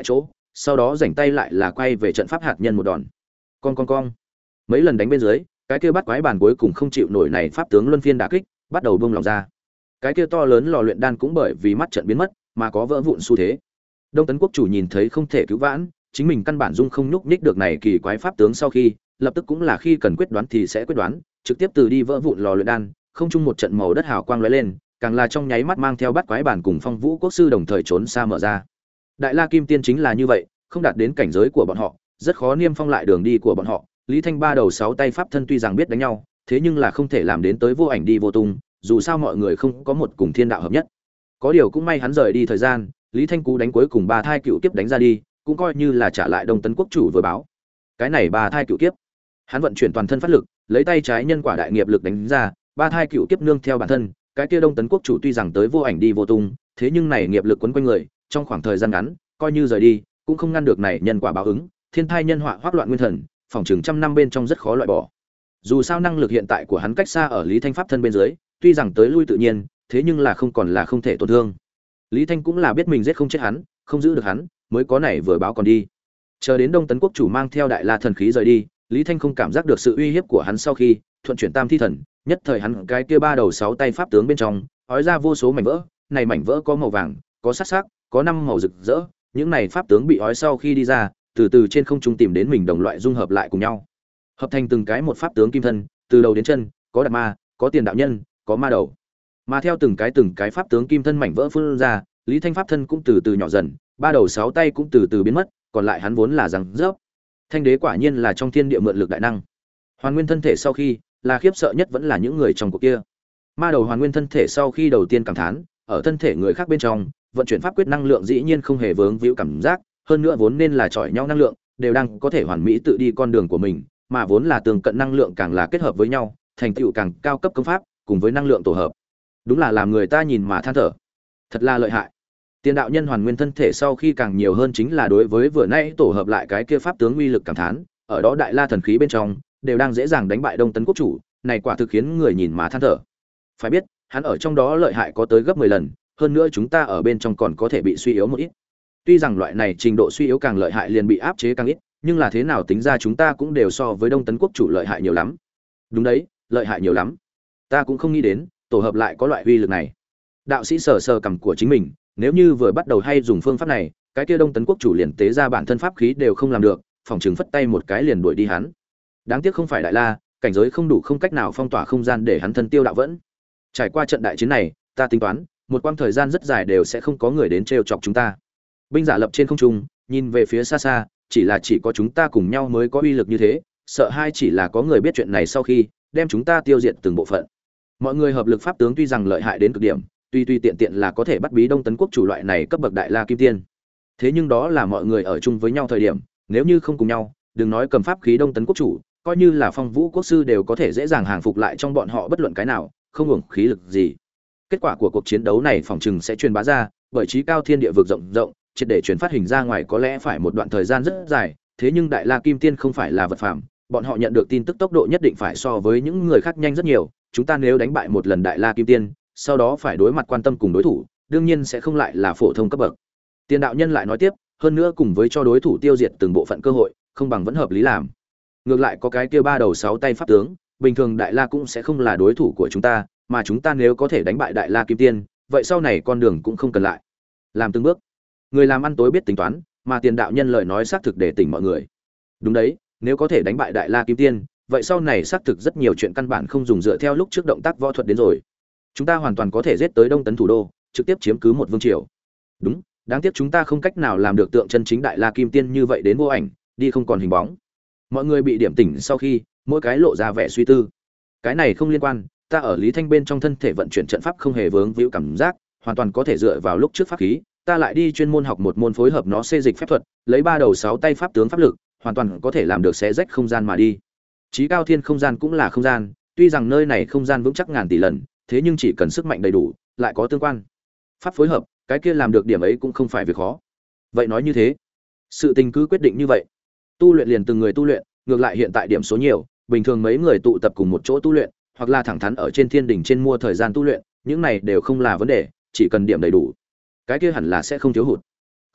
Speaker 1: sau đó rảnh tay lại là quay về trận pháp hạt nhân một đòn. Con con con. Mấy lần đánh bên dưới, cái kia bắt quái bàn cuối cùng không chịu nổi này pháp tướng luân phiên đả kích, bắt đầu bung lòng ra. Cái kia to lớn lò luyện đan cũng bởi vì mắt trận biến mất, mà có vỡ vụn xu thế. Đông Tấn quốc chủ nhìn thấy không thể cứu vãn, chính mình căn bản dung không nhúc nhích được này kỳ quái pháp tướng sau khi, lập tức cũng là khi cần quyết đoán thì sẽ quyết đoán, trực tiếp từ đi vỡ vụn lò luyện đan, không chung một trận màu đất hào quang lóe lên, càng là trong nháy mắt mang theo bắt quái bản cùng Phong Vũ quốc sư đồng thời trốn xa mở ra. Đại La Kim Tiên chính là như vậy, không đạt đến cảnh giới của bọn họ, rất khó niêm phong lại đường đi của bọn họ. Lý Thanh ba đầu sáu tay pháp thân tuy rằng biết đánh nhau, thế nhưng là không thể làm đến tới vô ảnh đi vô tung, dù sao mọi người không có một cùng thiên đạo hợp nhất. Có điều cũng may hắn rời đi thời gian, Lý Thanh cú đánh cuối cùng ba thai cựu kiếp đánh ra đi, cũng coi như là trả lại Đông Tấn quốc chủ vừa báo. Cái này ba thai cựu kiếp, hắn vận chuyển toàn thân phát lực, lấy tay trái nhân quả đại nghiệp lực đánh ra, ba thai cựu kiếp nương theo bản thân, cái kia Đông Tấn quốc chủ tuy rằng tới vô ảnh đi vô tung, thế nhưng này nghiệp lực quấn quanh người, trong khoảng thời gian ngắn, coi như rời đi, cũng không ngăn được này nhân quả báo ứng, thiên thai nhân họa hoắc loạn nguyên thần, phòng trường trăm năm bên trong rất khó loại bỏ. Dù sao năng lực hiện tại của hắn cách xa ở Lý Thanh pháp thân bên dưới, tuy rằng tới lui tự nhiên, thế nhưng là không còn là không thể tổn thương. Lý Thanh cũng là biết mình giết không chết hắn, không giữ được hắn, mới có này vừa báo còn đi. Chờ đến Đông Tấn quốc chủ mang theo Đại La thần khí rời đi, Lý Thanh không cảm giác được sự uy hiếp của hắn sau khi thuận chuyển tam thi thần, nhất thời hắn cái kia ba đầu sáu tay pháp tướng bên trong, ói ra vô số mảnh vỡ, này mảnh vỡ có màu vàng, có sắc sắc, có năm màu rực rỡ, những này pháp tướng bị ói sau khi đi ra, từ từ trên không trung tìm đến mình đồng loại dung hợp lại cùng nhau, hợp thành từng cái một pháp tướng kim thân, từ đầu đến chân, có đạt ma, có tiền đạo nhân, có ma đầu. Mà theo từng cái từng cái pháp tướng kim thân mảnh vỡ phun ra, Lý Thanh pháp thân cũng từ từ nhỏ dần, ba đầu sáu tay cũng từ từ biến mất, còn lại hắn vốn là răng rớp. Thanh đế quả nhiên là trong thiên địa mượn lực đại năng. Hoàn nguyên thân thể sau khi, là khiếp sợ nhất vẫn là những người trong cuộc kia. Ma đầu hoàn nguyên thân thể sau khi đầu tiên cảm thán, ở thân thể người khác bên trong, vận chuyển pháp quyết năng lượng dĩ nhiên không hề vướng víu cảm giác, hơn nữa vốn nên là chọi nhau năng lượng, đều đang có thể hoàn mỹ tự đi con đường của mình, mà vốn là tương cận năng lượng càng là kết hợp với nhau, thành tựu càng cao cấp công pháp, cùng với năng lượng tổ hợp. Đúng là làm người ta nhìn mà than thở. Thật là lợi hại. Tiền đạo nhân hoàn nguyên thân thể sau khi càng nhiều hơn chính là đối với vừa nãy tổ hợp lại cái kia pháp tướng uy lực cảm thán, ở đó Đại La thần khí bên trong đều đang dễ dàng đánh bại Đông Tấn quốc chủ, này quả thực khiến người nhìn mà than thở. Phải biết, hắn ở trong đó lợi hại có tới gấp mười lần, hơn nữa chúng ta ở bên trong còn có thể bị suy yếu một ít. Tuy rằng loại này trình độ suy yếu càng lợi hại liền bị áp chế càng ít, nhưng là thế nào tính ra chúng ta cũng đều so với Đông Tấn quốc chủ lợi hại nhiều lắm. Đúng đấy, lợi hại nhiều lắm. Ta cũng không nghĩ đến, tổ hợp lại có loại uy lực này. Đạo sĩ sờ sờ cằm của chính mình, nếu như vừa bắt đầu hay dùng phương pháp này, cái kia Đông Tấn quốc chủ liền tế ra bản thân pháp khí đều không làm được, phòng trường phất tay một cái liền đuổi đi hắn. Đáng tiếc không phải Đại La, cảnh giới không đủ, không cách nào phong tỏa không gian để hắn thân tiêu đạo vẫn. Trải qua trận đại chiến này, ta tính toán, một quãng thời gian rất dài đều sẽ không có người đến trêu chọc chúng ta. Binh giả lập trên không trung, nhìn về phía xa xa, chỉ là chỉ có chúng ta cùng nhau mới có uy lực như thế, sợ hai chỉ là có người biết chuyện này sau khi đem chúng ta tiêu diệt từng bộ phận. Mọi người hợp lực pháp tướng tuy rằng lợi hại đến cực điểm, tuy tuy tiện tiện là có thể bắt bí Đông Tấn quốc chủ loại này cấp bậc Đại La kim tiên. Thế nhưng đó là mọi người ở chung với nhau thời điểm, nếu như không cùng nhau, đừng nói cầm pháp khí Đông Tấn quốc chủ, coi như là Phong Vũ quốc sư đều có thể dễ dàng hàng phục lại trong bọn họ bất luận cái nào, không hưởng khí lực gì. Kết quả của cuộc chiến đấu này phòng chừng sẽ truyền bá ra, bởi trí cao thiên địa vực rộng rộng, triệt để truyền phát hình ra ngoài có lẽ phải một đoạn thời gian rất dài, thế nhưng Đại La kim tiên không phải là vật phàm, bọn họ nhận được tin tức tốc độ nhất định phải so với những người khác nhanh rất nhiều, chúng ta nếu đánh bại một lần Đại La kim tiên, sau đó phải đối mặt quan tâm cùng đối thủ, đương nhiên sẽ không lại là phổ thông cấp bậc. Tiền đạo nhân lại nói tiếp, hơn nữa cùng với cho đối thủ tiêu diệt từng bộ phận cơ hội, không bằng vẫn hợp lý làm. Ngược lại có cái kia ba đầu sáu tay pháp tướng, bình thường Đại La cũng sẽ không là đối thủ của chúng ta, mà chúng ta nếu có thể đánh bại Đại La kim tiên, vậy sau này con đường cũng không cần lại. Làm từng bước. Người làm ăn tối biết tính toán, mà tiền đạo nhân lời nói xác thực để tỉnh mọi người. Đúng đấy, nếu có thể đánh bại Đại La kim tiên, vậy sau này xác thực rất nhiều chuyện căn bản không dùng dựa theo lúc trước động tác võ thuật đến rồi. Chúng ta hoàn toàn có thể giết tới Đông Tấn thủ đô, trực tiếp chiếm cứ một vương triều. Đúng, đáng tiếc chúng ta không cách nào làm được tượng chân chính Đại La kim tiên như vậy đến vô ảnh, đi không còn hình bóng. Mọi người bị điểm tỉnh sau khi, mỗi cái lộ ra vẻ suy tư. Cái này không liên quan, ta ở Lý Thanh bên trong thân thể vận chuyển trận pháp không hề vướng víu cảm giác, hoàn toàn có thể dựa vào lúc trước pháp khí, ta lại đi chuyên môn học một môn phối hợp nó xê dịch phép thuật, lấy ba đầu sáu tay pháp tướng pháp lực, hoàn toàn có thể làm được xé rách không gian mà đi. Chí cao thiên không gian cũng là không gian, tuy rằng nơi này không gian vững chắc ngàn tỷ lần, thế nhưng chỉ cần sức mạnh đầy đủ, lại có tương quan pháp phối hợp, cái kia làm được điểm ấy cũng không phải việc khó. Vậy nói như thế, sự tình cứ quyết định như vậy. Tu luyện liền từng người tu luyện, ngược lại hiện tại điểm số nhiều, bình thường mấy người tụ tập cùng một chỗ tu luyện, hoặc là thẳng thắn ở trên thiên đỉnh trên mua thời gian tu luyện, những này đều không là vấn đề, chỉ cần điểm đầy đủ, cái kia hẳn là sẽ không thiếu hụt.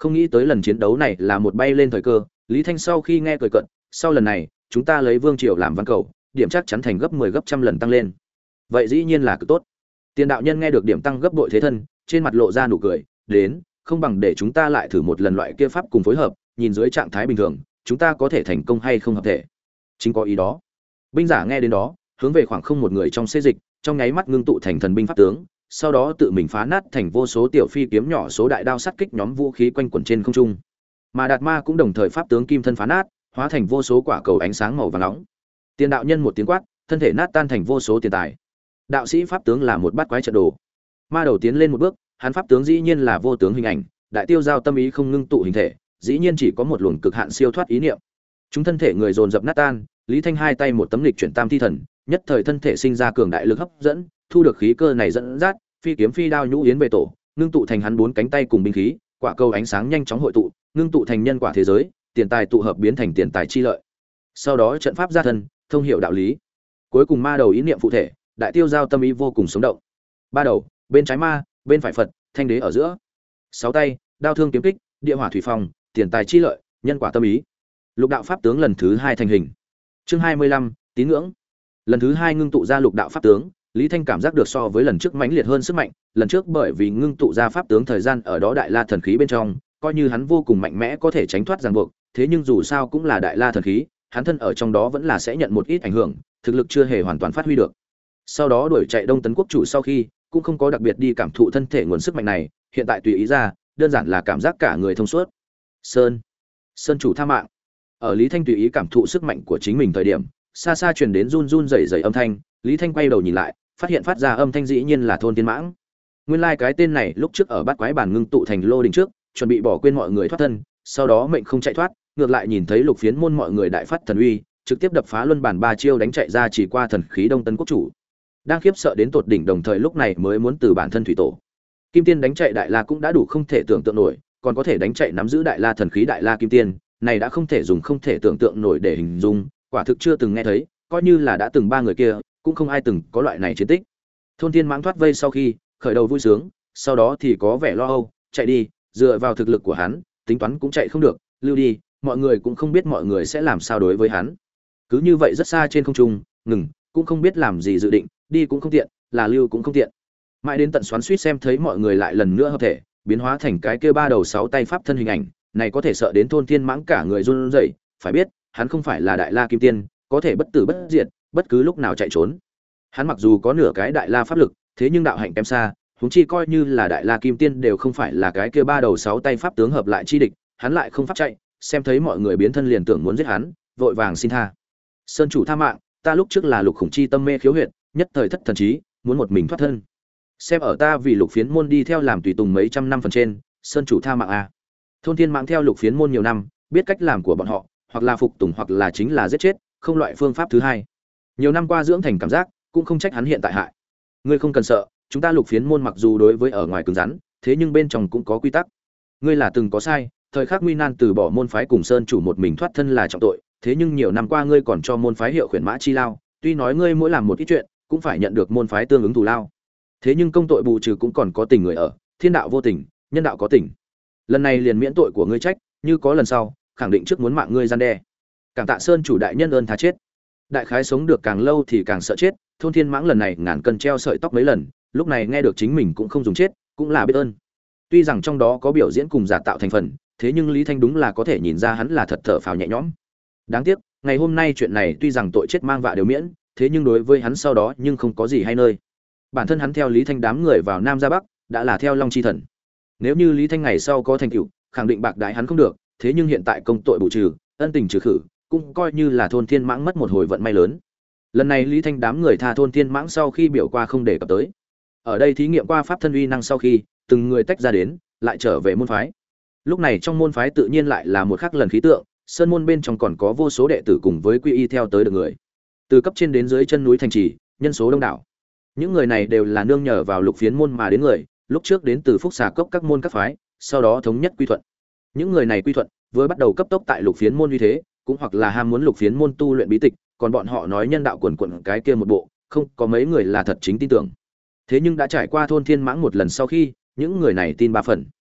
Speaker 1: Không nghĩ tới lần chiến đấu này là một bay lên thời cơ, Lý Thanh sau khi nghe cười cợt, sau lần này, chúng ta lấy Vương Triều làm văn cầu, điểm chắc chắn thành gấp mười gấp trăm lần tăng lên. Vậy dĩ nhiên là cực tốt. Tiền đạo nhân nghe được điểm tăng gấp bội thế thân, trên mặt lộ ra nụ cười, đến, không bằng để chúng ta lại thử một lần loại kia pháp cùng phối hợp, nhìn dưới trạng thái bình thường, chúng ta có thể thành công hay không hợp thể. Chính có ý đó. Binh giả nghe đến đó, hướng về khoảng không một người trong xê dịch, trong nháy mắt ngưng tụ thành thần binh pháp tướng, sau đó tự mình phá nát thành vô số tiểu phi kiếm nhỏ số đại đao sắt kích nhóm vũ khí quanh quẩn trên không trung. Mà Đạt Ma cũng đồng thời pháp tướng kim thân phá nát, hóa thành vô số quả cầu ánh sáng màu vàng nóng. Tiền đạo nhân một tiếng quát, thân thể nát tan thành vô số tiền tài. Đạo sĩ pháp tướng là một bát quái trận đồ. Ma đầu tiến lên một bước, hắn pháp tướng dĩ nhiên là vô tướng hình ảnh, đại tiêu giao tâm ý không ngưng tụ hình thể, dĩ nhiên chỉ có một luồng cực hạn siêu thoát ý niệm. Chúng thân thể người dồn dập nát tan, Lý Thanh hai tay một tấm lịch chuyển tam thi thần, nhất thời thân thể sinh ra cường đại lực hấp dẫn, thu được khí cơ này dẫn dắt, phi kiếm phi đao nhũ yến về tổ, ngưng tụ thành hắn bốn cánh tay cùng binh khí, quả cầu ánh sáng nhanh chóng hội tụ, ngưng tụ thành nhân quả thế giới, tiền tài tụ hợp biến thành tiền tài chi lợi. Sau đó trận pháp gia thân, thông hiểu đạo lý. Cuối cùng ma đầu ý niệm phụ thể, đại tiêu giao tâm ý vô cùng sống động. Ba đầu, bên trái ma, bên phải Phật, thanh đế ở giữa. Sáu tay, đao thương kiếm kích, địa hỏa thủy phong, tiền tài chi lợi, nhân quả tâm ý. Lục đạo pháp tướng lần thứ hai thành hình. Chương hai mươi lăm, tín ngưỡng. Lần thứ hai ngưng tụ ra lục đạo pháp tướng, Lý Thanh cảm giác được so với lần trước mãnh liệt hơn sức mạnh, lần trước bởi vì ngưng tụ ra pháp tướng thời gian ở đó đại la thần khí bên trong, coi như hắn vô cùng mạnh mẽ có thể tránh thoát ràng buộc, thế nhưng dù sao cũng là đại la thần khí, hắn thân ở trong đó vẫn là sẽ nhận một ít ảnh hưởng, thực lực chưa hề hoàn toàn phát huy được. Sau đó đuổi chạy Đông Tấn quốc chủ sau khi, cũng không có đặc biệt đi cảm thụ thân thể nguồn sức mạnh này, hiện tại tùy ý ra, đơn giản là cảm giác cả người thông suốt. Sơn, Sơn chủ tha mạng. Ở Lý Thanh tùy ý cảm thụ sức mạnh của chính mình thời điểm, xa xa truyền đến run run rẩy rẩy âm thanh, Lý Thanh quay đầu nhìn lại, phát hiện phát ra âm thanh dĩ nhiên là Thôn Tiên Mãng. Nguyên lai like cái tên này lúc trước ở bát quái bản ngưng tụ thành lô đình trước, chuẩn bị bỏ quên mọi người thoát thân, sau đó mệnh không chạy thoát, ngược lại nhìn thấy Lục Phiến môn mọi người đại phát thần uy, trực tiếp đập phá luân bản ba chiêu đánh chạy ra chỉ qua thần khí Đông Tấn quốc chủ. Đang khiếp sợ đến tột đỉnh, đồng thời lúc này mới muốn từ bản thân thủy tổ. Kim Tiên đánh chạy Đại La cũng đã đủ không thể tưởng tượng nổi, còn có thể đánh chạy nắm giữ Đại La thần khí Đại La Kim Tiên, này đã không thể dùng không thể tưởng tượng nổi để hình dung, quả thực chưa từng nghe thấy, coi như là đã từng ba người kia, cũng không ai từng có loại này chiến tích. Thôn Thiên Mãng thoát vây sau khi, khởi đầu vui sướng, sau đó thì có vẻ lo âu, chạy đi, dựa vào thực lực của hắn, tính toán cũng chạy không được, lưu đi, mọi người cũng không biết mọi người sẽ làm sao đối với hắn. Cứ như vậy rất xa trên không trung, ngừng, cũng không biết làm gì dự định, đi cũng không tiện, là lưu cũng không tiện. Mãi đến tận xoắn suýt xem thấy mọi người lại lần nữa hợp thể, biến hóa thành cái kia ba đầu sáu tay pháp thân hình ảnh, này có thể sợ đến Thôn Thiên Mãng cả người run rẩy, phải biết, hắn không phải là Đại La Kim Tiên, có thể bất tử bất diệt, bất cứ lúc nào chạy trốn. Hắn mặc dù có nửa cái Đại La pháp lực, thế nhưng đạo hạnh kém xa, huống chi coi như là Đại La Kim Tiên đều không phải là cái kia ba đầu sáu tay pháp tướng hợp lại chi địch, hắn lại không pháp chạy, xem thấy mọi người biến thân liền tưởng muốn giết hắn, vội vàng xin tha. Sơn chủ tha mạng, ta lúc trước là Lục Khủng chi tâm mê khiếu huyệt, nhất thời thất thần trí, muốn một mình thoát thân. Xem ở ta vì Lục Phiến môn đi theo làm tùy tùng mấy trăm năm phần trên, Sơn chủ tha mạng a. Thôn Thiên Mãng theo Lục Phiến môn nhiều năm, biết cách làm của bọn họ, hoặc là phục tùng hoặc là chính là giết chết, không loại phương pháp thứ hai. Nhiều năm qua dưỡng thành cảm giác, cũng không trách hắn hiện tại hại. Ngươi không cần sợ, chúng ta Lục Phiến môn mặc dù đối với ở ngoài cứng rắn, thế nhưng bên trong cũng có quy tắc. Ngươi là từng có sai, thời khắc nguy nan từ bỏ môn phái cùng Sơn chủ một mình thoát thân là trọng tội, thế nhưng nhiều năm qua ngươi còn cho môn phái hiệu khuyển mã chi lao, tuy nói ngươi mỗi làm một ít chuyện, cũng phải nhận được môn phái tương ứng thù lao. Thế nhưng công tội bù trừ cũng còn có tình người ở, thiên đạo vô tình, nhân đạo có tình. Lần này liền miễn tội của ngươi trách, như có lần sau, khẳng định trước muốn mạng ngươi gian đe. Cảm tạ Sơn chủ đại nhân ơn tha chết. Đại khái sống được càng lâu thì càng sợ chết, Thôn Thiên Mãng lần này ngàn cân treo sợi tóc mấy lần, lúc này nghe được chính mình cũng không dùng chết, cũng là biết ơn. Tuy rằng trong đó có biểu diễn cùng giả tạo thành phần, thế nhưng Lý Thanh đúng là có thể nhìn ra hắn là thật thở phào nhẹ nhõm. Đáng tiếc, ngày hôm nay chuyện này tuy rằng tội chết mang vạ đều miễn, thế nhưng đối với hắn sau đó nhưng không có gì hay nơi. Bản thân hắn theo Lý Thanh đám người vào Nam ra Bắc, đã là theo Long chi thần. Nếu như Lý Thanh ngày sau có thành tựu, khẳng định bạc đái hắn không được, thế nhưng hiện tại công tội bù trừ, ân tình trừ khử, cũng coi như là Thôn Thiên Mãng mất một hồi vận may lớn. Lần này Lý Thanh đám người tha Thôn Thiên Mãng sau khi biểu qua không để cập tới. Ở đây thí nghiệm qua pháp thân uy năng sau khi, từng người tách ra đến, lại trở về môn phái. Lúc này trong môn phái tự nhiên lại là một khắc lần khí tượng, sơn môn bên trong còn có vô số đệ tử cùng với quy y theo tới được người. Từ cấp trên đến dưới chân núi thành trì, nhân số đông đảo. Những người này đều là nương nhờ vào Lục Phiến môn mà đến người, lúc trước đến từ Phúc Xà Cốc các môn các phái, sau đó thống nhất quy thuận. Những người này quy thuận, vừa bắt đầu cấp tốc tại Lục Phiến môn uy thế, cũng hoặc là ham muốn Lục Phiến môn tu luyện bí tịch, còn bọn họ nói nhân đạo quần quần cái kia một bộ, không có mấy người là thật chính tin tưởng. Thế nhưng đã trải qua Thôn Thiên Mãng một lần sau khi, những người này tin ba phần.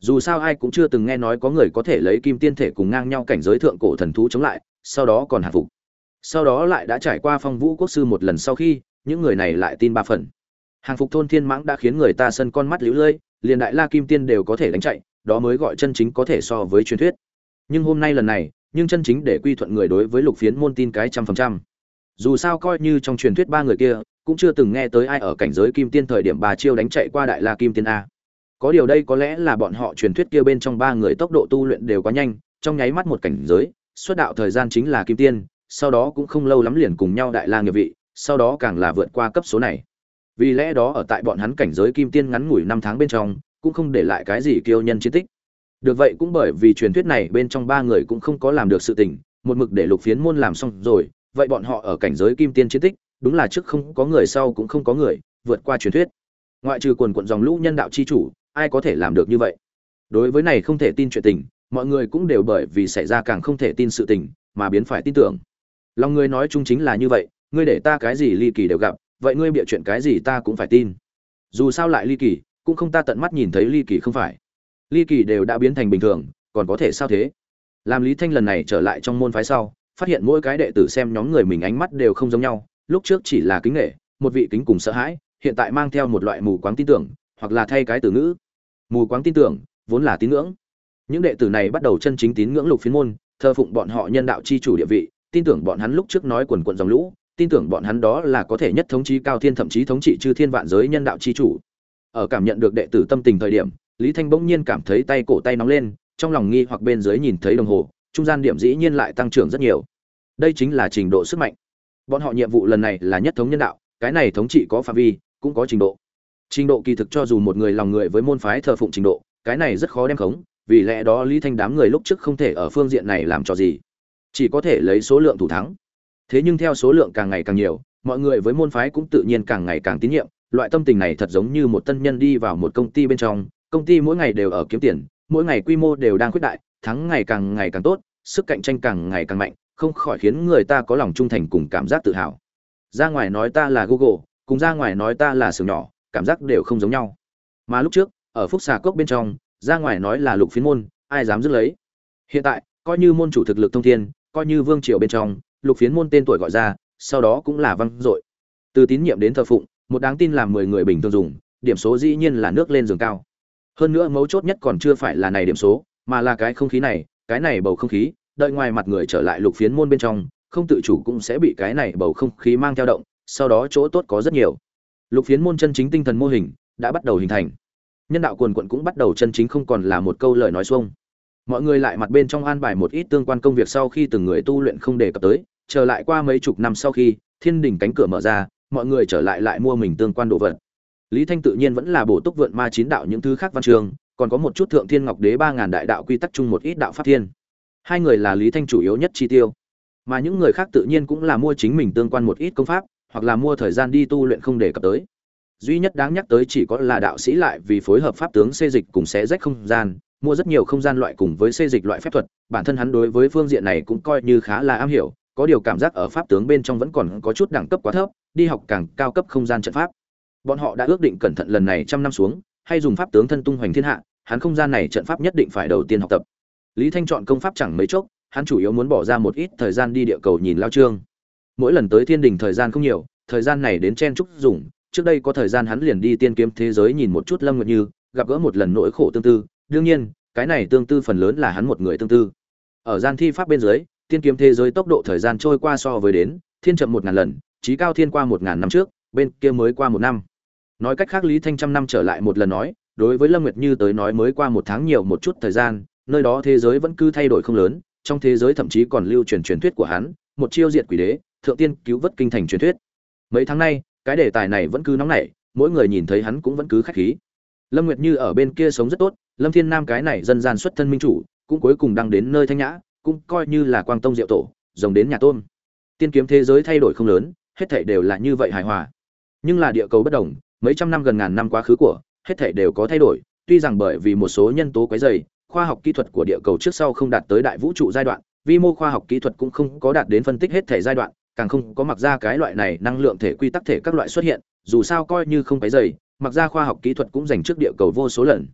Speaker 1: Dù sao ai cũng chưa từng nghe nói có người có thể lấy kim tiên thể cùng ngang nhau cảnh giới thượng cổ thần thú chống lại, sau đó còn hạ phục. Sau đó lại đã trải qua Phong Vũ quốc sư một lần sau khi, những người này lại tin ba phần. Hàng phục thôn thiên mãng đã khiến người ta sân con mắt liễu lơi, liền đại la kim tiên đều có thể đánh chạy, đó mới gọi chân chính có thể so với truyền thuyết. Nhưng hôm nay lần này, nhưng chân chính để quy thuận người đối với Lục Phiến môn tin cái trăm phần trăm. Dù sao coi như trong truyền thuyết ba người kia, cũng chưa từng nghe tới ai ở cảnh giới kim tiên thời điểm bà chiêu đánh chạy qua đại la kim tiên a. Có điều đây có lẽ là bọn họ truyền thuyết kia bên trong ba người tốc độ tu luyện đều quá nhanh, trong nháy mắt một cảnh giới, xuất đạo thời gian chính là kim tiên, sau đó cũng không lâu lắm liền cùng nhau đại la nghiệp vị, sau đó càng là vượt qua cấp số này. Vì lẽ đó ở tại bọn hắn cảnh giới kim tiên ngắn ngủi năm tháng bên trong, cũng không để lại cái gì kiêu nhân chiến tích. Được vậy cũng bởi vì truyền thuyết này bên trong ba người cũng không có làm được sự tình, một mực để Lục Phiến môn làm xong rồi, vậy bọn họ ở cảnh giới kim tiên chiến tích, đúng là trước không có người sau cũng không có người, vượt qua truyền thuyết. Ngoại trừ quần quần dòng lũ nhân đạo chi chủ, ai có thể làm được như vậy? Đối với này không thể tin chuyện tình, mọi người cũng đều bởi vì xảy ra càng không thể tin sự tình, mà biến phải tin tưởng. Lòng người nói chung chính là như vậy, ngươi để ta cái gì ly kỳ đều gặp, vậy ngươi bịa chuyện cái gì ta cũng phải tin. Dù sao lại ly kỳ, cũng không ta tận mắt nhìn thấy ly kỳ không phải. Ly kỳ đều đã biến thành bình thường, còn có thể sao thế? Làm Lý Thanh lần này trở lại trong môn phái sau, phát hiện mỗi cái đệ tử xem nhóm người mình ánh mắt đều không giống nhau, lúc trước chỉ là kính nể, một vị kính cùng sợ hãi, hiện tại mang theo một loại mù quáng tin tưởng, hoặc là thay cái từ ngữ. Mù quáng tin tưởng, vốn là tín ngưỡng. Những đệ tử này bắt đầu chân chính tín ngưỡng Lục Phiến môn, thờ phụng bọn họ nhân đạo chi chủ địa vị, tin tưởng bọn hắn lúc trước nói quần quần dòng lũ, tin tưởng bọn hắn đó là có thể nhất thống chí cao thiên thậm chí thống trị chư thiên vạn giới nhân đạo chi chủ. Ở cảm nhận được đệ tử tâm tình thời điểm, Lý Thanh bỗng nhiên cảm thấy tay cổ tay nóng lên, trong lòng nghi hoặc bên dưới nhìn thấy đồng hồ, trung gian điểm dĩ nhiên lại tăng trưởng rất nhiều. Đây chính là trình độ sức mạnh. Bọn họ nhiệm vụ lần này là nhất thống nhân đạo, cái này thống trị có phạm vi, cũng có trình độ. Trình độ kỳ thực cho dù một người lòng người với môn phái thờ phụng trình độ, cái này rất khó đem khống, vì lẽ đó Lý Thanh đám người lúc trước không thể ở phương diện này làm trò gì, chỉ có thể lấy số lượng thủ thắng. Thế nhưng theo số lượng càng ngày càng nhiều, mọi người với môn phái cũng tự nhiên càng ngày càng tín nhiệm, loại tâm tình này thật giống như một tân nhân đi vào một công ty bên trong, công ty mỗi ngày đều ở kiếm tiền, mỗi ngày quy mô đều đang khuyết đại, thắng ngày càng ngày càng tốt, sức cạnh tranh càng ngày càng mạnh, không khỏi khiến người ta có lòng trung thành cùng cảm giác tự hào. Ra ngoài nói ta là Google, cùng ra ngoài nói ta là xưởng nhỏ, cảm giác đều không giống nhau. Mà lúc trước, ở Phúc Xà Cốc bên trong, ra ngoài nói là Lục Phiến môn, ai dám giữ lấy. Hiện tại, coi như môn chủ thực lực thông thiên, coi như vương triều bên trong, Lục Phiến môn tên tuổi gọi ra, sau đó cũng là vang dội. Từ tín nhiệm đến thờ phụng, một đáng tin làm mười người bình thường dùng, điểm số dĩ nhiên là nước lên giường cao. Hơn nữa mấu chốt nhất còn chưa phải là này điểm số, mà là cái không khí này, cái này bầu không khí, đợi ngoài mặt người trở lại Lục Phiến môn bên trong, không tự chủ cũng sẽ bị cái này bầu không khí mang theo động, sau đó chỗ tốt có rất nhiều. Lục Phiến môn chân chính tinh thần mô hình đã bắt đầu hình thành. Nhân đạo quần quận cũng bắt đầu chân chính không còn là một câu lời nói xuông. Mọi người lại mặt bên trong an bài một ít tương quan công việc sau khi từng người tu luyện không đề cập tới, trở lại qua mấy chục năm sau khi, thiên đình cánh cửa mở ra, mọi người trở lại lại mua mình tương quan đồ vật. Lý Thanh tự nhiên vẫn là bổ túc vượn ma chín đạo những thứ khác văn trường, còn có một chút thượng thiên ngọc đế ba ngàn đại đạo quy tắc chung một ít đạo pháp thiên. Hai người là Lý Thanh chủ yếu nhất chi tiêu, mà những người khác tự nhiên cũng là mua chính mình tương quan một ít công pháp, hoặc là mua thời gian đi tu luyện không đề cập tới. Duy nhất đáng nhắc tới chỉ có là đạo sĩ lại vì phối hợp pháp tướng xê dịch cùng xé rách không gian, mua rất nhiều không gian loại cùng với xê dịch loại phép thuật, bản thân hắn đối với phương diện này cũng coi như khá là am hiểu, có điều cảm giác ở pháp tướng bên trong vẫn còn có chút đẳng cấp quá thấp, đi học càng cao cấp không gian trận pháp. Bọn họ đã ước định cẩn thận lần này trăm năm xuống, hay dùng pháp tướng thân tung hoành thiên hạ, hắn không gian này trận pháp nhất định phải đầu tiên học tập. Lý Thanh chọn công pháp chẳng mấy chốc, hắn chủ yếu muốn bỏ ra một ít thời gian đi địa cầu nhìn lao chương. Mỗi lần tới thiên đình thời gian không nhiều, thời gian này đến chen chúc dùng, trước đây có thời gian hắn liền đi tiên kiếm thế giới nhìn một chút Lâm Nguyệt Như, gặp gỡ một lần nỗi khổ tương tư, đương nhiên, cái này tương tư phần lớn là hắn một người tương tư. Ở gian thi pháp bên dưới, tiên kiếm thế giới tốc độ thời gian trôi qua so với đến, thiên chậm một ngàn lần, chí cao thiên qua một ngàn năm trước, bên kia mới qua một năm. Nói cách khác Lý Thanh trăm năm trở lại một lần nói, đối với Lâm Nguyệt Như tới nói mới qua một tháng nhiều một chút thời gian, nơi đó thế giới vẫn cứ thay đổi không lớn, trong thế giới thậm chí còn lưu truyền truyền thuyết của hắn, một chiêu diệt quỷ đế, thượng tiên cứu vớt kinh thành truyền thuyết. Mấy tháng nay, cái đề tài này vẫn cứ nóng nảy, mỗi người nhìn thấy hắn cũng vẫn cứ khách khí. Lâm Nguyệt Như ở bên kia sống rất tốt, Lâm Thiên Nam cái này dân gian xuất thân minh chủ, cũng cuối cùng đang đến nơi thanh nhã, cũng coi như là quang tông diệu tổ, rồng đến nhà tôm. Tiên kiếm thế giới thay đổi không lớn, hết thảy đều là như vậy hài hòa. Nhưng là địa cầu bất đồng, mấy trăm năm gần ngàn năm quá khứ của, hết thảy đều có thay đổi, tuy rằng bởi vì một số nhân tố quấy rầy, khoa học kỹ thuật của địa cầu trước sau không đạt tới đại vũ trụ giai đoạn, vi mô khoa học kỹ thuật cũng không có đạt đến phân tích hết thảy giai đoạn, càng không có mặc ra cái loại này năng lượng thể quy tắc thể các loại xuất hiện, dù sao coi như không quấy rầy, mặc ra khoa học kỹ thuật cũng giành trước địa cầu vô số lần.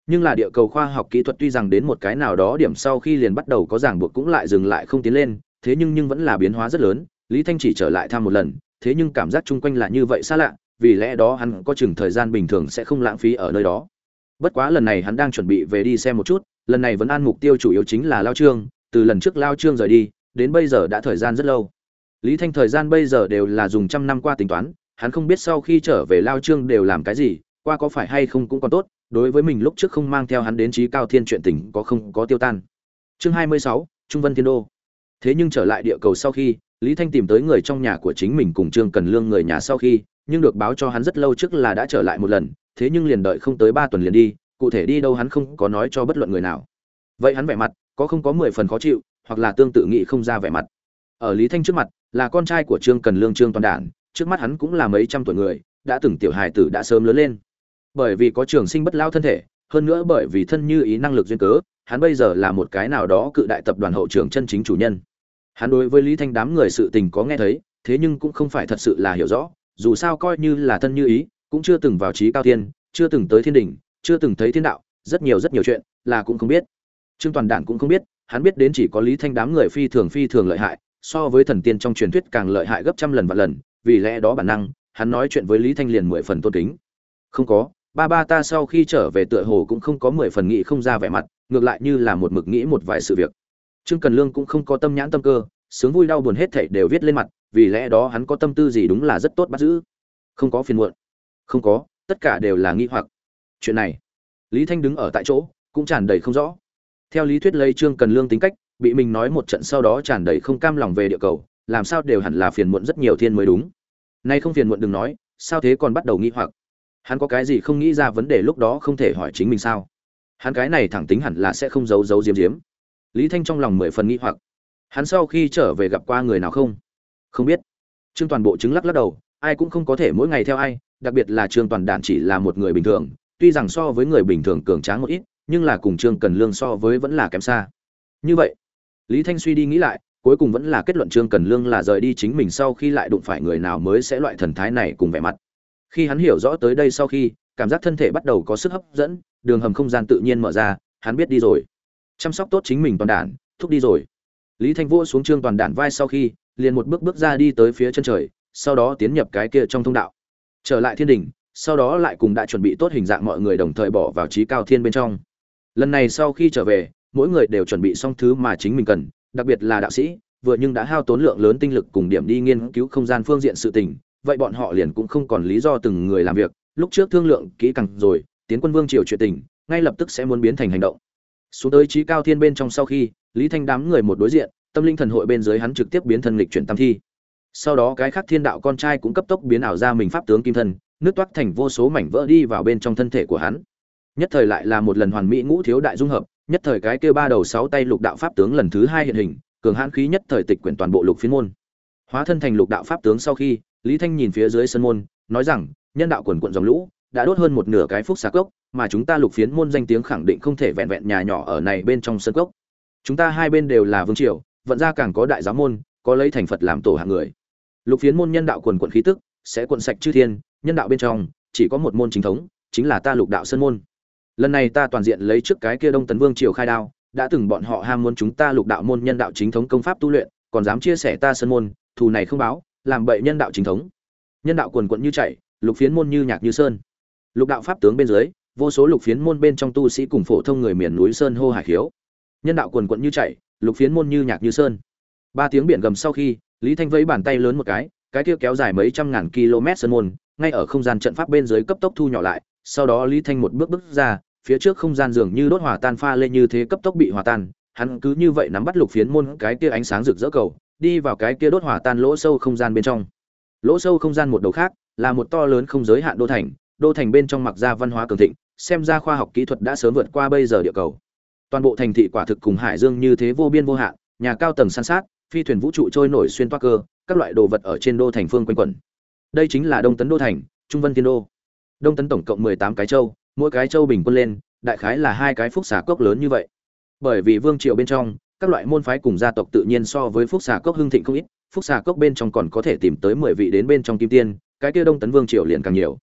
Speaker 1: Nhưng là địa cầu khoa học kỹ thuật tuy rằng đến một cái nào đó điểm sau khi liền bắt đầu có ràng buộc cũng lại dừng lại không tiến lên, thế nhưng nhưng vẫn là biến hóa rất lớn. Lý Thanh chỉ trở lại thăm một lần, thế nhưng cảm giác chung quanh là như vậy xa lạ, vì lẽ đó hắn có chừng thời gian bình thường sẽ không lãng phí ở nơi đó. Bất quá lần này hắn đang chuẩn bị về đi xem một chút, lần này vẫn an mục tiêu chủ yếu chính là Lao Trương, từ lần trước Lao Trương rời đi, đến bây giờ đã thời gian rất lâu. Lý Thanh thời gian bây giờ đều là dùng trăm năm qua tính toán, hắn không biết sau khi trở về Lao Trương đều làm cái gì, qua có phải hay không cũng còn tốt, đối với mình lúc trước không mang theo hắn đến Chí Cao Thiên chuyện tình có không có tiêu tan. Chương hai mươi sáu, Trung Vân Thiên Đô. Thế nhưng trở lại địa cầu sau khi, Lý Thanh tìm tới người trong nhà của chính mình cùng Trương Cần Lương người nhà sau khi, nhưng được báo cho hắn rất lâu trước là đã trở lại một lần, thế nhưng liền đợi không tới ba tuần liền đi, cụ thể đi đâu hắn không có nói cho bất luận người nào. Vậy hắn vẻ mặt, có không có mười phần khó chịu, hoặc là tương tự nghĩ không ra vẻ mặt. Ở Lý Thanh trước mặt, là con trai của Trương Cần Lương Trương Toàn Đản, trước mắt hắn cũng là mấy trăm tuổi người, đã từng tiểu hài tử đã sớm lớn lên. Bởi vì có trường sinh bất lao thân thể, hơn nữa bởi vì thân như ý năng lực duyên cớ, hắn bây giờ là một cái nào đó cự đại tập đoàn hậu trường chân chính chủ nhân. Hắn đối với Lý Thanh đám người sự tình có nghe thấy, thế nhưng cũng không phải thật sự là hiểu rõ, dù sao coi như là thân như ý, cũng chưa từng vào Chí Cao Thiên, chưa từng tới thiên đỉnh, chưa từng thấy thiên đạo, rất nhiều rất nhiều chuyện là cũng không biết. Trương Toàn Đản cũng không biết, hắn biết đến chỉ có Lý Thanh đám người phi thường phi thường lợi hại, so với thần tiên trong truyền thuyết càng lợi hại gấp trăm lần vạn lần, vì lẽ đó bản năng, hắn nói chuyện với Lý Thanh liền mười phần tôn kính. Không có, ba ba ta sau khi trở về tựa hồ cũng không có mười phần nghĩ không ra vẻ mặt, ngược lại như là một mực nghĩ một vài sự việc. Trương Cần Lương cũng không có tâm nhãn tâm cơ, sướng vui đau buồn hết thảy đều viết lên mặt, vì lẽ đó hắn có tâm tư gì đúng là rất tốt bắt giữ. Không có phiền muộn. Không có, tất cả đều là nghi hoặc. Chuyện này, Lý Thanh đứng ở tại chỗ, cũng tràn đầy không rõ. Theo lý thuyết lấy Trương Cần Lương tính cách, bị mình nói một trận sau đó tràn đầy không cam lòng về địa cầu, làm sao đều hẳn là phiền muộn rất nhiều thiên mới đúng. Nay không phiền muộn đừng nói, sao thế còn bắt đầu nghi hoặc. Hắn có cái gì không nghĩ ra vấn đề lúc đó không thể hỏi chính mình sao? Hắn cái này thẳng tính hẳn là sẽ không giấu giấu giếm giếm. Lý Thanh trong lòng mười phần nghi hoặc. Hắn sau khi trở về gặp qua người nào không? Không biết. Trương Toàn Bộ chứng lắc lắc đầu, ai cũng không có thể mỗi ngày theo ai, đặc biệt là Trương Toàn Đản chỉ là một người bình thường, tuy rằng so với người bình thường cường tráng một ít, nhưng là cùng Trương Cần Lương so với vẫn là kém xa. Như vậy, Lý Thanh suy đi nghĩ lại, cuối cùng vẫn là kết luận Trương Cần Lương là rời đi chính mình sau khi lại đụng phải người nào mới sẽ loại thần thái này cùng vẻ mặt. Khi hắn hiểu rõ tới đây sau khi, cảm giác thân thể bắt đầu có sức hấp dẫn, đường hầm không gian tự nhiên mở ra, hắn biết đi rồi. Chăm sóc tốt chính mình Toàn Đản, thúc đi rồi. Lý Thanh vỗ xuống Trương Toàn Đản vai sau khi, liền một bước bước ra đi tới phía chân trời, sau đó tiến nhập cái kia trong thông đạo. Trở lại thiên đỉnh, sau đó lại cùng đã chuẩn bị tốt hình dạng mọi người đồng thời bỏ vào Chí Cao Thiên bên trong. Lần này sau khi trở về, mỗi người đều chuẩn bị xong thứ mà chính mình cần, đặc biệt là đạo sĩ, vừa nhưng đã hao tốn lượng lớn tinh lực cùng điểm đi nghiên cứu không gian phương diện sự tình, vậy bọn họ liền cũng không còn lý do từng người làm việc, lúc trước thương lượng kỹ càng rồi, tiến quân vương triều chuyện tình, ngay lập tức sẽ muốn biến thành hành động. Xuống tới Chí Cao Thiên bên trong sau khi, Lý Thanh đám người một đối diện, tâm linh thần hội bên dưới hắn trực tiếp biến thân lịch chuyển tam thi. Sau đó cái khác thiên đạo con trai cũng cấp tốc biến ảo ra mình pháp tướng kim thân, nước toát thành vô số mảnh vỡ đi vào bên trong thân thể của hắn. Nhất thời lại là một lần hoàn mỹ ngũ thiếu đại dung hợp, nhất thời cái kia ba đầu sáu tay lục đạo pháp tướng lần thứ hai hiện hình, cường hãn khí nhất thời tịch quyển toàn bộ lục phiến môn. Hóa thân thành lục đạo pháp tướng sau khi, Lý Thanh nhìn phía dưới sân môn, nói rằng, nhân đạo quần quần dòng lũ đã đốt hơn một nửa cái phúc xà cốc, mà chúng ta lục phiến môn danh tiếng khẳng định không thể vẹn vẹn nhà nhỏ ở này bên trong sân cốc. Chúng ta hai bên đều là vương triều, vận ra càng có đại giáo môn, có lấy thành Phật làm tổ hạng người. Lục phiến môn nhân đạo quần quần khí tức, sẽ quần sạch chư thiên, nhân đạo bên trong chỉ có một môn chính thống, chính là ta lục đạo sơn môn. Lần này ta toàn diện lấy trước cái kia Đông Tấn Vương triều khai đao, đã từng bọn họ ham muốn chúng ta lục đạo môn nhân đạo chính thống công pháp tu luyện, còn dám chia sẻ ta sơn môn, thù này không báo, làm bậy nhân đạo chính thống. Nhân đạo quần quần như chảy, lục phiến môn như nhạc như sơn. Lục đạo pháp tướng bên dưới, vô số lục phiến môn bên trong tu sĩ cùng phổ thông người miền núi sơn hô hải khiếu. Nhân đạo quần quần như chảy, lục phiến môn như nhạc như sơn. Ba tiếng biển gầm sau khi, Lý Thanh vẫy bàn tay lớn một cái, cái kia kéo dài mấy trăm ngàn km sơn môn, ngay ở không gian trận pháp bên dưới cấp tốc thu nhỏ lại, sau đó Lý Thanh một bước bước ra, phía trước không gian dường như đốt hòa tan pha lên như thế cấp tốc bị hòa tan, hắn cứ như vậy nắm bắt lục phiến môn cái kia ánh sáng rực rỡ cầu, đi vào cái kia đốt hòa tan lỗ sâu không gian bên trong. Lỗ sâu không gian một đầu khác, là một to lớn không giới hạn đô thành, đô thành bên trong mặc ra văn hóa cường thịnh, xem ra khoa học kỹ thuật đã sớm vượt qua bây giờ địa cầu. Toàn bộ thành thị quả thực cùng hải dương như thế vô biên vô hạn, nhà cao tầng san sát, phi thuyền vũ trụ trôi nổi xuyên toa cơ, các loại đồ vật ở trên đô thành phương quanh quẩn. Đây chính là Đông Tấn đô thành, Trung Vân Thiên Đô. Đông Tấn tổng cộng mười tám cái châu, mỗi cái châu bình quân lên, đại khái là hai cái phúc xà cốc lớn như vậy. Bởi vì vương triều bên trong, các loại môn phái cùng gia tộc tự nhiên so với phúc xà cốc hưng thịnh không ít, phúc xà cốc bên trong còn có thể tìm tới mười vị đến bên trong kim tiên, cái kia Đông Tấn vương triều liền càng nhiều.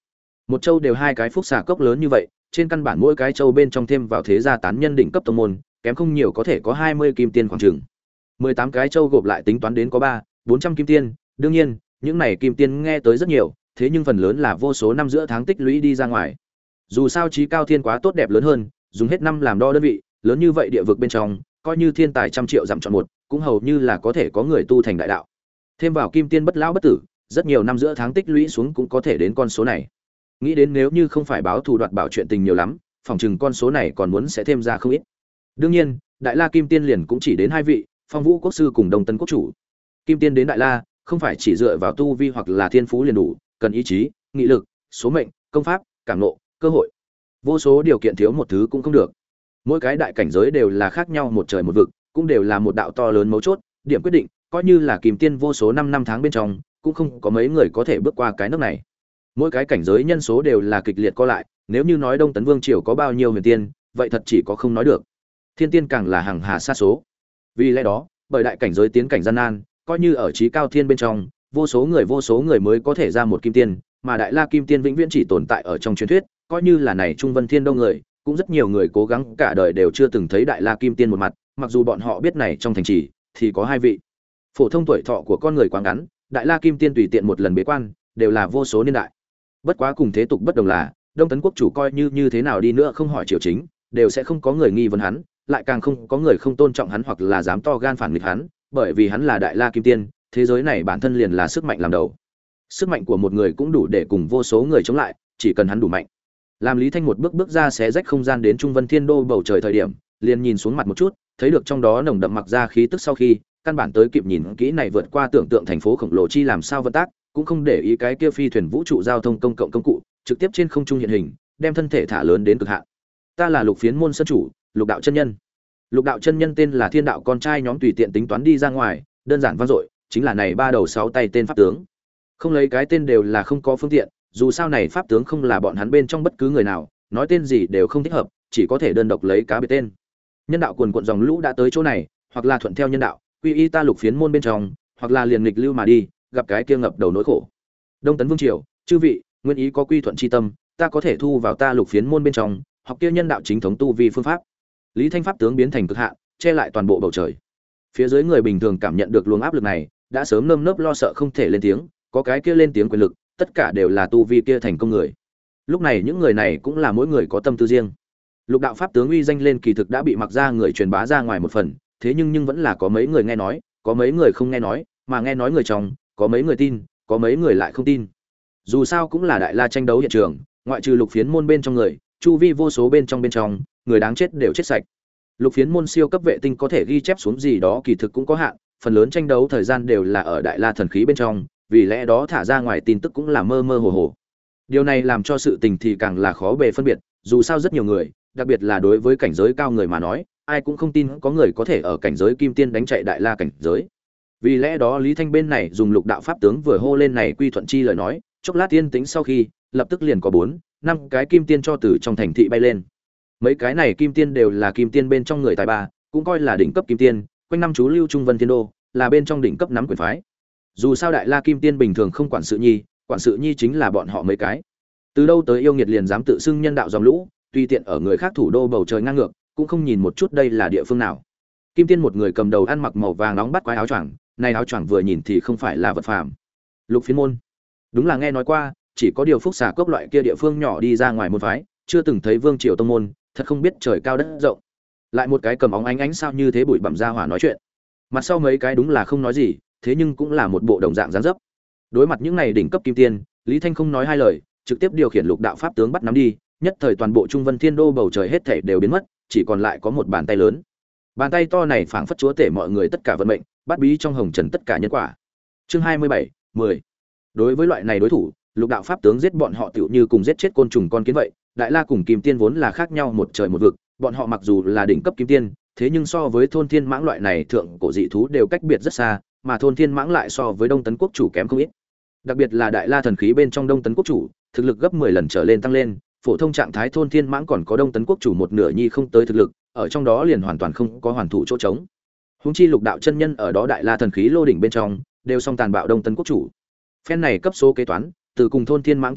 Speaker 1: Một châu đều hai cái phúc xà cốc lớn như vậy, trên căn bản mỗi cái châu bên trong thêm vào thế gia tán nhân đỉnh cấp tông môn, kém không nhiều có thể có hai mươi kim tiên khoảng chừng. mười tám cái châu gộp lại tính toán đến có ba, bốn trăm kim tiên, đương nhiên, những này kim tiên nghe tới rất nhiều, thế nhưng phần lớn là vô số năm giữa tháng tích lũy đi ra ngoài. Dù sao chí cao thiên quá tốt đẹp lớn hơn, dùng hết năm làm đo đơn vị, lớn như vậy địa vực bên trong, coi như thiên tài trăm triệu dặm chọn một, cũng hầu như là có thể có người tu thành đại đạo. Thêm vào kim tiên bất lão bất tử, rất nhiều năm giữa tháng tích lũy xuống cũng có thể đến con số này. Nghĩ đến nếu như không phải báo thù đoạt bảo chuyện tình nhiều lắm, phòng chừng con số này còn muốn sẽ thêm ra không ít. Đương nhiên, Đại La Kim Tiên liền cũng chỉ đến hai vị, Phong Vũ Quốc sư cùng Đông Tân Quốc chủ. Kim Tiên đến Đại La, không phải chỉ dựa vào tu vi hoặc là thiên phú liền đủ, cần ý chí, nghị lực, số mệnh, công pháp, cảm ngộ, cơ hội. Vô số điều kiện thiếu một thứ cũng không được. Mỗi cái đại cảnh giới đều là khác nhau một trời một vực, cũng đều là một đạo to lớn mấu chốt, điểm quyết định, coi như là Kim Tiên vô số năm năm tháng bên trong, cũng không có mấy người có thể bước qua cái nước này. Mỗi cái cảnh giới nhân số đều là kịch liệt co lại, nếu như nói Đông Tấn Vương triều có bao nhiêu huyền tiên, vậy thật chỉ có không nói được. Thiên tiên càng là hàng hà sa số. Vì lẽ đó, bởi đại cảnh giới tiến cảnh gian nan, coi như ở chí cao thiên bên trong, vô số người vô số người mới có thể ra một kim tiên, mà Đại La Kim Tiên vĩnh viễn chỉ tồn tại ở trong truyền thuyết, coi như là này Trung Vân Thiên Đông người, cũng rất nhiều người cố gắng cả đời đều chưa từng thấy Đại La Kim Tiên một mặt, mặc dù bọn họ biết này trong thành trì thì có hai vị. Phổ thông tuổi thọ của con người quá ngắn, Đại La Kim Tiên tùy tiện một lần bế quan, đều là vô số niên đại. Bất quá cùng thế tục bất đồng là, Đông Tấn Quốc chủ coi như như thế nào đi nữa không hỏi triều chính, đều sẽ không có người nghi vấn hắn, lại càng không có người không tôn trọng hắn hoặc là dám to gan phản nghịch hắn, bởi vì hắn là Đại La Kim Tiên, thế giới này bản thân liền là sức mạnh làm đầu. Sức mạnh của một người cũng đủ để cùng vô số người chống lại, chỉ cần hắn đủ mạnh. Làm Lý Thanh một bước bước ra xé rách không gian đến Trung Vân Thiên Đô bầu trời thời điểm, liền nhìn xuống mặt một chút, thấy được trong đó nồng đậm mặc ra khí tức sau khi, căn bản tới kịp nhìn kỹ này vượt qua tưởng tượng thành phố khổng lồ chi làm sao vận tác, cũng không để ý cái kia phi thuyền vũ trụ giao thông công cộng công cụ, trực tiếp trên không trung hiện hình, đem thân thể thả lớn đến cực hạn. Ta là Lục Phiến môn sơn chủ, Lục đạo chân nhân. Lục đạo chân nhân tên là Thiên đạo con trai nhóm tùy tiện tính toán đi ra ngoài, đơn giản vang dội, chính là này ba đầu sáu tay tên pháp tướng. Không lấy cái tên đều là không có phương tiện, dù sao này pháp tướng không là bọn hắn bên trong bất cứ người nào, nói tên gì đều không thích hợp, chỉ có thể đơn độc lấy cá biệt tên. Nhân đạo quần quần dòng lũ đã tới chỗ này, hoặc là thuận theo nhân đạo, quy y ta Lục Phiến môn bên trong, hoặc là liền nghịch lưu mà đi, gặp cái kia ngập đầu nỗi khổ. Đông Tấn Vương triều, chư vị, nguyên ý có quy thuận chi tâm, ta có thể thu vào ta Lục Phiến môn bên trong, học kia nhân đạo chính thống tu vi phương pháp. Lý Thanh pháp tướng biến thành cực hạn, che lại toàn bộ bầu trời. Phía dưới người bình thường cảm nhận được luồng áp lực này, đã sớm nơm nớp lo sợ không thể lên tiếng, có cái kia lên tiếng quyền lực, tất cả đều là tu vi kia thành công người. Lúc này những người này cũng là mỗi người có tâm tư riêng. Lục đạo pháp tướng uy danh lên kỳ thực đã bị mặc ra người truyền bá ra ngoài một phần, thế nhưng nhưng vẫn là có mấy người nghe nói, có mấy người không nghe nói, mà nghe nói người trong, có mấy người tin, có mấy người lại không tin. Dù sao cũng là đại la tranh đấu hiện trường, ngoại trừ Lục Phiến môn bên trong người, chu vi vô số bên trong bên trong, người đáng chết đều chết sạch. Lục Phiến môn siêu cấp vệ tinh có thể ghi chép xuống gì đó kỳ thực cũng có hạn, phần lớn tranh đấu thời gian đều là ở đại la thần khí bên trong, vì lẽ đó thả ra ngoài tin tức cũng là mơ mơ hồ hồ. Điều này làm cho sự tình thì càng là khó bề phân biệt, dù sao rất nhiều người, đặc biệt là đối với cảnh giới cao người mà nói, ai cũng không tin có người có thể ở cảnh giới kim tiên đánh chạy đại la cảnh giới. Vì lẽ đó Lý Thanh bên này dùng lục đạo pháp tướng vừa hô lên này quy thuận chi lời nói, chốc lát tiên tính sau khi, lập tức liền có bốn, năm cái kim tiên cho từ trong thành thị bay lên. Mấy cái này kim tiên đều là kim tiên bên trong người tài ba, cũng coi là đỉnh cấp kim tiên, quanh năm chú lưu Trung Vân Thiên Đô, là bên trong đỉnh cấp nắm quyền phái. Dù sao đại la kim tiên bình thường không quản sự nhi, quản sự nhi chính là bọn họ mấy cái. Từ đâu tới yêu nghiệt liền dám tự xưng nhân đạo dòng lũ, tùy tiện ở người khác thủ đô bầu trời ngang ngược, cũng không nhìn một chút đây là địa phương nào. Kim tiên một người cầm đầu ăn mặc màu vàng nóng bắt quái áo choàng, này áo choàng vừa nhìn thì không phải là vật phàm. Lục Phiến môn, đúng là nghe nói qua, chỉ có điều phúc xà cốc loại kia địa phương nhỏ đi ra ngoài môn phái, chưa từng thấy vương triều tông môn, thật không biết trời cao đất rộng. Lại một cái cầm óng ánh ánh sao như thế bụi bặm ra hỏa nói chuyện. Mặt sau mấy cái đúng là không nói gì, thế nhưng cũng là một bộ đồng dạng dáng dấp. Đối mặt những này đỉnh cấp kim tiên, Lý Thanh không nói hai lời, trực tiếp điều khiển lục đạo pháp tướng bắt nắm đi, nhất thời toàn bộ Trung Vân Thiên Đô bầu trời hết thảy đều biến mất, chỉ còn lại có một bàn tay lớn. Bàn tay to này phảng phất chúa tể mọi người tất cả vận mệnh, bắt bí trong hồng trần tất cả nhân quả. Chương hai mươi bảy, mười. Đối với loại này đối thủ, lục đạo pháp tướng giết bọn họ tựu như cùng giết chết côn trùng con kiến vậy, đại la cùng kim tiên vốn là khác nhau một trời một vực, bọn họ mặc dù là đỉnh cấp kim tiên, thế nhưng so với thôn thiên mãng loại này thượng cổ dị thú đều cách biệt rất xa, mà thôn thiên mãng lại so với đông tấn quốc chủ kém không ít. Đặc biệt là đại la thần khí bên trong đông tấn quốc chủ, thực lực gấp mười lần trở lên tăng lên, phổ thông trạng thái thôn thiên mãng còn có đông tấn quốc chủ một nửa nhi không tới thực lực, ở trong đó liền hoàn toàn không có hoàn thủ chỗ trống. Huống chi lục đạo chân nhân ở đó đại la thần khí lô đỉnh bên trong, đều song tàn bạo đông tấn quốc chủ. Phen này cấp số kế toán, từ cùng thôn thiên mãng chênh lệnh,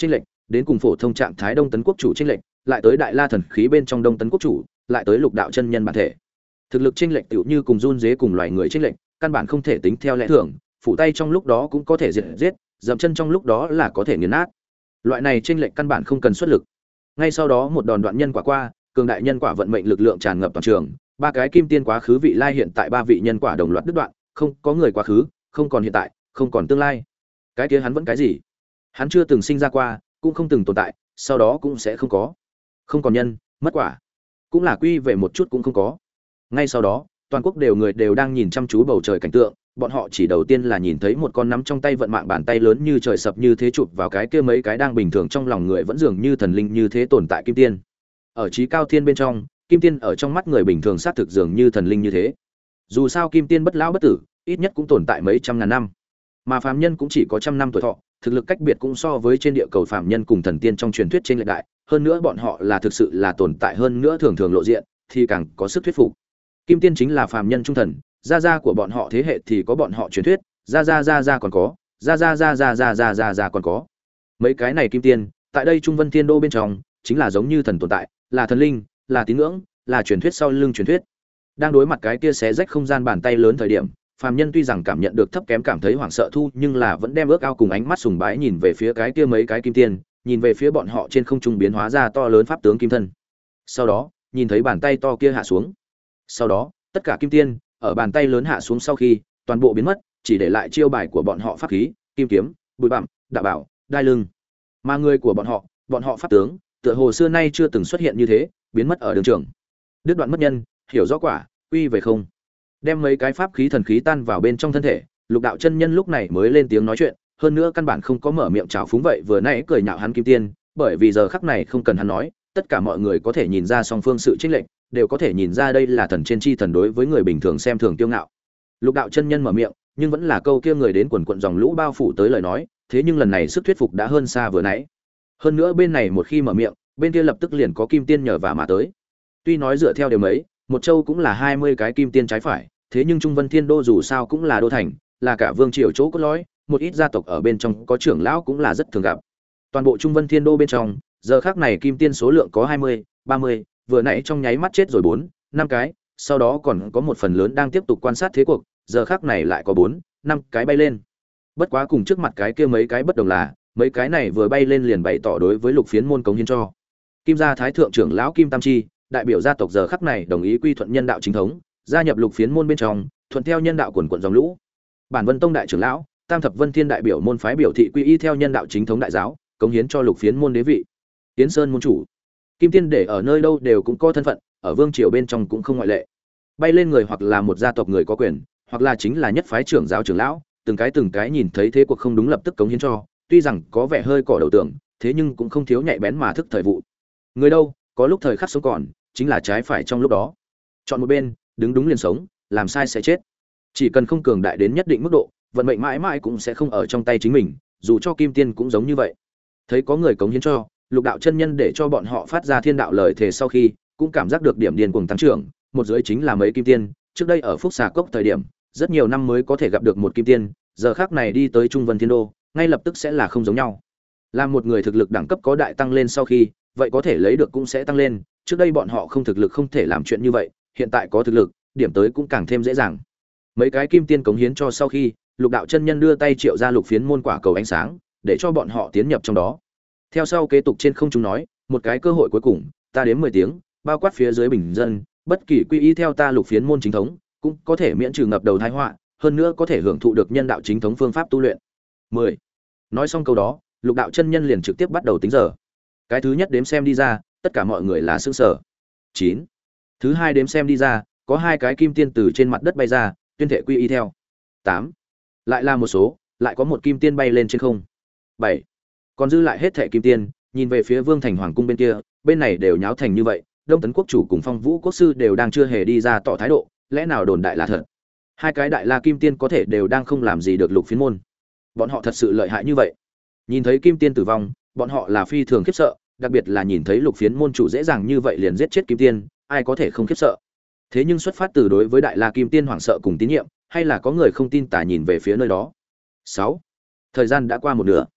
Speaker 1: đến cùng phổ thông trạng thái Đông Tấn quốc chủ chênh lệch, lại tới Đại La thần khí bên trong Đông Tấn quốc chủ, lại tới Lục đạo chân nhân bản thể. Thực lực chênh lệch tựu như cùng run rế cùng loài người chênh lệch, căn bản không thể tính theo lẽ thường, phủ tay trong lúc đó cũng có thể diệt giết, dậm chân trong lúc đó là có thể nghiền nát. Loại này chênh lệch căn bản không cần xuất lực. Ngay sau đó một đòn đoạn nhân quả qua, cường đại nhân quả vận mệnh lực lượng tràn ngập toàn trường, ba cái kim tiên quá khứ vị lai hiện tại ba vị nhân quả đồng loạt đứt đoạn, không có người quá khứ, không còn hiện tại, không còn tương lai. Cái kia hắn vẫn cái gì? Hắn chưa từng sinh ra qua, cũng không từng tồn tại, sau đó cũng sẽ không có. Không còn nhân, mất quả, cũng là quy về một chút cũng không có. Ngay sau đó, toàn quốc đều người đều đang nhìn chăm chú bầu trời cảnh tượng, bọn họ chỉ đầu tiên là nhìn thấy một con nắm trong tay vận mạng bàn tay lớn như trời sập như thế chụp vào cái kia mấy cái đang bình thường trong lòng người vẫn dường như thần linh như thế tồn tại kim tiên. Ở trí cao thiên bên trong, kim tiên ở trong mắt người bình thường xác thực dường như thần linh như thế. Dù sao kim tiên bất lão bất tử, ít nhất cũng tồn tại mấy trăm ngàn năm, mà phàm nhân cũng chỉ có trăm năm tuổi thọ, thực lực cách biệt cũng so với trên địa cầu phàm nhân cùng thần tiên trong truyền thuyết trên lệch đại, hơn nữa bọn họ là thực sự là tồn tại hơn nữa thường thường lộ diện, thì càng có sức thuyết phục. Kim tiên chính là phàm nhân trung thần, gia gia của bọn họ thế hệ thì có bọn họ truyền thuyết, gia gia gia gia còn có, gia gia gia gia gia gia gia gia còn có. Mấy cái này kim tiên, tại đây Trung Vân Thiên Đô bên trong, chính là giống như thần tồn tại, là thần linh, là tín ngưỡng, là truyền thuyết sau lưng truyền thuyết. Đang đối mặt cái kia xé rách không gian bàn tay lớn thời điểm, phàm nhân tuy rằng cảm nhận được thấp kém cảm thấy hoảng sợ thu, nhưng là vẫn đem ước ao cùng ánh mắt sùng bái nhìn về phía cái kia mấy cái kim tiên, nhìn về phía bọn họ trên không trung biến hóa ra to lớn pháp tướng kim thân. Sau đó, nhìn thấy bàn tay to kia hạ xuống. Sau đó, tất cả kim tiên ở bàn tay lớn hạ xuống sau khi, toàn bộ biến mất, chỉ để lại chiêu bài của bọn họ pháp khí, kim kiếm, bùi bặm, đạo bảo, đai lưng. Mà người của bọn họ, bọn họ pháp tướng, tựa hồ xưa nay chưa từng xuất hiện như thế, biến mất ở đường trường. Đứt đoạn mất nhân, hiểu rõ quả, quy về không. Đem mấy cái pháp khí thần khí tan vào bên trong thân thể, Lục đạo chân nhân lúc này mới lên tiếng nói chuyện, hơn nữa căn bản không có mở miệng chào phúng vậy vừa nãy cười nhạo hắn kim tiên, bởi vì giờ khắc này không cần hắn nói, tất cả mọi người có thể nhìn ra song phương sự chênh lệch, đều có thể nhìn ra đây là thần trên chi thần đối với người bình thường xem thường kiêu ngạo. Lục đạo chân nhân mở miệng, nhưng vẫn là câu kia người đến quần quần dòng lũ bao phủ tới lời nói, thế nhưng lần này sức thuyết phục đã hơn xa vừa nãy. Hơn nữa bên này một khi mở miệng, bên kia lập tức liền có kim tiên nhờ vả mà tới. Tuy nói dựa theo điều mấy, một châu cũng là hai mươi cái kim tiên trái phải, thế nhưng Trung Vân Thiên Đô dù sao cũng là đô thành, là cả vương triều chỗ cốt lõi, một ít gia tộc ở bên trong có trưởng lão cũng là rất thường gặp. Toàn bộ Trung Vân Thiên Đô bên trong, giờ khắc này kim tiên số lượng có hai mươi, ba mươi, vừa nãy trong nháy mắt chết rồi bốn, năm cái, sau đó còn có một phần lớn đang tiếp tục quan sát thế cuộc, giờ khắc này lại có bốn, năm cái bay lên. Bất quá cùng trước mặt cái kia mấy cái bất đồng là, mấy cái này vừa bay lên liền bày tỏ đối với Lục Phiến môn cống hiến cho. Kim gia thái thượng trưởng lão Kim Tam Chi, đại biểu gia tộc giờ khắc này đồng ý quy thuận nhân đạo chính thống, gia nhập Lục Phiến môn bên trong, thuận theo nhân đạo quần quần dòng lũ. Bản Vân Tông đại trưởng lão, Tam Thập Vân Thiên đại biểu môn phái biểu thị quy y theo nhân đạo chính thống đại giáo, cống hiến cho Lục Phiến môn đế vị. Tiến Sơn môn chủ, kim tiên để ở nơi đâu đều cũng có thân phận, ở vương triều bên trong cũng không ngoại lệ. Bay lên người hoặc là một gia tộc người có quyền, hoặc là chính là nhất phái trưởng giáo trưởng lão, từng cái từng cái nhìn thấy thế cuộc không đúng lập tức cống hiến cho, tuy rằng có vẻ hơi cỏ đầu tường, thế nhưng cũng không thiếu nhạy bén mà thức thời vụ. Người đâu, có lúc thời khắc sống còn, chính là trái phải trong lúc đó. Chọn một bên, đứng đúng liền sống, làm sai sẽ chết. Chỉ cần không cường đại đến nhất định mức độ, vận mệnh mãi mãi cũng sẽ không ở trong tay chính mình, dù cho kim tiên cũng giống như vậy. Thấy có người cống hiến cho, Lục đạo chân nhân để cho bọn họ phát ra thiên đạo lời thề sau khi, cũng cảm giác được điểm điên cuồng tăng trưởng, một dưới chính là mấy kim tiên, trước đây ở Phúc Xà Cốc thời điểm, rất nhiều năm mới có thể gặp được một kim tiên, giờ khắc này đi tới Trung Vân Thiên Đô, ngay lập tức sẽ là không giống nhau. Làm một người thực lực đẳng cấp có đại tăng lên sau khi, vậy có thể lấy được cũng sẽ tăng lên, trước đây bọn họ không thực lực không thể làm chuyện như vậy, hiện tại có thực lực, điểm tới cũng càng thêm dễ dàng. Mấy cái kim tiên cống hiến cho sau khi, Lục đạo chân nhân đưa tay triệu ra Lục Phiến môn quả cầu ánh sáng, để cho bọn họ tiến nhập trong đó. Theo sau kế tục trên không trung nói, một cái cơ hội cuối cùng, ta đếm mười tiếng, bao quát phía dưới bình dân, bất kỳ quy y theo ta Lục Phiến môn chính thống, cũng có thể miễn trừ ngập đầu tai họa, hơn nữa có thể hưởng thụ được nhân đạo chính thống phương pháp tu luyện. mười. Nói xong câu đó, Lục đạo chân nhân liền trực tiếp bắt đầu tính giờ. Cái thứ nhất đếm xem đi ra, tất cả mọi người là sửng sở. chín. Thứ hai đếm xem đi ra, có hai cái kim tiên từ trên mặt đất bay ra, tuyên thể quy y theo. tám. Lại là một số, lại có một kim tiên bay lên trên không. bảy. Còn dư lại hết thệ kim tiên, nhìn về phía Vương Thành Hoàng cung bên kia, bên này đều nháo thành như vậy, Đông Tấn quốc chủ cùng Phong Vũ quốc sư đều đang chưa hề đi ra tỏ thái độ, lẽ nào đồn đại là thật? Hai cái đại la kim tiên có thể đều đang không làm gì được Lục Phiến môn. Bọn họ thật sự lợi hại như vậy? Nhìn thấy kim tiên tử vong, bọn họ là phi thường khiếp sợ, đặc biệt là nhìn thấy Lục Phiến môn chủ dễ dàng như vậy liền giết chết kim tiên, ai có thể không khiếp sợ? Thế nhưng xuất phát từ đối với đại la kim tiên hoảng sợ cùng tín nhiệm, hay là có người không tin tà nhìn về phía nơi đó. sáu. Thời gian đã qua một nửa.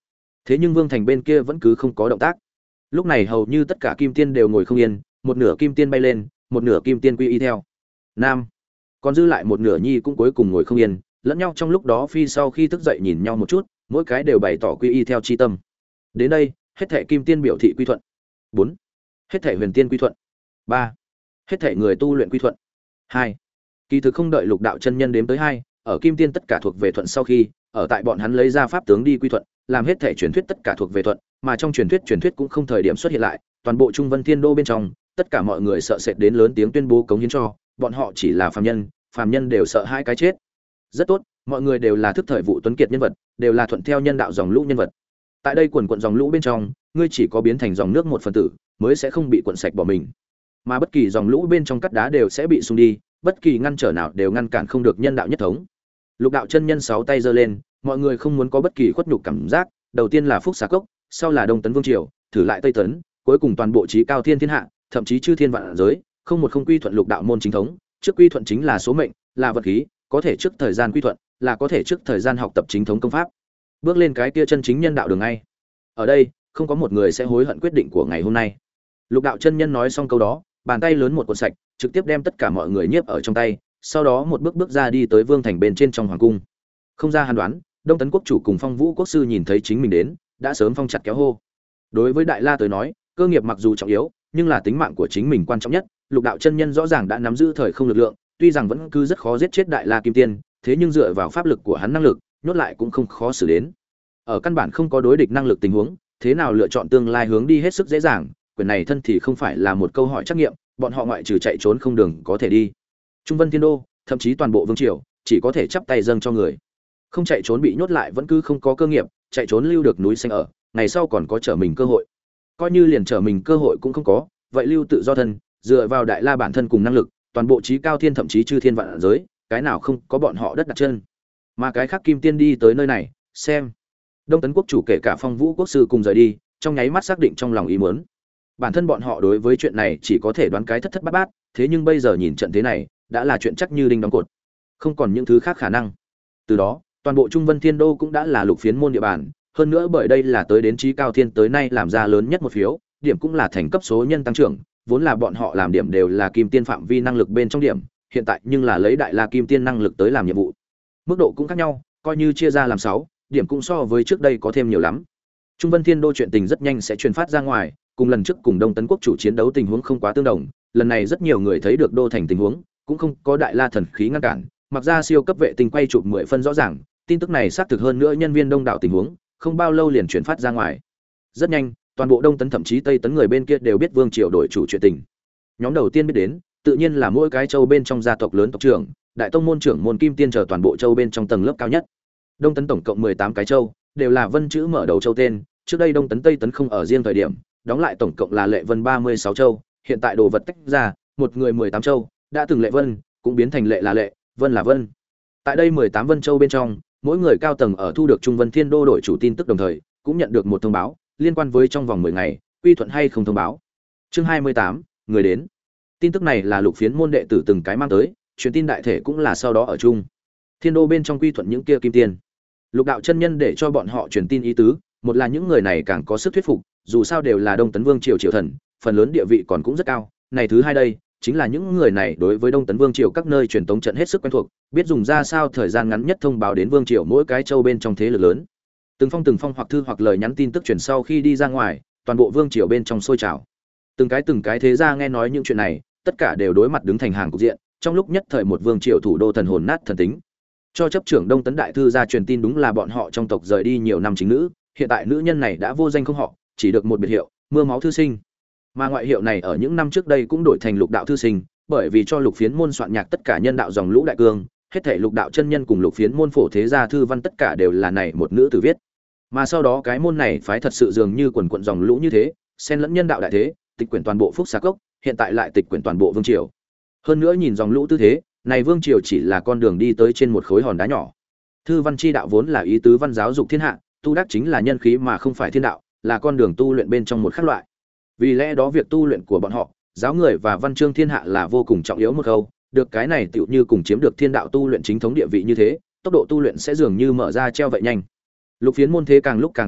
Speaker 1: Thế nhưng Vương Thành bên kia vẫn cứ không có động tác. Lúc này hầu như tất cả kim tiên đều ngồi không yên, một nửa kim tiên bay lên, một nửa kim tiên quy y theo. Nam, còn dư lại một nửa nhi cũng cuối cùng ngồi không yên, lẫn nhau trong lúc đó phi sau khi thức dậy nhìn nhau một chút, mỗi cái đều bày tỏ quy y theo chi tâm. Đến đây, hết thảy kim tiên biểu thị quy thuận. Bốn, hết thảy huyền tiên quy thuận. Ba, hết thảy người tu luyện quy thuận. Hai, kỳ thực không đợi Lục đạo chân nhân đếm tới hai, ở kim tiên tất cả thuộc về thuận sau khi, ở tại bọn hắn lấy ra pháp tướng đi quy thuận, làm hết thảy truyền thuyết tất cả thuộc về thuận, mà trong truyền thuyết truyền thuyết cũng không thời điểm xuất hiện lại, toàn bộ Trung Vân Thiên Đô bên trong, tất cả mọi người sợ sệt đến lớn tiếng tuyên bố cống hiến cho, bọn họ chỉ là phàm nhân, phàm nhân đều sợ hai cái chết. Rất tốt, mọi người đều là thức thời vụ tuấn kiệt nhân vật, đều là thuận theo nhân đạo dòng lũ nhân vật. Tại đây quần quần dòng lũ bên trong, ngươi chỉ có biến thành dòng nước một phần tử, mới sẽ không bị cuộn sạch bỏ mình. Mà bất kỳ dòng lũ bên trong cắt đá đều sẽ bị xung đi, bất kỳ ngăn trở nào đều ngăn cản không được nhân đạo nhất thống. Lục đạo chân nhân sáu tay giơ lên, mọi người không muốn có bất kỳ khuất nhục cảm giác, đầu tiên là Phúc Xà Cốc, sau là Đông Tấn Vương triều, thử lại Tây Tấn, cuối cùng toàn bộ chí cao thiên thiên hạ, thậm chí chư thiên vạn giới, không một không quy thuận lục đạo môn chính thống, trước quy thuận chính là số mệnh, là vật khí, có thể trước thời gian quy thuận, là có thể trước thời gian học tập chính thống công pháp. Bước lên cái kia chân chính nhân đạo đường ngay. Ở đây, không có một người sẽ hối hận quyết định của ngày hôm nay. Lục đạo chân nhân nói xong câu đó, bàn tay lớn một cuộn sạch, trực tiếp đem tất cả mọi người nhiếp ở trong tay, sau đó một bước bước ra đi tới Vương thành bên trên trong hoàng cung. Không ra hàn đoán, Đông Tấn quốc chủ cùng Phong Vũ quốc sư nhìn thấy chính mình đến, đã sớm phong chặt kéo hô. Đối với Đại La tới nói, cơ nghiệp mặc dù trọng yếu, nhưng là tính mạng của chính mình quan trọng nhất. Lục đạo chân nhân rõ ràng đã nắm giữ thời không lực lượng, tuy rằng vẫn cứ rất khó giết chết Đại La kim tiên, thế nhưng dựa vào pháp lực của hắn năng lực, nhốt lại cũng không khó xử đến. Ở căn bản không có đối địch năng lực tình huống, thế nào lựa chọn tương lai hướng đi hết sức dễ dàng, quyền này thân thì không phải là một câu hỏi trắc nghiệm, bọn họ ngoại trừ chạy trốn không đường có thể đi. Trung Vân Thiên Đô, thậm chí toàn bộ vương triều, chỉ có thể chắp tay dâng cho người. Không chạy trốn bị nhốt lại vẫn cứ không có cơ nghiệp, chạy trốn lưu được núi xanh ở, ngày sau còn có trở mình cơ hội. Coi như liền trở mình cơ hội cũng không có, vậy lưu tự do thân, dựa vào Đại La bản thân cùng năng lực, toàn bộ chí cao thiên thậm chí chư thiên vạn giới, cái nào không có bọn họ đất đặt chân. Mà cái khác kim tiên đi tới nơi này, xem. Đông Tấn quốc chủ kể cả Phong Vũ quốc sư cùng rời đi, trong nháy mắt xác định trong lòng ý muốn. Bản thân bọn họ đối với chuyện này chỉ có thể đoán cái thất thất bát bát, thế nhưng bây giờ nhìn trận thế này, đã là chuyện chắc như đinh đóng cột. Không còn những thứ khác khả năng. Từ đó, toàn bộ Trung Vân Thiên Đô cũng đã là lục phiến môn địa bàn, hơn nữa bởi đây là tới đến chí cao thiên tới nay làm ra lớn nhất một phiếu, điểm cũng là thành cấp số nhân tăng trưởng, vốn là bọn họ làm điểm đều là kim tiên phạm vi năng lực bên trong điểm, hiện tại nhưng là lấy Đại La kim tiên năng lực tới làm nhiệm vụ. Mức độ cũng khác nhau, coi như chia ra làm sáu, điểm cũng so với trước đây có thêm nhiều lắm. Trung Vân Thiên Đô chuyện tình rất nhanh sẽ truyền phát ra ngoài, cùng lần trước cùng Đông Tấn quốc chủ chiến đấu tình huống không quá tương đồng, lần này rất nhiều người thấy được đô thành tình huống, cũng không có Đại La thần khí ngăn cản, mặc ra siêu cấp vệ tinh quay chụp mười phân rõ ràng, tin tức này xác thực hơn nữa nhân viên đông đảo tình huống, không bao lâu liền truyền phát ra ngoài. Rất nhanh, toàn bộ Đông Tấn thậm chí Tây Tấn người bên kia đều biết Vương triều đổi chủ chuyện tình. Nhóm đầu tiên biết đến, tự nhiên là mỗi cái châu bên trong gia tộc lớn tộc trưởng, đại tông môn trưởng môn kim tiên chờ toàn bộ châu bên trong tầng lớp cao nhất. Đông Tấn tổng cộng mười tám cái châu, đều là vân chữ mở đầu châu tên, trước đây Đông Tấn Tây Tấn không ở riêng thời điểm, đóng lại tổng cộng là lệ vân ba mươi sáu châu, hiện tại đồ vật tách ra, một người mười tám châu, đã từng lệ vân, cũng biến thành lệ là lệ, vân là vân. Tại đây mười tám vân châu bên trong, mỗi người cao tầng ở thu được Trung Vân Thiên Đô đổi chủ tin tức đồng thời, cũng nhận được một thông báo, liên quan với trong vòng mười ngày, quy thuận hay không thông báo. Chương hai mươi tám, người đến. Tin tức này là lục phiến môn đệ tử từng cái mang tới, truyền tin đại thể cũng là sau đó ở chung. Thiên Đô bên trong quy thuận những kia kim tiên. Lục đạo chân nhân để cho bọn họ truyền tin ý tứ, một là những người này càng có sức thuyết phục, dù sao đều là Đông Tấn Vương triều triều thần, phần lớn địa vị còn cũng rất cao. Này thứ hai đây, chính là những người này đối với Đông Tấn Vương triều các nơi truyền tống trận hết sức quen thuộc, biết dùng ra sao thời gian ngắn nhất thông báo đến vương triều mỗi cái châu bên trong thế lực lớn. Từng phong từng phong hoặc thư hoặc lời nhắn tin tức truyền sau khi đi ra ngoài, toàn bộ vương triều bên trong sôi trào. Từng cái từng cái thế gia nghe nói những chuyện này, tất cả đều đối mặt đứng thành hàng cục diện, trong lúc nhất thời một vương triều thủ đô thần hồn nát thần tính. Cho chấp trưởng Đông Tấn đại thư gia truyền tin đúng là bọn họ trong tộc rời đi nhiều năm chính nữ, hiện tại nữ nhân này đã vô danh không họ, chỉ được một biệt hiệu, mưa máu thư sinh. Mà ngoại hiệu này ở những năm trước đây cũng đổi thành lục đạo thư sinh, bởi vì cho lục phiến môn soạn nhạc tất cả nhân đạo dòng lũ đại cương, hết thảy lục đạo chân nhân cùng lục phiến môn phổ thế gia thư văn tất cả đều là này một nữ tử viết. Mà sau đó cái môn này phái thật sự dường như quần quần dòng lũ như thế, xen lẫn nhân đạo đại thế, tịch quyển toàn bộ Phúc Xà Cốc, hiện tại lại tịch quyển toàn bộ vương triều. Hơn nữa nhìn dòng lũ tư thế, này vương triều chỉ là con đường đi tới trên một khối hòn đá nhỏ. Thư văn chi đạo vốn là ý tứ văn giáo dục thiên hạ, tu đắc chính là nhân khí mà không phải thiên đạo, là con đường tu luyện bên trong một khác loại. Vì lẽ đó việc tu luyện của bọn họ, giáo người và văn chương thiên hạ là vô cùng trọng yếu một câu, được cái này tựu như cùng chiếm được thiên đạo tu luyện chính thống địa vị như thế, tốc độ tu luyện sẽ dường như mở ra treo vậy nhanh. Lục phiến môn thế càng lúc càng kịch liệt,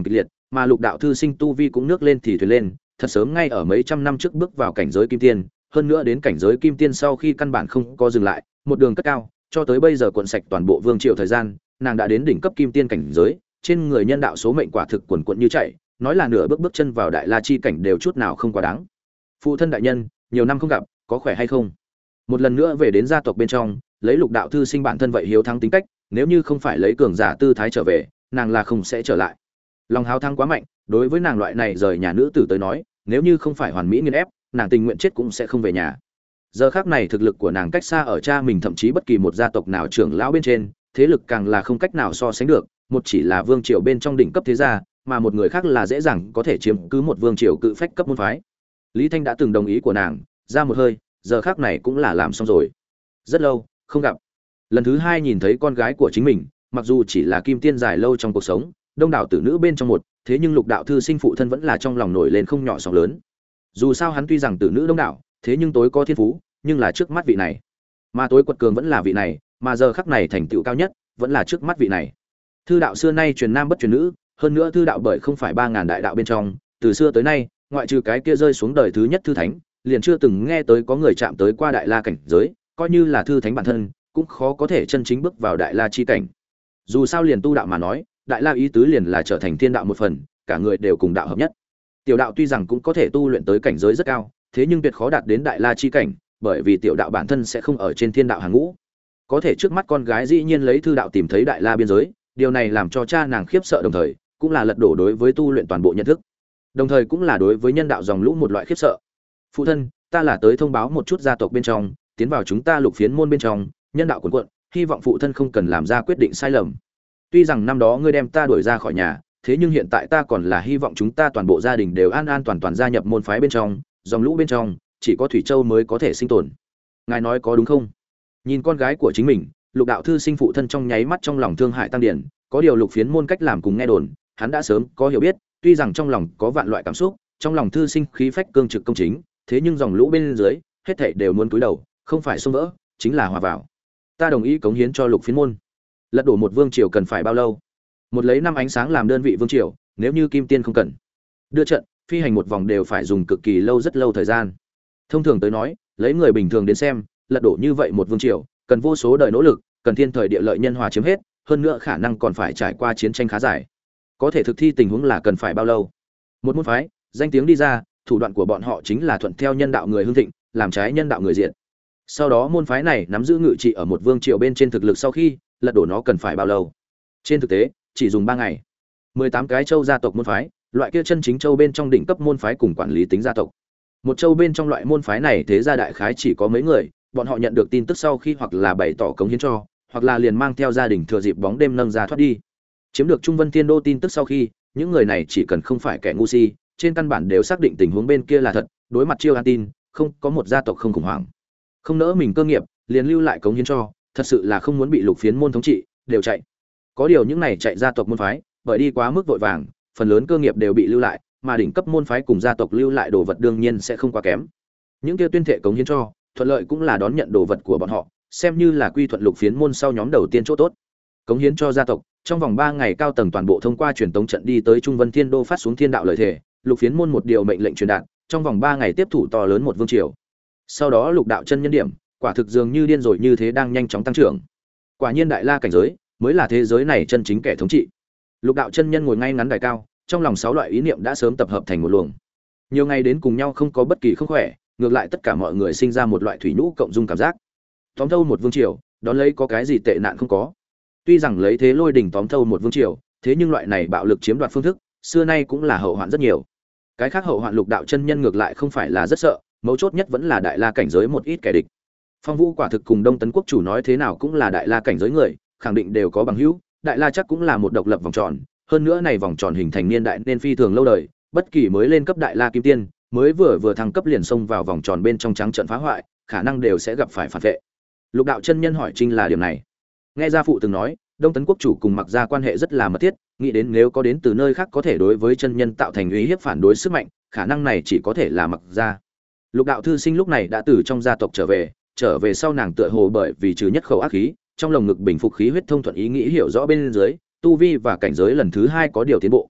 Speaker 1: mà Lục đạo thư sinh tu vi cũng nước lên thì thuyền lên, thật sớm ngay ở mấy trăm năm trước bước vào cảnh giới kim tiên, hơn nữa đến cảnh giới kim tiên sau khi căn bản không có dừng lại, một đường cất cao, cho tới bây giờ cuộn sạch toàn bộ vương triều thời gian, nàng đã đến đỉnh cấp kim tiên cảnh giới, trên người nhân đạo số mệnh quả thực quần quật như chạy, nói là nửa bước bước chân vào đại la chi cảnh đều chút nào không quá đáng. Phụ thân đại nhân, nhiều năm không gặp, có khỏe hay không? Một lần nữa về đến gia tộc bên trong, lấy Lục đạo thư sinh bản thân vậy hiếu thắng tính cách, nếu như không phải lấy cường giả tư thái trở về, nàng là không sẽ trở lại. Lòng háo thắng quá mạnh, đối với nàng loại này rời nhà nữ tử tới nói, nếu như không phải hoàn mỹ nghiền ép, nàng tình nguyện chết cũng sẽ không về nhà. Giờ khắc này thực lực của nàng cách xa ở cha mình, thậm chí bất kỳ một gia tộc nào trưởng lão bên trên, thế lực càng là không cách nào so sánh được, một chỉ là vương triều bên trong đỉnh cấp thế gia, mà một người khác là dễ dàng có thể chiếm cứ một vương triều cự phách cấp môn phái. Lý Thanh đã từng đồng ý của nàng, ra một hơi, giờ khắc này cũng là làm xong rồi. Rất lâu không gặp, lần thứ hai nhìn thấy con gái của chính mình, mặc dù chỉ là kim tiên dài lâu trong cuộc sống, đông đảo tử nữ bên trong một, thế nhưng Lục đạo thư sinh phụ thân vẫn là trong lòng nổi lên không nhỏ sóng lớn. Dù sao hắn tuy rằng tử nữ đông đảo, thế nhưng tối có thiên phú, nhưng là trước mắt vị này, mà tối quật cường vẫn là vị này, mà giờ khắc này thành tựu cao nhất vẫn là trước mắt vị này. Thư đạo xưa nay truyền nam bất truyền nữ, hơn nữa thư đạo bởi không phải ba ngàn đại đạo bên trong, từ xưa tới nay, ngoại trừ cái kia rơi xuống đời thứ nhất thư thánh, liền chưa từng nghe tới có người chạm tới qua đại la cảnh giới, coi như là thư thánh bản thân, cũng khó có thể chân chính bước vào đại la chi cảnh. Dù sao liền tu đạo mà nói, đại la ý tứ liền là trở thành thiên đạo một phần, cả người đều cùng đạo hợp nhất. Tiểu đạo tuy rằng cũng có thể tu luyện tới cảnh giới rất cao, thế nhưng tuyệt khó đạt đến đại la chi cảnh, bởi vì tiểu đạo bản thân sẽ không ở trên thiên đạo hàng ngũ. Có thể trước mắt con gái dĩ nhiên lấy thư đạo tìm thấy đại la biên giới, điều này làm cho cha nàng khiếp sợ, đồng thời cũng là lật đổ đối với tu luyện toàn bộ nhận thức, đồng thời cũng là đối với nhân đạo dòng lũ một loại khiếp sợ. Phụ thân, ta là tới thông báo một chút gia tộc bên trong, tiến vào chúng ta Lục phiến môn bên trong, nhân đạo cuồn cuộn, hy vọng phụ thân không cần làm ra quyết định sai lầm. Tuy rằng năm đó ngươi đem ta đuổi ra khỏi nhà, thế nhưng hiện tại ta còn là hy vọng chúng ta toàn bộ gia đình đều an an toàn toàn gia nhập môn phái bên trong, dòng lũ bên trong, chỉ có Thủy Châu mới có thể sinh tồn. Ngài nói có đúng không? Nhìn con gái của chính mình, Lục đạo thư sinh phụ thân trong nháy mắt trong lòng thương hại tăng điển, có điều Lục phiến môn cách làm cùng nghe đồn, hắn đã sớm có hiểu biết, tuy rằng trong lòng có vạn loại cảm xúc, trong lòng thư sinh khí phách cương trực công chính, thế nhưng dòng lũ bên dưới, hết thảy đều muốn cúi đầu, không phải xông vỡ, chính là hòa vào. Ta đồng ý cống hiến cho Lục phiến môn. Lật đổ một vương triều cần phải bao lâu? Một lấy năm ánh sáng làm đơn vị vương triều, nếu như kim tiên không cần đưa trận phi hành một vòng đều phải dùng cực kỳ lâu, rất lâu thời gian. Thông thường tới nói, lấy người bình thường đến xem, lật đổ như vậy một vương triều cần vô số đời nỗ lực, cần thiên thời địa lợi nhân hòa chiếm hết, hơn nữa khả năng còn phải trải qua chiến tranh khá dài. Có thể thực thi tình huống là cần phải bao lâu? Một môn phái danh tiếng đi ra, thủ đoạn của bọn họ chính là thuận theo nhân đạo người hưng thịnh, làm trái nhân đạo người diện. Sau đó môn phái này nắm giữ ngự trị ở một vương triều bên trên thực lực, sau khi lật đổ nó cần phải bao lâu? Trên thực tế chỉ dùng ba ngày. Mười tám cái châu gia tộc môn phái, loại kia chân chính châu bên trong đỉnh cấp môn phái cùng quản lý tính gia tộc. Một châu bên trong loại môn phái này thế gia đại khái chỉ có mấy người, bọn họ nhận được tin tức sau khi hoặc là bày tỏ cống hiến cho, hoặc là liền mang theo gia đình thừa dịp bóng đêm nâng ra thoát đi. Chiếm được Trung Vân Thiên Đô tin tức sau khi, những người này chỉ cần không phải kẻ ngu si, trên căn bản đều xác định tình huống bên kia là thật, đối mặt Chiêu An tin, không có một gia tộc không khủng hoảng. Không nỡ mình cơ nghiệp, liền lưu lại cống hiến cho, thật sự là không muốn bị Lục phiến môn thống trị, đều chạy. Có điều những này chạy gia tộc môn phái, bởi đi quá mức vội vàng, phần lớn cơ nghiệp đều bị lưu lại, mà đỉnh cấp môn phái cùng gia tộc lưu lại đồ vật đương nhiên sẽ không quá kém. Những kia tuyên thệ cống hiến cho, thuận lợi cũng là đón nhận đồ vật của bọn họ, xem như là quy thuận Lục phiến môn sau nhóm đầu tiên chỗ tốt. Cống hiến cho gia tộc, trong vòng ba ngày cao tầng toàn bộ thông qua truyền tống trận đi tới Trung Vân Thiên Đô phát xuống thiên đạo lợi thể, Lục phiến môn một điều mệnh lệnh truyền đạt, trong vòng ba ngày tiếp thủ to lớn một vương triều. Sau đó Lục đạo chân nhân điểm, quả thực dường như điên rồi như thế đang nhanh chóng tăng trưởng. Quả nhiên đại la cảnh giới mới là thế giới này chân chính kẻ thống trị. Lục đạo chân nhân ngồi ngay ngắn đài cao, trong lòng sáu loại ý niệm đã sớm tập hợp thành một luồng. Nhiều ngày đến cùng nhau không có bất kỳ không khỏe, ngược lại tất cả mọi người sinh ra một loại thủy nhũ cộng dung cảm giác. Tóm thâu một vương triều, đón lấy có cái gì tệ nạn không có. Tuy rằng lấy thế lôi đỉnh tóm thâu một vương triều, thế nhưng loại này bạo lực chiếm đoạt phương thức, xưa nay cũng là hậu hoạn rất nhiều. Cái khác hậu hoạn Lục đạo chân nhân ngược lại không phải là rất sợ, mấu chốt nhất vẫn là đại la cảnh giới một ít kẻ địch. Phong Vũ quả thực cùng Đông Tấn quốc chủ nói thế nào cũng là đại la cảnh giới người, khẳng định đều có bằng hữu, đại la chắc cũng là một độc lập vòng tròn, hơn nữa này vòng tròn hình thành niên đại nên phi thường lâu đời, bất kỳ mới lên cấp đại la kim tiên, mới vừa vừa thăng cấp liền xông vào vòng tròn bên trong trắng trận phá hoại, khả năng đều sẽ gặp phải phản vệ. Lục đạo chân nhân hỏi Trinh là điểm này. Nghe gia phụ từng nói, Đông Tấn quốc chủ cùng Mặc gia quan hệ rất là mật thiết, nghĩ đến nếu có đến từ nơi khác có thể đối với chân nhân tạo thành uy hiếp phản đối sức mạnh, khả năng này chỉ có thể là Mặc gia. Lục đạo thư sinh lúc này đã từ trong gia tộc trở về, trở về sau nàng tựa hồ bởi vì trừ nhất khẩu ác khí, trong lồng ngực bình phục khí huyết thông thuận ý nghĩ hiểu rõ bên dưới, tu vi và cảnh giới lần thứ hai có điều tiến bộ.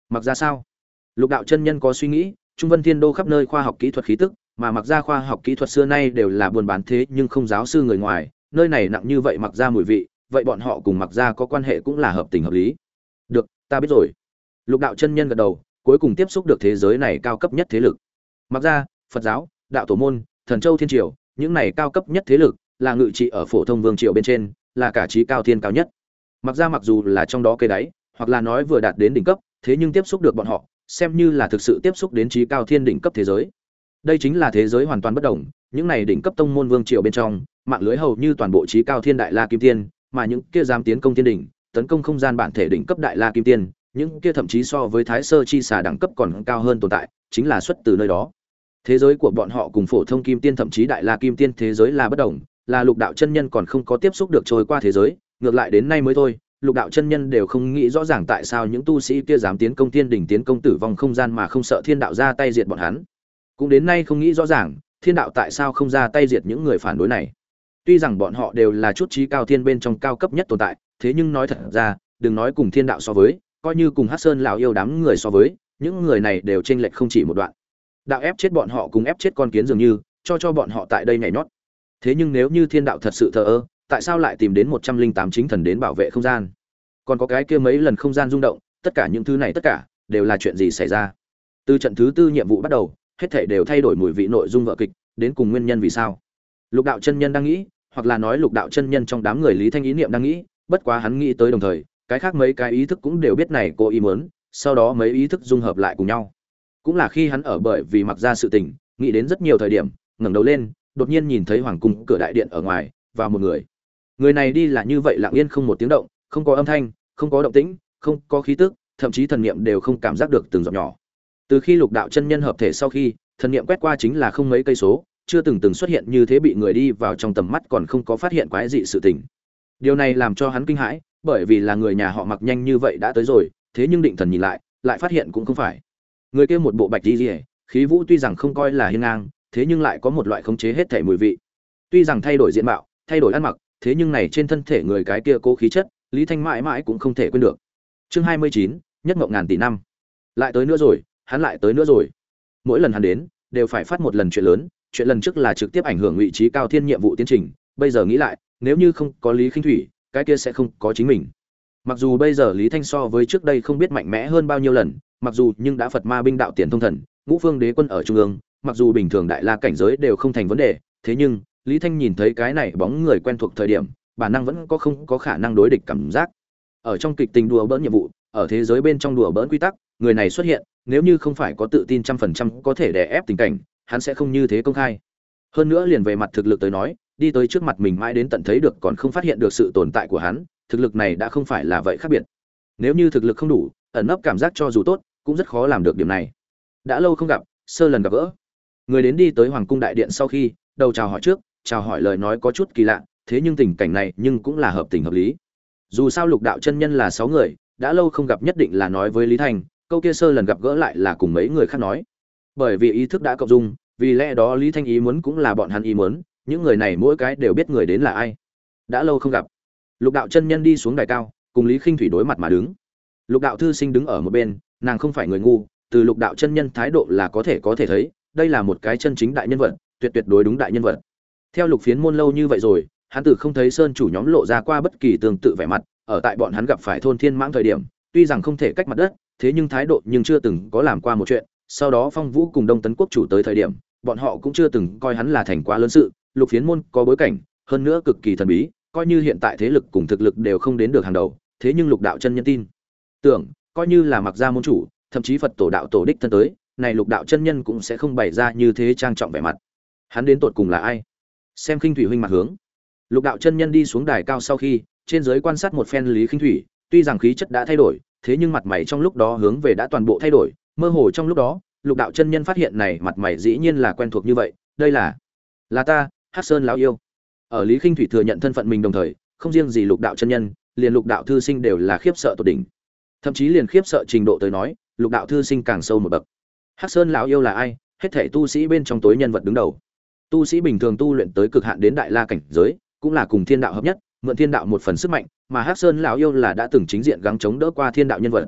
Speaker 1: Mặc ra sao? Lục đạo chân nhân có suy nghĩ, Trung Vân Thiên Đô khắp nơi khoa học kỹ thuật khí tức, mà Mặc ra khoa học kỹ thuật xưa nay đều là buôn bán thế nhưng không giáo sư người ngoài, nơi này nặng như vậy Mặc ra mùi vị, vậy bọn họ cùng Mặc ra có quan hệ cũng là hợp tình hợp lý. Được, ta biết rồi. Lục đạo chân nhân gật đầu, cuối cùng tiếp xúc được thế giới này cao cấp nhất thế lực. Mặc ra, Phật giáo, đạo tổ môn, Thần Châu Thiên Triều, những này cao cấp nhất thế lực, là ngự trị ở phổ thông vương triều bên trên, là cả trí cao thiên cao nhất. Mặc ra mặc dù là trong đó cây đáy, hoặc là nói vừa đạt đến đỉnh cấp, thế nhưng tiếp xúc được bọn họ, xem như là thực sự tiếp xúc đến trí cao thiên đỉnh cấp thế giới. Đây chính là thế giới hoàn toàn bất đồng, những này đỉnh cấp tông môn vương triều bên trong, mạng lưới hầu như toàn bộ trí cao thiên đại la kim tiên, mà những kia dám tiến công thiên đỉnh, tấn công không gian bản thể đỉnh cấp đại la kim tiên, những kia thậm chí so với thái sơ chi xà đẳng cấp còn cao hơn tồn tại, chính là xuất từ nơi đó. Thế giới của bọn họ cùng phổ thông kim tiên thậm chí đại la kim tiên thế giới là bất đồng, là lục đạo chân nhân còn không có tiếp xúc được trôi qua thế giới, ngược lại đến nay mới thôi, lục đạo chân nhân đều không nghĩ rõ ràng tại sao những tu sĩ kia dám tiến công thiên đỉnh tiến công tử vong không gian mà không sợ thiên đạo ra tay diệt bọn hắn. Cũng đến nay không nghĩ rõ ràng, thiên đạo tại sao không ra tay diệt những người phản đối này. Tuy rằng bọn họ đều là chút trí cao thiên bên trong cao cấp nhất tồn tại, thế nhưng nói thật ra, đừng nói cùng thiên đạo so với, coi như cùng Hắc Sơn lão yêu đám người so với, những người này đều chênh lệch không chỉ một đoạn. Đạo ép chết bọn họ cùng ép chết con kiến dường như, cho cho bọn họ tại đây nhảy nhót. Thế nhưng nếu như thiên đạo thật sự thờ ơ, tại sao lại tìm đến một trăm linh tám chính thần đến bảo vệ không gian? Còn có cái kia mấy lần không gian rung động, tất cả những thứ này tất cả đều là chuyện gì xảy ra? Từ trận thứ tư nhiệm vụ bắt đầu, hết thảy đều thay đổi mùi vị nội dung vở kịch, đến cùng nguyên nhân vì sao? Lục đạo chân nhân đang nghĩ, hoặc là nói lục đạo chân nhân trong đám người Lý Thanh ý niệm đang nghĩ, bất quá hắn nghĩ tới đồng thời, cái khác mấy cái ý thức cũng đều biết này cô ý muốn, sau đó mấy ý thức dung hợp lại cùng nhau. Cũng là khi hắn ở bởi vì mặc ra sự tình, nghĩ đến rất nhiều thời điểm, ngẩng đầu lên, đột nhiên nhìn thấy hoàng cung cửa đại điện ở ngoài, và một người. Người này đi là như vậy lặng yên không một tiếng động, không có âm thanh, không có động tĩnh, không có khí tức, thậm chí thần niệm đều không cảm giác được từng giọt nhỏ. Từ khi lục đạo chân nhân hợp thể sau khi, thần niệm quét qua chính là không mấy cây số, chưa từng từng xuất hiện như thế bị người đi vào trong tầm mắt còn không có phát hiện quái dị sự tình. Điều này làm cho hắn kinh hãi, bởi vì là người nhà họ Mặc nhanh như vậy đã tới rồi, thế nhưng định thần nhìn lại, lại phát hiện cũng không phải. Người kia một bộ bạch y liễu, khí vũ tuy rằng không coi là hiên ngang, thế nhưng lại có một loại khống chế hết thể mùi vị. Tuy rằng thay đổi diện mạo, thay đổi ăn mặc, thế nhưng này trên thân thể người cái kia cố khí chất, Lý Thanh mãi mãi cũng không thể quên được. Chương hai mươi chín, nhất ngộng ngàn tỷ năm. Lại tới nữa rồi, hắn lại tới nữa rồi. Mỗi lần hắn đến, đều phải phát một lần chuyện lớn, chuyện lần trước là trực tiếp ảnh hưởng vị trí cao thiên nhiệm vụ tiến trình, bây giờ nghĩ lại, nếu như không có Lý Khinh Thủy, cái kia sẽ không có chính mình. Mặc dù bây giờ Lý Thanh so với trước đây không biết mạnh mẽ hơn bao nhiêu lần, mặc dù nhưng đã Phật Ma binh đạo tiền thông thần, ngũ phương đế quân ở trung ương, mặc dù bình thường đại la cảnh giới đều không thành vấn đề, thế nhưng Lý Thanh nhìn thấy cái này bóng người quen thuộc thời điểm, bản năng vẫn có không có khả năng đối địch cảm giác. Ở trong kịch tình đùa bỡn nhiệm vụ, ở thế giới bên trong đùa bỡn quy tắc, người này xuất hiện, nếu như không phải có tự tin trăm phần trăm có thể đè ép tình cảnh, hắn sẽ không như thế công khai. Hơn nữa liền về mặt thực lực tới nói, đi tới trước mặt mình mãi đến tận thấy được còn không phát hiện được sự tồn tại của hắn, thực lực này đã không phải là vậy khác biệt. Nếu như thực lực không đủ, ẩn nấp cảm giác cho dù tốt, cũng rất khó làm được điểm này. Đã lâu không gặp, sơ lần gặp gỡ. Người đến đi tới hoàng cung đại điện sau khi, đầu chào hỏi trước, chào hỏi lời nói có chút kỳ lạ, thế nhưng tình cảnh này nhưng cũng là hợp tình hợp lý. Dù sao lục đạo chân nhân là sáu người, đã lâu không gặp nhất định là nói với Lý Thanh, câu kia sơ lần gặp gỡ lại là cùng mấy người khác nói. Bởi vì ý thức đã cộng dung, vì lẽ đó Lý Thanh ý muốn cũng là bọn hắn ý muốn, những người này mỗi cái đều biết người đến là ai. Đã lâu không gặp. Lục đạo chân nhân đi xuống đài cao, cùng Lý Khinh Thủy đối mặt mà đứng. Lục đạo thư sinh đứng ở một bên, nàng không phải người ngu, từ lục đạo chân nhân thái độ là có thể có thể thấy, đây là một cái chân chính đại nhân vật, tuyệt tuyệt đối đúng đại nhân vật. Theo lục phiến môn lâu như vậy rồi, hắn tử không thấy sơn chủ nhóm lộ ra qua bất kỳ tương tự vẻ mặt, ở tại bọn hắn gặp phải thôn thiên mãng thời điểm, tuy rằng không thể cách mặt đất, thế nhưng thái độ nhưng chưa từng có làm qua một chuyện. Sau đó Phong Vũ cùng Đông Tấn quốc chủ tới thời điểm, bọn họ cũng chưa từng coi hắn là thành quá lớn sự. Lục phiến môn có bối cảnh, hơn nữa cực kỳ thần bí, coi như hiện tại thế lực cùng thực lực đều không đến được hàng đầu, thế nhưng lục đạo chân nhân tin tưởng, coi như là Mặc gia môn chủ, thậm chí Phật tổ đạo tổ đích thân tới, này lục đạo chân nhân cũng sẽ không bày ra như thế trang trọng vẻ mặt. Hắn đến tột cùng là ai? Xem Khinh Thủy huynh mặt hướng. Lục đạo chân nhân đi xuống đài cao sau khi, trên dưới quan sát một phen Lý Khinh Thủy, tuy rằng khí chất đã thay đổi, thế nhưng mặt mày trong lúc đó hướng về đã toàn bộ thay đổi, mơ hồ trong lúc đó, lục đạo chân nhân phát hiện này mặt mày dĩ nhiên là quen thuộc như vậy, đây là là ta, Hắc Sơn lão yêu. Ở Lý Khinh Thủy thừa nhận thân phận mình đồng thời, không riêng gì lục đạo chân nhân, liền lục đạo thư sinh đều là khiếp sợ tột đỉnh. Thậm chí liền khiếp sợ trình độ tới nói, lục đạo thư sinh càng sâu một bậc. Hắc Sơn lão yêu là ai? Hết thảy tu sĩ bên trong tối nhân vật đứng đầu. Tu sĩ bình thường tu luyện tới cực hạn đến đại la cảnh giới, cũng là cùng thiên đạo hợp nhất, mượn thiên đạo một phần sức mạnh, mà Hắc Sơn lão yêu là đã từng chính diện gắng chống đỡ qua thiên đạo nhân vật.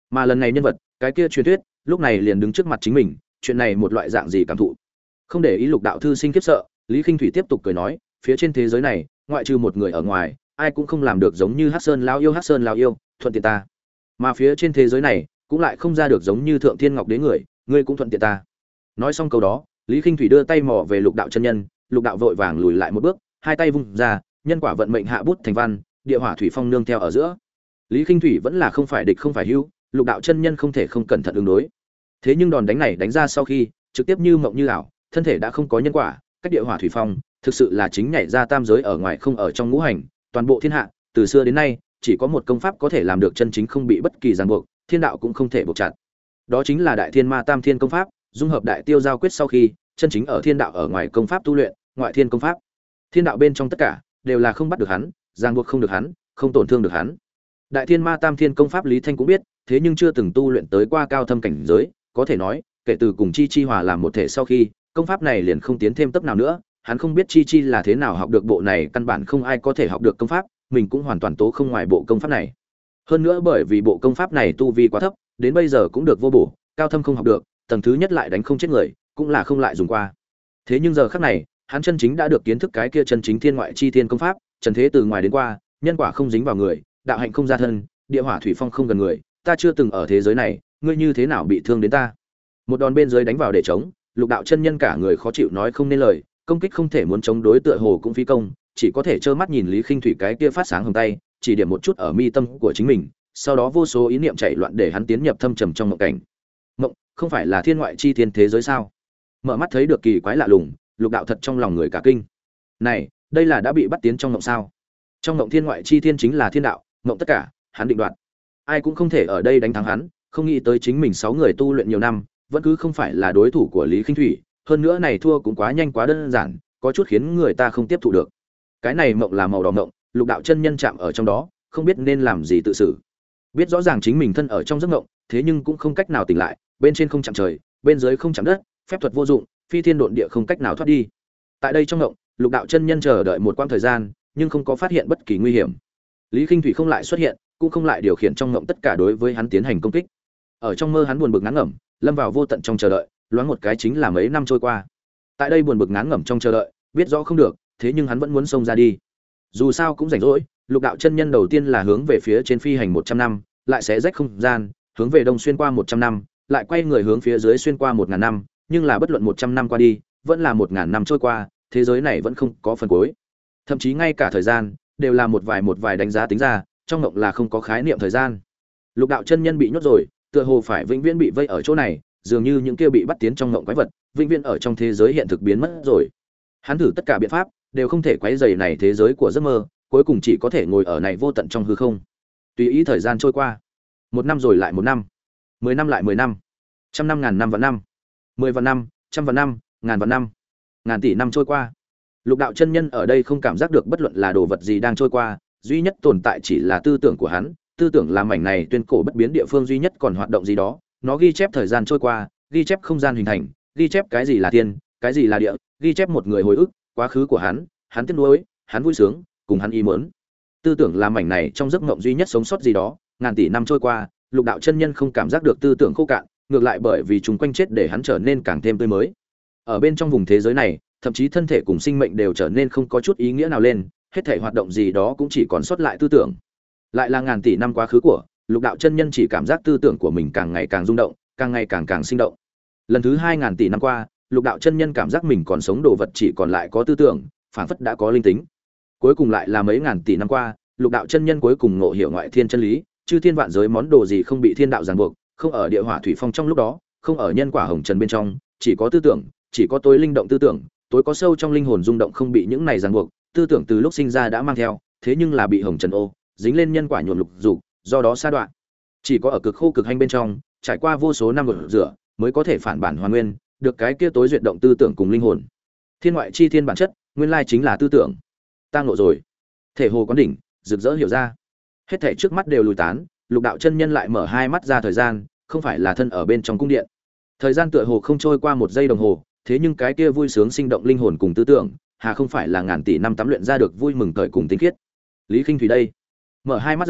Speaker 1: Mà lần này nhân vật, cái kia truyền thuyết, lúc này liền đứng trước mặt chính mình, chuyện này một loại dạng gì cảm thụ. Không để ý Lục đạo thư sinh khiếp sợ, Lý Khinh Thủy tiếp tục cười nói, phía trên thế giới này, ngoại trừ một người ở ngoài, ai cũng không làm được giống như Hắc Sơn lão yêu Hắc Sơn lão yêu, thuận tiện ta. Mà phía trên thế giới này, cũng lại không ra được giống như Thượng Thiên Ngọc Đế người, ngươi cũng thuận tiện ta. Nói xong câu đó, Lý Khinh Thủy đưa tay mò về Lục đạo chân nhân, Lục đạo vội vàng lùi lại một bước, hai tay vung ra, nhân quả vận mệnh hạ bút thành văn, địa hỏa thủy phong nương theo ở giữa. Lý Khinh Thủy vẫn là không phải địch không phải hữu, Lục đạo chân nhân không thể không cẩn thận ứng đối. Thế nhưng đòn đánh này đánh ra sau khi, trực tiếp như mộng như ảo, thân thể đã không có nhân quả, cách địa hỏa thủy phong, thực sự là chính nhảy ra tam giới ở ngoài không ở trong ngũ hành, toàn bộ thiên hạ, từ xưa đến nay, chỉ có một công pháp có thể làm được chân chính không bị bất kỳ ràng buộc, thiên đạo cũng không thể buộc chặt. Đó chính là Đại Thiên Ma Tam Thiên công pháp, dung hợp Đại Tiêu giao quyết sau khi, chân chính ở thiên đạo ở ngoài công pháp tu luyện, ngoại thiên công pháp. Thiên đạo bên trong tất cả đều là không bắt được hắn, ràng buộc không được hắn, không tổn thương được hắn. Đại Thiên Ma Tam Thiên công pháp Lý Thanh cũng biết, thế nhưng chưa từng tu luyện tới qua cao thâm cảnh giới, có thể nói, kể từ cùng Chi Chi hòa làm một thể sau khi, công pháp này liền không tiến thêm tốc nào nữa, hắn không biết Chi Chi là thế nào học được bộ này, căn bản không ai có thể học được công pháp, mình cũng hoàn toàn tố không ngoài bộ công pháp này. Hơn nữa bởi vì bộ công pháp này tu vi quá thấp, đến bây giờ cũng được vô bổ, cao thâm không học được, tầng thứ nhất lại đánh không chết người, cũng là không lại dùng qua. Thế nhưng giờ khắc này, hắn chân chính đã được kiến thức cái kia chân chính thiên ngoại chi thiên công pháp, trần thế từ ngoài đến qua, nhân quả không dính vào người, đạo hạnh không ra thân, địa hỏa thủy phong không gần người, ta chưa từng ở thế giới này, ngươi như thế nào bị thương đến ta? Một đòn bên dưới đánh vào để chống, Lục đạo chân nhân cả người khó chịu nói không nên lời, công kích không thể muốn chống đối tựa hồ cũng phí công, chỉ có thể trơ mắt nhìn Lý Khinh Thủy cái kia phát sáng hồng tay, chỉ điểm một chút ở mi tâm của chính mình, sau đó vô số ý niệm chạy loạn để hắn tiến nhập thâm trầm trong mộng cảnh. Mộng, không phải là thiên ngoại chi thiên thế giới sao? Mở mắt thấy được kỳ quái lạ lùng, Lục đạo thật trong lòng người cả kinh. Này, đây là đã bị bắt tiến trong mộng sao? Trong mộng thiên ngoại chi thiên chính là thiên đạo, mộng tất cả, hắn định đoạt. Ai cũng không thể ở đây đánh thắng hắn, không nghĩ tới chính mình sáu người tu luyện nhiều năm, vẫn cứ không phải là đối thủ của Lý Khinh Thủy, hơn nữa này thua cũng quá nhanh quá đơn giản, có chút khiến người ta không tiếp thụ được. Cái này mộng là màu đỏ mộng, Lục đạo chân nhân chạm ở trong đó, không biết nên làm gì tự xử. Biết rõ ràng chính mình thân ở trong giấc mộng, thế nhưng cũng không cách nào tỉnh lại, bên trên không chạm trời, bên dưới không chạm đất, phép thuật vô dụng, phi thiên độn địa không cách nào thoát đi. Tại đây trong mộng, Lục đạo chân nhân chờ đợi một quãng thời gian, nhưng không có phát hiện bất kỳ nguy hiểm. Lý Khinh Thủy không lại xuất hiện, cũng không lại điều khiển trong mộng tất cả đối với hắn tiến hành công kích. Ở trong mơ hắn buồn bực ngán ngẩm, lâm vào vô tận trong chờ đợi, loáng một cái chính là mấy năm trôi qua. Tại đây buồn bực ngán ngẩm trong chờ đợi, biết rõ không được, thế nhưng hắn vẫn muốn xông ra đi. Dù sao cũng rảnh rỗi, Lục đạo chân nhân đầu tiên là hướng về phía trên phi hành một trăm năm, lại sẽ rách không gian, hướng về đông xuyên qua một trăm năm, lại quay người hướng phía dưới xuyên qua một ngàn năm, nhưng là bất luận một trăm năm qua đi, vẫn là một ngàn năm trôi qua, thế giới này vẫn không có phần cuối. Thậm chí ngay cả thời gian đều là một vài một vài đánh giá tính ra, trong ngộng là không có khái niệm thời gian. Lục đạo chân nhân bị nhốt rồi, tựa hồ phải vĩnh viễn bị vây ở chỗ này, dường như những kia bị bắt tiến trong ngộng quái vật, vĩnh viễn ở trong thế giới hiện thực biến mất rồi. Hắn thử tất cả biện pháp, đều không thể quấy rầy này thế giới của giấc mơ, cuối cùng chỉ có thể ngồi ở này vô tận trong hư không. Tùy ý thời gian trôi qua, một năm rồi lại một năm, mười năm lại mười năm, trăm năm ngàn năm vạn năm, mười vạn năm, trăm vạn năm, ngàn vạn năm, ngàn tỷ năm trôi qua. Lục đạo chân nhân ở đây không cảm giác được bất luận là đồ vật gì đang trôi qua, duy nhất tồn tại chỉ là tư tưởng của hắn, tư tưởng là mảnh này tuyên cổ bất biến địa phương duy nhất còn hoạt động gì đó, nó ghi chép thời gian trôi qua, ghi chép không gian hình thành, ghi chép cái gì là thiên, cái gì là địa, ghi chép một người hồi ức, quá khứ của hắn, hắn tiếc nuối, hắn vui sướng, cùng hắn ý muốn. Tư tưởng là mảnh này trong giấc mộng duy nhất sống sót gì đó, ngàn tỷ năm trôi qua, Lục đạo chân nhân không cảm giác được tư tưởng khô cạn, ngược lại bởi vì chúng quanh chết để hắn trở nên càng thêm tươi mới. Ở bên trong vùng thế giới này, thậm chí thân thể cùng sinh mệnh đều trở nên không có chút ý nghĩa nào lên, hết thảy hoạt động gì đó cũng chỉ còn sót lại tư tưởng. Lại là ngàn tỷ năm quá khứ của, Lục đạo chân nhân chỉ cảm giác tư tưởng của mình càng ngày càng rung động, càng ngày càng càng sinh động. Lần thứ hai ngàn tỷ năm qua, Lục đạo chân nhân cảm giác mình còn sống đồ vật chỉ còn lại có tư tưởng, phảng phất đã có linh tính. Cuối cùng lại là mấy ngàn tỷ năm qua, Lục đạo chân nhân cuối cùng ngộ hiểu ngoại thiên chân lý, chư thiên vạn giới món đồ gì không bị thiên đạo ràng buộc, không ở địa hỏa thủy phong trong lúc đó, không ở nhân quả hồng trần bên trong, chỉ có tư tưởng, chỉ có tối linh động tư tưởng, tối có sâu trong linh hồn rung động không bị những này ràng buộc, tư tưởng từ lúc sinh ra đã mang theo, thế nhưng là bị hồng trần ô, dính lên nhân quả nhuộm lục dục, do đó sa đoạn. Chỉ có ở cực khô cực hành bên trong, trải qua vô số năm gột rửa, mới có thể phản bản hoàn nguyên, được cái kia tối duyệt động tư tưởng cùng linh hồn. Thiên ngoại chi thiên bản chất, nguyên lai chính là tư tưởng. Ta ngộ rồi. Thể hồ quán đỉnh, rực rỡ hiểu ra. Hết thảy trước mắt đều lùi tán, Lục đạo chân nhân lại mở hai mắt ra thời gian, không phải là thân ở bên trong cung điện. Thời gian tựa hồ không trôi qua một giây đồng hồ, thế nhưng cái kia vui sướng sinh động linh hồn cùng tư tưởng, hà không phải là ngàn tỷ năm tắm luyện ra được vui mừng cởi cùng tinh khiết. Lý Khinh Thủy đây, mở hai mắt ra,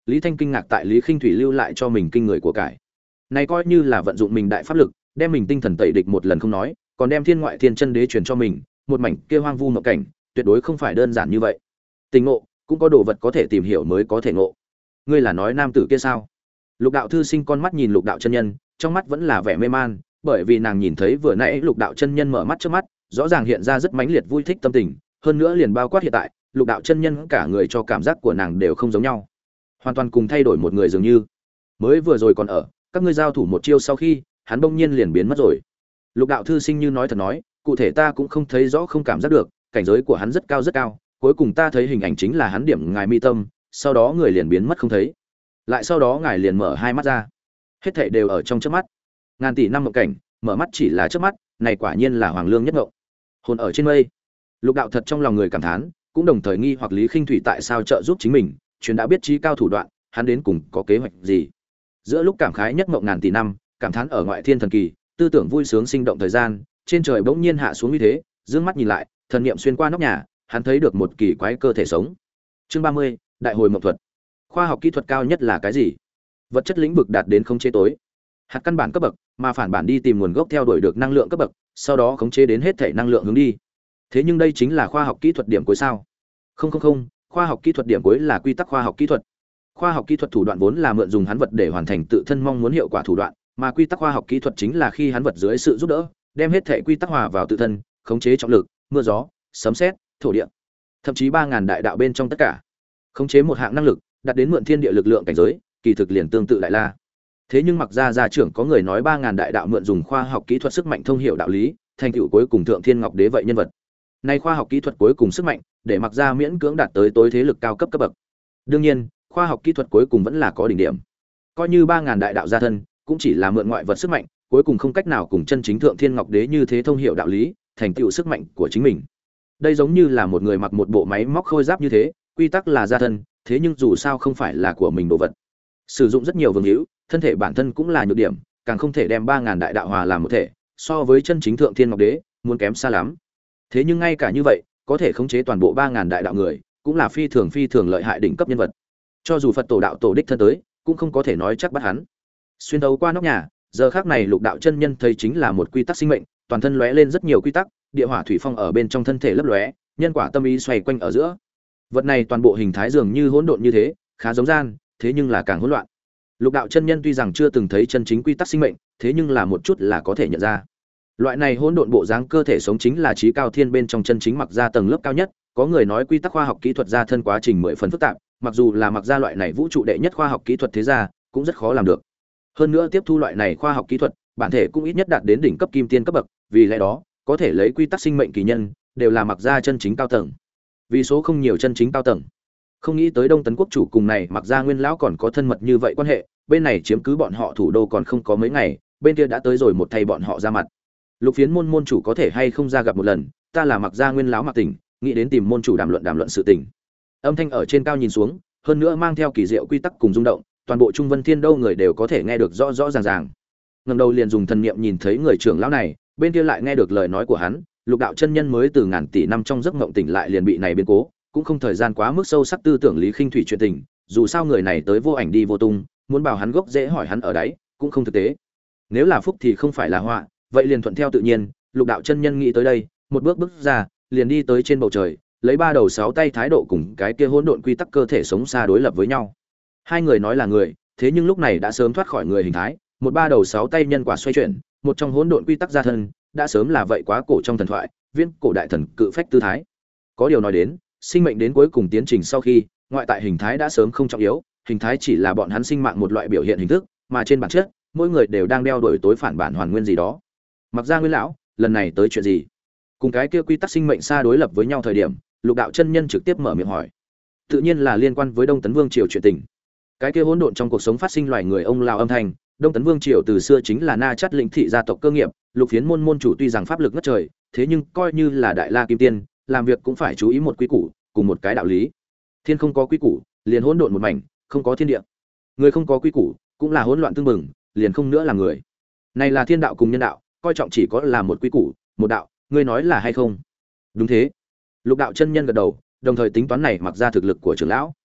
Speaker 1: Lý Thanh kinh ngạc tại Lý Khinh Thủy lưu lại cho mình kinh người của cải. Này coi như là vận dụng mình đại pháp lực, đem mình tinh thần tẩy địch một lần không nói, còn đem thiên ngoại thiên chân đế truyền cho mình, một mảnh kia hoang vu mộng cảnh, tuyệt đối không phải đơn giản như vậy. Tình ngộ, cũng có đồ vật có thể tìm hiểu mới có thể ngộ. Ngươi là nói nam tử kia sao? Lục đạo thư sinh con mắt nhìn Lục đạo chân nhân, trong mắt vẫn là vẻ mê man, bởi vì nàng nhìn thấy vừa nãy Lục đạo chân nhân mở mắt trước mắt, rõ ràng hiện ra rất mãnh liệt vui thích tâm tình, hơn nữa liền bao quát hiện tại, Lục đạo chân nhân cả người cho cảm giác của nàng đều không giống nhau, hoàn toàn cùng thay đổi một người dường như. Mới vừa rồi còn ở, các ngươi giao thủ một chiêu sau khi, hắn bỗng nhiên liền biến mất rồi. Lục đạo thư sinh như nói thật nói, cụ thể ta cũng không thấy rõ không cảm giác được, cảnh giới của hắn rất cao rất cao, cuối cùng ta thấy hình ảnh chính là hắn điểm ngài mi tâm, sau đó người liền biến mất không thấy. Lại sau đó ngài liền mở hai mắt ra. Hết thảy đều ở trong chớp mắt. Ngàn tỷ năm mộng cảnh, mở mắt chỉ là chớp mắt, này quả nhiên là hoàng lương nhất ngộng. Hồn ở trên mây. Lục đạo thật trong lòng người cảm thán, cũng đồng thời nghi hoặc Lý Khinh Thủy tại sao trợ giúp chính mình, truyền đã biết trí cao thủ đoạn, hắn đến cùng có kế hoạch gì. Giữa lúc cảm khái nhất mộng ngàn tỷ năm, cảm thán ở ngoại thiên thần kỳ, tư tưởng vui sướng sinh động thời gian, trên trời bỗng nhiên hạ xuống như thế, dương mắt nhìn lại, thần niệm xuyên qua nóc nhà, hắn thấy được một kỳ quái cơ thể sống. Chương ba mươi, đại hồi mộng thuật. Khoa học kỹ thuật cao nhất là cái gì? Vật chất lĩnh vực đạt đến khống chế tối hạt căn bản cấp bậc, mà phản bản đi tìm nguồn gốc theo đuổi được năng lượng cấp bậc, sau đó khống chế đến hết thể năng lượng hướng đi. Thế nhưng đây chính là khoa học kỹ thuật điểm cuối sao? Không không không, khoa học kỹ thuật điểm cuối là quy tắc khoa học kỹ thuật. Khoa học kỹ thuật thủ đoạn vốn là mượn dùng hắn vật để hoàn thành tự thân mong muốn hiệu quả thủ đoạn, mà quy tắc khoa học kỹ thuật chính là khi hắn vật dưới sự giúp đỡ, đem hết thể quy tắc hòa vào tự thân, khống chế trọng lực, mưa gió, sấm sét, thổ địa, thậm chí ba ngàn đại đạo bên trong tất cả. Khống chế một hạng năng lực, đạt đến mượn thiên địa lực lượng cảnh giới, kỳ thực liền tương tự đại la. Thế nhưng mặc ra gia trưởng có người nói ba ngàn đại đạo mượn dùng khoa học kỹ thuật sức mạnh thông hiểu đạo lý, thành tựu cuối cùng thượng thiên ngọc đế vậy nhân vật. Nay khoa học kỹ thuật cuối cùng sức mạnh, để mặc ra miễn cưỡng đạt tới tối thế lực cao cấp cấp bậc. Đương nhiên, khoa học kỹ thuật cuối cùng vẫn là có đỉnh điểm. Coi như ba ngàn đại đạo gia thân, cũng chỉ là mượn ngoại vật sức mạnh, cuối cùng không cách nào cùng chân chính thượng thiên ngọc đế như thế thông hiểu đạo lý, thành tựu sức mạnh của chính mình. Đây giống như là một người mặc một bộ máy móc khôi giáp như thế, quy tắc là gia thân, thế nhưng dù sao không phải là của mình đồ vật. Sử dụng rất nhiều vương hữu, thân thể bản thân cũng là nhược điểm, càng không thể đem ba ngàn đại đạo hòa làm một thể, so với chân chính thượng thiên ngọc đế, muốn kém xa lắm. Thế nhưng ngay cả như vậy, có thể khống chế toàn bộ ba ngàn đại đạo người, cũng là phi thường phi thường lợi hại đỉnh cấp nhân vật. Cho dù Phật tổ đạo tổ đích thân tới, cũng không có thể nói chắc bắt hắn. Xuyên thấu qua nóc nhà, giờ khắc này Lục đạo chân nhân thấy chính là một quy tắc sinh mệnh, toàn thân lóe lên rất nhiều quy tắc, địa hỏa thủy phong ở bên trong thân thể lấp lóe, nhân quả tâm ý xoay quanh ở giữa. Vật này toàn bộ hình thái dường như hỗn độn như thế, khá giống gian, thế nhưng là càng hỗn loạn. Lục đạo chân nhân tuy rằng chưa từng thấy chân chính quy tắc sinh mệnh, thế nhưng là một chút là có thể nhận ra. Loại này hỗn độn bộ dáng cơ thể sống chính là trí cao thiên bên trong chân chính mặc ra tầng lớp cao nhất, có người nói quy tắc khoa học kỹ thuật ra thân quá trình mười phần phức tạp, mặc dù là mặc ra loại này vũ trụ đệ nhất khoa học kỹ thuật thế gia, cũng rất khó làm được. Hơn nữa tiếp thu loại này khoa học kỹ thuật, bản thể cũng ít nhất đạt đến đỉnh cấp kim tiên cấp bậc, vì lẽ đó, có thể lấy quy tắc sinh mệnh kỳ nhân, đều là mặc ra chân chính cao tầng. Vì số không nhiều chân chính cao tầng. Không nghĩ tới Đông Tấn quốc chủ cùng này mặc ra nguyên lão còn có thân mật như vậy quan hệ, bên này chiếm cứ bọn họ thủ đô còn không có mấy ngày, bên kia đã tới rồi một thay bọn họ ra mặt. Lục Phiến môn môn chủ có thể hay không ra gặp một lần, ta là mặc ra nguyên lão Mặc Tỉnh, nghĩ đến tìm môn chủ đàm luận đàm luận sự tình. Âm thanh ở trên cao nhìn xuống, hơn nữa mang theo kỳ diệu quy tắc cùng rung động, toàn bộ Trung Vân Thiên đâu người đều có thể nghe được rõ rõ ràng ràng. Ngẩng đầu liền dùng thần niệm nhìn thấy người trưởng lão này, bên kia lại nghe được lời nói của hắn, Lục đạo chân nhân mới từ ngàn tỷ năm trong giấc mộng tỉnh lại liền bị này biến cố, cũng không thời gian quá mức sâu sắc tư tưởng Lý Khinh Thủy chuyện tình, dù sao người này tới vô ảnh đi vô tung, muốn bảo hắn gốc dễ hỏi hắn ở đấy, cũng không thực tế. Nếu là phúc thì không phải là họa, vậy liền thuận theo tự nhiên. Lục đạo chân nhân nghĩ tới đây, một bước bước ra, liền đi tới trên bầu trời, lấy ba đầu sáu tay thái độ cùng cái kia hỗn độn quy tắc cơ thể sống xa đối lập với nhau. Hai người nói là người, thế nhưng lúc này đã sớm thoát khỏi người hình thái, một ba đầu sáu tay nhân quả xoay chuyển, một trong hỗn độn quy tắc gia thân, đã sớm là vậy quá cổ trong thần thoại, viễn cổ đại thần cự phách tư thái. Có điều nói đến, sinh mệnh đến cuối cùng tiến trình sau khi, ngoại tại hình thái đã sớm không trọng yếu, hình thái chỉ là bọn hắn sinh mạng một loại biểu hiện hình thức, mà trên bản chất, mỗi người đều đang đeo đuổi tối phản bản hoàn nguyên gì đó. Mặc ra nguyên lão, lần này tới chuyện gì? Cùng cái kia quy tắc sinh mệnh xa đối lập với nhau thời điểm, Lục đạo chân nhân trực tiếp mở miệng hỏi. Tự nhiên là liên quan với Đông Tấn Vương triều chuyện tình. Cái kia hỗn độn trong cuộc sống phát sinh loài người ông lão âm thanh, Đông Tấn Vương triều từ xưa chính là Na Chắt lĩnh thị gia tộc cơ nghiệp, Lục Phiến môn môn chủ tuy rằng pháp lực ngất trời, thế nhưng coi như là đại la kim tiên, làm việc cũng phải chú ý một quy củ, cùng một cái đạo lý. Thiên không có quy củ, liền hỗn độn một mảnh, không có thiên địa. Người không có quy củ, cũng là hỗn loạn tương mừng, liền không nữa là người. Này là thiên đạo cùng nhân đạo, coi trọng chỉ có là một quy củ, một đạo, ngươi nói là hay không? Đúng thế. Lục đạo chân nhân gật đầu, đồng thời tính toán này mặc ra thực lực của trưởng lão.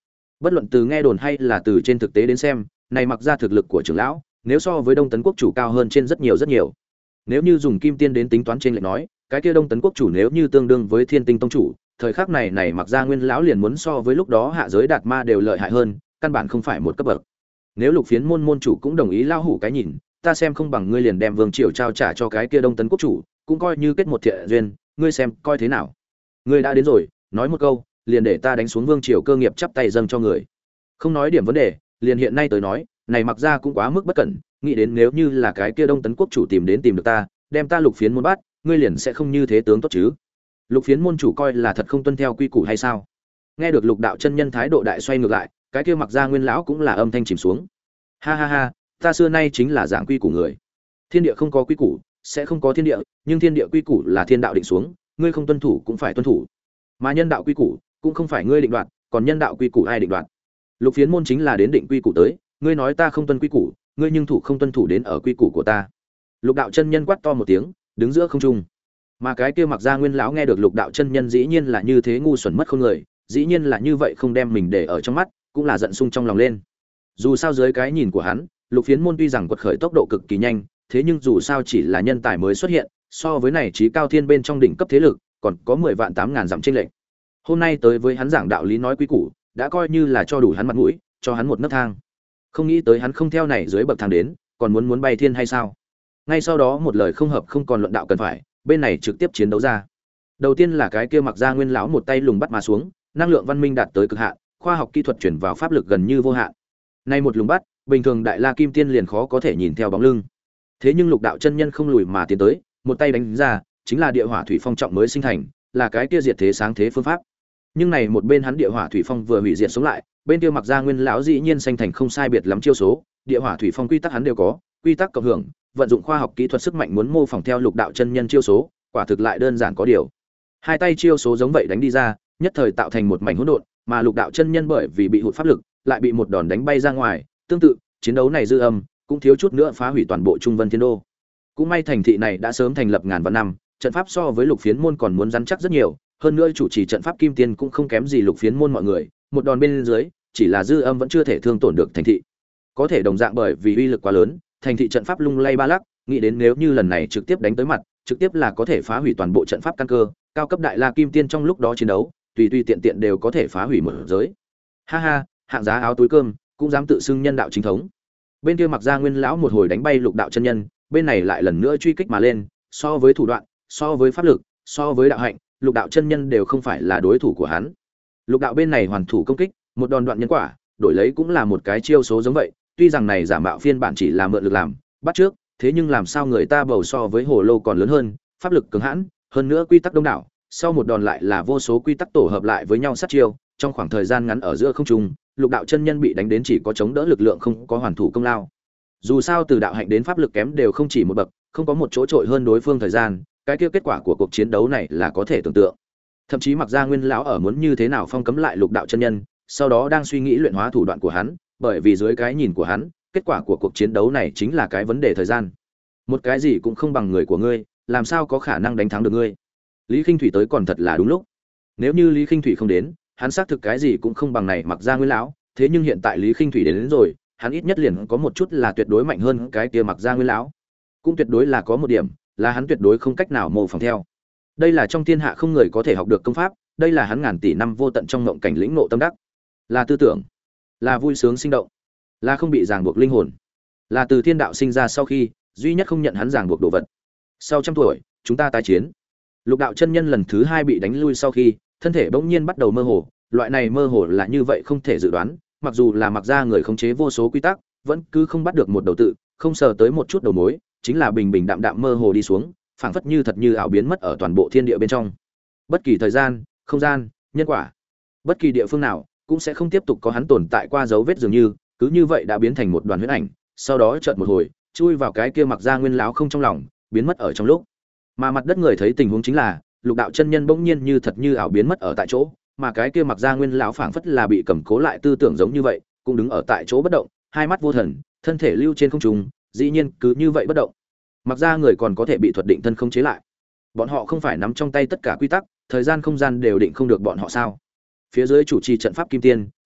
Speaker 1: Bất luận từ nghe đồn hay là từ trên thực tế đến xem, này mặc ra thực lực của trưởng lão, nếu so với Đông Tấn quốc chủ cao hơn trên rất nhiều rất nhiều. Nếu như dùng kim tiên đến tính toán trên lệch nói, cái kia Đông Tấn quốc chủ nếu như tương đương với Thiên Tinh tông chủ, thời khắc này này mặc ra nguyên lão liền muốn so với lúc đó hạ giới đạt ma đều lợi hại hơn, căn bản không phải một cấp bậc. Nếu Lục Phiến môn môn chủ cũng đồng ý lao hủ cái nhìn, ta xem không bằng ngươi liền đem vương triều trao trả cho cái kia Đông Tấn quốc chủ, cũng coi như kết một thiện duyên, ngươi xem coi thế nào. Ngươi đã đến rồi, nói một câu, liền để ta đánh xuống vương triều cơ nghiệp chắp tay dâng cho người. Không nói điểm vấn đề, liền hiện nay tới nói, này mặc ra cũng quá mức bất cẩn, nghĩ đến nếu như là cái kia Đông Tấn quốc chủ tìm đến tìm được ta, đem ta Lục Phiến môn bắt, ngươi liền sẽ không như thế tướng tốt chứ. Lục Phiến môn chủ coi là thật không tuân theo quy củ hay sao? Nghe được Lục đạo chân nhân thái độ đại xoay ngược lại, cái kia mặc ra nguyên lão cũng là âm thanh chìm xuống. Ha ha ha, ta xưa nay chính là giảng quy củ người. Thiên địa không có quy củ, sẽ không có thiên địa, nhưng thiên địa quy củ là thiên đạo định xuống, ngươi không tuân thủ cũng phải tuân thủ. Mà nhân đạo quy củ cũng không phải ngươi định đoạt, còn nhân đạo quy củ ai định đoạt? Lục Phiến môn chính là đến định quy củ tới, ngươi nói ta không tuân quy củ, ngươi nhưng thủ không tuân thủ đến ở quy củ của ta. Lục đạo chân nhân quát to một tiếng, đứng giữa không trung. Mà cái kia mặc ra nguyên lão nghe được Lục đạo chân nhân dĩ nhiên là như thế ngu xuẩn mất khôn người, dĩ nhiên là như vậy không đem mình để ở trong mắt, cũng là giận sung trong lòng lên. Dù sao dưới cái nhìn của hắn, Lục Phiến môn tuy rằng quật khởi tốc độ cực kỳ nhanh, thế nhưng dù sao chỉ là nhân tài mới xuất hiện, so với này trí cao thiên bên trong đỉnh cấp thế lực, còn có mười vạn tám ngàn dặm chênh lệch. Hôm nay tới với hắn giảng đạo lý nói quý củ, đã coi như là cho đủ hắn mặt mũi, cho hắn một nấc thang. Không nghĩ tới hắn không theo này dưới bậc thang đến, còn muốn muốn bay thiên hay sao? Ngay sau đó một lời không hợp không còn luận đạo cần phải, bên này trực tiếp chiến đấu ra. Đầu tiên là cái kia mặc ra nguyên lão một tay lùng bắt mà xuống, năng lượng văn minh đạt tới cực hạn, khoa học kỹ thuật chuyển vào pháp lực gần như vô hạn. Nay một lùng bắt, bình thường đại la kim tiên liền khó có thể nhìn theo bóng lưng. Thế nhưng Lục đạo chân nhân không lùi mà tiến tới, một tay đánh ra, chính là địa hỏa thủy phong trọng mới sinh thành, là cái kia diệt thế sáng thế phương pháp. Nhưng này một bên hắn địa hỏa thủy phong vừa hủy diệt sống lại, bên kia mặc ra nguyên lão dĩ nhiên sanh thành không sai biệt lắm chiêu số, địa hỏa thủy phong quy tắc hắn đều có, quy tắc cộng hưởng, vận dụng khoa học kỹ thuật sức mạnh muốn mô phỏng theo Lục đạo chân nhân chiêu số, quả thực lại đơn giản có điều. Hai tay chiêu số giống vậy đánh đi ra, nhất thời tạo thành một mảnh hỗn độn, mà Lục đạo chân nhân bởi vì bị hụt pháp lực, lại bị một đòn đánh bay ra ngoài, tương tự, chiến đấu này dư âm, cũng thiếu chút nữa phá hủy toàn bộ Trung Vân Thiên Đô. Cũng may thành thị này đã sớm thành lập ngàn vạn năm, trận pháp so với Lục Phiến môn còn muốn rắn chắc rất nhiều, hơn nữa chủ trì trận pháp Kim Tiên cũng không kém gì Lục Phiến môn mọi người, một đòn bên dưới, chỉ là dư âm vẫn chưa thể thương tổn được thành thị. Có thể đồng dạng bởi vì uy lực quá lớn, thành thị trận pháp lung lay ba lắc, nghĩ đến nếu như lần này trực tiếp đánh tới mặt, trực tiếp là có thể phá hủy toàn bộ trận pháp căn cơ, cao cấp đại la kim tiên trong lúc đó chiến đấu, tùy tùy tiện tiện đều có thể phá hủy một giới. Ha ha, hạng giá áo túi cơm, cũng dám tự xưng nhân đạo chính thống. Bên kia mặc ra nguyên lão một hồi đánh bay Lục đạo chân nhân, bên này lại lần nữa truy kích mà lên, so với thủ đoạn, so với pháp lực, so với đạo hạnh, Lục đạo chân nhân đều không phải là đối thủ của hắn. Lục đạo bên này hoàn thủ công kích, một đòn đoạn nhân quả, đổi lấy cũng là một cái chiêu số giống vậy, tuy rằng này giả mạo phiên bản chỉ là mượn lực làm, bắt trước, thế nhưng làm sao người ta bầu so với hồ lô còn lớn hơn, pháp lực cứng hãn, hơn nữa quy tắc đông đảo, sau một đòn lại là vô số quy tắc tổ hợp lại với nhau sát chiêu, trong khoảng thời gian ngắn ở giữa không trung, Lục đạo chân nhân bị đánh đến chỉ có chống đỡ lực lượng không có hoàn thủ công lao. Dù sao từ đạo hạnh đến pháp lực kém đều không chỉ một bậc, không có một chỗ trội hơn đối phương thời gian, cái kia kết quả của cuộc chiến đấu này là có thể tưởng tượng. Thậm chí mặc ra nguyên lão ở muốn như thế nào phong cấm lại Lục đạo chân nhân, sau đó đang suy nghĩ luyện hóa thủ đoạn của hắn, bởi vì dưới cái nhìn của hắn, kết quả của cuộc chiến đấu này chính là cái vấn đề thời gian. Một cái gì cũng không bằng người của ngươi, làm sao có khả năng đánh thắng được ngươi? Lý Khinh Thủy tới còn thật là đúng lúc. Nếu như Lý Khinh Thủy không đến, hắn xác thực cái gì cũng không bằng này mặc ra nguyên lão, thế nhưng hiện tại Lý Khinh Thủy đến, đến rồi, hắn ít nhất liền có một chút là tuyệt đối mạnh hơn cái kia mặc ra nguyên lão. Cũng tuyệt đối là có một điểm, là hắn tuyệt đối không cách nào mô phỏng theo. Đây là trong thiên hạ không người có thể học được công pháp, đây là hắn ngàn tỷ năm vô tận trong mộng cảnh lĩnh ngộ tâm đắc. Là tư tưởng, là vui sướng sinh động, là không bị ràng buộc linh hồn, là từ thiên đạo sinh ra sau khi duy nhất không nhận hắn ràng buộc đồ vật. Sau trăm tuổi, chúng ta tái chiến. Lục đạo chân nhân lần thứ hai bị đánh lui sau khi, thân thể bỗng nhiên bắt đầu mơ hồ, loại này mơ hồ là như vậy không thể dự đoán, mặc dù là mặc ra người khống chế vô số quy tắc, vẫn cứ không bắt được một đầu tự, không sờ tới một chút đầu mối, chính là bình bình đạm đạm mơ hồ đi xuống, phảng phất như thật như ảo biến mất ở toàn bộ thiên địa bên trong. Bất kỳ thời gian, không gian, nhân quả, bất kỳ địa phương nào cũng sẽ không tiếp tục có hắn tồn tại qua dấu vết dường như, cứ như vậy đã biến thành một đoàn huyễn ảnh, sau đó chợt một hồi, chui vào cái kia mặc ra nguyên lão không trong lòng, biến mất ở trong lúc. Mà mặt đất người thấy tình huống chính là, Lục đạo chân nhân bỗng nhiên như thật như ảo biến mất ở tại chỗ, mà cái kia mặc ra nguyên lão phảng phất là bị cầm cố lại tư tưởng giống như vậy, cũng đứng ở tại chỗ bất động, hai mắt vô thần, thân thể lưu trên không trung, dĩ nhiên cứ như vậy bất động. Mặc ra người còn có thể bị thuật định thân không chế lại. Bọn họ không phải nắm trong tay tất cả quy tắc, thời gian không gian đều định không được bọn họ sao? Phía dưới chủ trì trận pháp Kim Tiên,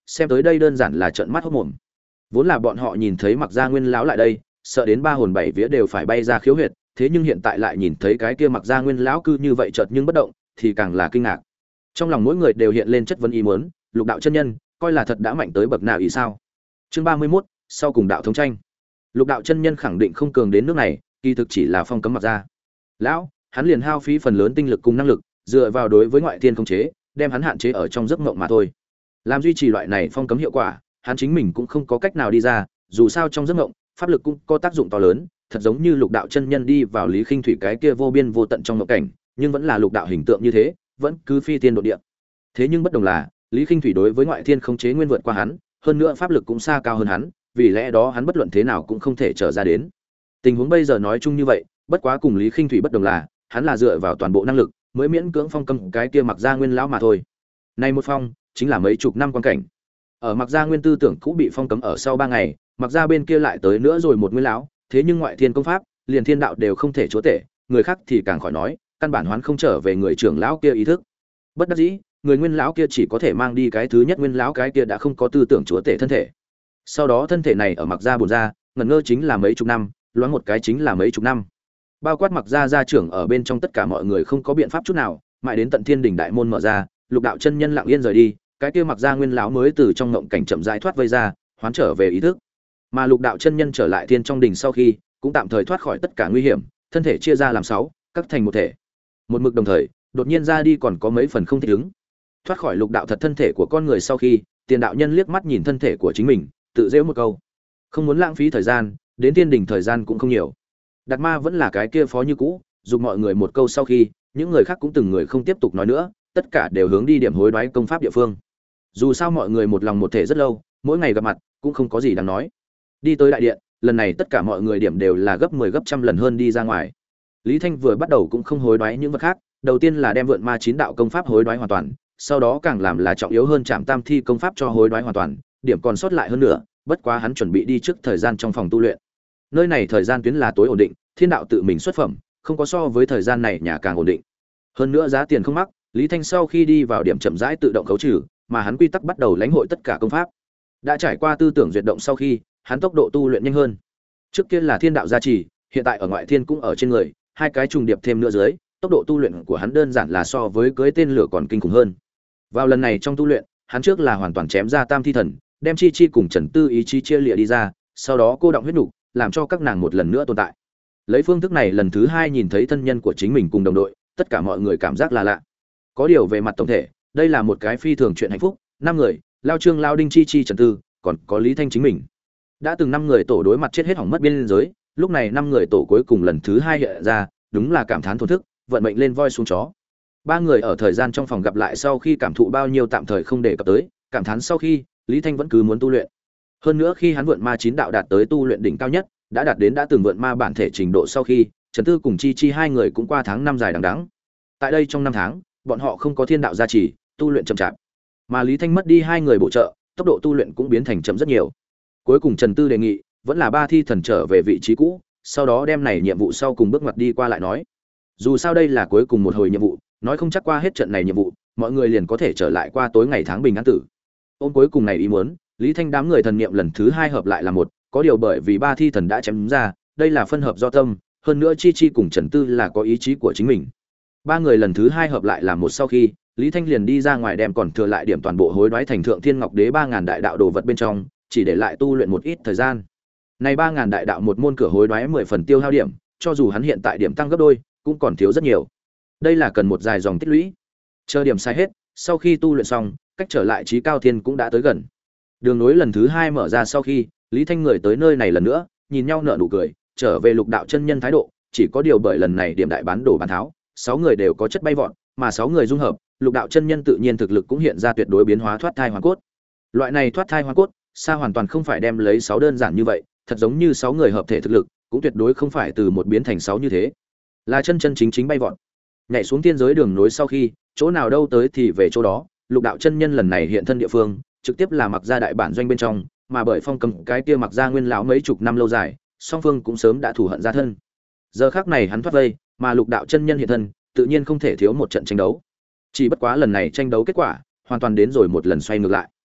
Speaker 1: xem tới đây đơn giản là trợn mắt hốt mồm. Vốn là bọn họ nhìn thấy Mặc Gia Nguyên lão lại đây, sợ đến ba hồn bảy vía đều phải bay ra khiếu huyệt, thế nhưng hiện tại lại nhìn thấy cái kia Mặc Gia Nguyên lão cư như vậy chợt nhưng bất động, thì càng là kinh ngạc. Trong lòng mỗi người đều hiện lên chất vấn ý muốn, Lục đạo chân nhân, coi là thật đã mạnh tới bậc nào ý sao? Chương ba mươi mốt, sau cùng đạo thống tranh. Lục đạo chân nhân khẳng định không cường đến nước này, kỳ thực chỉ là phong cấm Mặc Gia. Lão, hắn liền hao phí phần lớn tinh lực cùng năng lực, dựa vào đối với ngoại thiên khống chế, đem hắn hạn chế ở trong giấc mộng mà thôi. Làm duy trì loại này phong cấm hiệu quả, hắn chính mình cũng không có cách nào đi ra, dù sao trong giấc mộng, pháp lực cũng có tác dụng to lớn, thật giống như Lục đạo chân nhân đi vào Lý Khinh Thủy cái kia vô biên vô tận trong mộng cảnh, nhưng vẫn là lục đạo hình tượng như thế, vẫn cứ phi tiên độ địa. Thế nhưng bất đồng là, Lý Khinh Thủy đối với ngoại thiên khống chế nguyên vượt qua hắn, hơn nữa pháp lực cũng xa cao hơn hắn, vì lẽ đó hắn bất luận thế nào cũng không thể trở ra đến. Tình huống bây giờ nói chung như vậy, bất quá cùng Lý Khinh Thủy bất đồng là, hắn là dựa vào toàn bộ năng lực mới miễn cưỡng phong cấm cái kia Mặc Gia Nguyên lão mà thôi. Nay một phong, chính là mấy chục năm quan cảnh. Ở Mặc Gia Nguyên tư tưởng cũ bị phong cấm ở sau ba ngày, Mặc Gia bên kia lại tới nữa rồi một Nguyên lão, thế nhưng ngoại thiên công pháp, liền thiên đạo đều không thể chúa tể, người khác thì càng khỏi nói, căn bản hoán không trở về người trưởng lão kia ý thức. Bất đắc dĩ, người Nguyên lão kia chỉ có thể mang đi cái thứ nhất Nguyên lão cái kia đã không có tư tưởng chúa tể thân thể. Sau đó thân thể này ở Mặc Gia bổn ra, ngẩn ngơ chính là mấy chục năm, loáng một cái chính là mấy chục năm. Bao quát Mặc Gia gia trưởng ở bên trong tất cả mọi người không có biện pháp chút nào, mãi đến tận Thiên Đình đại môn mở ra, Lục đạo chân nhân lặng yên rời đi, cái kia Mặc Gia Nguyên lão mới từ trong ngộng cảnh chậm rãi thoát vây ra, hoán trở về ý thức. Mà Lục đạo chân nhân trở lại thiên trong đình sau khi, cũng tạm thời thoát khỏi tất cả nguy hiểm, thân thể chia ra làm sáu, cắt thành một thể. Một mực đồng thời, đột nhiên ra đi còn có mấy phần không thích ứng. Thoát khỏi lục đạo thật thân thể của con người sau khi, Tiền đạo nhân liếc mắt nhìn thân thể của chính mình, tự giễu một câu: không muốn lãng phí thời gian, đến Thiên Đình thời gian cũng không nhiều. Đạt Ma vẫn là cái kia phó như cũ, dùng mọi người một câu sau khi, những người khác cũng từng người không tiếp tục nói nữa, tất cả đều hướng đi điểm hối đoái công pháp địa phương. Dù sao mọi người một lòng một thể rất lâu, mỗi ngày gặp mặt cũng không có gì đáng nói. Đi tới đại điện, lần này tất cả mọi người điểm đều là gấp mười gấp trăm lần hơn đi ra ngoài. Lý Thanh vừa bắt đầu cũng không hối đoái những vật khác, đầu tiên là đem vượn ma chín đạo công pháp hối đoái hoàn toàn, sau đó càng làm là trọng yếu hơn Trảm Tam Thi công pháp cho hối đoái hoàn toàn, điểm còn sót lại hơn nữa, bất quá hắn chuẩn bị đi trước thời gian trong phòng tu luyện. Nơi này thời gian tuyến là tối ổn định, thiên đạo tự mình xuất phẩm, không có so với thời gian này nhà càng ổn định. Hơn nữa giá tiền không mắc, Lý Thanh sau khi đi vào điểm chậm rãi tự động khấu trừ, mà hắn quy tắc bắt đầu lãnh hội tất cả công pháp. Đã trải qua tư tưởng duyệt động sau khi, hắn tốc độ tu luyện nhanh hơn. Trước kia là thiên đạo gia trì, hiện tại ở ngoại thiên cũng ở trên người, hai cái trùng điệp thêm nữa dưới, tốc độ tu luyện của hắn đơn giản là so với cưới tên lửa còn kinh khủng hơn. Vào lần này trong tu luyện, hắn trước là hoàn toàn chém ra Tam Thi thần, đem Chi Chi cùng Trần Tư ý chí chia lìa đi ra, sau đó cô động huyết nục, làm cho các nàng một lần nữa tồn tại. Lấy phương thức này lần thứ hai nhìn thấy thân nhân của chính mình cùng đồng đội, tất cả mọi người cảm giác là lạ. Có điều về mặt tổng thể, đây là một cái phi thường chuyện hạnh phúc, năm người, Lao Trương, Lao Đinh, Chi Chi, Trần Tư, còn có Lý Thanh chính mình. Đã từng năm người tổ đối mặt chết hết hỏng mất biên giới, lúc này năm người tổ cuối cùng lần thứ hai hiện ra, đúng là cảm thán thổn thức, vận mệnh lên voi xuống chó. Ba người ở thời gian trong phòng gặp lại sau khi cảm thụ bao nhiêu tạm thời không để cập tới, cảm thán sau khi, Lý Thanh vẫn cứ muốn tu luyện. Hơn nữa khi hắn vượn ma chín đạo đạt tới tu luyện đỉnh cao nhất, đã đạt đến đã từng vượn ma bản thể trình độ sau khi, Trần Tư cùng Chi Chi hai người cũng qua tháng năm dài đằng đẵng. Tại đây trong năm tháng, bọn họ không có thiên đạo gia trì, tu luyện chậm chạp. Mà Lý Thanh mất đi hai người bổ trợ, tốc độ tu luyện cũng biến thành chậm rất nhiều. Cuối cùng Trần Tư đề nghị, vẫn là ba thi thần trở về vị trí cũ, sau đó đem này nhiệm vụ sau cùng bước ngoặt đi qua lại nói. Dù sao đây là cuối cùng một hồi nhiệm vụ, nói không chắc qua hết trận này nhiệm vụ, mọi người liền có thể trở lại qua tối ngày tháng bình an tử. Ôm cuối cùng này ý muốn, Lý Thanh đám người thần niệm lần thứ hai hợp lại là một, có điều bởi vì ba thi thần đã chém ra, đây là phân hợp do tâm, hơn nữa Chi Chi cùng Trần Tư là có ý chí của chính mình. Ba người lần thứ hai hợp lại là một sau khi, Lý Thanh liền đi ra ngoài đem còn thừa lại điểm toàn bộ hối đoái thành Thượng Thiên Ngọc Đế ba ngàn đại đạo đồ vật bên trong, chỉ để lại tu luyện một ít thời gian. Này ba ngàn đại đạo một môn cửa hối đoái mười phần tiêu hao điểm, cho dù hắn hiện tại điểm tăng gấp đôi, cũng còn thiếu rất nhiều. Đây là cần một dài dòng tích lũy. Chờ điểm sai hết, sau khi tu luyện xong, cách trở lại chí cao thiên cũng đã tới gần. Đường nối lần thứ hai mở ra sau khi, Lý Thanh người tới nơi này lần nữa, nhìn nhau nở nụ cười, trở về lục đạo chân nhân thái độ, chỉ có điều bởi lần này điểm đại bán đổ bán tháo, sáu người đều có chất bay vọt, mà sáu người dung hợp, lục đạo chân nhân tự nhiên thực lực cũng hiện ra tuyệt đối biến hóa thoát thai hoàn cốt. Loại này thoát thai hoàn cốt, xa hoàn toàn không phải đem lấy sáu đơn giản như vậy, thật giống như sáu người hợp thể thực lực, cũng tuyệt đối không phải từ một biến thành sáu như thế, là chân chân chính chính bay vọt. Nhảy xuống tiên giới đường nối sau khi, chỗ nào đâu tới thì về chỗ đó, lục đạo chân nhân lần này hiện thân địa phương, trực tiếp là Mặc Gia đại bản doanh bên trong, mà bởi phong cầm cái kia Mặc Gia nguyên lão mấy chục năm lâu dài, song phương cũng sớm đã thù hận ra thân. Giờ khắc này hắn thoát vây, mà lục đạo chân nhân hiện thân, tự nhiên không thể thiếu một trận tranh đấu. Chỉ bất quá lần này tranh đấu kết quả, hoàn toàn đến rồi một lần xoay ngược lại.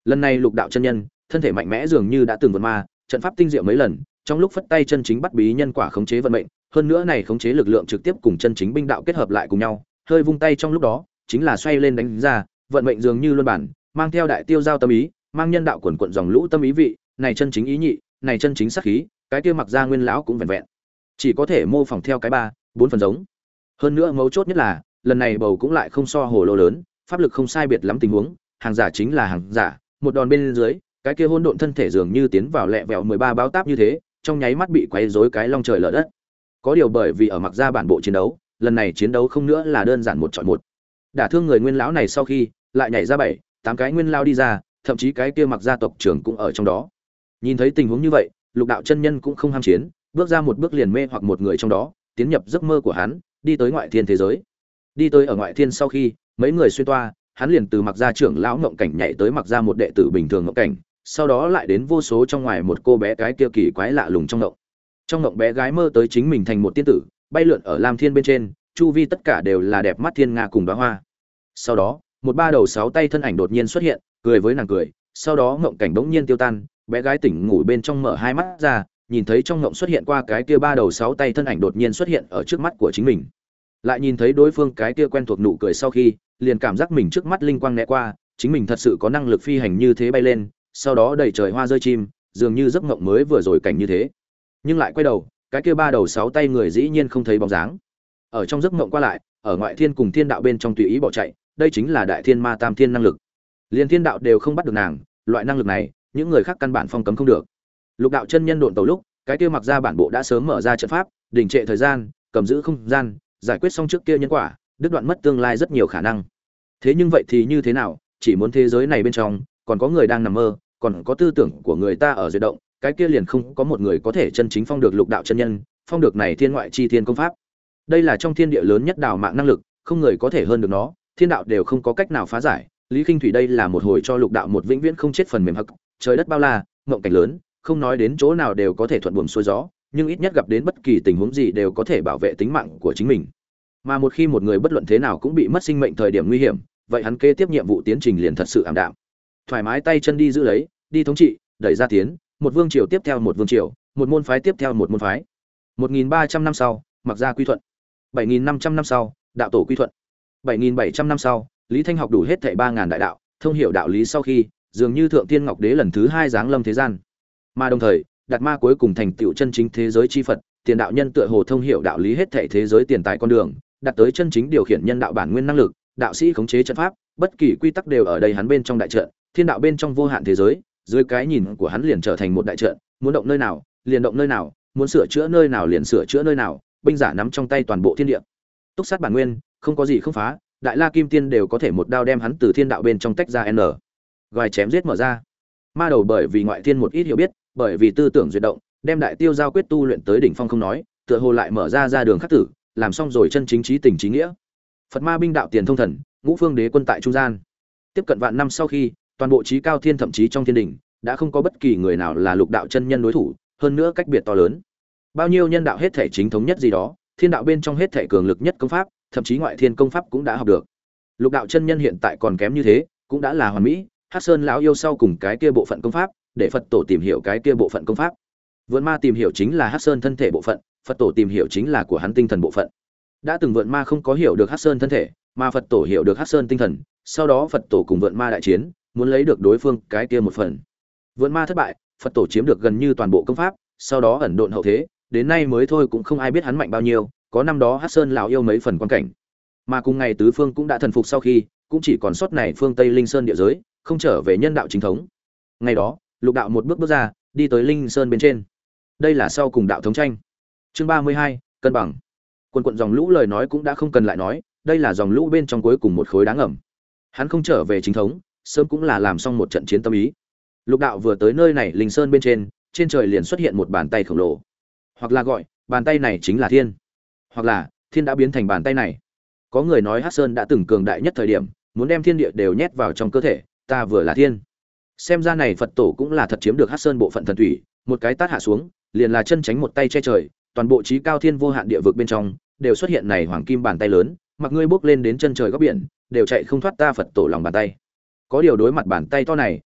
Speaker 1: Lần này Lục đạo chân nhân, thân thể mạnh mẽ dường như đã từng vượt ma, trận pháp tinh diệu mấy lần, trong lúc phất tay chân chính bắt bí nhân quả khống chế vận mệnh, hơn nữa này khống chế lực lượng trực tiếp cùng chân chính binh đạo kết hợp lại cùng nhau, hơi vung tay trong lúc đó, chính là xoay lên đánh ra, vận mệnh dường như luân bản, mang theo đại tiêu giao tâm ý, mang nhân đạo quần quần dòng lũ tâm ý vị, này chân chính ý nhị, này chân chính sát khí, cái kia mặc ra nguyên lão cũng vẹn vẹn, chỉ có thể mô phỏng theo cái ba, bốn phần giống. Hơn nữa mấu chốt nhất là, lần này bầu cũng lại không so hồ lô lớn, pháp lực không sai biệt lắm tình huống, hàng giả chính là hàng giả, một đòn bên dưới, cái kia hỗn độn thân thể dường như tiến vào lẹ vẹo mười ba báo táp như thế, trong nháy mắt bị quấy rối cái long trời lở đất. Có điều bởi vì ở mặc ra bản bộ chiến đấu, lần này chiến đấu không nữa là đơn giản một chọi một. Đả thương người nguyên lão này sau khi, lại nhảy ra bảy, tám cái nguyên lao đi ra, thậm chí cái kia mặc gia tộc trưởng cũng ở trong đó. Nhìn thấy tình huống như vậy, Lục đạo chân nhân cũng không ham chiến, bước ra một bước liền mê hoặc một người trong đó, tiến nhập giấc mơ của hắn, đi tới ngoại thiên thế giới. Đi tới ở ngoại thiên sau khi, mấy người xuyên toa, hắn liền từ mặc gia trưởng lão ngộng cảnh nhảy tới mặc gia một đệ tử bình thường ngộng cảnh, sau đó lại đến vô số trong ngoài một cô bé cái kia kỳ quái lạ lùng trong ngộng. Trong ngộng bé gái mơ tới chính mình thành một tiên tử, bay lượn ở lam thiên bên trên, chu vi tất cả đều là đẹp mắt thiên nga cùng đóa hoa. Sau đó, một ba đầu sáu tay thân ảnh đột nhiên xuất hiện, cười với nàng cười, sau đó ngộng cảnh bỗng nhiên tiêu tan, bé gái tỉnh ngủ bên trong mở hai mắt ra, nhìn thấy trong ngộng xuất hiện qua cái kia ba đầu sáu tay thân ảnh đột nhiên xuất hiện ở trước mắt của chính mình. Lại nhìn thấy đối phương cái kia quen thuộc nụ cười sau khi, liền cảm giác mình trước mắt linh quang né qua, chính mình thật sự có năng lực phi hành như thế bay lên, sau đó đầy trời hoa rơi chim, dường như giấc ngộng mới vừa rồi cảnh như thế. Nhưng lại quay đầu, cái kia ba đầu sáu tay người dĩ nhiên không thấy bóng dáng. Ở trong giấc ngộng qua lại, ở ngoại thiên cùng thiên đạo bên trong tùy ý bỏ chạy, đây chính là đại thiên ma tam thiên năng lực. Liên thiên đạo đều không bắt được nàng, loại năng lực này, những người khác căn bản phong cấm không được. Lục đạo chân nhân độn tàu lúc, cái kia mặc ra bản bộ đã sớm mở ra trận pháp, đình trệ thời gian, cầm giữ không gian, giải quyết xong trước kia nhân quả, đứt đoạn mất tương lai rất nhiều khả năng. Thế nhưng vậy thì như thế nào, chỉ muốn thế giới này bên trong còn có người đang nằm mơ, còn có tư tưởng của người ta ở duyệt động, cái kia liền không có một người có thể chân chính phong được Lục đạo chân nhân, phong được này thiên ngoại chi thiên công pháp. Đây là trong thiên địa lớn nhất đào mạng năng lực, không người có thể hơn được nó, thiên đạo đều không có cách nào phá giải. Lý Khinh Thủy đây là một hồi cho Lục đạo một vĩnh viễn không chết phần mềm hắc, trời đất bao la, ngộng cảnh lớn, không nói đến chỗ nào đều có thể thuận buồm xuôi gió, nhưng ít nhất gặp đến bất kỳ tình huống gì đều có thể bảo vệ tính mạng của chính mình. Mà một khi một người bất luận thế nào cũng bị mất sinh mệnh thời điểm nguy hiểm, vậy hắn kế tiếp nhiệm vụ tiến trình liền thật sự ảm đạm. Thoải mái tay chân đi giữ lấy, đi thống trị, đẩy ra tiến, một vương triều tiếp theo một vương triều, một môn phái tiếp theo một môn phái. một nghìn ba trăm năm sau, mặc gia quy thuận. bảy nghìn năm trăm năm sau, đạo tổ quy thuận. bảy nghìn bảy trăm năm sau, Lý Thanh học đủ hết thảy ba ngàn đại đạo, thông hiểu đạo lý sau khi, dường như thượng tiên ngọc đế lần thứ hai giáng lâm thế gian. Mà đồng thời, Đạt Ma cuối cùng thành tựu chân chính thế giới chi Phật, tiền đạo nhân tựa hồ thông hiểu đạo lý hết thảy thế giới tiền tài con đường, đạt tới chân chính điều khiển nhân đạo bản nguyên năng lực, đạo sĩ khống chế trận pháp, bất kỳ quy tắc đều ở đây hắn bên trong đại trận, thiên đạo bên trong vô hạn thế giới, dưới cái nhìn của hắn liền trở thành một đại trận, muốn động nơi nào, liền động nơi nào, muốn sửa chữa nơi nào liền sửa chữa nơi nào, binh giả nắm trong tay toàn bộ thiên địa. Túc sát bản nguyên, không có gì không phá, Đại La Kim Tiên đều có thể một đao đem hắn từ thiên đạo bên trong tách ra n. Gài chém giết mở ra. Ma đầu bởi vì ngoại thiên một ít hiểu biết, bởi vì tư tưởng duyệt động, đem đại tiêu giao quyết tu luyện tới đỉnh phong không nói, tựa hồ lại mở ra ra đường khắc tử, làm xong rồi chân chính trí tình trí nghĩa. Phật Ma binh đạo tiền thông thần, ngũ phương đế quân tại trung gian. Tiếp cận vạn năm sau khi, toàn bộ trí cao thiên thậm chí trong thiên đỉnh, đã không có bất kỳ người nào là Lục đạo chân nhân đối thủ, hơn nữa cách biệt to lớn. Bao nhiêu nhân đạo hết thể chính thống nhất gì đó, thiên đạo bên trong hết thể cường lực nhất công pháp, thậm chí ngoại thiên công pháp cũng đã học được. Lục đạo chân nhân hiện tại còn kém như thế, cũng đã là hoàn mỹ. Hắc Sơn lão yêu sau cùng cái kia bộ phận công pháp, để Phật tổ tìm hiểu cái kia bộ phận công pháp. Vượn Ma tìm hiểu chính là Hắc Sơn thân thể bộ phận, Phật tổ tìm hiểu chính là của hắn tinh thần bộ phận. Đã từng Vượn Ma không có hiểu được Hắc Sơn thân thể, mà Phật tổ hiểu được Hắc Sơn tinh thần, sau đó Phật tổ cùng Vượn Ma đại chiến, muốn lấy được đối phương cái kia một phần. Vượn Ma thất bại, Phật tổ chiếm được gần như toàn bộ công pháp, sau đó ẩn độn hậu thế, đến nay mới thôi cũng không ai biết hắn mạnh bao nhiêu, có năm đó Hắc Sơn lão yêu mấy phần quan cảnh. Mà cùng ngày tứ phương cũng đã thần phục sau khi, cũng chỉ còn sót này phương Tây Linh Sơn địa giới, không trở về nhân đạo chính thống. Ngày đó, Lục đạo một bước bước ra, đi tới Linh Sơn bên trên. Đây là sau cùng đạo thống tranh. Chương ba mươi hai, cân bằng. Quần quần dòng lũ lời nói cũng đã không cần lại nói, đây là dòng lũ bên trong cuối cùng một khối đáng ngầm. Hắn không trở về chính thống, sớm cũng là làm xong một trận chiến tâm ý. Lục đạo vừa tới nơi này Linh Sơn bên trên, trên trời liền xuất hiện một bàn tay khổng lồ. Hoặc là gọi, bàn tay này chính là thiên. Hoặc là, thiên đã biến thành bàn tay này. Có người nói Hắc Sơn đã từng cường đại nhất thời điểm, muốn đem thiên địa đều nhét vào trong cơ thể, ta vừa là thiên. Xem ra này Phật tổ cũng là thật chiếm được Hắc Sơn bộ phận thần thủy, một cái tát hạ xuống, liền là chân tránh một tay che trời, toàn bộ trí cao thiên vô hạn địa vực bên trong, đều xuất hiện này hoàng kim bàn tay lớn, mặc ngươi bước lên đến chân trời góc biển, đều chạy không thoát ta Phật tổ lòng bàn tay. Có điều đối mặt bàn tay to này,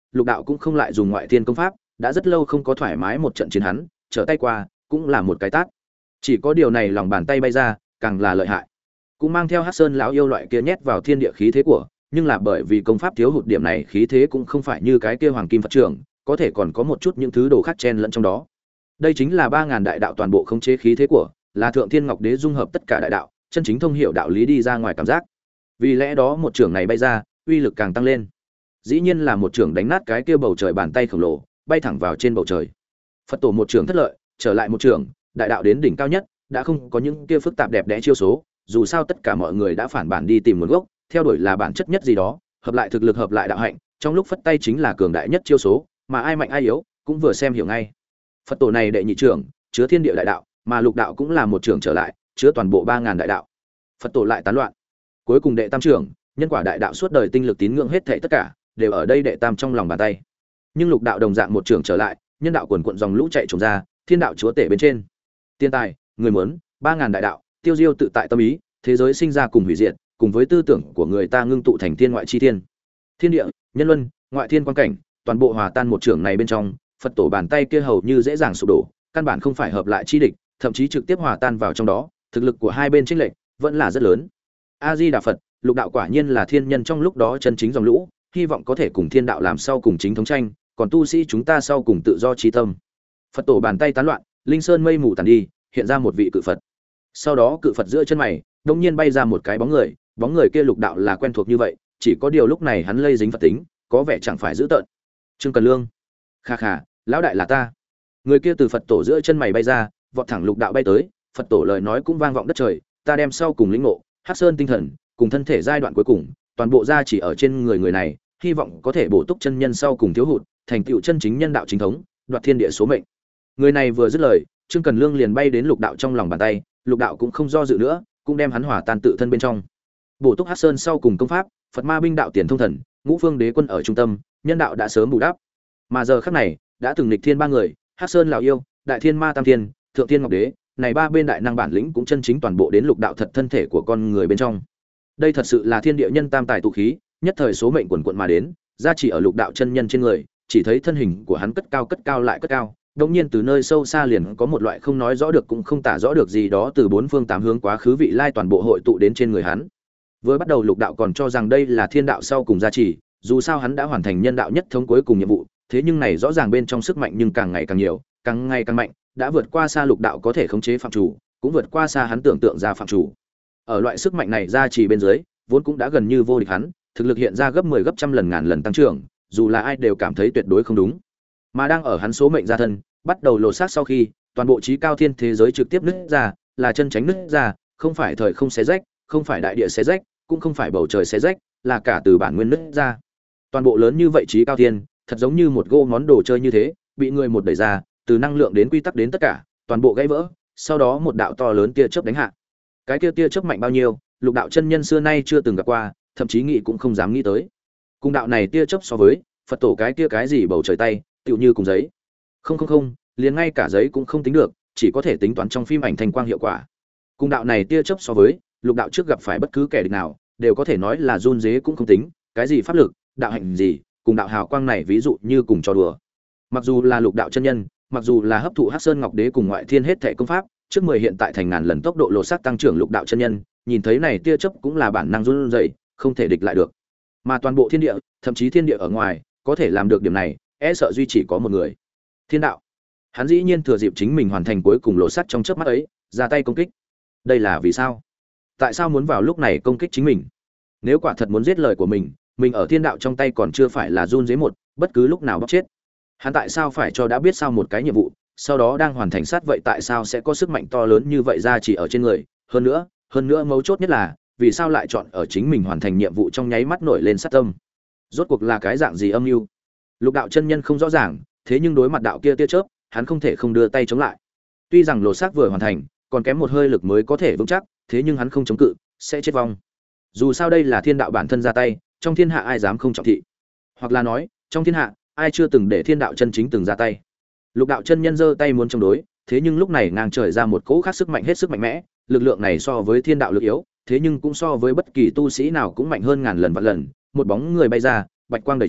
Speaker 1: lục đạo cũng không lại dùng ngoại thiên công pháp, đã rất lâu không có thoải mái một trận chiến hắn trở tay qua cũng là một cái tát. Chỉ có điều này lòng bàn tay bay ra càng là lợi hại, cũng mang theo Hắc Sơn lão yêu loại kia nhét vào thiên địa khí thế của, nhưng là bởi vì công pháp thiếu hụt điểm này khí thế cũng không phải như cái kia hoàng kim Phật trưởng, có thể còn có một chút những thứ đồ khác chen lẫn trong đó. Đây chính là ba ngàn đại đạo toàn bộ khống chế khí thế của, là Thượng Thiên Ngọc Đế dung hợp tất cả đại đạo, chân chính thông hiểu đạo lý đi ra ngoài cảm giác. Vì lẽ đó một trưởng này bay ra, uy lực càng tăng lên. Dĩ nhiên là một trưởng đánh nát cái kia bầu trời bàn tay khổng lồ, bay thẳng vào trên bầu trời. Phật tổ một trưởng thất lợi, trở lại một trưởng, đại đạo đến đỉnh cao nhất, đã không có những kia phức tạp đẹp đẽ chiêu số, dù sao tất cả mọi người đã phản bản đi tìm nguồn gốc, theo đuổi là bản chất nhất gì đó, hợp lại thực lực hợp lại đạo hạnh, trong lúc phất tay chính là cường đại nhất chiêu số, mà ai mạnh ai yếu, cũng vừa xem hiểu ngay. Phật tổ này đệ nhị trưởng, chứa thiên địa đại đạo, mà lục đạo cũng là một trưởng trở lại, chứa toàn bộ ba ngàn đại đạo. Phật tổ lại tán loạn. Cuối cùng đệ tam trưởng, nhân quả đại đạo suốt đời tinh lực tín ngưỡng hết thảy tất cả, đều ở đây đệ tam trong lòng bàn tay. Nhưng lục đạo đồng dạng một trưởng trở lại, nhân đạo quần quần dòng lũ chạy trồng ra, thiên đạo chúa tể bên trên. Tiên tài, người muốn, ba ngàn đại đạo, tiêu diêu tự tại tâm ý, thế giới sinh ra cùng hủy diệt, cùng với tư tưởng của người ta ngưng tụ thành thiên ngoại chi thiên. Thiên địa, nhân luân, ngoại thiên quan cảnh, toàn bộ hòa tan một trưởng này bên trong, Phật tổ bàn tay kia hầu như dễ dàng sụp đổ, căn bản không phải hợp lại chi địch, thậm chí trực tiếp hòa tan vào trong đó, thực lực của hai bên chênh lệch vẫn là rất lớn. A Di Đà Phật, lục đạo quả nhiên là thiên nhân trong lúc đó chân chính dòng lũ, hy vọng có thể cùng thiên đạo làm sau cùng chính thống tranh, còn tu sĩ chúng ta sau cùng tự do trí tâm. Phật tổ bàn tay tán loạn, linh sơn mây mù tàn đi, hiện ra một vị cự Phật. Sau đó cự Phật giữa chân mày, đột nhiên bay ra một cái bóng người, bóng người kia lục đạo là quen thuộc như vậy, chỉ có điều lúc này hắn lây dính Phật tính, có vẻ chẳng phải dữ tợn. Trương Cần Lương, kha kha, lão đại là ta. Người kia từ Phật tổ giữa chân mày bay ra, vọt thẳng lục đạo bay tới, Phật tổ lời nói cũng vang vọng đất trời, ta đem sau cùng lĩnh ngộ, Hắc Sơn tinh thần, cùng thân thể giai đoạn cuối cùng, toàn bộ ra chỉ ở trên người người này, hy vọng có thể bổ túc chân nhân sau cùng thiếu hụt, thành tựu chân chính nhân đạo chính thống, đoạt thiên địa số mệnh. Người này vừa dứt lời, Trương Cần Lương liền bay đến lục đạo trong lòng bàn tay, lục đạo cũng không do dự nữa, cũng đem hắn hòa tan tự thân bên trong. Bổ túc Hắc Sơn sau cùng công pháp, Phật Ma binh đạo tiền thông thần, ngũ phương đế quân ở trung tâm, nhân đạo đã sớm bù đắp. Mà giờ khắc này, đã từng nghịch thiên ba người, Hắc Sơn lão yêu, Đại Thiên Ma Tam Thiên, Thượng Thiên Ngọc Đế, này ba bên đại năng bản lĩnh cũng chân chính toàn bộ đến lục đạo thật thân thể của con người bên trong. Đây thật sự là thiên địa nhân tam tài tụ khí, nhất thời số mệnh quần quật mà đến, ra chỉ ở lục đạo chân nhân trên người, chỉ thấy thân hình của hắn cất cao cất cao lại cất cao, đột nhiên từ nơi sâu xa liền có một loại không nói rõ được cũng không tả rõ được gì đó từ bốn phương tám hướng quá khứ vị lai toàn bộ hội tụ đến trên người hắn. Vừa bắt đầu lục đạo còn cho rằng đây là thiên đạo sau cùng gia trì, dù sao hắn đã hoàn thành nhân đạo nhất thống cuối cùng nhiệm vụ, thế nhưng này rõ ràng bên trong sức mạnh nhưng càng ngày càng nhiều, càng ngày càng mạnh, đã vượt qua xa lục đạo có thể khống chế phạm chủ, cũng vượt qua xa hắn tưởng tượng ra phạm chủ. Ở loại sức mạnh này gia trì bên dưới, vốn cũng đã gần như vô địch hắn, thực lực hiện ra gấp mười gấp trăm lần ngàn lần tăng trưởng, dù là ai đều cảm thấy tuyệt đối không đúng. Mà đang ở hắn số mệnh gia thân, bắt đầu lột xác sau khi, toàn bộ trí cao thiên thế giới trực tiếp nứt ra, là chân tránh nứt ra, không phải thời không xé rách, không phải đại địa xé rách, cũng không phải bầu trời xé rách, là cả từ bản nguyên nứt ra. Toàn bộ lớn như vậy trí cao thiên, thật giống như một gỗ món đồ chơi như thế, bị người một đẩy ra, từ năng lượng đến quy tắc đến tất cả, toàn bộ gãy vỡ, sau đó một đạo to lớn tia chớp đánh hạ. Cái tia tia chớp mạnh bao nhiêu, lục đạo chân nhân xưa nay chưa từng gặp qua, thậm chí nghĩ cũng không dám nghĩ tới. Cùng đạo này tia chớp so với, Phật tổ cái kia cái gì bầu trời tay, tựu như cùng giấy. Không không không, liền ngay cả giấy cũng không tính được, chỉ có thể tính toán trong phim ảnh thành quang hiệu quả. Cùng đạo này tia chớp so với, lục đạo trước gặp phải bất cứ kẻ địch nào, đều có thể nói là run rế cũng không tính, cái gì pháp lực, đạo hạnh gì, cùng đạo hào quang này ví dụ như cùng trò đùa. Mặc dù là lục đạo chân nhân, mặc dù là hấp thụ Hắc Sơn Ngọc Đế cùng ngoại thiên hết thảy công pháp, trước mười hiện tại thành ngàn lần tốc độ lột xác tăng trưởng lục đạo chân nhân, nhìn thấy này tia chớp cũng là bản năng run rẩy, không thể địch lại được. Mà toàn bộ thiên địa, thậm chí thiên địa ở ngoài, có thể làm được điểm này, e sợ duy chỉ có một người. Thiên đạo. Hắn dĩ nhiên thừa dịp chính mình hoàn thành cuối cùng lột xác trong chớp mắt ấy, ra tay công kích. Đây là vì sao? Tại sao muốn vào lúc này công kích chính mình? Nếu quả thật muốn giết lời của mình, mình ở thiên đạo trong tay còn chưa phải là run rế một, bất cứ lúc nào bóc chết. Hắn tại sao phải cho đã biết sao một cái nhiệm vụ, sau đó đang hoàn thành sát vậy tại sao sẽ có sức mạnh to lớn như vậy ra chỉ ở trên người, hơn nữa, hơn nữa mấu chốt nhất là, vì sao lại chọn ở chính mình hoàn thành nhiệm vụ trong nháy mắt nổi lên sát tâm? Rốt cuộc là cái dạng gì âm mưu? Lục đạo chân nhân không rõ ràng, thế nhưng đối mặt đạo kia tia chớp, hắn không thể không đưa tay chống lại. Tuy rằng lột xác vừa hoàn thành, còn kém một hơi lực mới có thể vững chắc, thế nhưng hắn không chống cự, sẽ chết vong. Dù sao đây là thiên đạo bản thân ra tay, trong thiên hạ ai dám không trọng thị? Hoặc là nói, trong thiên hạ, ai chưa từng để thiên đạo chân chính từng ra tay? Lục đạo chân nhân giơ tay muốn chống đối, thế nhưng lúc này ngang trời ra một cỗ khác sức mạnh hết sức mạnh mẽ, lực lượng này so với thiên đạo lực yếu, thế nhưng cũng so với bất kỳ tu sĩ nào cũng mạnh hơn ngàn lần vạn lần, một bóng người bay ra, bạch quang đầy trời,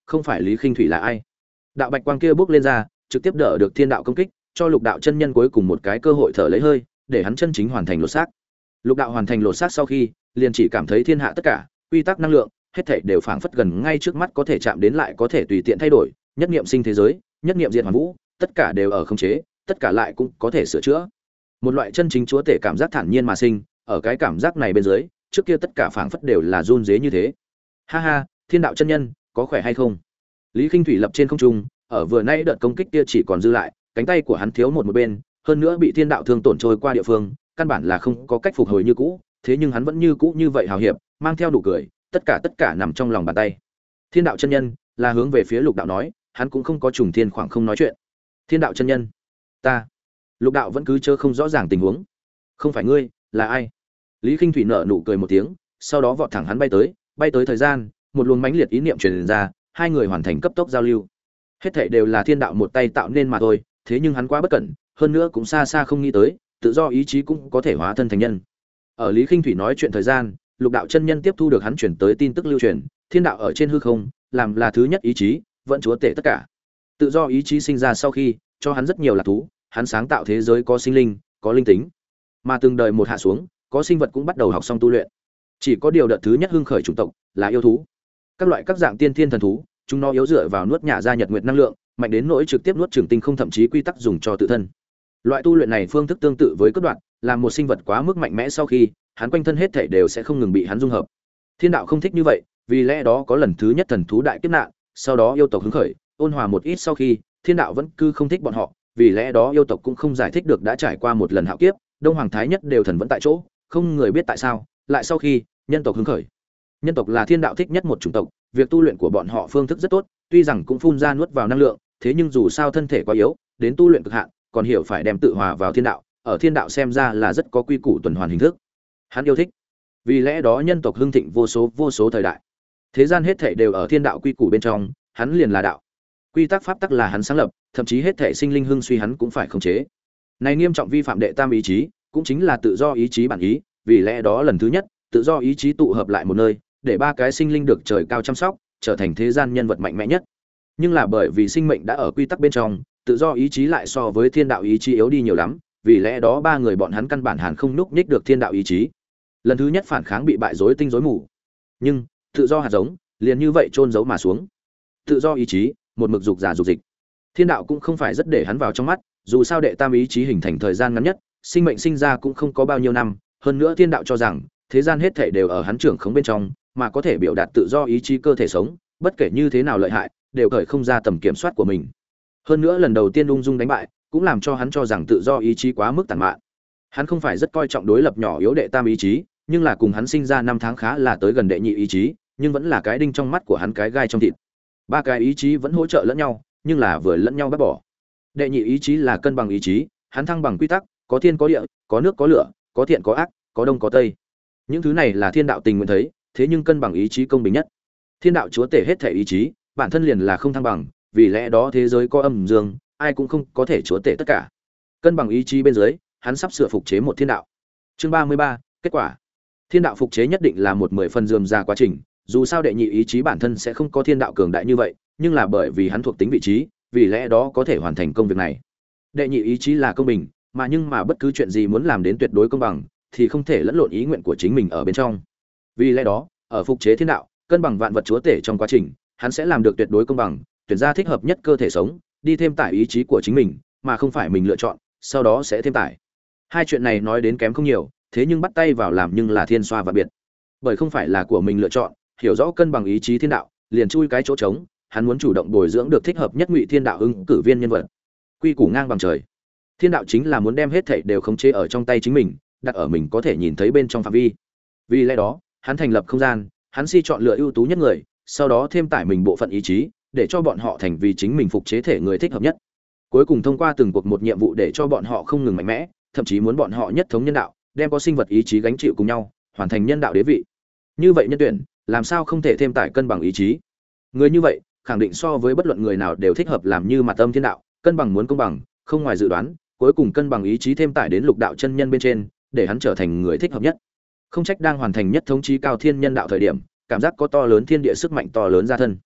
Speaker 1: không phải Lý Khinh Thủy là ai? Đạo bạch quang kia bước lên ra, trực tiếp đỡ được thiên đạo công kích, cho Lục đạo chân nhân cuối cùng một cái cơ hội thở lấy hơi, để hắn chân chính hoàn thành lột xác. Lục đạo hoàn thành lột xác sau khi, liền chỉ cảm thấy thiên hạ tất cả quy tắc năng lượng, hết thảy đều phảng phất gần ngay trước mắt có thể chạm đến lại có thể tùy tiện thay đổi, nhất niệm sinh thế giới, nhất niệm diệt hoàn vũ, tất cả đều ở khống chế, tất cả lại cũng có thể sửa chữa. Một loại chân chính chúa tể cảm giác thản nhiên mà sinh, ở cái cảm giác này bên dưới, trước kia tất cả phảng phất đều là run rế như thế. Ha ha, thiên đạo chân nhân, có khỏe hay không? Lý Khinh Thủy lập trên không trung, ở vừa nãy đợt công kích kia chỉ còn dư lại, cánh tay của hắn thiếu một một bên, hơn nữa bị thiên đạo thương tổn trôi qua địa phương, căn bản là không có cách phục hồi như cũ, thế nhưng hắn vẫn như cũ như vậy hào hiệp, mang theo nụ cười, tất cả tất cả nằm trong lòng bàn tay. Thiên đạo chân nhân là hướng về phía Lục đạo nói, hắn cũng không có trùng thiên khoảng không nói chuyện. Thiên đạo chân nhân, ta. Lục đạo vẫn cứ chớ không rõ ràng tình huống. Không phải ngươi, là ai? Lý Khinh Thủy nở nụ cười một tiếng, sau đó vọt thẳng hắn bay tới, bay tới thời gian, một luồng mãnh liệt ý niệm truyền ra, hai người hoàn thành cấp tốc giao lưu. Hết thảy đều là thiên đạo một tay tạo nên mà thôi, thế nhưng hắn quá bất cẩn, hơn nữa cũng xa xa không nghĩ tới, tự do ý chí cũng có thể hóa thân thành nhân. Ở Lý Khinh Thủy nói chuyện thời gian, Lục đạo chân nhân tiếp thu được hắn chuyển tới tin tức lưu truyền, thiên đạo ở trên hư không, làm là thứ nhất ý chí, vẫn chúa tể tất cả. Tự do ý chí sinh ra sau khi, cho hắn rất nhiều lạc thú, hắn sáng tạo thế giới có sinh linh, có linh tính. Mà từng đời một hạ xuống, có sinh vật cũng bắt đầu học xong tu luyện. Chỉ có điều đợt thứ nhất hưng khởi chủng tộc là yêu thú. Các loại các dạng tiên thiên thần thú, chúng nó yếu dựa vào nuốt nhả ra nhật nguyệt năng lượng, mạnh đến nỗi trực tiếp nuốt chửng tinh không thậm chí quy tắc dùng cho tự thân. Loại tu luyện này phương thức tương tự với cướp đoạt, làm một sinh vật quá mức mạnh mẽ sau khi, hắn quanh thân hết thảy đều sẽ không ngừng bị hắn dung hợp. Thiên đạo không thích như vậy, vì lẽ đó có lần thứ nhất thần thú đại kiếp nạn, sau đó yêu tộc hứng khởi, ôn hòa một ít sau khi, thiên đạo vẫn cứ không thích bọn họ, vì lẽ đó yêu tộc cũng không giải thích được đã trải qua một lần hạo kiếp, Đông Hoàng Thái nhất đều thần vẫn tại chỗ, không người biết tại sao, lại sau khi nhân tộc hứng khởi. Nhân tộc là thiên đạo thích nhất một chủng tộc, việc tu luyện của bọn họ phương thức rất tốt, tuy rằng cũng phun ra nuốt vào năng lượng, thế nhưng dù sao thân thể quá yếu, đến tu luyện cực hạn, còn hiểu phải đem tự hòa vào thiên đạo, ở thiên đạo xem ra là rất có quy củ tuần hoàn hình thức. Hắn yêu thích. Vì lẽ đó nhân tộc hưng thịnh vô số vô số thời đại. Thế gian hết thảy đều ở thiên đạo quy củ bên trong, hắn liền là đạo. Quy tắc pháp tắc là hắn sáng lập, thậm chí hết thảy sinh linh hưng suy hắn cũng phải khống chế. Này nghiêm trọng vi phạm đệ tam ý chí, cũng chính là tự do ý chí bản ý, vì lẽ đó lần thứ nhất, tự do ý chí tụ hợp lại một nơi, để ba cái sinh linh được trời cao chăm sóc, trở thành thế gian nhân vật mạnh mẽ nhất. Nhưng là bởi vì sinh mệnh đã ở quy tắc bên trong, tự do ý chí lại so với thiên đạo ý chí yếu đi nhiều lắm, vì lẽ đó ba người bọn hắn căn bản hàn không núc nhích được thiên đạo ý chí. Lần thứ nhất phản kháng bị bại rối tinh rối mù. Nhưng, tự do hạt giống, liền như vậy chôn giấu mà xuống. Tự do ý chí, một mực dục giả dục dịch. Thiên đạo cũng không phải rất để hắn vào trong mắt, dù sao đệ tam ý chí hình thành thời gian ngắn nhất, sinh mệnh sinh ra cũng không có bao nhiêu năm, hơn nữa thiên đạo cho rằng, thế gian hết thảy đều ở hắn trưởng khống bên trong, mà có thể biểu đạt tự do ý chí cơ thể sống, bất kể như thế nào lợi hại, đều cởi không ra tầm kiểm soát của mình. Hơn nữa lần đầu tiên ung dung đánh bại, cũng làm cho hắn cho rằng tự do ý chí quá mức tàn mạn. Hắn không phải rất coi trọng đối lập nhỏ yếu đệ tam ý chí, nhưng là cùng hắn sinh ra năm tháng khá là tới gần đệ nhị ý chí, nhưng vẫn là cái đinh trong mắt của hắn, cái gai trong thịt. Ba cái ý chí vẫn hỗ trợ lẫn nhau, nhưng là vừa lẫn nhau bắt bỏ. Đệ nhị ý chí là cân bằng ý chí, hắn thăng bằng quy tắc, có thiên có địa, có nước có lửa, có thiện có ác, có đông có tây. Những thứ này là thiên đạo tình nguyện thấy, thế nhưng cân bằng ý chí công bình nhất. Thiên đạo chúa tể hết thể ý chí, bản thân liền là không thăng bằng, vì lẽ đó thế giới có âm dương, ai cũng không có thể chúa tể tất cả. Cân bằng ý chí bên dưới, hắn sắp sửa phục chế một thiên đạo. Chương ba mươi ba, kết quả. Thiên đạo phục chế nhất định là một mười phần rườm rà quá trình, dù sao đệ nhị ý chí bản thân sẽ không có thiên đạo cường đại như vậy, nhưng là bởi vì hắn thuộc tính vị trí, vì lẽ đó có thể hoàn thành công việc này. Đệ nhị ý chí là công bình, mà nhưng mà bất cứ chuyện gì muốn làm đến tuyệt đối công bằng, thì không thể lẫn lộn ý nguyện của chính mình ở bên trong. Vì lẽ đó, ở phục chế thiên đạo, cân bằng vạn vật chúa tể trong quá trình, hắn sẽ làm được tuyệt đối công bằng, tuyển ra thích hợp nhất cơ thể sống, đi thêm tải ý chí của chính mình, mà không phải mình lựa chọn, sau đó sẽ thêm tải. Hai chuyện này nói đến kém không nhiều, thế nhưng bắt tay vào làm nhưng là thiên xoa và biệt. Bởi không phải là của mình lựa chọn, hiểu rõ cân bằng ý chí thiên đạo, liền chui cái chỗ trống, hắn muốn chủ động bồi dưỡng được thích hợp nhất ngụy thiên đạo ứng cử viên nhân vật. Quy củ ngang bằng trời. Thiên đạo chính là muốn đem hết thảy đều khống chế ở trong tay chính mình, đặt ở mình có thể nhìn thấy bên trong phạm vi. Vì lẽ đó, hắn thành lập không gian, hắn si chọn lựa ưu tú nhất người, sau đó thêm tải mình bộ phận ý chí, để cho bọn họ thành vì chính mình phục chế thể người thích hợp nhất. Cuối cùng thông qua từng cuộc một nhiệm vụ để cho bọn họ không ngừng mạnh mẽ, thậm chí muốn bọn họ nhất thống nhân đạo, đem có sinh vật ý chí gánh chịu cùng nhau, hoàn thành nhân đạo đế vị. Như vậy nhân tuyển, làm sao không thể thêm tải cân bằng ý chí? Người như vậy, khẳng định so với bất luận người nào đều thích hợp làm như mặt âm thiên đạo, cân bằng muốn công bằng, không ngoài dự đoán, cuối cùng cân bằng ý chí thêm tải đến lục đạo chân nhân bên trên, để hắn trở thành người thích hợp nhất. Không trách đang hoàn thành nhất thống chí cao thiên nhân đạo thời điểm, cảm giác có to lớn thiên địa sức mạnh to lớn ra thân.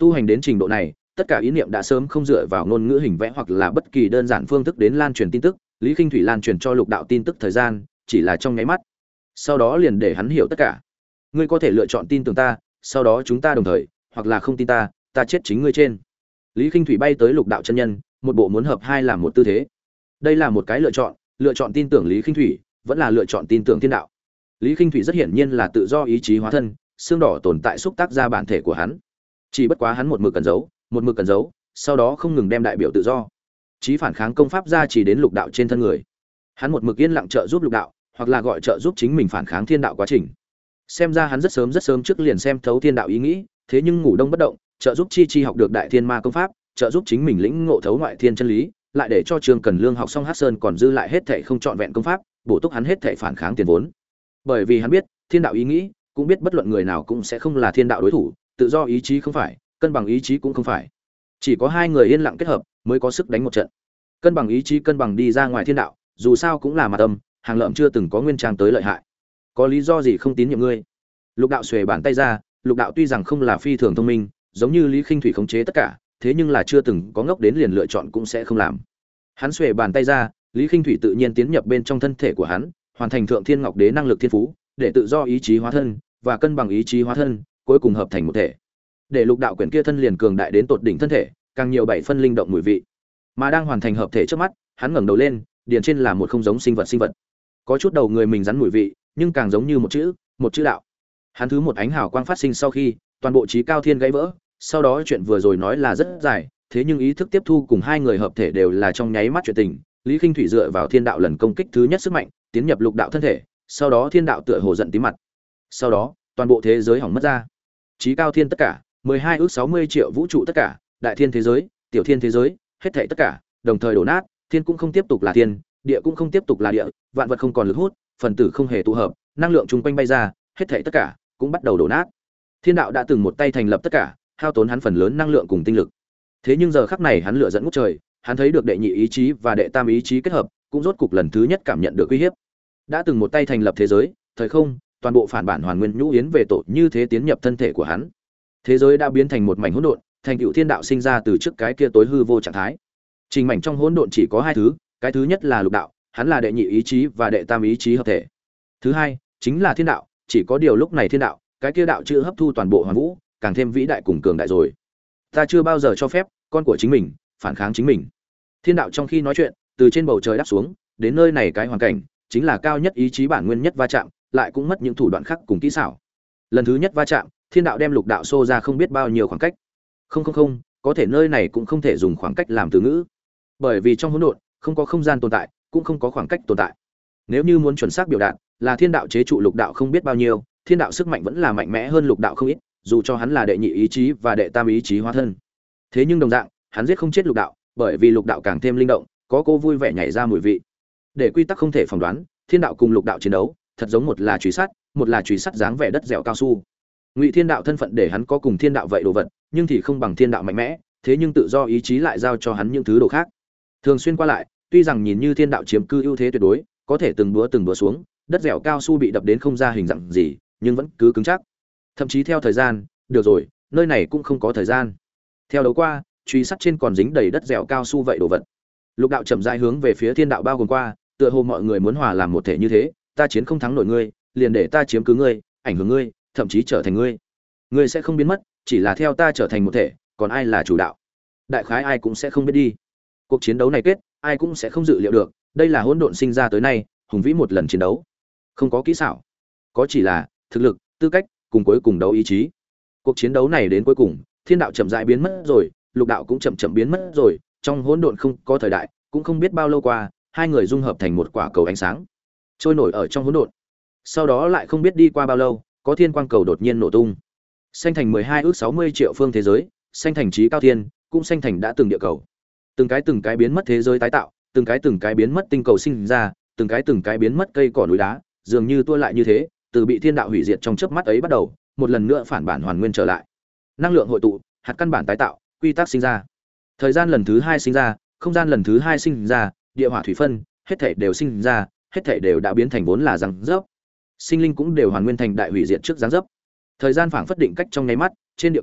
Speaker 1: Tu hành đến trình độ này, tất cả ý niệm đã sớm không dựa vào ngôn ngữ hình vẽ hoặc là bất kỳ đơn giản phương thức đến lan truyền tin tức, Lý Khinh Thủy lan truyền cho Lục Đạo tin tức thời gian, chỉ là trong nháy mắt. Sau đó liền để hắn hiểu tất cả. Ngươi có thể lựa chọn tin tưởng ta, sau đó chúng ta đồng thời, hoặc là không tin ta, ta chết chính ngươi trên. Lý Khinh Thủy bay tới Lục Đạo chân nhân, một bộ muốn hợp hai làm một tư thế. Đây là một cái lựa chọn, lựa chọn tin tưởng Lý Khinh Thủy, vẫn là lựa chọn tin tưởng thiên đạo. Lý Khinh Thủy rất hiển nhiên là tự do ý chí hóa thân, xương đỏ tồn tại xúc tác ra bản thể của hắn. Chỉ bất quá hắn một mực cần giấu, một mực cần giấu, sau đó không ngừng đem đại biểu tự do, chí phản kháng công pháp ra chỉ đến Lục Đạo trên thân người. Hắn một mực yên lặng trợ giúp Lục Đạo, hoặc là gọi trợ giúp chính mình phản kháng thiên đạo quá trình. Xem ra hắn rất sớm rất sớm trước liền xem thấu thiên đạo ý nghĩ, thế nhưng ngủ đông bất động, trợ giúp Chi Chi học được Đại Thiên Ma công pháp, trợ giúp chính mình lĩnh ngộ thấu ngoại thiên chân lý, lại để cho Trương Cần Lương học xong Hắc Sơn còn dư lại hết thảy không trọn vẹn công pháp, bổ túc hắn hết thảy phản kháng tiền vốn. Bởi vì hắn biết, thiên đạo ý nghĩ, cũng biết bất luận người nào cũng sẽ không là thiên đạo đối thủ, tự do ý chí không phải, cân bằng ý chí cũng không phải. Chỉ có hai người yên lặng kết hợp mới có sức đánh một trận. Cân bằng ý chí cân bằng đi ra ngoài thiên đạo, dù sao cũng là mặt âm, hàng lợm chưa từng có nguyên trang tới lợi hại. Có lý do gì không tín nhiệm ngươi? Lục Đạo xuề bàn tay ra, Lục Đạo tuy rằng không là phi thường thông minh, giống như Lý Khinh Thủy khống chế tất cả, thế nhưng là chưa từng có ngốc đến liền lựa chọn cũng sẽ không làm. Hắn xuề bàn tay ra, Lý Khinh Thủy tự nhiên tiến nhập bên trong thân thể của hắn, hoàn thành Thượng Thiên Ngọc Đế năng lực thiên phú, để tự do ý chí hóa thân và cân bằng ý chí hóa thân, cuối cùng hợp thành một thể. Để Lục Đạo quyển kia thân liền cường đại đến tột đỉnh thân thể, càng nhiều bảy phân linh động mùi vị. Mà đang hoàn thành hợp thể trước mắt, hắn ngẩng đầu lên, điền trên là một không giống sinh vật sinh vật. Có chút đầu người mình rắn mùi vị, nhưng càng giống như một chữ, một chữ đạo. Hắn thứ một ánh hào quang phát sinh sau khi, toàn bộ trí cao thiên gãy vỡ, sau đó chuyện vừa rồi nói là rất dài, thế nhưng ý thức tiếp thu cùng hai người hợp thể đều là trong nháy mắt chuyện tình. Lý Khinh Thủy dựa vào thiên đạo lần công kích thứ nhất sức mạnh, tiến nhập Lục Đạo thân thể, sau đó thiên đạo tựa hồ giận tím mặt. Sau đó, toàn bộ thế giới hỏng mất ra. Trí cao thiên tất cả, mười hai ước sáu mươi triệu vũ trụ tất cả, đại thiên thế giới, tiểu thiên thế giới, hết thảy tất cả, đồng thời đổ nát, thiên cũng không tiếp tục là thiên, địa cũng không tiếp tục là địa, vạn vật không còn lực hút, phần tử không hề tụ hợp, năng lượng chung quanh bay ra, hết thảy tất cả cũng bắt đầu đổ nát. Thiên đạo đã từng một tay thành lập tất cả, hao tốn hắn phần lớn năng lượng cùng tinh lực. Thế nhưng giờ khắc này hắn lửa dẫn ngút trời, hắn thấy được đệ nhị ý chí và đệ tam ý chí kết hợp, cũng rốt cục lần thứ nhất cảm nhận được uy hiếp. Đã từng một tay thành lập thế giới, thời không, toàn bộ phản bản hoàn nguyên nhũ yến về tổ như thế tiến nhập thân thể của hắn. Thế giới đã biến thành một mảnh hỗn độn, thành tựu thiên đạo sinh ra từ trước cái kia tối hư vô trạng thái. Trình mảnh trong hỗn độn chỉ có hai thứ, cái thứ nhất là Lục Đạo, hắn là đệ nhị ý chí và đệ tam ý chí hợp thể. Thứ hai chính là thiên đạo, chỉ có điều lúc này thiên đạo, cái kia đạo chữ hấp thu toàn bộ hoàn vũ, càng thêm vĩ đại cùng cường đại rồi. Ta chưa bao giờ cho phép con của chính mình phản kháng chính mình. Thiên đạo trong khi nói chuyện, từ trên bầu trời đáp xuống, đến nơi này cái hoàn cảnh, chính là cao nhất ý chí bản nguyên nhất va chạm, lại cũng mất những thủ đoạn khác cùng kỹ xảo. Lần thứ nhất va chạm, thiên đạo đem Lục Đạo xô ra không biết bao nhiêu khoảng cách. Không không không, có thể nơi này cũng không thể dùng khoảng cách làm từ ngữ. Bởi vì trong hỗn độn, không có không gian tồn tại, cũng không có khoảng cách tồn tại. Nếu như muốn chuẩn xác biểu đạt, là thiên đạo chế trụ Lục Đạo không biết bao nhiêu, thiên đạo sức mạnh vẫn là mạnh mẽ hơn Lục Đạo không ít, dù cho hắn là đệ nhị ý chí và đệ tam ý chí hóa thân. Thế nhưng đồng dạng, hắn giết không chết Lục Đạo, bởi vì Lục Đạo càng thêm linh động, có cô vui vẻ nhảy ra mùi vị. Để quy tắc không thể phỏng đoán, thiên đạo cùng Lục Đạo chiến đấu, thật giống một là chùy sắt, một là chùy sắt dáng vẻ đất dẻo cao su. Ngụy Thiên Đạo thân phận để hắn có cùng thiên đạo vậy đồ vật, nhưng thì không bằng thiên đạo mạnh mẽ, thế nhưng tự do ý chí lại giao cho hắn những thứ đồ khác. Thường xuyên qua lại, tuy rằng nhìn như thiên đạo chiếm cư ưu thế tuyệt đối, có thể từng búa từng búa xuống, đất dẻo cao su bị đập đến không ra hình dạng gì, nhưng vẫn cứ cứng chắc. Thậm chí theo thời gian, được rồi, nơi này cũng không có thời gian. Theo đấu qua, truy sắt trên còn dính đầy đất dẻo cao su vậy đồ vật. Lục Đạo chậm rãi hướng về phía thiên đạo bao gồm qua, tựa hồ mọi người muốn hòa làm một thể như thế, ta chiến không thắng nổi ngươi, liền để ta chiếm cứ ngươi, ảnh hưởng ngươi, thậm chí trở thành ngươi. Ngươi sẽ không biến mất, chỉ là theo ta trở thành một thể, còn ai là chủ đạo? Đại khái ai cũng sẽ không biết đi. Cuộc chiến đấu này kết, ai cũng sẽ không dự liệu được, đây là hỗn độn sinh ra tới nay, hùng vĩ một lần chiến đấu. Không có kỹ xảo, có chỉ là thực lực, tư cách, cùng cuối cùng đấu ý chí. Cuộc chiến đấu này đến cuối cùng, thiên đạo chậm rãi biến mất rồi, Lục Đạo cũng chậm chậm biến mất rồi, trong hỗn độn không có thời đại, cũng không biết bao lâu qua, hai người dung hợp thành một quả cầu ánh sáng, trôi nổi ở trong hỗn độn. Sau đó lại không biết đi qua bao lâu, có thiên quang cầu đột nhiên nổ tung, xanh thành mười hai ước sáu mươi triệu phương thế giới, xanh thành trí cao thiên, cũng xanh thành đã từng địa cầu. Từng cái từng cái biến mất thế giới tái tạo, từng cái từng cái biến mất tinh cầu sinh ra, từng cái từng cái biến mất cây cỏ núi đá, dường như tua lại như thế, từ bị thiên đạo hủy diệt trong chớp mắt ấy bắt đầu, một lần nữa phản bản hoàn nguyên trở lại. Năng lượng hội tụ, hạt căn bản tái tạo, quy tắc sinh ra. Thời gian lần thứ hai sinh ra, không gian lần thứ hai sinh ra, địa hỏa thủy phân, hết thảy đều sinh ra, hết thảy đều đã biến thành vốn là răng rớp. Sinh linh cũng đều hoàn nguyên thành đại hủy diệt trước dáng dấp. Thời gian phảng phất định cách trong nháy mắt, trên địa cầu,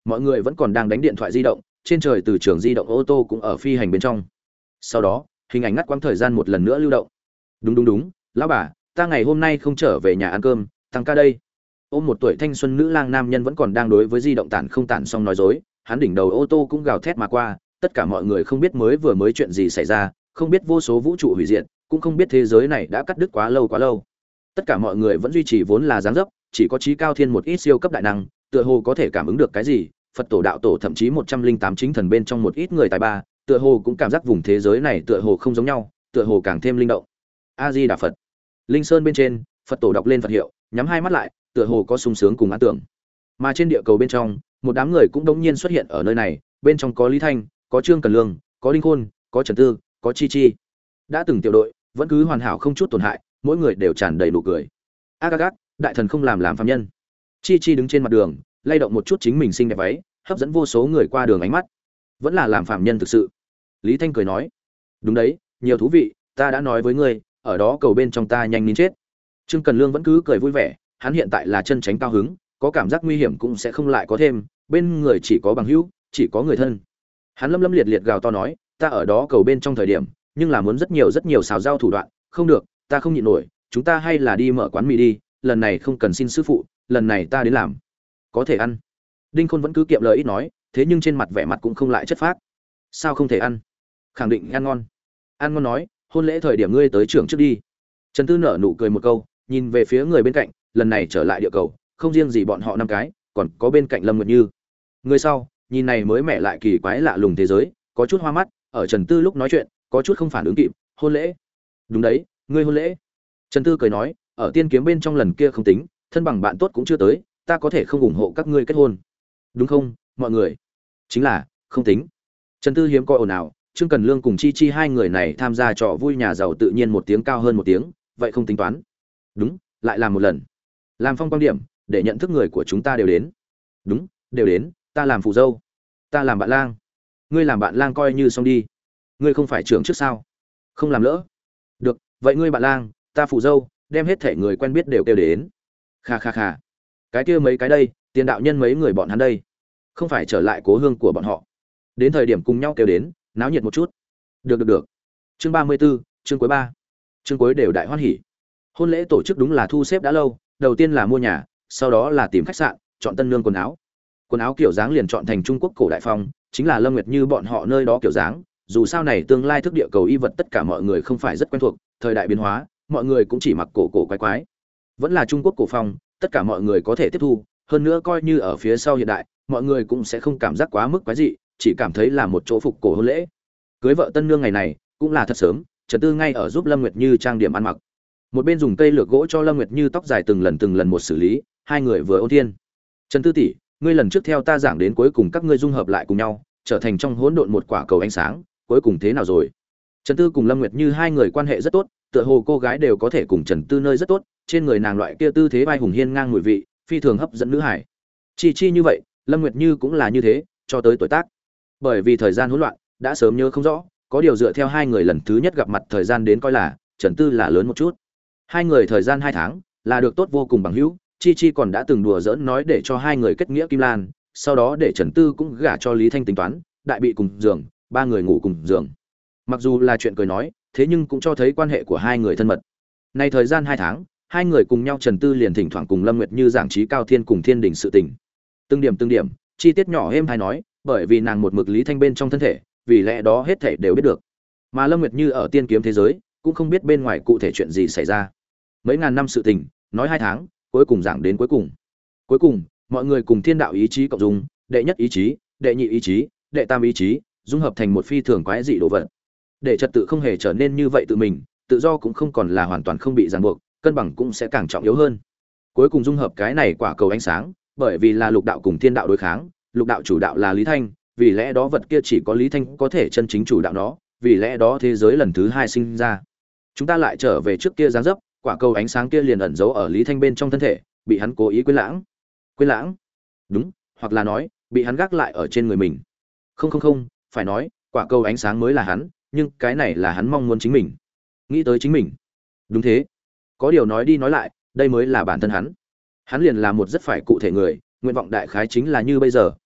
Speaker 1: mọi người vẫn còn đang đánh điện thoại di động, trên trời từ trường di động ô tô cũng ở phi hành bên trong. Sau đó hình ảnh ngắt quãng thời gian một lần nữa lưu động. Đúng đúng đúng, lão bà, ta ngày hôm nay không trở về nhà ăn cơm, tăng ca đây. Ôm một tuổi thanh xuân nữ lang nam nhân vẫn còn đang đối với di động tản không tản xong nói dối, hắn đỉnh đầu ô tô cũng gào thét mà qua, tất cả mọi người không biết mới vừa mới chuyện gì xảy ra, không biết vô số vũ trụ hủy diệt, cũng không biết thế giới này đã cắt đứt quá lâu quá lâu. Tất cả mọi người vẫn duy trì vốn là dáng dấp, chỉ có trí cao thiên một ít siêu cấp đại năng, tựa hồ có thể cảm ứng được cái gì, Phật tổ đạo tổ thậm chí một trăm linh tám chính thần bên trong một ít người tài ba, tựa hồ cũng cảm giác vùng thế giới này tựa hồ không giống nhau, tựa hồ càng thêm linh động. A Di Đà Phật. Linh Sơn bên trên, Phật tổ đọc lên Phật hiệu, nhắm hai mắt lại, tựa hồ có sung sướng cùng an tưởng. Mà trên địa cầu bên trong, một đám người cũng đống nhiên xuất hiện ở nơi này, bên trong có Lý Thanh, có Trương Cần Lương, có Đinh Khôn, có Trần Tư, có Chi Chi. Đã từng tiểu đội, vẫn cứ hoàn hảo không chút tổn hại, mỗi người đều tràn đầy nụ cười. Ác ác ác, đại thần không làm làm phàm nhân. Chi Chi đứng trên mặt đường, lay động một chút chính mình xinh đẹp váy, hấp dẫn vô số người qua đường ánh mắt. Vẫn là làm phàm nhân thực sự. Lý Thanh cười nói, đúng đấy, nhiều thú vị, ta đã nói với ngươi, ở đó cầu bên trong ta nhanh nín chết. Trương Cần Lương vẫn cứ cười vui vẻ, hắn hiện tại là chân tránh cao hứng, có cảm giác nguy hiểm cũng sẽ không lại có thêm, bên người chỉ có bằng hữu, chỉ có người thân. Hắn lâm lâm liệt liệt gào to nói, ta ở đó cầu bên trong thời điểm, nhưng là muốn rất nhiều rất nhiều xào rau thủ đoạn, không được, ta không nhịn nổi, chúng ta hay là đi mở quán mì đi, lần này không cần xin sư phụ, lần này ta đến làm. Có thể ăn. Đinh Khôn vẫn cứ kiệm lời ít nói, thế nhưng trên mặt vẻ mặt cũng không lại chất phác. Sao không thể ăn? Khẳng định ăn ngon. Ăn ngon nói, hôn lễ thời điểm ngươi tới trưởng trước đi. Trần Tư nở nụ cười một câu, nhìn về phía người bên cạnh, lần này trở lại địa cầu, không riêng gì bọn họ năm cái, còn có bên cạnh Lâm Nguyệt Như. Người sau, nhìn này mới mẻ lại kỳ quái lạ lùng thế giới, có chút hoa mắt, ở Trần Tư lúc nói chuyện, có chút không phản ứng kịp, hôn lễ. Đúng đấy, ngươi hôn lễ. Trần Tư cười nói, ở tiên kiếm bên trong lần kia không tính, thân bằng bạn tốt cũng chưa tới, ta có thể không ủng hộ các ngươi kết hôn. Đúng không, mọi người? Chính là, không tính. Trần Tư hiếm coi ồn ào, Trương Cần Lương cùng Chi Chi hai người này tham gia trò vui nhà giàu tự nhiên một tiếng cao hơn một tiếng, vậy không tính toán. Đúng, lại làm một lần. Làm phong quan điểm, để nhận thức người của chúng ta đều đến. Đúng, đều đến, ta làm phù dâu, ta làm bạn lang. Ngươi làm bạn lang coi như xong đi. Ngươi không phải trưởng trước sao? Không làm lỡ. Được, vậy ngươi bạn lang, ta phù dâu, đem hết thể người quen biết đều kêu đến. Kha kha kha. Cái kia mấy cái đây, tiền đạo nhân mấy người bọn hắn đây, không phải trở lại cố hương của bọn họ. Đến thời điểm cùng nhau kêu đến, náo nhiệt một chút. Được được được. Chương ba mươi 34, chương cuối ba. Chương cuối đều đại hoan hỉ. Hôn lễ tổ chức đúng là thu xếp đã lâu, đầu tiên là mua nhà, sau đó là tìm khách sạn, chọn tân nương quần áo. Quần áo kiểu dáng liền chọn thành Trung Quốc cổ đại phong, chính là Lâm Nguyệt Như bọn họ nơi đó kiểu dáng, dù sao này tương lai thức địa cầu y vật tất cả mọi người không phải rất quen thuộc, thời đại biến hóa, mọi người cũng chỉ mặc cổ cổ quái quái. Vẫn là Trung Quốc cổ phong, tất cả mọi người có thể tiếp thu, hơn nữa coi như ở phía sau hiện đại, mọi người cũng sẽ không cảm giác quá mức quái dị, chỉ cảm thấy là một chỗ phục cổ hôn lễ. Cưới vợ tân nương ngày này, cũng là thật sớm, Trần Tư ngay ở giúp Lâm Nguyệt Như trang điểm ăn mặc. Một bên dùng cây lược gỗ cho Lâm Nguyệt Như tóc dài từng lần từng lần một xử lý, hai người vừa ôn thiên. Trần Tư tỷ, ngươi lần trước theo ta giảng đến cuối cùng các ngươi dung hợp lại cùng nhau, trở thành trong hỗn độn một quả cầu ánh sáng, cuối cùng thế nào rồi? Trần Tư cùng Lâm Nguyệt Như hai người quan hệ rất tốt, tựa hồ cô gái đều có thể cùng Trần Tư nơi rất tốt, trên người nàng loại kia tư thế vai hùng hiên ngang mùi vị, phi thường hấp dẫn nữ hải. Chi chi như vậy, Lâm Nguyệt Như cũng là như thế, cho tới tuổi tác. Bởi vì thời gian hỗn loạn, đã sớm nhớ không rõ, có điều dựa theo hai người lần thứ nhất gặp mặt thời gian đến coi là, Trần Tư là lớn một chút. Hai người thời gian hai tháng, là được tốt vô cùng bằng hữu, Chi Chi còn đã từng đùa giỡn nói để cho hai người kết nghĩa kim lan, sau đó để Trần Tư cũng gả cho Lý Thanh tính toán, đại bị cùng giường, ba người ngủ cùng giường. Mặc dù là chuyện cười nói, thế nhưng cũng cho thấy quan hệ của hai người thân mật. Nay thời gian hai tháng, hai người cùng nhau Trần Tư liền thỉnh thoảng cùng Lâm Nguyệt Như giảng trí cao thiên cùng thiên đình sự tình. Từng điểm từng điểm, chi tiết nhỏ êm hay nói, bởi vì nàng một mực Lý Thanh bên trong thân thể, vì lẽ đó hết thảy đều biết được. Mà Lâm Nguyệt Như ở tiên kiếm thế giới, cũng không biết bên ngoài cụ thể chuyện gì xảy ra. Mấy ngàn năm sự tình, nói hai tháng, cuối cùng giảng đến cuối cùng. Cuối cùng, mọi người cùng thiên đạo ý chí cộng dung, đệ nhất ý chí, đệ nhị ý chí, đệ tam ý chí, dung hợp thành một phi thường quái dị đồ vật. Để trật tự không hề trở nên như vậy tự mình, tự do cũng không còn là hoàn toàn không bị ràng buộc, cân bằng cũng sẽ càng trọng yếu hơn. Cuối cùng dung hợp cái này quả cầu ánh sáng, bởi vì là lục đạo cùng thiên đạo đối kháng, lục đạo chủ đạo là Lý Thanh, vì lẽ đó vật kia chỉ có Lý Thanh có thể chân chính chủ đạo nó, vì lẽ đó thế giới lần thứ hai sinh ra. Chúng ta lại trở về trước kia dáng dấp, quả cầu ánh sáng kia liền ẩn giấu ở Lý Thanh bên trong thân thể, bị hắn cố ý quên lãng. Quên lãng? Đúng, hoặc là nói, bị hắn gác lại ở trên người mình. Không không không, phải nói, quả cầu ánh sáng mới là hắn, nhưng cái này là hắn mong muốn chính mình. Nghĩ tới chính mình. Đúng thế. Có điều nói đi nói lại, đây mới là bản thân hắn. Hắn liền là một rất phải cụ thể người, nguyện vọng đại khái chính là như bây giờ,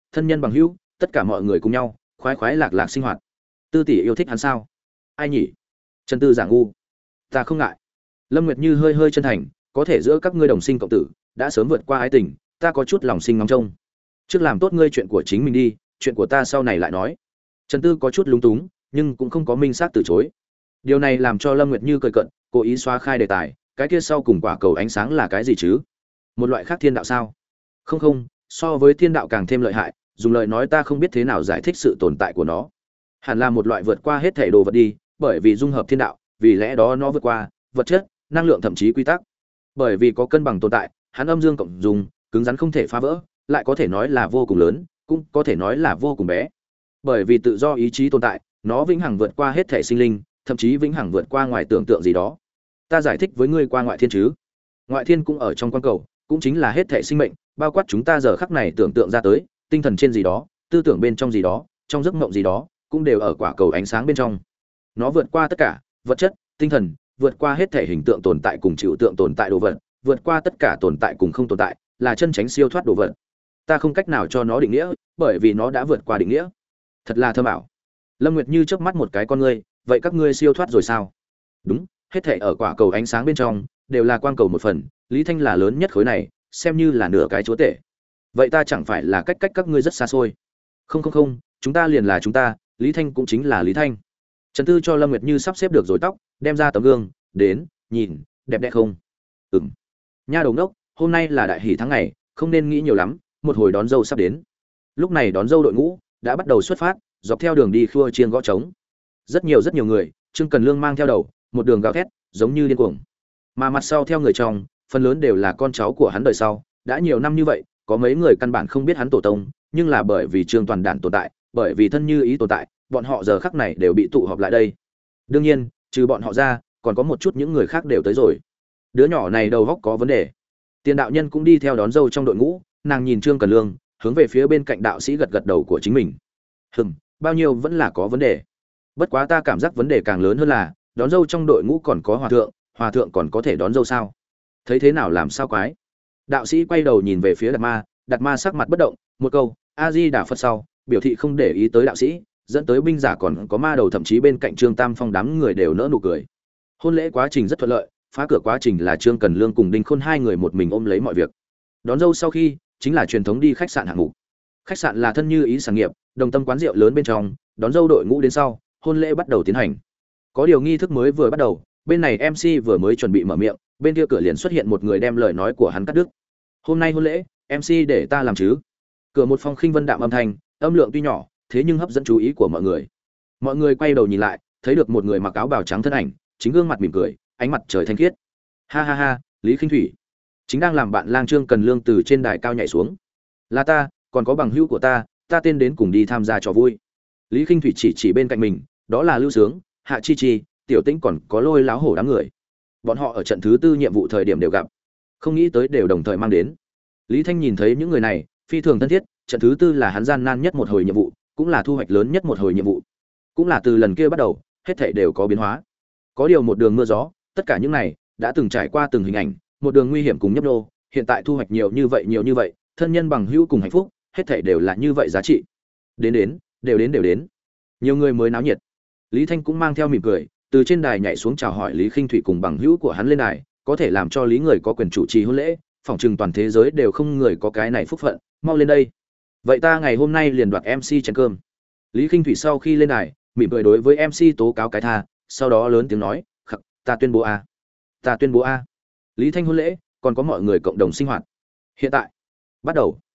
Speaker 1: thân nhân bằng hữu, tất cả mọi người cùng nhau khoái khoái lạc lạc sinh hoạt. Tư tỷ yêu thích hắn sao? Ai nhỉ? Trần Tư giả ngu. Ta không ngại. Lâm Nguyệt Như hơi hơi chân thành, có thể giữa các ngươi đồng sinh cộng tử đã sớm vượt qua ái tình, ta có chút lòng sinh ngóng trông. Trước làm tốt ngươi chuyện của chính mình đi, chuyện của ta sau này lại nói. Trần Tư có chút lúng túng, nhưng cũng không có minh xác từ chối. Điều này làm cho Lâm Nguyệt Như cười cận, cố ý xóa khai đề tài, cái kia sau cùng quả cầu ánh sáng là cái gì chứ? Một loại khác thiên đạo sao? Không không, so với thiên đạo càng thêm lợi hại, dùng lời nói ta không biết thế nào giải thích sự tồn tại của nó. Hẳn là một loại vượt qua hết thảy đồ vật đi, bởi vì dung hợp thiên đạo, vì lẽ đó nó vượt qua vật chất, năng lượng thậm chí quy tắc. Bởi vì có cân bằng tồn tại, hắn âm dương cộng dùng, cứng rắn không thể phá vỡ, lại có thể nói là vô cùng lớn, cũng có thể nói là vô cùng bé. Bởi vì tự do ý chí tồn tại, nó vĩnh hằng vượt qua hết thể sinh linh, thậm chí vĩnh hằng vượt qua ngoài tưởng tượng gì đó. Ta giải thích với ngươi qua ngoại thiên chứ? Ngoại thiên cũng ở trong quan cầu, cũng chính là hết thể sinh mệnh, bao quát chúng ta giờ khắc này tưởng tượng ra tới, tinh thần trên gì đó, tư tưởng bên trong gì đó, trong giấc mộng gì đó, cũng đều ở quả cầu ánh sáng bên trong. Nó vượt qua tất cả, vật chất, tinh thần, vượt qua hết thể hình tượng tồn tại cùng chịu tượng tồn tại đồ vật, vượt qua tất cả tồn tại cùng không tồn tại, là chân tránh siêu thoát đồ vật. Ta không cách nào cho nó định nghĩa, bởi vì nó đã vượt qua định nghĩa. Thật là thơm ảo. Lâm Nguyệt Như chớp mắt một cái con ngươi, vậy các ngươi siêu thoát rồi sao? Đúng, hết thảy ở quả cầu ánh sáng bên trong đều là quang cầu một phần, Lý Thanh là lớn nhất khối này, xem như là nửa cái chúa tể. Vậy ta chẳng phải là cách cách các ngươi rất xa xôi? Không không không, chúng ta liền là chúng ta, Lý Thanh cũng chính là Lý Thanh. Trần Tư cho Lâm Nguyệt Như sắp xếp được rồi tóc, đem ra tấm gương, đến, nhìn, đẹp đẽ không? Ừm. Nha đầu đốc, hôm nay là đại hỷ tháng ngày, không nên nghĩ nhiều lắm, một hồi đón dâu sắp đến. Lúc này đón dâu đội ngũ đã bắt đầu xuất phát, dọc theo đường đi khua chiêng gõ trống. Rất nhiều rất nhiều người, Trương Cần Lương mang theo đầu, một đường gào thét, giống như điên cuồng. Mà mặt sau theo người trong, phần lớn đều là con cháu của hắn đời sau, đã nhiều năm như vậy, có mấy người căn bản không biết hắn tổ tông, nhưng là bởi vì Trương Toàn Đản tồn tại, bởi vì thân như ý tồn tại, bọn họ giờ khắc này đều bị tụ họp lại đây. Đương nhiên, trừ bọn họ ra, còn có một chút những người khác đều tới rồi. Đứa nhỏ này đầu óc có vấn đề. Tiền đạo nhân cũng đi theo đón dâu trong đội ngũ, nàng nhìn Trương Cần Lương, hướng về phía bên cạnh đạo sĩ gật gật đầu của chính mình. Hừm, bao nhiêu vẫn là có vấn đề. Bất quá ta cảm giác vấn đề càng lớn hơn là, đón dâu trong đội ngũ còn có hòa thượng, hòa thượng còn có thể đón dâu sao? Thấy thế nào làm sao quái? Đạo sĩ quay đầu nhìn về phía Đạt Ma, Đạt Ma sắc mặt bất động, một câu A Di Đà Phật sau, biểu thị không để ý tới đạo sĩ, dẫn tới binh giả còn có ma đầu thậm chí bên cạnh Trương Tam Phong đám người đều nỡ nụ cười. Hôn lễ quá trình rất thuận lợi, phá cửa quá trình là Trương Cần Lương cùng Đinh Khôn hai người một mình ôm lấy mọi việc. Đón dâu sau khi, chính là truyền thống đi khách sạn hạng mục. Khách sạn là thân như ý sản nghiệp, đồng tâm quán rượu lớn bên trong, đón dâu đội ngũ đến sau, hôn lễ bắt đầu tiến hành. Có điều nghi thức mới vừa bắt đầu, bên này em xê vừa mới chuẩn bị mở miệng, bên kia cửa liền xuất hiện một người đem lời nói của hắn cắt đứt. Hôm nay hôn lễ, em xê để ta làm chứ? Cửa một phong khinh vân đạm âm thanh, âm lượng tuy nhỏ, thế nhưng hấp dẫn chú ý của mọi người. Mọi người quay đầu nhìn lại, thấy được một người mặc áo bào trắng thân ảnh, chính gương mặt mỉm cười, ánh mặt trời thanh khiết. Ha ha ha, Lý Khinh Thủy, chính đang làm bạn lang Trương Cần Lương từ trên đài cao nhảy xuống. Là ta, còn có bằng hữu của ta, ta tên đến cùng đi tham gia trò vui. Lý Khinh Thủy chỉ chỉ bên cạnh mình, đó là Lưu Sướng, Hạ Chi Chi, Tiểu Tĩnh còn có Lôi Láo Hổ đám người. Bọn họ ở trận thứ tư nhiệm vụ thời điểm đều gặp, không nghĩ tới đều đồng thời mang đến. Lý Thanh nhìn thấy những người này, phi thường thân thiết, trận thứ tư là hắn gian nan nhất một hồi nhiệm vụ, cũng là thu hoạch lớn nhất một hồi nhiệm vụ. Cũng là từ lần kia bắt đầu, hết thảy đều có biến hóa. Có điều một đường mưa gió, tất cả những này đã từng trải qua từng hình ảnh, một đường nguy hiểm cùng nhấp nhô, hiện tại thu hoạch nhiều như vậy nhiều như vậy, thân nhân bằng hữu cùng hạnh phúc, hết thảy đều là như vậy giá trị. Đến đến, đều đến đều đến. Nhiều người mới náo nhiệt. Lý Thanh cũng mang theo mỉm cười, từ trên đài nhảy xuống chào hỏi Lý Khinh Thủy cùng bằng hữu của hắn lên đài, có thể làm cho Lý người có quyền chủ trì hôn lễ, phỏng chừng toàn thế giới đều không người có cái này phúc phận, mau lên đây. Vậy ta ngày hôm nay liền đoạt em xê chén cơm. Lý Khinh Thủy sau khi lên đài, mỉm cười đối với em xê tố cáo cái tha, sau đó lớn tiếng nói, "Khắc, ta tuyên bố a. Ta tuyên bố a." Lý Thanh hôn lễ, còn có mọi người cộng đồng sinh hoạt. Hiện tại, bắt đầu.